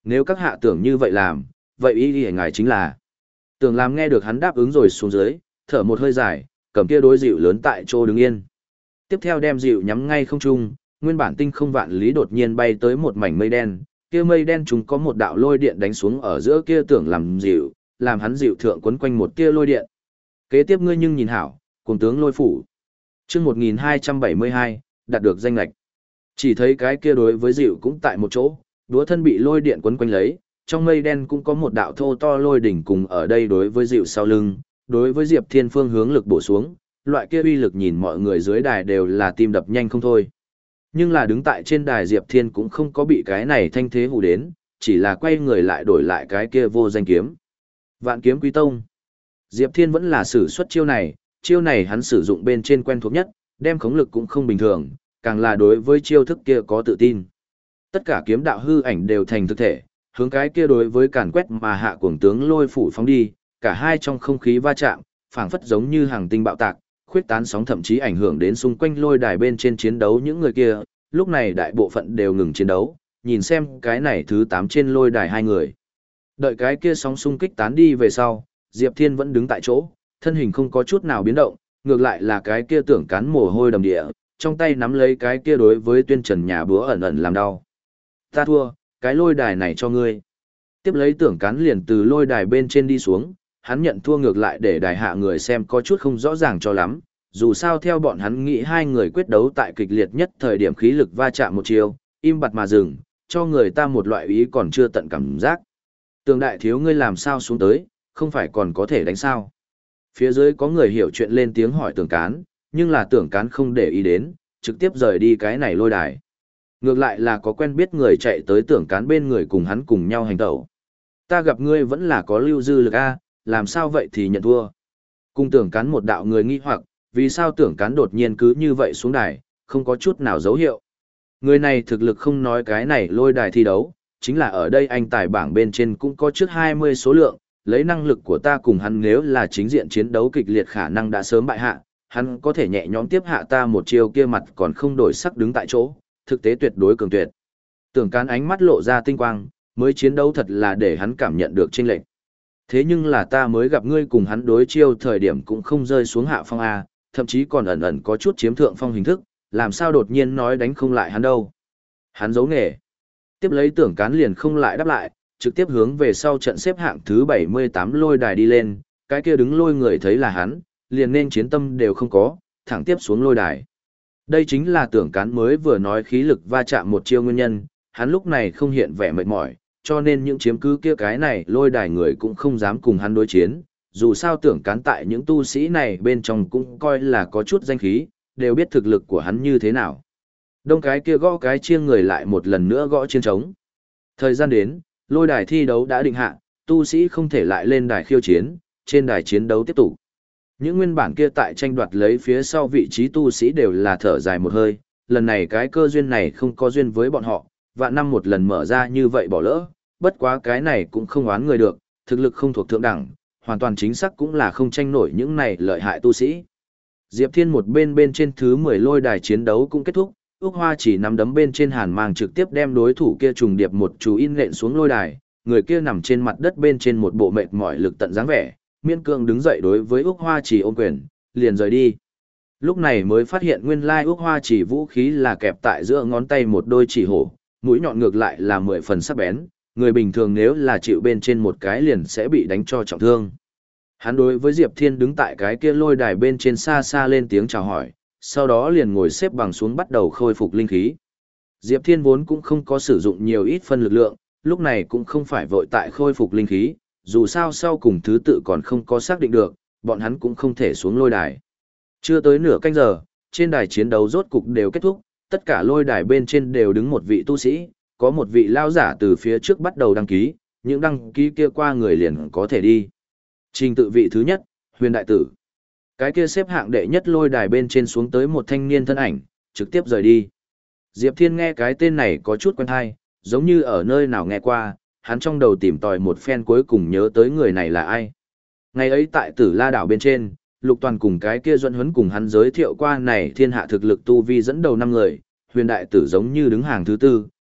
A: nếu các hạ tưởng như vậy làm, vậy ý ý ngài chính là. Tưởng làm nghe được hắn đáp ứng rồi xuống dưới, thở một hơi dài, cầm kia đối dịu lớn tại chỗ đứng yên. Tiếp theo đem dịu nhắm ngay không trung, nguyên bản tinh không vạn lý đột nhiên bay tới một mảnh mây đen, kia mây đen chúng có một đạo lôi điện đánh xuống ở giữa kia tưởng làm dịu, làm hắn dịu thượng quấn quanh một kia lôi điện. Kế tiếp ngươi nhưng nhìn hảo, cùng tướng lôi phủ. Chương một nghìn hai trăm bảy mươi hai, đạt được danh lệch. Chỉ thấy cái kia đối với dịu cũng tại một chỗ, đúa thân bị lôi điện quấn quanh lấy, trong mây đen cũng có một đạo thô to lôi đỉnh cùng ở đây đối với dịu sau lưng, đối với Diệp Thiên phương hướng lực bổ xuống, loại kia uy lực nhìn mọi người dưới đài đều là tim đập nhanh không thôi. Nhưng là đứng tại trên đài Diệp Thiên cũng không có bị cái này thanh thế hù đến, chỉ là quay người lại đổi lại cái kia vô danh kiếm. Vạn kiếm quý tông. Diệp Thiên vẫn là sử xuất chiêu này, chiêu này hắn sử dụng bên trên quen thuộc nhất, đem khống lực cũng không bình thường, càng là đối với chiêu thức kia có tự tin. Tất cả kiếm đạo hư ảnh đều thành thực thể, hướng cái kia đối với càn quét mà hạ cuồng tướng lôi phủ phóng đi, cả hai trong không khí va chạm, phảng phất giống như hàng tinh bạo tạc, khuyết tán sóng thậm chí ảnh hưởng đến xung quanh lôi đài bên trên chiến đấu những người kia, lúc này đại bộ phận đều ngừng chiến đấu, nhìn xem cái này thứ tám trên lôi đài hai người. Đợi cái kia sóng xung kích tán đi về sau, Diệp Thiên vẫn đứng tại chỗ, thân hình không có chút nào biến động, ngược lại là cái kia tưởng cán mồ hôi đầm địa, trong tay nắm lấy cái kia đối với tuyên trần nhà búa ẩn ẩn làm đau. Ta thua, cái lôi đài này cho ngươi. Tiếp lấy tưởng cán liền từ lôi đài bên trên đi xuống, hắn nhận thua ngược lại để đài hạ người xem có chút không rõ ràng cho lắm, dù sao theo bọn hắn nghĩ hai người quyết đấu tại kịch liệt nhất thời điểm khí lực va chạm một chiều, im bặt mà dừng, cho người ta một loại ý còn chưa tận cảm giác. Tường đại thiếu ngươi làm sao xuống tới, không phải còn có thể đánh sao. Phía dưới có người hiểu chuyện lên tiếng hỏi tưởng cán, nhưng là tưởng cán không để ý đến, trực tiếp rời đi cái này lôi đài. Ngược lại là có quen biết người chạy tới tưởng cán bên người cùng hắn cùng nhau hành tẩu. Ta gặp ngươi vẫn là có lưu dư lực a, làm sao vậy thì nhận thua. Cùng tưởng cán một đạo người nghi hoặc, vì sao tưởng cán đột nhiên cứ như vậy xuống đài, không có chút nào dấu hiệu. Người này thực lực không nói cái này lôi đài thi đấu, chính là ở đây anh tài bảng bên trên cũng có trước hai mươi số lượng, lấy năng lực của ta cùng hắn nếu là chính diện chiến đấu kịch liệt khả năng đã sớm bại hạ, hắn có thể nhẹ nhõm tiếp hạ ta một chiêu kia mặt còn không đổi sắc đứng tại chỗ, thực tế tuyệt đối cường tuyệt. Tưởng cán ánh mắt lộ ra tinh quang, mới chiến đấu thật là để hắn cảm nhận được chênh lệch. Thế nhưng là ta mới gặp ngươi cùng hắn đối chiêu thời điểm cũng không rơi xuống hạ phong A, thậm chí còn ẩn ẩn có chút chiếm thượng phong hình thức, làm sao đột nhiên nói đánh không lại hắn đâu. Hắn giấu nghề. Tiếp lấy tưởng cán liền không lại đáp lại, trực tiếp hướng về sau trận xếp hạng thứ bảy mươi tám lôi đài đi lên, cái kia đứng lôi người thấy là hắn, liền nên chiến tâm đều không có, thẳng tiếp xuống lôi đài. Đây chính là tưởng cán mới vừa nói khí lực va chạm một chiêu nguyên nhân, hắn lúc này không hiện vẻ mệt mỏi, cho nên những chiếm cứ kia cái này lôi đài người cũng không dám cùng hắn đối chiến, dù sao tưởng cán tại những tu sĩ này bên trong cũng coi là có chút danh khí, đều biết thực lực của hắn như thế nào. Đông cái kia gõ cái chiêng người lại một lần nữa gõ chiêng trống. Thời gian đến, lôi đài thi đấu đã định hạ, tu sĩ không thể lại lên đài khiêu chiến, trên đài chiến đấu tiếp tục. Những nguyên bản kia tại tranh đoạt lấy phía sau vị trí tu sĩ đều là thở dài một hơi, lần này cái cơ duyên này không có duyên với bọn họ, vạn năm một lần mở ra như vậy bỏ lỡ, bất quá cái này cũng không oán người được, thực lực không thuộc thượng đẳng, hoàn toàn chính xác cũng là không tranh nổi những này lợi hại tu sĩ. Diệp Thiên một bên bên trên thứ mười lôi đài chiến đấu cũng kết thúc, Úc Hoa chỉ nắm đấm bên trên hàn mang trực tiếp đem đối thủ kia trùng điệp một chú in lện xuống lôi đài, người kia nằm trên mặt đất bên trên một bộ mệt mỏi lực tận dáng vẻ, miên cương đứng dậy đối với Úc Hoa chỉ ôm quyền, liền rời đi. Lúc này mới phát hiện nguyên lai Úc Hoa chỉ vũ khí là kẹp tại giữa ngón tay một đôi chỉ hổ, mũi nhọn ngược lại là mười phần sắc bén, người bình thường nếu là chịu bên trên một cái liền sẽ bị đánh cho trọng thương. Hắn đối với Diệp Thiên đứng tại cái kia lôi đài bên trên xa xa lên tiếng chào hỏi, sau đó liền ngồi xếp bằng xuống bắt đầu khôi phục linh khí. Diệp Thiên vốn cũng không có sử dụng nhiều ít phân lực lượng, lúc này cũng không phải vội tại khôi phục linh khí, dù sao sau cùng thứ tự còn không có xác định được, bọn hắn cũng không thể xuống lôi đài. Chưa tới nửa canh giờ, trên đài chiến đấu rốt cục đều kết thúc, tất cả lôi đài bên trên đều đứng một vị tu sĩ, có một vị lao giả từ phía trước bắt đầu đăng ký, những đăng ký kia qua người liền có thể đi. Trình tự vị thứ nhất, Huyền Đại Tử. Cái kia xếp hạng đệ nhất lôi đài bên trên xuống tới một thanh niên thân ảnh, trực tiếp rời đi. Diệp Thiên nghe cái tên này có chút quen hay, giống như ở nơi nào nghe qua, hắn trong đầu tìm tòi một phen cuối cùng nhớ tới người này là ai. Ngày ấy tại Tử La đảo bên trên, Lục Toàn cùng cái kia Duẫn Huấn cùng hắn giới thiệu qua này thiên hạ thực lực tu vi dẫn đầu năm người, Huyền Đại Tử giống như đứng hàng thứ tư,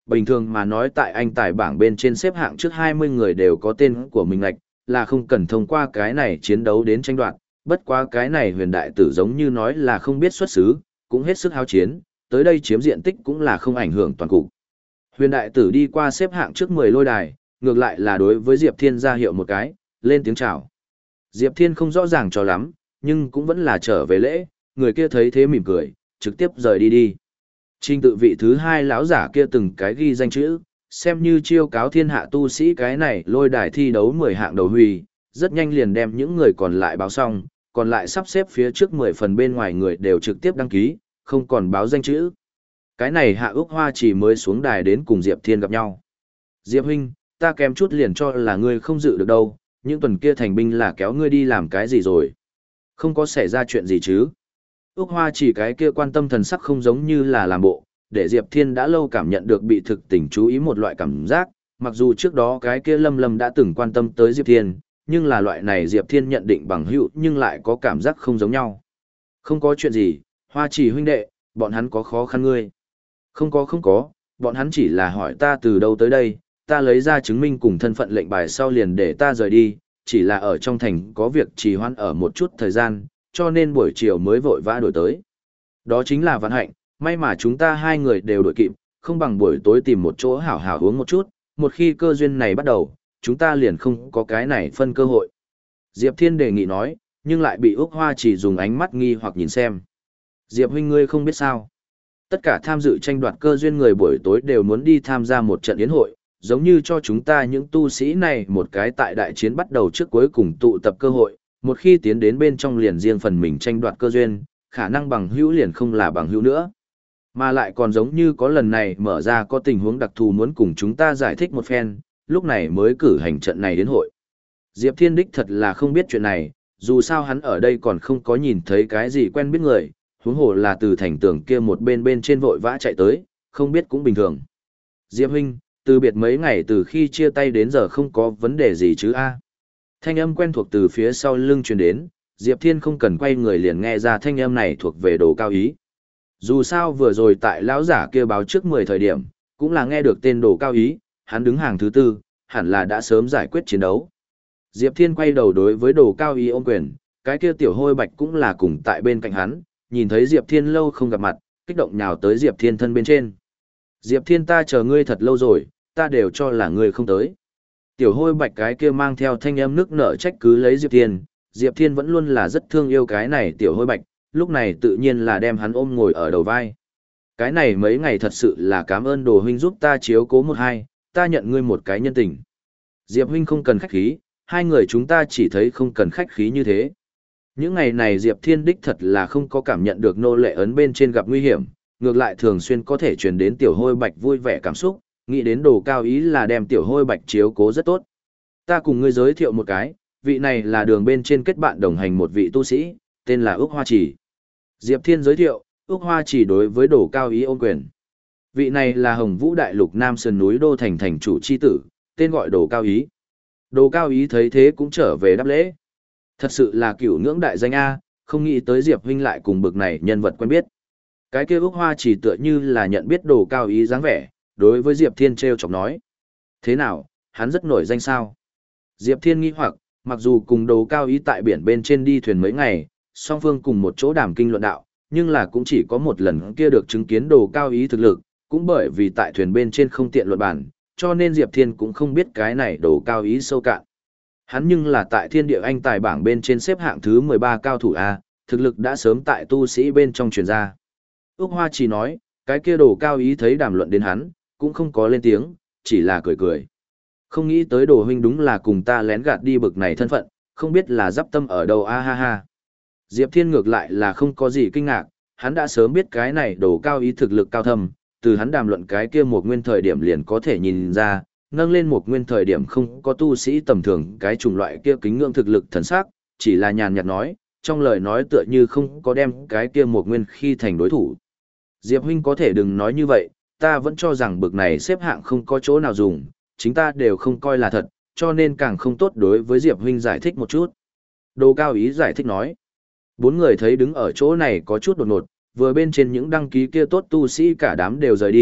A: bình thường mà nói tại anh tài bảng bên trên xếp hạng trước hai mươi người đều có tên của mình lạch, là không cần thông qua cái này chiến đấu đến tranh đoạt, bất quá cái này huyền đại tử giống như nói là không biết xuất xứ, cũng hết sức hao chiến, tới đây chiếm diện tích cũng là không ảnh hưởng toàn cục. Huyền đại tử đi qua xếp hạng trước mười lôi đài, ngược lại là đối với Diệp Thiên ra hiệu một cái, lên tiếng chào. Diệp Thiên không rõ ràng cho lắm, nhưng cũng vẫn là trở về lễ, người kia thấy thế mỉm cười, trực tiếp rời đi đi. Trình tự vị thứ hai lão giả kia từng cái ghi danh chữ, xem như chiêu cáo thiên hạ tu sĩ cái này lôi đài thi đấu mười hạng đầu huy, rất nhanh liền đem những người còn lại báo xong, còn lại sắp xếp phía trước mười phần bên ngoài người đều trực tiếp đăng ký, không còn báo danh chữ. Cái này Hạ Ước Hoa chỉ mới xuống đài đến cùng Diệp Thiên gặp nhau. Diệp huynh, ta kém chút liền cho là ngươi không dự được đâu, những tuần kia thành binh là kéo ngươi đi làm cái gì rồi? Không có xảy ra chuyện gì chứ? Ước Hoa chỉ cái kia quan tâm thần sắc không giống như là làm bộ, để Diệp Thiên đã lâu cảm nhận được bị thực tình chú ý một loại cảm giác, mặc dù trước đó cái kia Lâm Lâm đã từng quan tâm tới Diệp Thiên, nhưng là loại này Diệp Thiên nhận định bằng hữu nhưng lại có cảm giác không giống nhau. Không có chuyện gì, Hoa chỉ huynh đệ, bọn hắn có khó khăn ngươi. Không có không có, bọn hắn chỉ là hỏi ta từ đâu tới đây, ta lấy ra chứng minh cùng thân phận lệnh bài sau liền để ta rời đi, chỉ là ở trong thành có việc trì hoãn ở một chút thời gian, cho nên buổi chiều mới vội vã đổi tới. Đó chính là vận hạnh, may mà chúng ta hai người đều đổi kịp, không bằng buổi tối tìm một chỗ hảo hảo uống một chút, một khi cơ duyên này bắt đầu, chúng ta liền không có cái này phân cơ hội. Diệp Thiên đề nghị nói, nhưng lại bị Úc Hoa chỉ dùng ánh mắt nghi hoặc nhìn xem. Diệp huynh ngươi không biết sao. Tất cả tham dự tranh đoạt cơ duyên người buổi tối đều muốn đi tham gia một trận yến hội, giống như cho chúng ta những tu sĩ này một cái tại đại chiến bắt đầu trước cuối cùng tụ tập cơ hội, một khi tiến đến bên trong liền riêng phần mình tranh đoạt cơ duyên, khả năng bằng hữu liền không là bằng hữu nữa. Mà lại còn giống như có lần này mở ra có tình huống đặc thù muốn cùng chúng ta giải thích một phen, lúc này mới cử hành trận này đến hội. Diệp Thiên đích thật là không biết chuyện này, dù sao hắn ở đây còn không có nhìn thấy cái gì quen biết người, huống hồ là từ thành tường kia một bên bên trên vội vã chạy tới, không biết cũng bình thường. Diệp huynh, từ biệt mấy ngày từ khi chia tay đến giờ không có vấn đề gì chứ a? Thanh âm quen thuộc từ phía sau lưng truyền đến, Diệp Thiên không cần quay người liền nghe ra thanh âm này thuộc về Đồ Cao Ý. Dù sao vừa rồi tại lão giả kia báo trước mười thời điểm, cũng là nghe được tên Đồ Cao Ý, hắn đứng hàng thứ tư, hẳn là đã sớm giải quyết chiến đấu. Diệp Thiên quay đầu đối với Đồ Cao Ý ôm quyền, cái kia tiểu hôi bạch cũng là cùng tại bên cạnh hắn, nhìn thấy Diệp Thiên lâu không gặp mặt, kích động nhào tới Diệp Thiên thân bên trên. Diệp Thiên ta chờ ngươi thật lâu rồi, ta đều cho là ngươi không tới. Tiểu hôi bạch cái kia mang theo thanh âm nước nở trách cứ lấy Diệp Thiên, Diệp Thiên vẫn luôn là rất thương yêu cái này tiểu hôi bạch, lúc này tự nhiên là đem hắn ôm ngồi ở đầu vai. Cái này mấy ngày thật sự là cảm ơn Đồ huynh giúp ta chiếu cố một hai, ta nhận ngươi một cái nhân tình. Diệp huynh không cần khách khí, hai người chúng ta chỉ thấy không cần khách khí như thế. Những ngày này Diệp Thiên đích thật là không có cảm nhận được nô lệ ấn bên trên gặp nguy hiểm, ngược lại thường xuyên có thể truyền đến tiểu hôi bạch vui vẻ cảm xúc, nghĩ đến Đồ Cao Ý là đem tiểu hôi bạch chiếu cố rất tốt. Ta cùng ngươi giới thiệu một cái, vị này là đường bên trên kết bạn đồng hành một vị tu sĩ, tên là Úc Hoa Chỉ. Diệp Thiên giới thiệu, Úc Hoa Chỉ đối với Đồ Cao Ý ôn quyền. Vị này là Hồng Vũ Đại Lục Nam Sơn núi Đô Thành thành chủ chi tử, tên gọi Đồ Cao Ý. Đồ Cao Ý thấy thế cũng trở về đáp lễ. Thật sự là cửu ngưỡng đại danh A, không nghĩ tới Diệp huynh lại cùng bực này nhân vật quen biết. Cái kia Úc Hoa Chỉ tựa như là nhận biết Đồ Cao Ý dáng vẻ, đối với Diệp Thiên treo chọc nói. Thế nào, hắn rất nổi danh sao? Diệp Thiên nghi hoặc, mặc dù cùng Đồ Cao Ý tại biển bên trên đi thuyền mấy ngày, song phương cùng một chỗ đàm kinh luận đạo, nhưng là cũng chỉ có một lần kia được chứng kiến Đồ Cao Ý thực lực, cũng bởi vì tại thuyền bên trên không tiện luận bản, cho nên Diệp Thiên cũng không biết cái này Đồ Cao Ý sâu cạn. Hắn nhưng là tại thiên địa anh tài bảng bên trên xếp hạng thứ mười ba cao thủ A, thực lực đã sớm tại tu sĩ bên trong truyền ra. Úc Hoa chỉ nói, cái kia Đồ Cao Ý thấy đàm luận đến hắn, cũng không có lên tiếng, chỉ là cười cười. Không nghĩ tới Đồ huynh đúng là cùng ta lén gạt đi bực này thân phận, không biết là giáp tâm ở đâu a ha ha. Diệp Thiên ngược lại là không có gì kinh ngạc, hắn đã sớm biết cái này Đồ Cao Ý thực lực cao thâm, từ hắn đàm luận cái kia một nguyên thời điểm liền có thể nhìn ra, nâng lên một nguyên thời điểm không có tu sĩ tầm thường cái chủng loại kia kính ngưỡng thực lực thần sắc, chỉ là nhàn nhạt nói, trong lời nói tựa như không có đem cái kia một nguyên khi thành đối thủ. Diệp huynh có thể đừng nói như vậy, ta vẫn cho rằng bực này xếp hạng không có chỗ nào dùng, chính ta đều không coi là thật, cho nên càng không tốt đối với Diệp huynh giải thích một chút. Đồ Cao Ý giải thích nói, bốn người thấy đứng ở chỗ này có chút đột ngột, vừa bên trên những đăng ký kia tốt tu sĩ cả đám đều rời đi,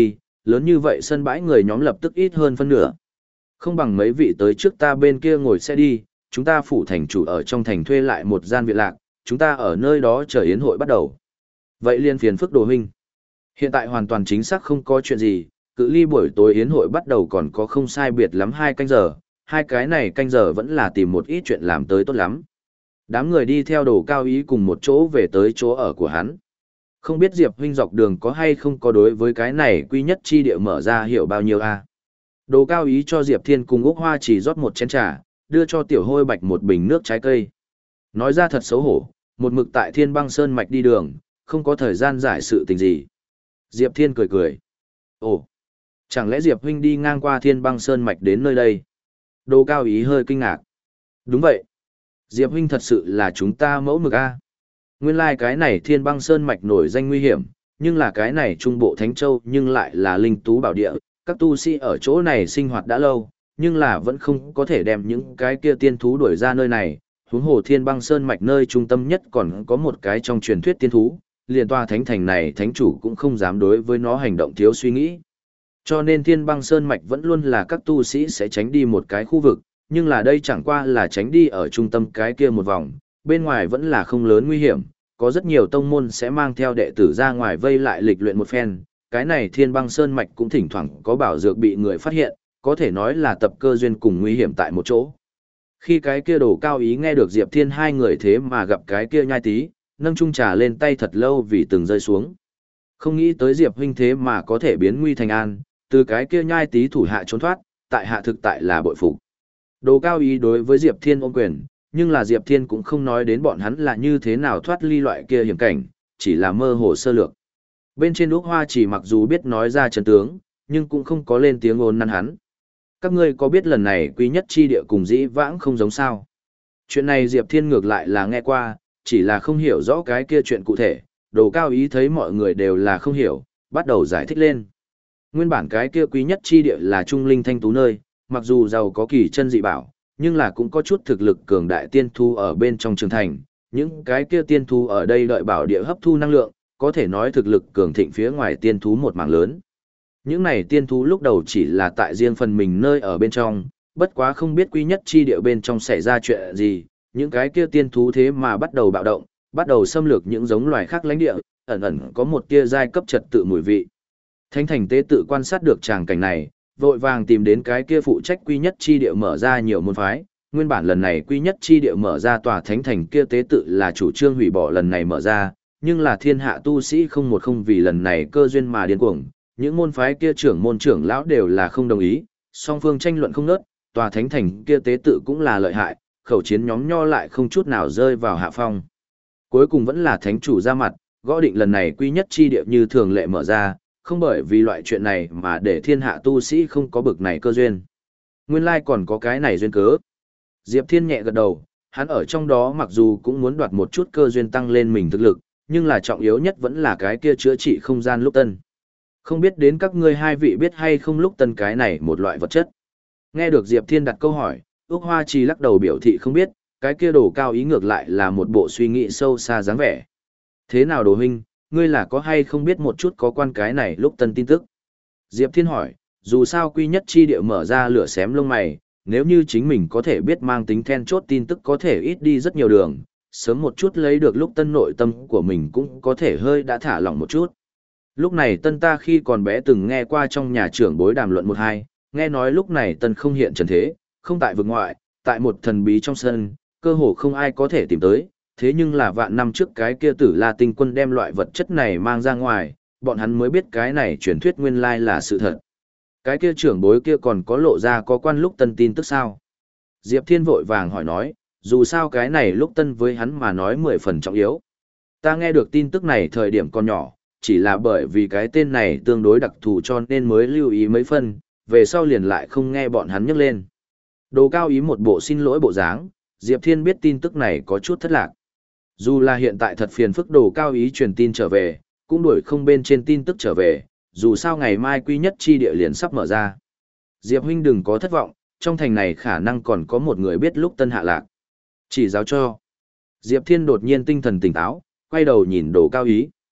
A: lớn như vậy sân bãi người nhóm lập tức ít hơn phân nửa. Không bằng mấy vị tới trước ta bên kia ngồi xe đi, chúng ta phủ thành chủ ở trong thành thuê lại một gian viện lạc, chúng ta ở nơi đó chờ yến hội bắt đầu. Vậy liên phiền phức Đồ huynh. Hiện tại hoàn toàn chính xác không có chuyện gì, cự ly buổi tối yến hội bắt đầu còn có không sai biệt lắm hai canh giờ, hai cái này canh giờ vẫn là tìm một ít chuyện làm tới tốt lắm. Đám người đi theo Đồ Cao Ý cùng một chỗ về tới chỗ ở của hắn. Không biết Diệp huynh dọc đường có hay không có đối với cái này quy nhất chi địa mở ra hiểu bao nhiêu a? Đồ Cao Ý cho Diệp Thiên cùng Úc Hoa chỉ rót một chén trà, đưa cho Tiểu Hôi Bạch một bình nước trái cây. Nói ra thật xấu hổ, một mực tại Thiên Băng Sơn mạch đi đường, không có thời gian giải sự tình gì. Diệp Thiên cười cười. Ồ, chẳng lẽ Diệp huynh đi ngang qua Thiên Băng Sơn mạch đến nơi đây? Đồ Cao Ý hơi kinh ngạc. Đúng vậy. Diệp huynh thật sự là chúng ta mẫu mực a. Nguyên lai like cái này Thiên Băng Sơn mạch nổi danh nguy hiểm, nhưng là cái này Trung Bộ Thánh Châu nhưng lại là linh tú bảo địa, các tu sĩ ở chỗ này sinh hoạt đã lâu, nhưng là vẫn không có thể đem những cái kia tiên thú đuổi ra nơi này. Huống hồ Thiên Băng Sơn mạch nơi trung tâm nhất còn có một cái trong truyền thuyết tiên thú, liền tòa thánh thành này thánh chủ cũng không dám đối với nó hành động thiếu suy nghĩ. Cho nên Thiên Băng Sơn mạch vẫn luôn là các tu sĩ sẽ tránh đi một cái khu vực, nhưng là đây chẳng qua là tránh đi ở trung tâm cái kia một vòng, bên ngoài vẫn là không lớn nguy hiểm, có rất nhiều tông môn sẽ mang theo đệ tử ra ngoài vây lại lịch luyện một phen. Cái này Thiên Băng Sơn mạch cũng thỉnh thoảng có bảo dược bị người phát hiện, có thể nói là tập cơ duyên cùng nguy hiểm tại một chỗ. Khi cái kia Đồ Cao Ý nghe được Diệp Thiên hai người thế mà gặp cái kia nhai tí, nâng chung trà lên tay thật lâu vì từng rơi xuống. Không nghĩ tới Diệp huynh thế mà có thể biến nguy thành an, từ cái kia nhai tí thủ hạ trốn thoát, tại hạ thực tại là bội phục. Đồ Cao Ý đối với Diệp Thiên ôm quyền, nhưng là Diệp Thiên cũng không nói đến bọn hắn là như thế nào thoát ly loại kia hiểm cảnh, chỉ là mơ hồ sơ lược. Bên trên Úc Hoa chỉ mặc dù biết nói ra chân tướng, nhưng cũng không có lên tiếng ồn năn hắn. Các ngươi có biết lần này quý nhất chi địa cùng dĩ vãng không giống sao? Chuyện này Diệp Thiên ngược lại là nghe qua, chỉ là không hiểu rõ cái kia chuyện cụ thể. Đồ Cao Ý thấy mọi người đều là không hiểu, bắt đầu giải thích lên. Nguyên bản cái kia quý nhất chi địa là trung linh thanh tú nơi, mặc dù giàu có kỳ chân dị bảo, nhưng là cũng có chút thực lực cường đại tiên thu ở bên trong trường thành. Những cái kia tiên thu ở đây đợi bảo địa hấp thu năng lượng, có thể nói thực lực cường thịnh phía ngoài tiên thú một mảng lớn. Những này tiên thú lúc đầu chỉ là tại riêng phần mình nơi ở bên trong, bất quá không biết quý nhất chi địa bên trong xảy ra chuyện gì, những cái kia tiên thú thế mà bắt đầu bạo động, bắt đầu xâm lược những giống loài khác lãnh địa, ẩn ẩn có một tia giai cấp trật tự mùi vị. Thánh thành tế tự quan sát được tràng cảnh này, vội vàng tìm đến cái kia phụ trách quý nhất chi địa mở ra nhiều môn phái. Nguyên bản lần này quý nhất chi địa mở ra tòa thánh thành kia tế tự là chủ trương hủy bỏ lần này mở ra, nhưng là thiên hạ tu sĩ không một không vì lần này cơ duyên mà điên cuồng, những môn phái kia trưởng môn trưởng lão đều là không đồng ý, song phương tranh luận không ngớt, tòa thánh thành kia tế tự cũng là lợi hại, khẩu chiến nhóm nho lại không chút nào rơi vào hạ phong. Cuối cùng vẫn là thánh chủ ra mặt, gõ định lần này quy nhất chi địa như thường lệ mở ra, không bởi vì loại chuyện này mà để thiên hạ tu sĩ không có bực này cơ duyên. Nguyên lai còn có cái này duyên cớ. Diệp Thiên nhẹ gật đầu, hắn ở trong đó mặc dù cũng muốn đoạt một chút cơ duyên tăng lên mình thực lực, nhưng là trọng yếu nhất vẫn là cái kia chữa trị không gian lúc tân. Không biết đến các ngươi hai vị biết hay không lúc tân cái này một loại vật chất. Nghe được Diệp Thiên đặt câu hỏi, Úc Hoa Trì lắc đầu biểu thị không biết, cái kia Đồ Cao Ý ngược lại là một bộ suy nghĩ sâu xa dáng vẻ. Thế nào Đồ huynh, ngươi là có hay không biết một chút có quan cái này lúc tân tin tức? Diệp Thiên hỏi, dù sao quy nhất chi địa mở ra lửa xém lông mày, nếu như chính mình có thể biết mang tính then chốt tin tức có thể ít đi rất nhiều đường, sớm một chút lấy được lúc tân nội tâm của mình cũng có thể hơi đã thả lỏng một chút. Lúc này tân ta khi còn bé từng nghe qua trong nhà trưởng bối đàm luận một hai, nghe nói lúc này tân không hiện trần thế, không tại vực ngoại, tại một thần bí trong sân, cơ hồ không ai có thể tìm tới, thế nhưng là vạn năm trước cái kia Tử La Tinh Quân đem loại vật chất này mang ra ngoài, bọn hắn mới biết cái này truyền thuyết nguyên lai là sự thật. Cái kia trưởng bối kia còn có lộ ra có quan lúc tân tin tức sao? Diệp Thiên vội vàng hỏi nói, dù sao cái này lúc tân với hắn mà nói mười phần trọng yếu. Ta nghe được tin tức này thời điểm còn nhỏ, chỉ là bởi vì cái tên này tương đối đặc thù cho nên mới lưu ý mấy phân, về sau liền lại không nghe bọn hắn nhắc lên. Đồ Cao Ý một bộ xin lỗi bộ dáng, Diệp Thiên biết tin tức này có chút thất lạc. Dù là hiện tại thật phiền phức Đồ Cao Ý truyền tin trở về, cũng đuổi không bên trên tin tức trở về, dù sao ngày mai quy nhất chi địa liền sắp mở ra. Diệp huynh đừng có thất vọng, trong thành này khả năng còn có một người biết lúc tân hạ lạc. Chỉ giáo cho. Diệp Thiên đột nhiên tinh thần tỉnh táo, quay đầu nhìn Đồ Cao Ý.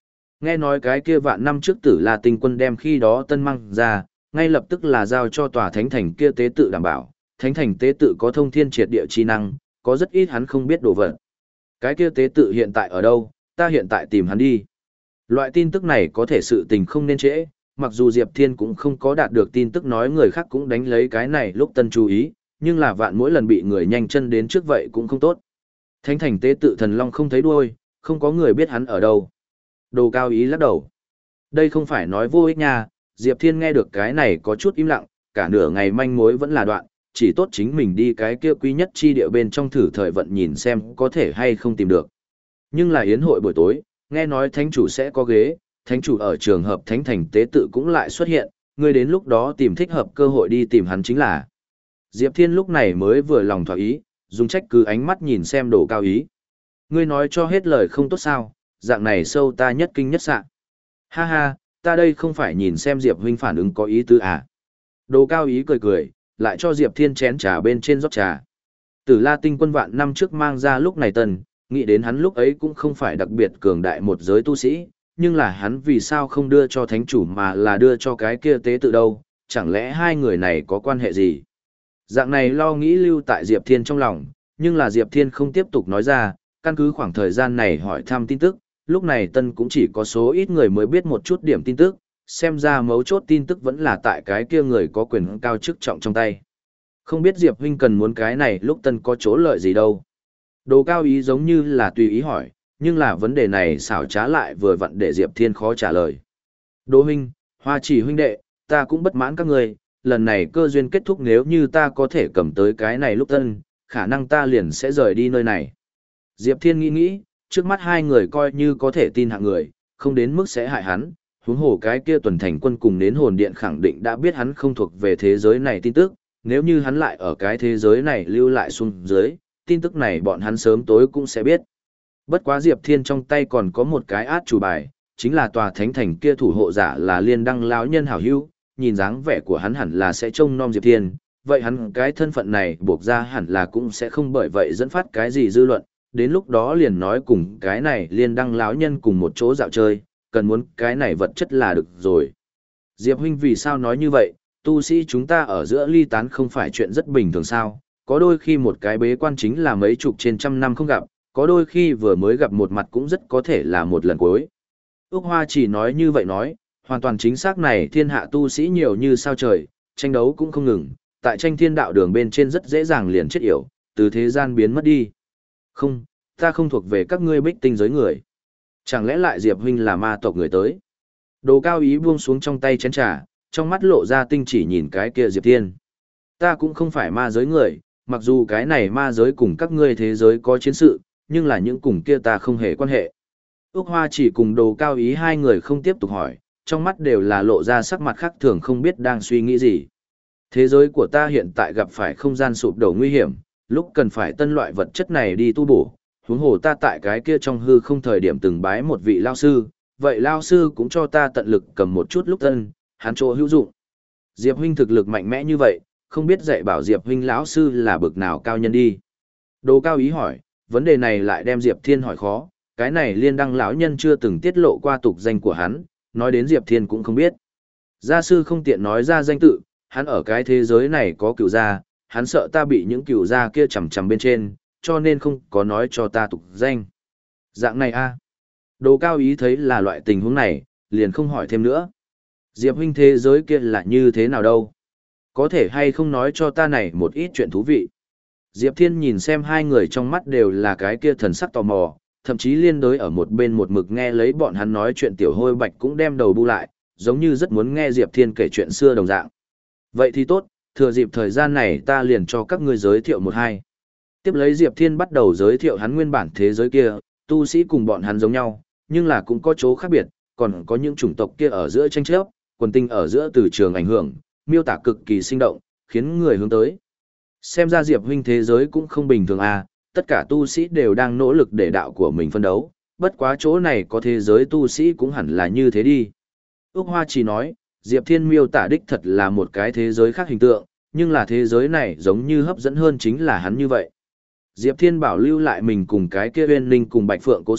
A: Nghe nói cái kia vạn năm trước Tử La Tinh quân đem khi đó tân mang ra, ngay lập tức là giao cho tòa thánh thành kia tế tự đảm bảo, thánh thành tế tự có thông thiên triệt địa chi năng, có rất ít hắn không biết đồ vật. Cái kia tế tự hiện tại ở đâu, ta hiện tại tìm hắn đi. Loại tin tức này có thể sự tình không nên trễ, mặc dù Diệp Thiên cũng không có đạt được tin tức nói người khác cũng đánh lấy cái này lúc tân chú ý, nhưng là vạn mỗi lần bị người nhanh chân đến trước vậy cũng không tốt. Thánh thành tế tự thần long không thấy đuôi, không có người biết hắn ở đâu. Đồ Cao Ý lắc đầu. Đây không phải nói vô ích nha, Diệp Thiên nghe được cái này có chút im lặng, cả nửa ngày manh mối vẫn là đoạn, chỉ tốt chính mình đi cái kia quý nhất chi địa bên trong thử thời vận nhìn xem có thể hay không tìm được. Nhưng là yến hội buổi tối, nghe nói thánh chủ sẽ có ghế, thánh chủ ở trường hợp thánh thành tế tự cũng lại xuất hiện, người đến lúc đó tìm thích hợp cơ hội đi tìm hắn chính là. Diệp Thiên lúc này mới vừa lòng thỏa ý, dùng trách cứ ánh mắt nhìn xem Đồ Cao Ý. Ngươi nói cho hết lời không tốt sao, dạng này sâu ta nhất kinh nhất sạ. Ha ha, ta đây không phải nhìn xem Diệp huynh phản ứng có ý tứ à. Đồ Cao Ý cười cười, lại cho Diệp Thiên chén trà bên trên rót trà. Tử La Tinh quân vạn năm trước mang ra lúc này tần, nghĩ đến hắn lúc ấy cũng không phải đặc biệt cường đại một giới tu sĩ, nhưng là hắn vì sao không đưa cho thánh chủ mà là đưa cho cái kia tế tự đâu, chẳng lẽ hai người này có quan hệ gì? Dạng này lo nghĩ lưu tại Diệp Thiên trong lòng, nhưng là Diệp Thiên không tiếp tục nói ra, căn cứ khoảng thời gian này hỏi thăm tin tức, lúc này tân cũng chỉ có số ít người mới biết một chút điểm tin tức, xem ra mấu chốt tin tức vẫn là tại cái kia người có quyền cao chức trọng trong tay. Không biết Diệp huynh cần muốn cái này lúc tân có chỗ lợi gì đâu. Đồ Cao Ý giống như là tùy ý hỏi, nhưng là vấn đề này xảo trá lại vừa vặn để Diệp Thiên khó trả lời. Đỗ huynh, Hoa Chỉ huynh đệ, ta cũng bất mãn các người, lần này cơ duyên kết thúc nếu như ta có thể cầm tới cái này lúc tân, khả năng ta liền sẽ rời đi nơi này. Diệp Thiên nghĩ nghĩ, trước mắt hai người coi như có thể tin hạng người, không đến mức sẽ hại hắn, huống hồ cái kia tuần thành quân cùng đến hồn điện khẳng định đã biết hắn không thuộc về thế giới này tin tức, nếu như hắn lại ở cái thế giới này lưu lại xuống dưới, tin tức này bọn hắn sớm tối cũng sẽ biết. Bất quá Diệp Thiên trong tay còn có một cái át chủ bài, chính là tòa thánh thành kia thủ hộ giả là Liên Đăng lão nhân hảo hữu, nhìn dáng vẻ của hắn hẳn là sẽ trông nom Diệp Thiên, vậy hắn cái thân phận này buộc ra hẳn là cũng sẽ không bởi vậy dẫn phát cái gì dư luận, đến lúc đó liền nói cùng cái này Liên Đăng lão nhân cùng một chỗ dạo chơi, cần muốn cái này vật chất là được rồi. Diệp huynh vì sao nói như vậy, tu sĩ chúng ta ở giữa ly tán không phải chuyện rất bình thường sao, có đôi khi một cái bế quan chính là mấy chục trên trăm năm không gặp, có đôi khi vừa mới gặp một mặt cũng rất có thể là một lần cuối. Úc Hoa chỉ nói như vậy nói, hoàn toàn chính xác này thiên hạ tu sĩ nhiều như sao trời, tranh đấu cũng không ngừng, tại tranh thiên đạo đường bên trên rất dễ dàng liền chết yểu, từ thế gian biến mất đi. Không, ta không thuộc về các ngươi bích tinh giới người. Chẳng lẽ lại Diệp huynh là ma tộc người tới? Đồ Cao Ý buông xuống trong tay chén trà, trong mắt lộ ra tinh chỉ nhìn cái kia Diệp Thiên. Ta cũng không phải ma giới người, mặc dù cái này ma giới cùng các ngươi thế giới có chiến sự, nhưng là những cùng kia ta không hề quan hệ. Úc Hoa chỉ cùng Đồ Cao Ý hai người không tiếp tục hỏi, trong mắt đều là lộ ra sắc mặt khác thường không biết đang suy nghĩ gì. Thế giới của ta hiện tại gặp phải không gian sụp đổ nguy hiểm, lúc cần phải tân loại vật chất này đi tu bổ, huống hồ ta tại cái kia trong hư không thời điểm từng bái một vị lao sư, vậy lao sư cũng cho ta tận lực cầm một chút lúc tân, hắn chỗ hữu dụng. Diệp huynh thực lực mạnh mẽ như vậy, không biết dạy bảo Diệp huynh lão sư là bực nào cao nhân đi. Đồ Cao Ý hỏi, vấn đề này lại đem Diệp Thiên hỏi khó, cái này Liên Đăng lão nhân chưa từng tiết lộ qua tục danh của hắn, nói đến Diệp Thiên cũng không biết. Gia sư không tiện nói ra danh tự, hắn ở cái thế giới này có cửu gia, hắn sợ ta bị những cửu gia kia chằm chằm bên trên, cho nên không có nói cho ta tục danh. Dạng này a. Đồ Cao Ý thấy là loại tình huống này, liền không hỏi thêm nữa. Diệp huynh thế giới kia là như thế nào đâu? Có thể hay không nói cho ta này một ít chuyện thú vị. Diệp Thiên nhìn xem hai người trong mắt đều là cái kia thần sắc tò mò, thậm chí liên đối ở một bên một mực nghe lấy bọn hắn nói chuyện tiểu hôi bạch cũng đem đầu bu lại, giống như rất muốn nghe Diệp Thiên kể chuyện xưa đồng dạng. Vậy thì tốt, thừa dịp thời gian này ta liền cho các ngươi giới thiệu một hai. Tiếp lấy Diệp Thiên bắt đầu giới thiệu hắn nguyên bản thế giới kia, tu sĩ cùng bọn hắn giống nhau, nhưng là cũng có chỗ khác biệt, còn có những chủng tộc kia ở giữa tranh chấp, quần tinh ở giữa từ trường ảnh hưởng, miêu tả cực kỳ sinh động, khiến người hướng tới. Xem ra Diệp huynh thế giới cũng không bình thường à, tất cả tu sĩ đều đang nỗ lực để đạo của mình phân đấu, bất quá chỗ này có thế giới tu sĩ cũng hẳn là như thế đi. Úc Hoa chỉ nói, Diệp Thiên miêu tả đích thật là một cái thế giới khác hình tượng, nhưng là thế giới này giống như hấp dẫn hơn chính là hắn như vậy. Diệp Thiên bảo lưu lại mình cùng cái kia Uyên Linh cùng Bạch Phượng cố sự,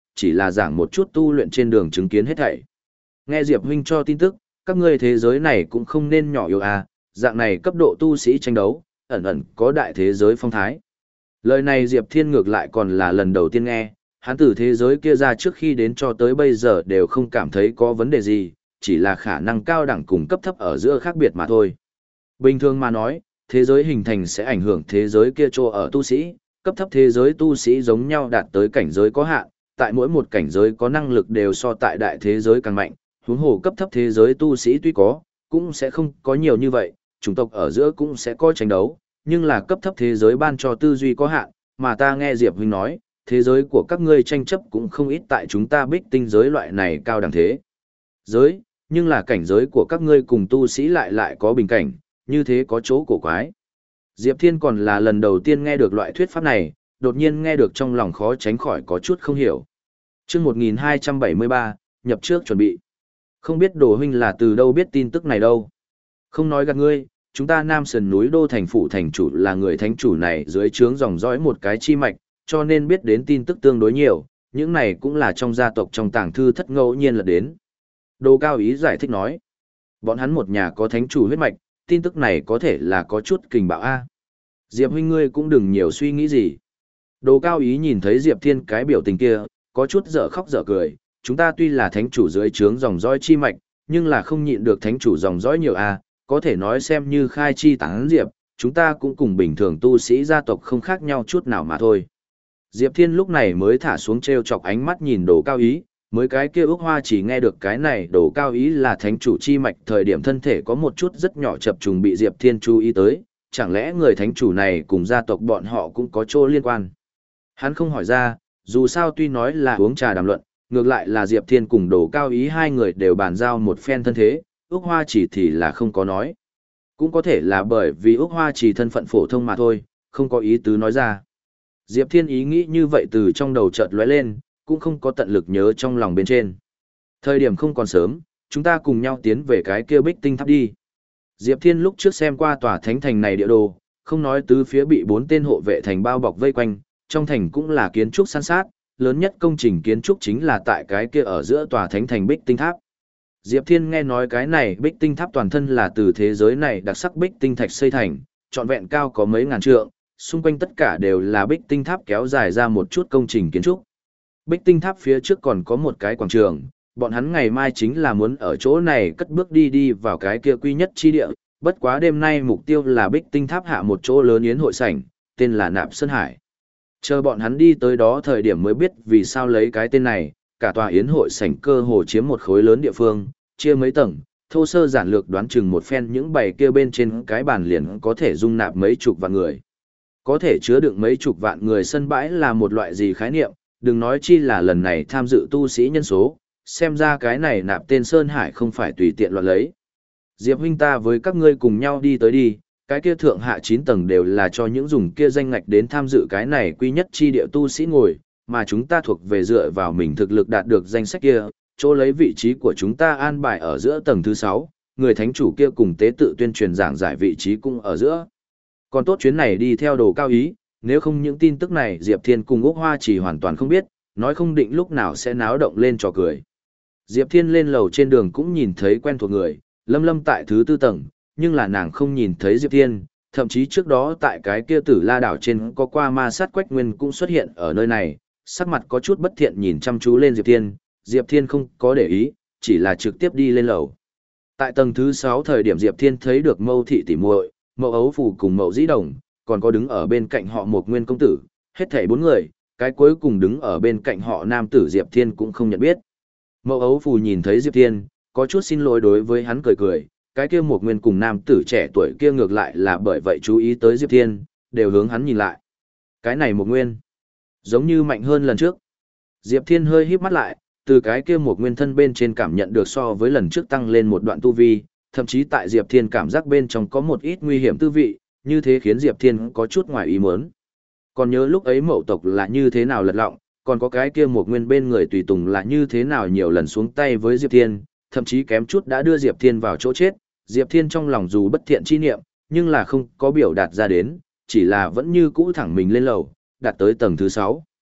A: chỉ là giảng một chút tu luyện trên đường chứng kiến hết thảy. Nghe Diệp huynh cho tin tức, các ngươi thế giới này cũng không nên nhỏ yếu à, dạng này cấp độ tu sĩ tranh đấu, ẩn ẩn có đại thế giới phong thái. Lời này Diệp Thiên ngược lại còn là lần đầu tiên nghe, hắn từ thế giới kia ra trước khi đến cho tới bây giờ đều không cảm thấy có vấn đề gì, chỉ là khả năng cao đẳng cùng cấp thấp ở giữa khác biệt mà thôi. Bình thường mà nói, thế giới hình thành sẽ ảnh hưởng thế giới kia chỗ ở tu sĩ, cấp thấp thế giới tu sĩ giống nhau đạt tới cảnh giới có hạn, tại mỗi một cảnh giới có năng lực đều so tại đại thế giới càng mạnh, huống hồ cấp thấp thế giới tu sĩ tuy có, cũng sẽ không có nhiều như vậy, chủng tộc ở giữa cũng sẽ có tranh đấu, nhưng là cấp thấp thế giới ban cho tư duy có hạn, mà ta nghe Diệp huynh nói, thế giới của các ngươi tranh chấp cũng không ít tại chúng ta Bích Tinh giới loại này cao đẳng thế giới, nhưng là cảnh giới của các ngươi cùng tu sĩ lại lại có bình cảnh, như thế có chỗ cổ quái. Diệp Thiên còn là lần đầu tiên nghe được loại thuyết pháp này, đột nhiên nghe được trong lòng khó tránh khỏi có chút không hiểu. Chương một nghìn hai trăm bảy mươi ba, nhập trước chuẩn bị. Không biết Đồ huynh là từ đâu biết tin tức này đâu. Không nói gạt ngươi, chúng ta Nam Sườn núi đô thành phủ thành chủ là người thánh chủ này dưới trướng dòng dõi một cái chi mạch, cho nên biết đến tin tức tương đối nhiều, những này cũng là trong gia tộc trong tàng thư thất ngẫu nhiên là đến. Đồ Cao Ý giải thích nói, bọn hắn một nhà có thánh chủ huyết mạch, tin tức này có thể là có chút kình bạo a. Diệp huynh ngươi cũng đừng nhiều suy nghĩ gì. Đồ Cao Ý nhìn thấy Diệp Thiên cái biểu tình kia, có chút dở khóc dở cười, chúng ta tuy là thánh chủ dưới trướng dòng dõi chi mạch, nhưng là không nhịn được thánh chủ dòng dõi nhiều a, có thể nói xem như khai chi tán diệp, chúng ta cũng cùng bình thường tu sĩ gia tộc không khác nhau chút nào mà thôi. Diệp Thiên lúc này mới thả xuống treo chọc ánh mắt nhìn Đồ Cao Ý, mới cái kia ước hoa chỉ nghe được cái này Đồ Cao Ý là thánh chủ chi mạch thời điểm thân thể có một chút rất nhỏ chập trùng bị Diệp Thiên chú ý tới, chẳng lẽ người thánh chủ này cùng gia tộc bọn họ cũng có chỗ liên quan. Hắn không hỏi ra, dù sao tuy nói là uống trà đàm luận, ngược lại là Diệp Thiên cùng Đồ Cao Ý hai người đều bàn giao một phen thân thế, ước hoa chỉ thì là không có nói. Cũng có thể là bởi vì ước hoa chỉ thân phận phổ thông mà thôi, không có ý tứ nói ra. Diệp Thiên ý nghĩ như vậy từ trong đầu chợt lóe lên, cũng không có tận lực nhớ trong lòng bên trên. Thời điểm không còn sớm, chúng ta cùng nhau tiến về cái kia Bích Tinh Tháp đi. Diệp Thiên lúc trước xem qua tòa thánh thành này địa đồ, không nói tứ phía bị bốn tên hộ vệ thành bao bọc vây quanh, trong thành cũng là kiến trúc san sát, lớn nhất công trình kiến trúc chính là tại cái kia ở giữa tòa thánh thành Bích Tinh Tháp. Diệp Thiên nghe nói cái này Bích Tinh Tháp toàn thân là từ thế giới này đặc sắc Bích Tinh Thạch xây thành, trọn vẹn cao có mấy ngàn trượng, xung quanh tất cả đều là Bích Tinh Tháp kéo dài ra một chút công trình kiến trúc. Bích Tinh Tháp phía trước còn có một cái quảng trường, bọn hắn ngày mai chính là muốn ở chỗ này cất bước đi đi vào cái kia quy nhất chi địa, bất quá đêm nay mục tiêu là Bích Tinh Tháp hạ một chỗ lớn yến hội sảnh, tên là Nạp Sơn Hải. Chờ bọn hắn đi tới đó thời điểm mới biết vì sao lấy cái tên này, cả tòa yến hội sảnh cơ hồ chiếm một khối lớn địa phương, chia mấy tầng, thô sơ giản lược đoán chừng một phen những bày kia bên trên cái bàn liền có thể dung nạp mấy chục vạn người. Có thể chứa đựng mấy chục vạn người sân bãi là một loại gì khái niệm, đừng nói chi là lần này tham dự tu sĩ nhân số, xem ra cái này nạp tên Sơn Hải không phải tùy tiện loạn lấy. Diệp huynh ta với các ngươi cùng nhau đi tới đi, cái kia thượng hạ chín tầng đều là cho những dùng kia danh ngạch đến tham dự cái này quy nhất chi địa tu sĩ ngồi, mà chúng ta thuộc về dựa vào mình thực lực đạt được danh sách kia, chỗ lấy vị trí của chúng ta an bài ở giữa tầng thứ sáu, người thánh chủ kia cùng tế tự tuyên truyền giảng giải vị trí cũng ở giữa. Còn tốt chuyến này đi theo Đồ Cao Ý, nếu không những tin tức này Diệp Thiên cùng Úc Hoa chỉ hoàn toàn không biết, nói không định lúc nào sẽ náo động lên trò cười. Diệp Thiên lên lầu trên đường cũng nhìn thấy quen thuộc người, Lâm Lâm tại thứ tư tầng, nhưng là nàng không nhìn thấy Diệp Thiên, thậm chí trước đó tại cái kia Tử La đảo trên có qua ma sát Quách Nguyên cũng xuất hiện ở nơi này, sắc mặt có chút bất thiện nhìn chăm chú lên Diệp Thiên, Diệp Thiên không có để ý, chỉ là trực tiếp đi lên lầu. Tại tầng thứ sáu thời điểm Diệp Thiên thấy được Mâu thị tỷ muội, Mậu Ấu Phù cùng Mậu Dĩ Đồng, còn có đứng ở bên cạnh họ một Nguyên công tử, hết thảy bốn người, cái cuối cùng đứng ở bên cạnh họ nam tử Diệp Thiên cũng không nhận biết. Mậu Ấu Phù nhìn thấy Diệp Thiên, có chút xin lỗi đối với hắn cười cười, cái kia một Nguyên cùng nam tử trẻ tuổi kia ngược lại là bởi vậy chú ý tới Diệp Thiên, đều hướng hắn nhìn lại. Cái này một Nguyên, giống như mạnh hơn lần trước. Diệp Thiên hơi híp mắt lại, từ cái kia một Nguyên thân bên trên cảm nhận được so với lần trước tăng lên một đoạn tu vi, thậm chí tại Diệp Thiên cảm giác bên trong có một ít nguy hiểm tư vị, như thế khiến Diệp Thiên có chút ngoài ý muốn. Còn nhớ lúc ấy Mậu tộc là như thế nào lật lọng, còn có cái kia một Nguyên bên người tùy tùng là như thế nào nhiều lần xuống tay với Diệp Thiên, thậm chí kém chút đã đưa Diệp Thiên vào chỗ chết. Diệp Thiên trong lòng dù bất thiện chi niệm, nhưng là không có biểu đạt ra đến, chỉ là vẫn như cũ thẳng mình lên lầu, đạt tới tầng thứ sáu.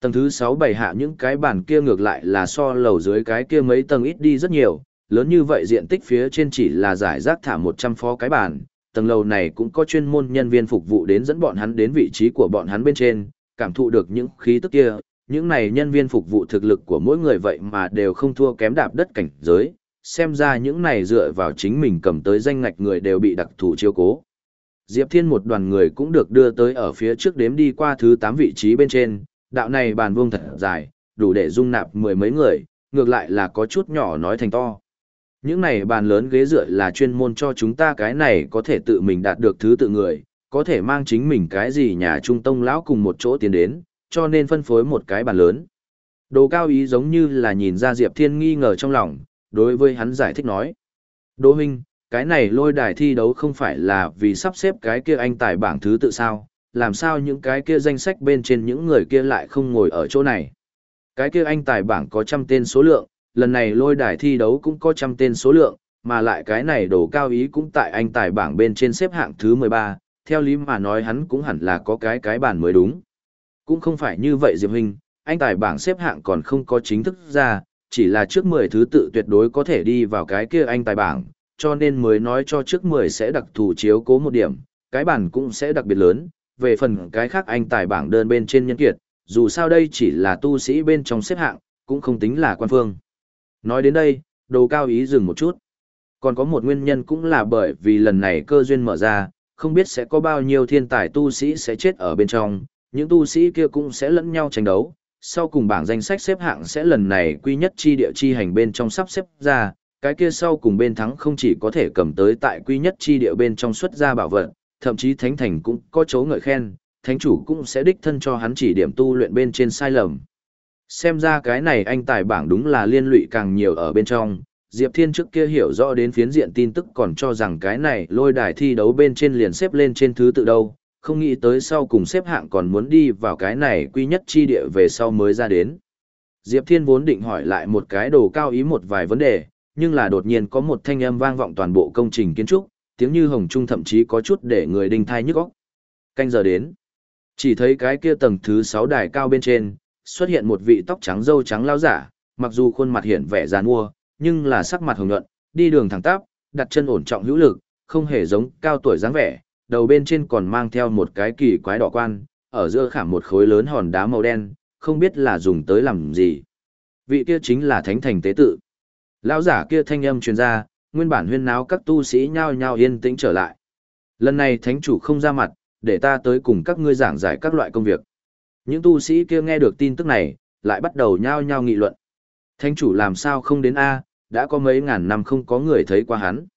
A: Tầng thứ sáu bày hạ những cái bàn kia ngược lại là so lầu dưới cái kia mấy tầng ít đi rất nhiều, lớn như vậy diện tích phía trên chỉ là giải rác thả một trăm phó cái bàn, tầng lầu này cũng có chuyên môn nhân viên phục vụ đến dẫn bọn hắn đến vị trí của bọn hắn bên trên, cảm thụ được những khí tức kia, những này nhân viên phục vụ thực lực của mỗi người vậy mà đều không thua kém đạp đất cảnh giới, xem ra những này dựa vào chính mình cầm tới danh ngạch người đều bị đặc thù chiếu cố. Diệp Thiên một đoàn người cũng được đưa tới ở phía trước đếm đi qua thứ tám vị trí bên trên, đạo này bàn vuông thật dài, đủ để dung nạp mười mấy người, ngược lại là có chút nhỏ nói thành to. Những này bàn lớn ghế dựa là chuyên môn cho chúng ta cái này có thể tự mình đạt được thứ tự người, có thể mang chính mình cái gì nhà trung tông lão cùng một chỗ tiến đến, cho nên phân phối một cái bàn lớn. Đồ Cao Ý giống như là nhìn ra Diệp Thiên nghi ngờ trong lòng, đối với hắn giải thích nói. Đỗ huynh, cái này lôi đài thi đấu không phải là vì sắp xếp cái kia anh tài bảng thứ tự sao, làm sao những cái kia danh sách bên trên những người kia lại không ngồi ở chỗ này. Cái kia anh tài bảng có trăm tên số lượng, lần này lôi đài thi đấu cũng có trăm tên số lượng, mà lại cái này Đồ Cao Ý cũng tại anh tài bảng bên trên xếp hạng thứ mười ba, theo lý mà nói hắn cũng hẳn là có cái cái bản mới đúng. Cũng không phải như vậy Diệp huynh, anh tài bảng xếp hạng còn không có chính thức ra, chỉ là trước mười thứ tự tuyệt đối có thể đi vào cái kia anh tài bảng, cho nên mới nói cho trước mười sẽ đặc thù chiếu cố một điểm, cái bản cũng sẽ đặc biệt lớn, về phần cái khác anh tài bảng đơn bên trên nhân kiệt, dù sao đây chỉ là tu sĩ bên trong xếp hạng, cũng không tính là quan phương. Nói đến đây, Đồ Cao Ý dừng một chút. Còn có một nguyên nhân cũng là bởi vì lần này cơ duyên mở ra, không biết sẽ có bao nhiêu thiên tài tu sĩ sẽ chết ở bên trong, những tu sĩ kia cũng sẽ lẫn nhau tranh đấu. Sau cùng bảng danh sách xếp hạng sẽ lần này quy nhất chi địa chi hành bên trong sắp xếp ra, cái kia sau cùng bên thắng không chỉ có thể cầm tới tại quy nhất chi địa bên trong xuất ra bảo vật, thậm chí thánh thành cũng có chấu ngợi khen, thánh chủ cũng sẽ đích thân cho hắn chỉ điểm tu luyện bên trên sai lầm. Xem ra cái này anh tài bảng đúng là liên lụy càng nhiều ở bên trong, Diệp Thiên trước kia hiểu rõ đến phiến diện tin tức còn cho rằng cái này lôi đài thi đấu bên trên liền xếp lên trên thứ tự đâu, không nghĩ tới sau cùng xếp hạng còn muốn đi vào cái này quy nhất chi địa về sau mới ra đến. Diệp Thiên vốn định hỏi lại một cái Đồ Cao Ý một vài vấn đề, nhưng là đột nhiên có một thanh âm vang vọng toàn bộ công trình kiến trúc, tiếng như hồng trung thậm chí có chút để người đinh thai nhức óc. Canh giờ đến. Chỉ thấy cái kia tầng thứ sáu đài cao bên trên, xuất hiện một vị tóc trắng râu trắng lão giả, mặc dù khuôn mặt hiện vẻ giàn mua, nhưng là sắc mặt hồng nhuận, đi đường thẳng tắp, đặt chân ổn trọng hữu lực, không hề giống cao tuổi dáng vẻ, đầu bên trên còn mang theo một cái kỳ quái đỏ quan, ở giữa khảm một khối lớn hòn đá màu đen, không biết là dùng tới làm gì. Vị kia chính là Thánh Thành tế tự. Lão giả kia thanh âm truyền ra, nguyên bản huyên náo các tu sĩ nhao nhao yên tĩnh trở lại. Lần này thánh chủ không ra mặt, để ta tới cùng các ngươi giảng giải các loại công việc. Những tu sĩ kia nghe được tin tức này, lại bắt đầu nhao nhao nghị luận. Thánh chủ làm sao không đến A, đã có mấy ngàn năm không có người thấy qua hắn.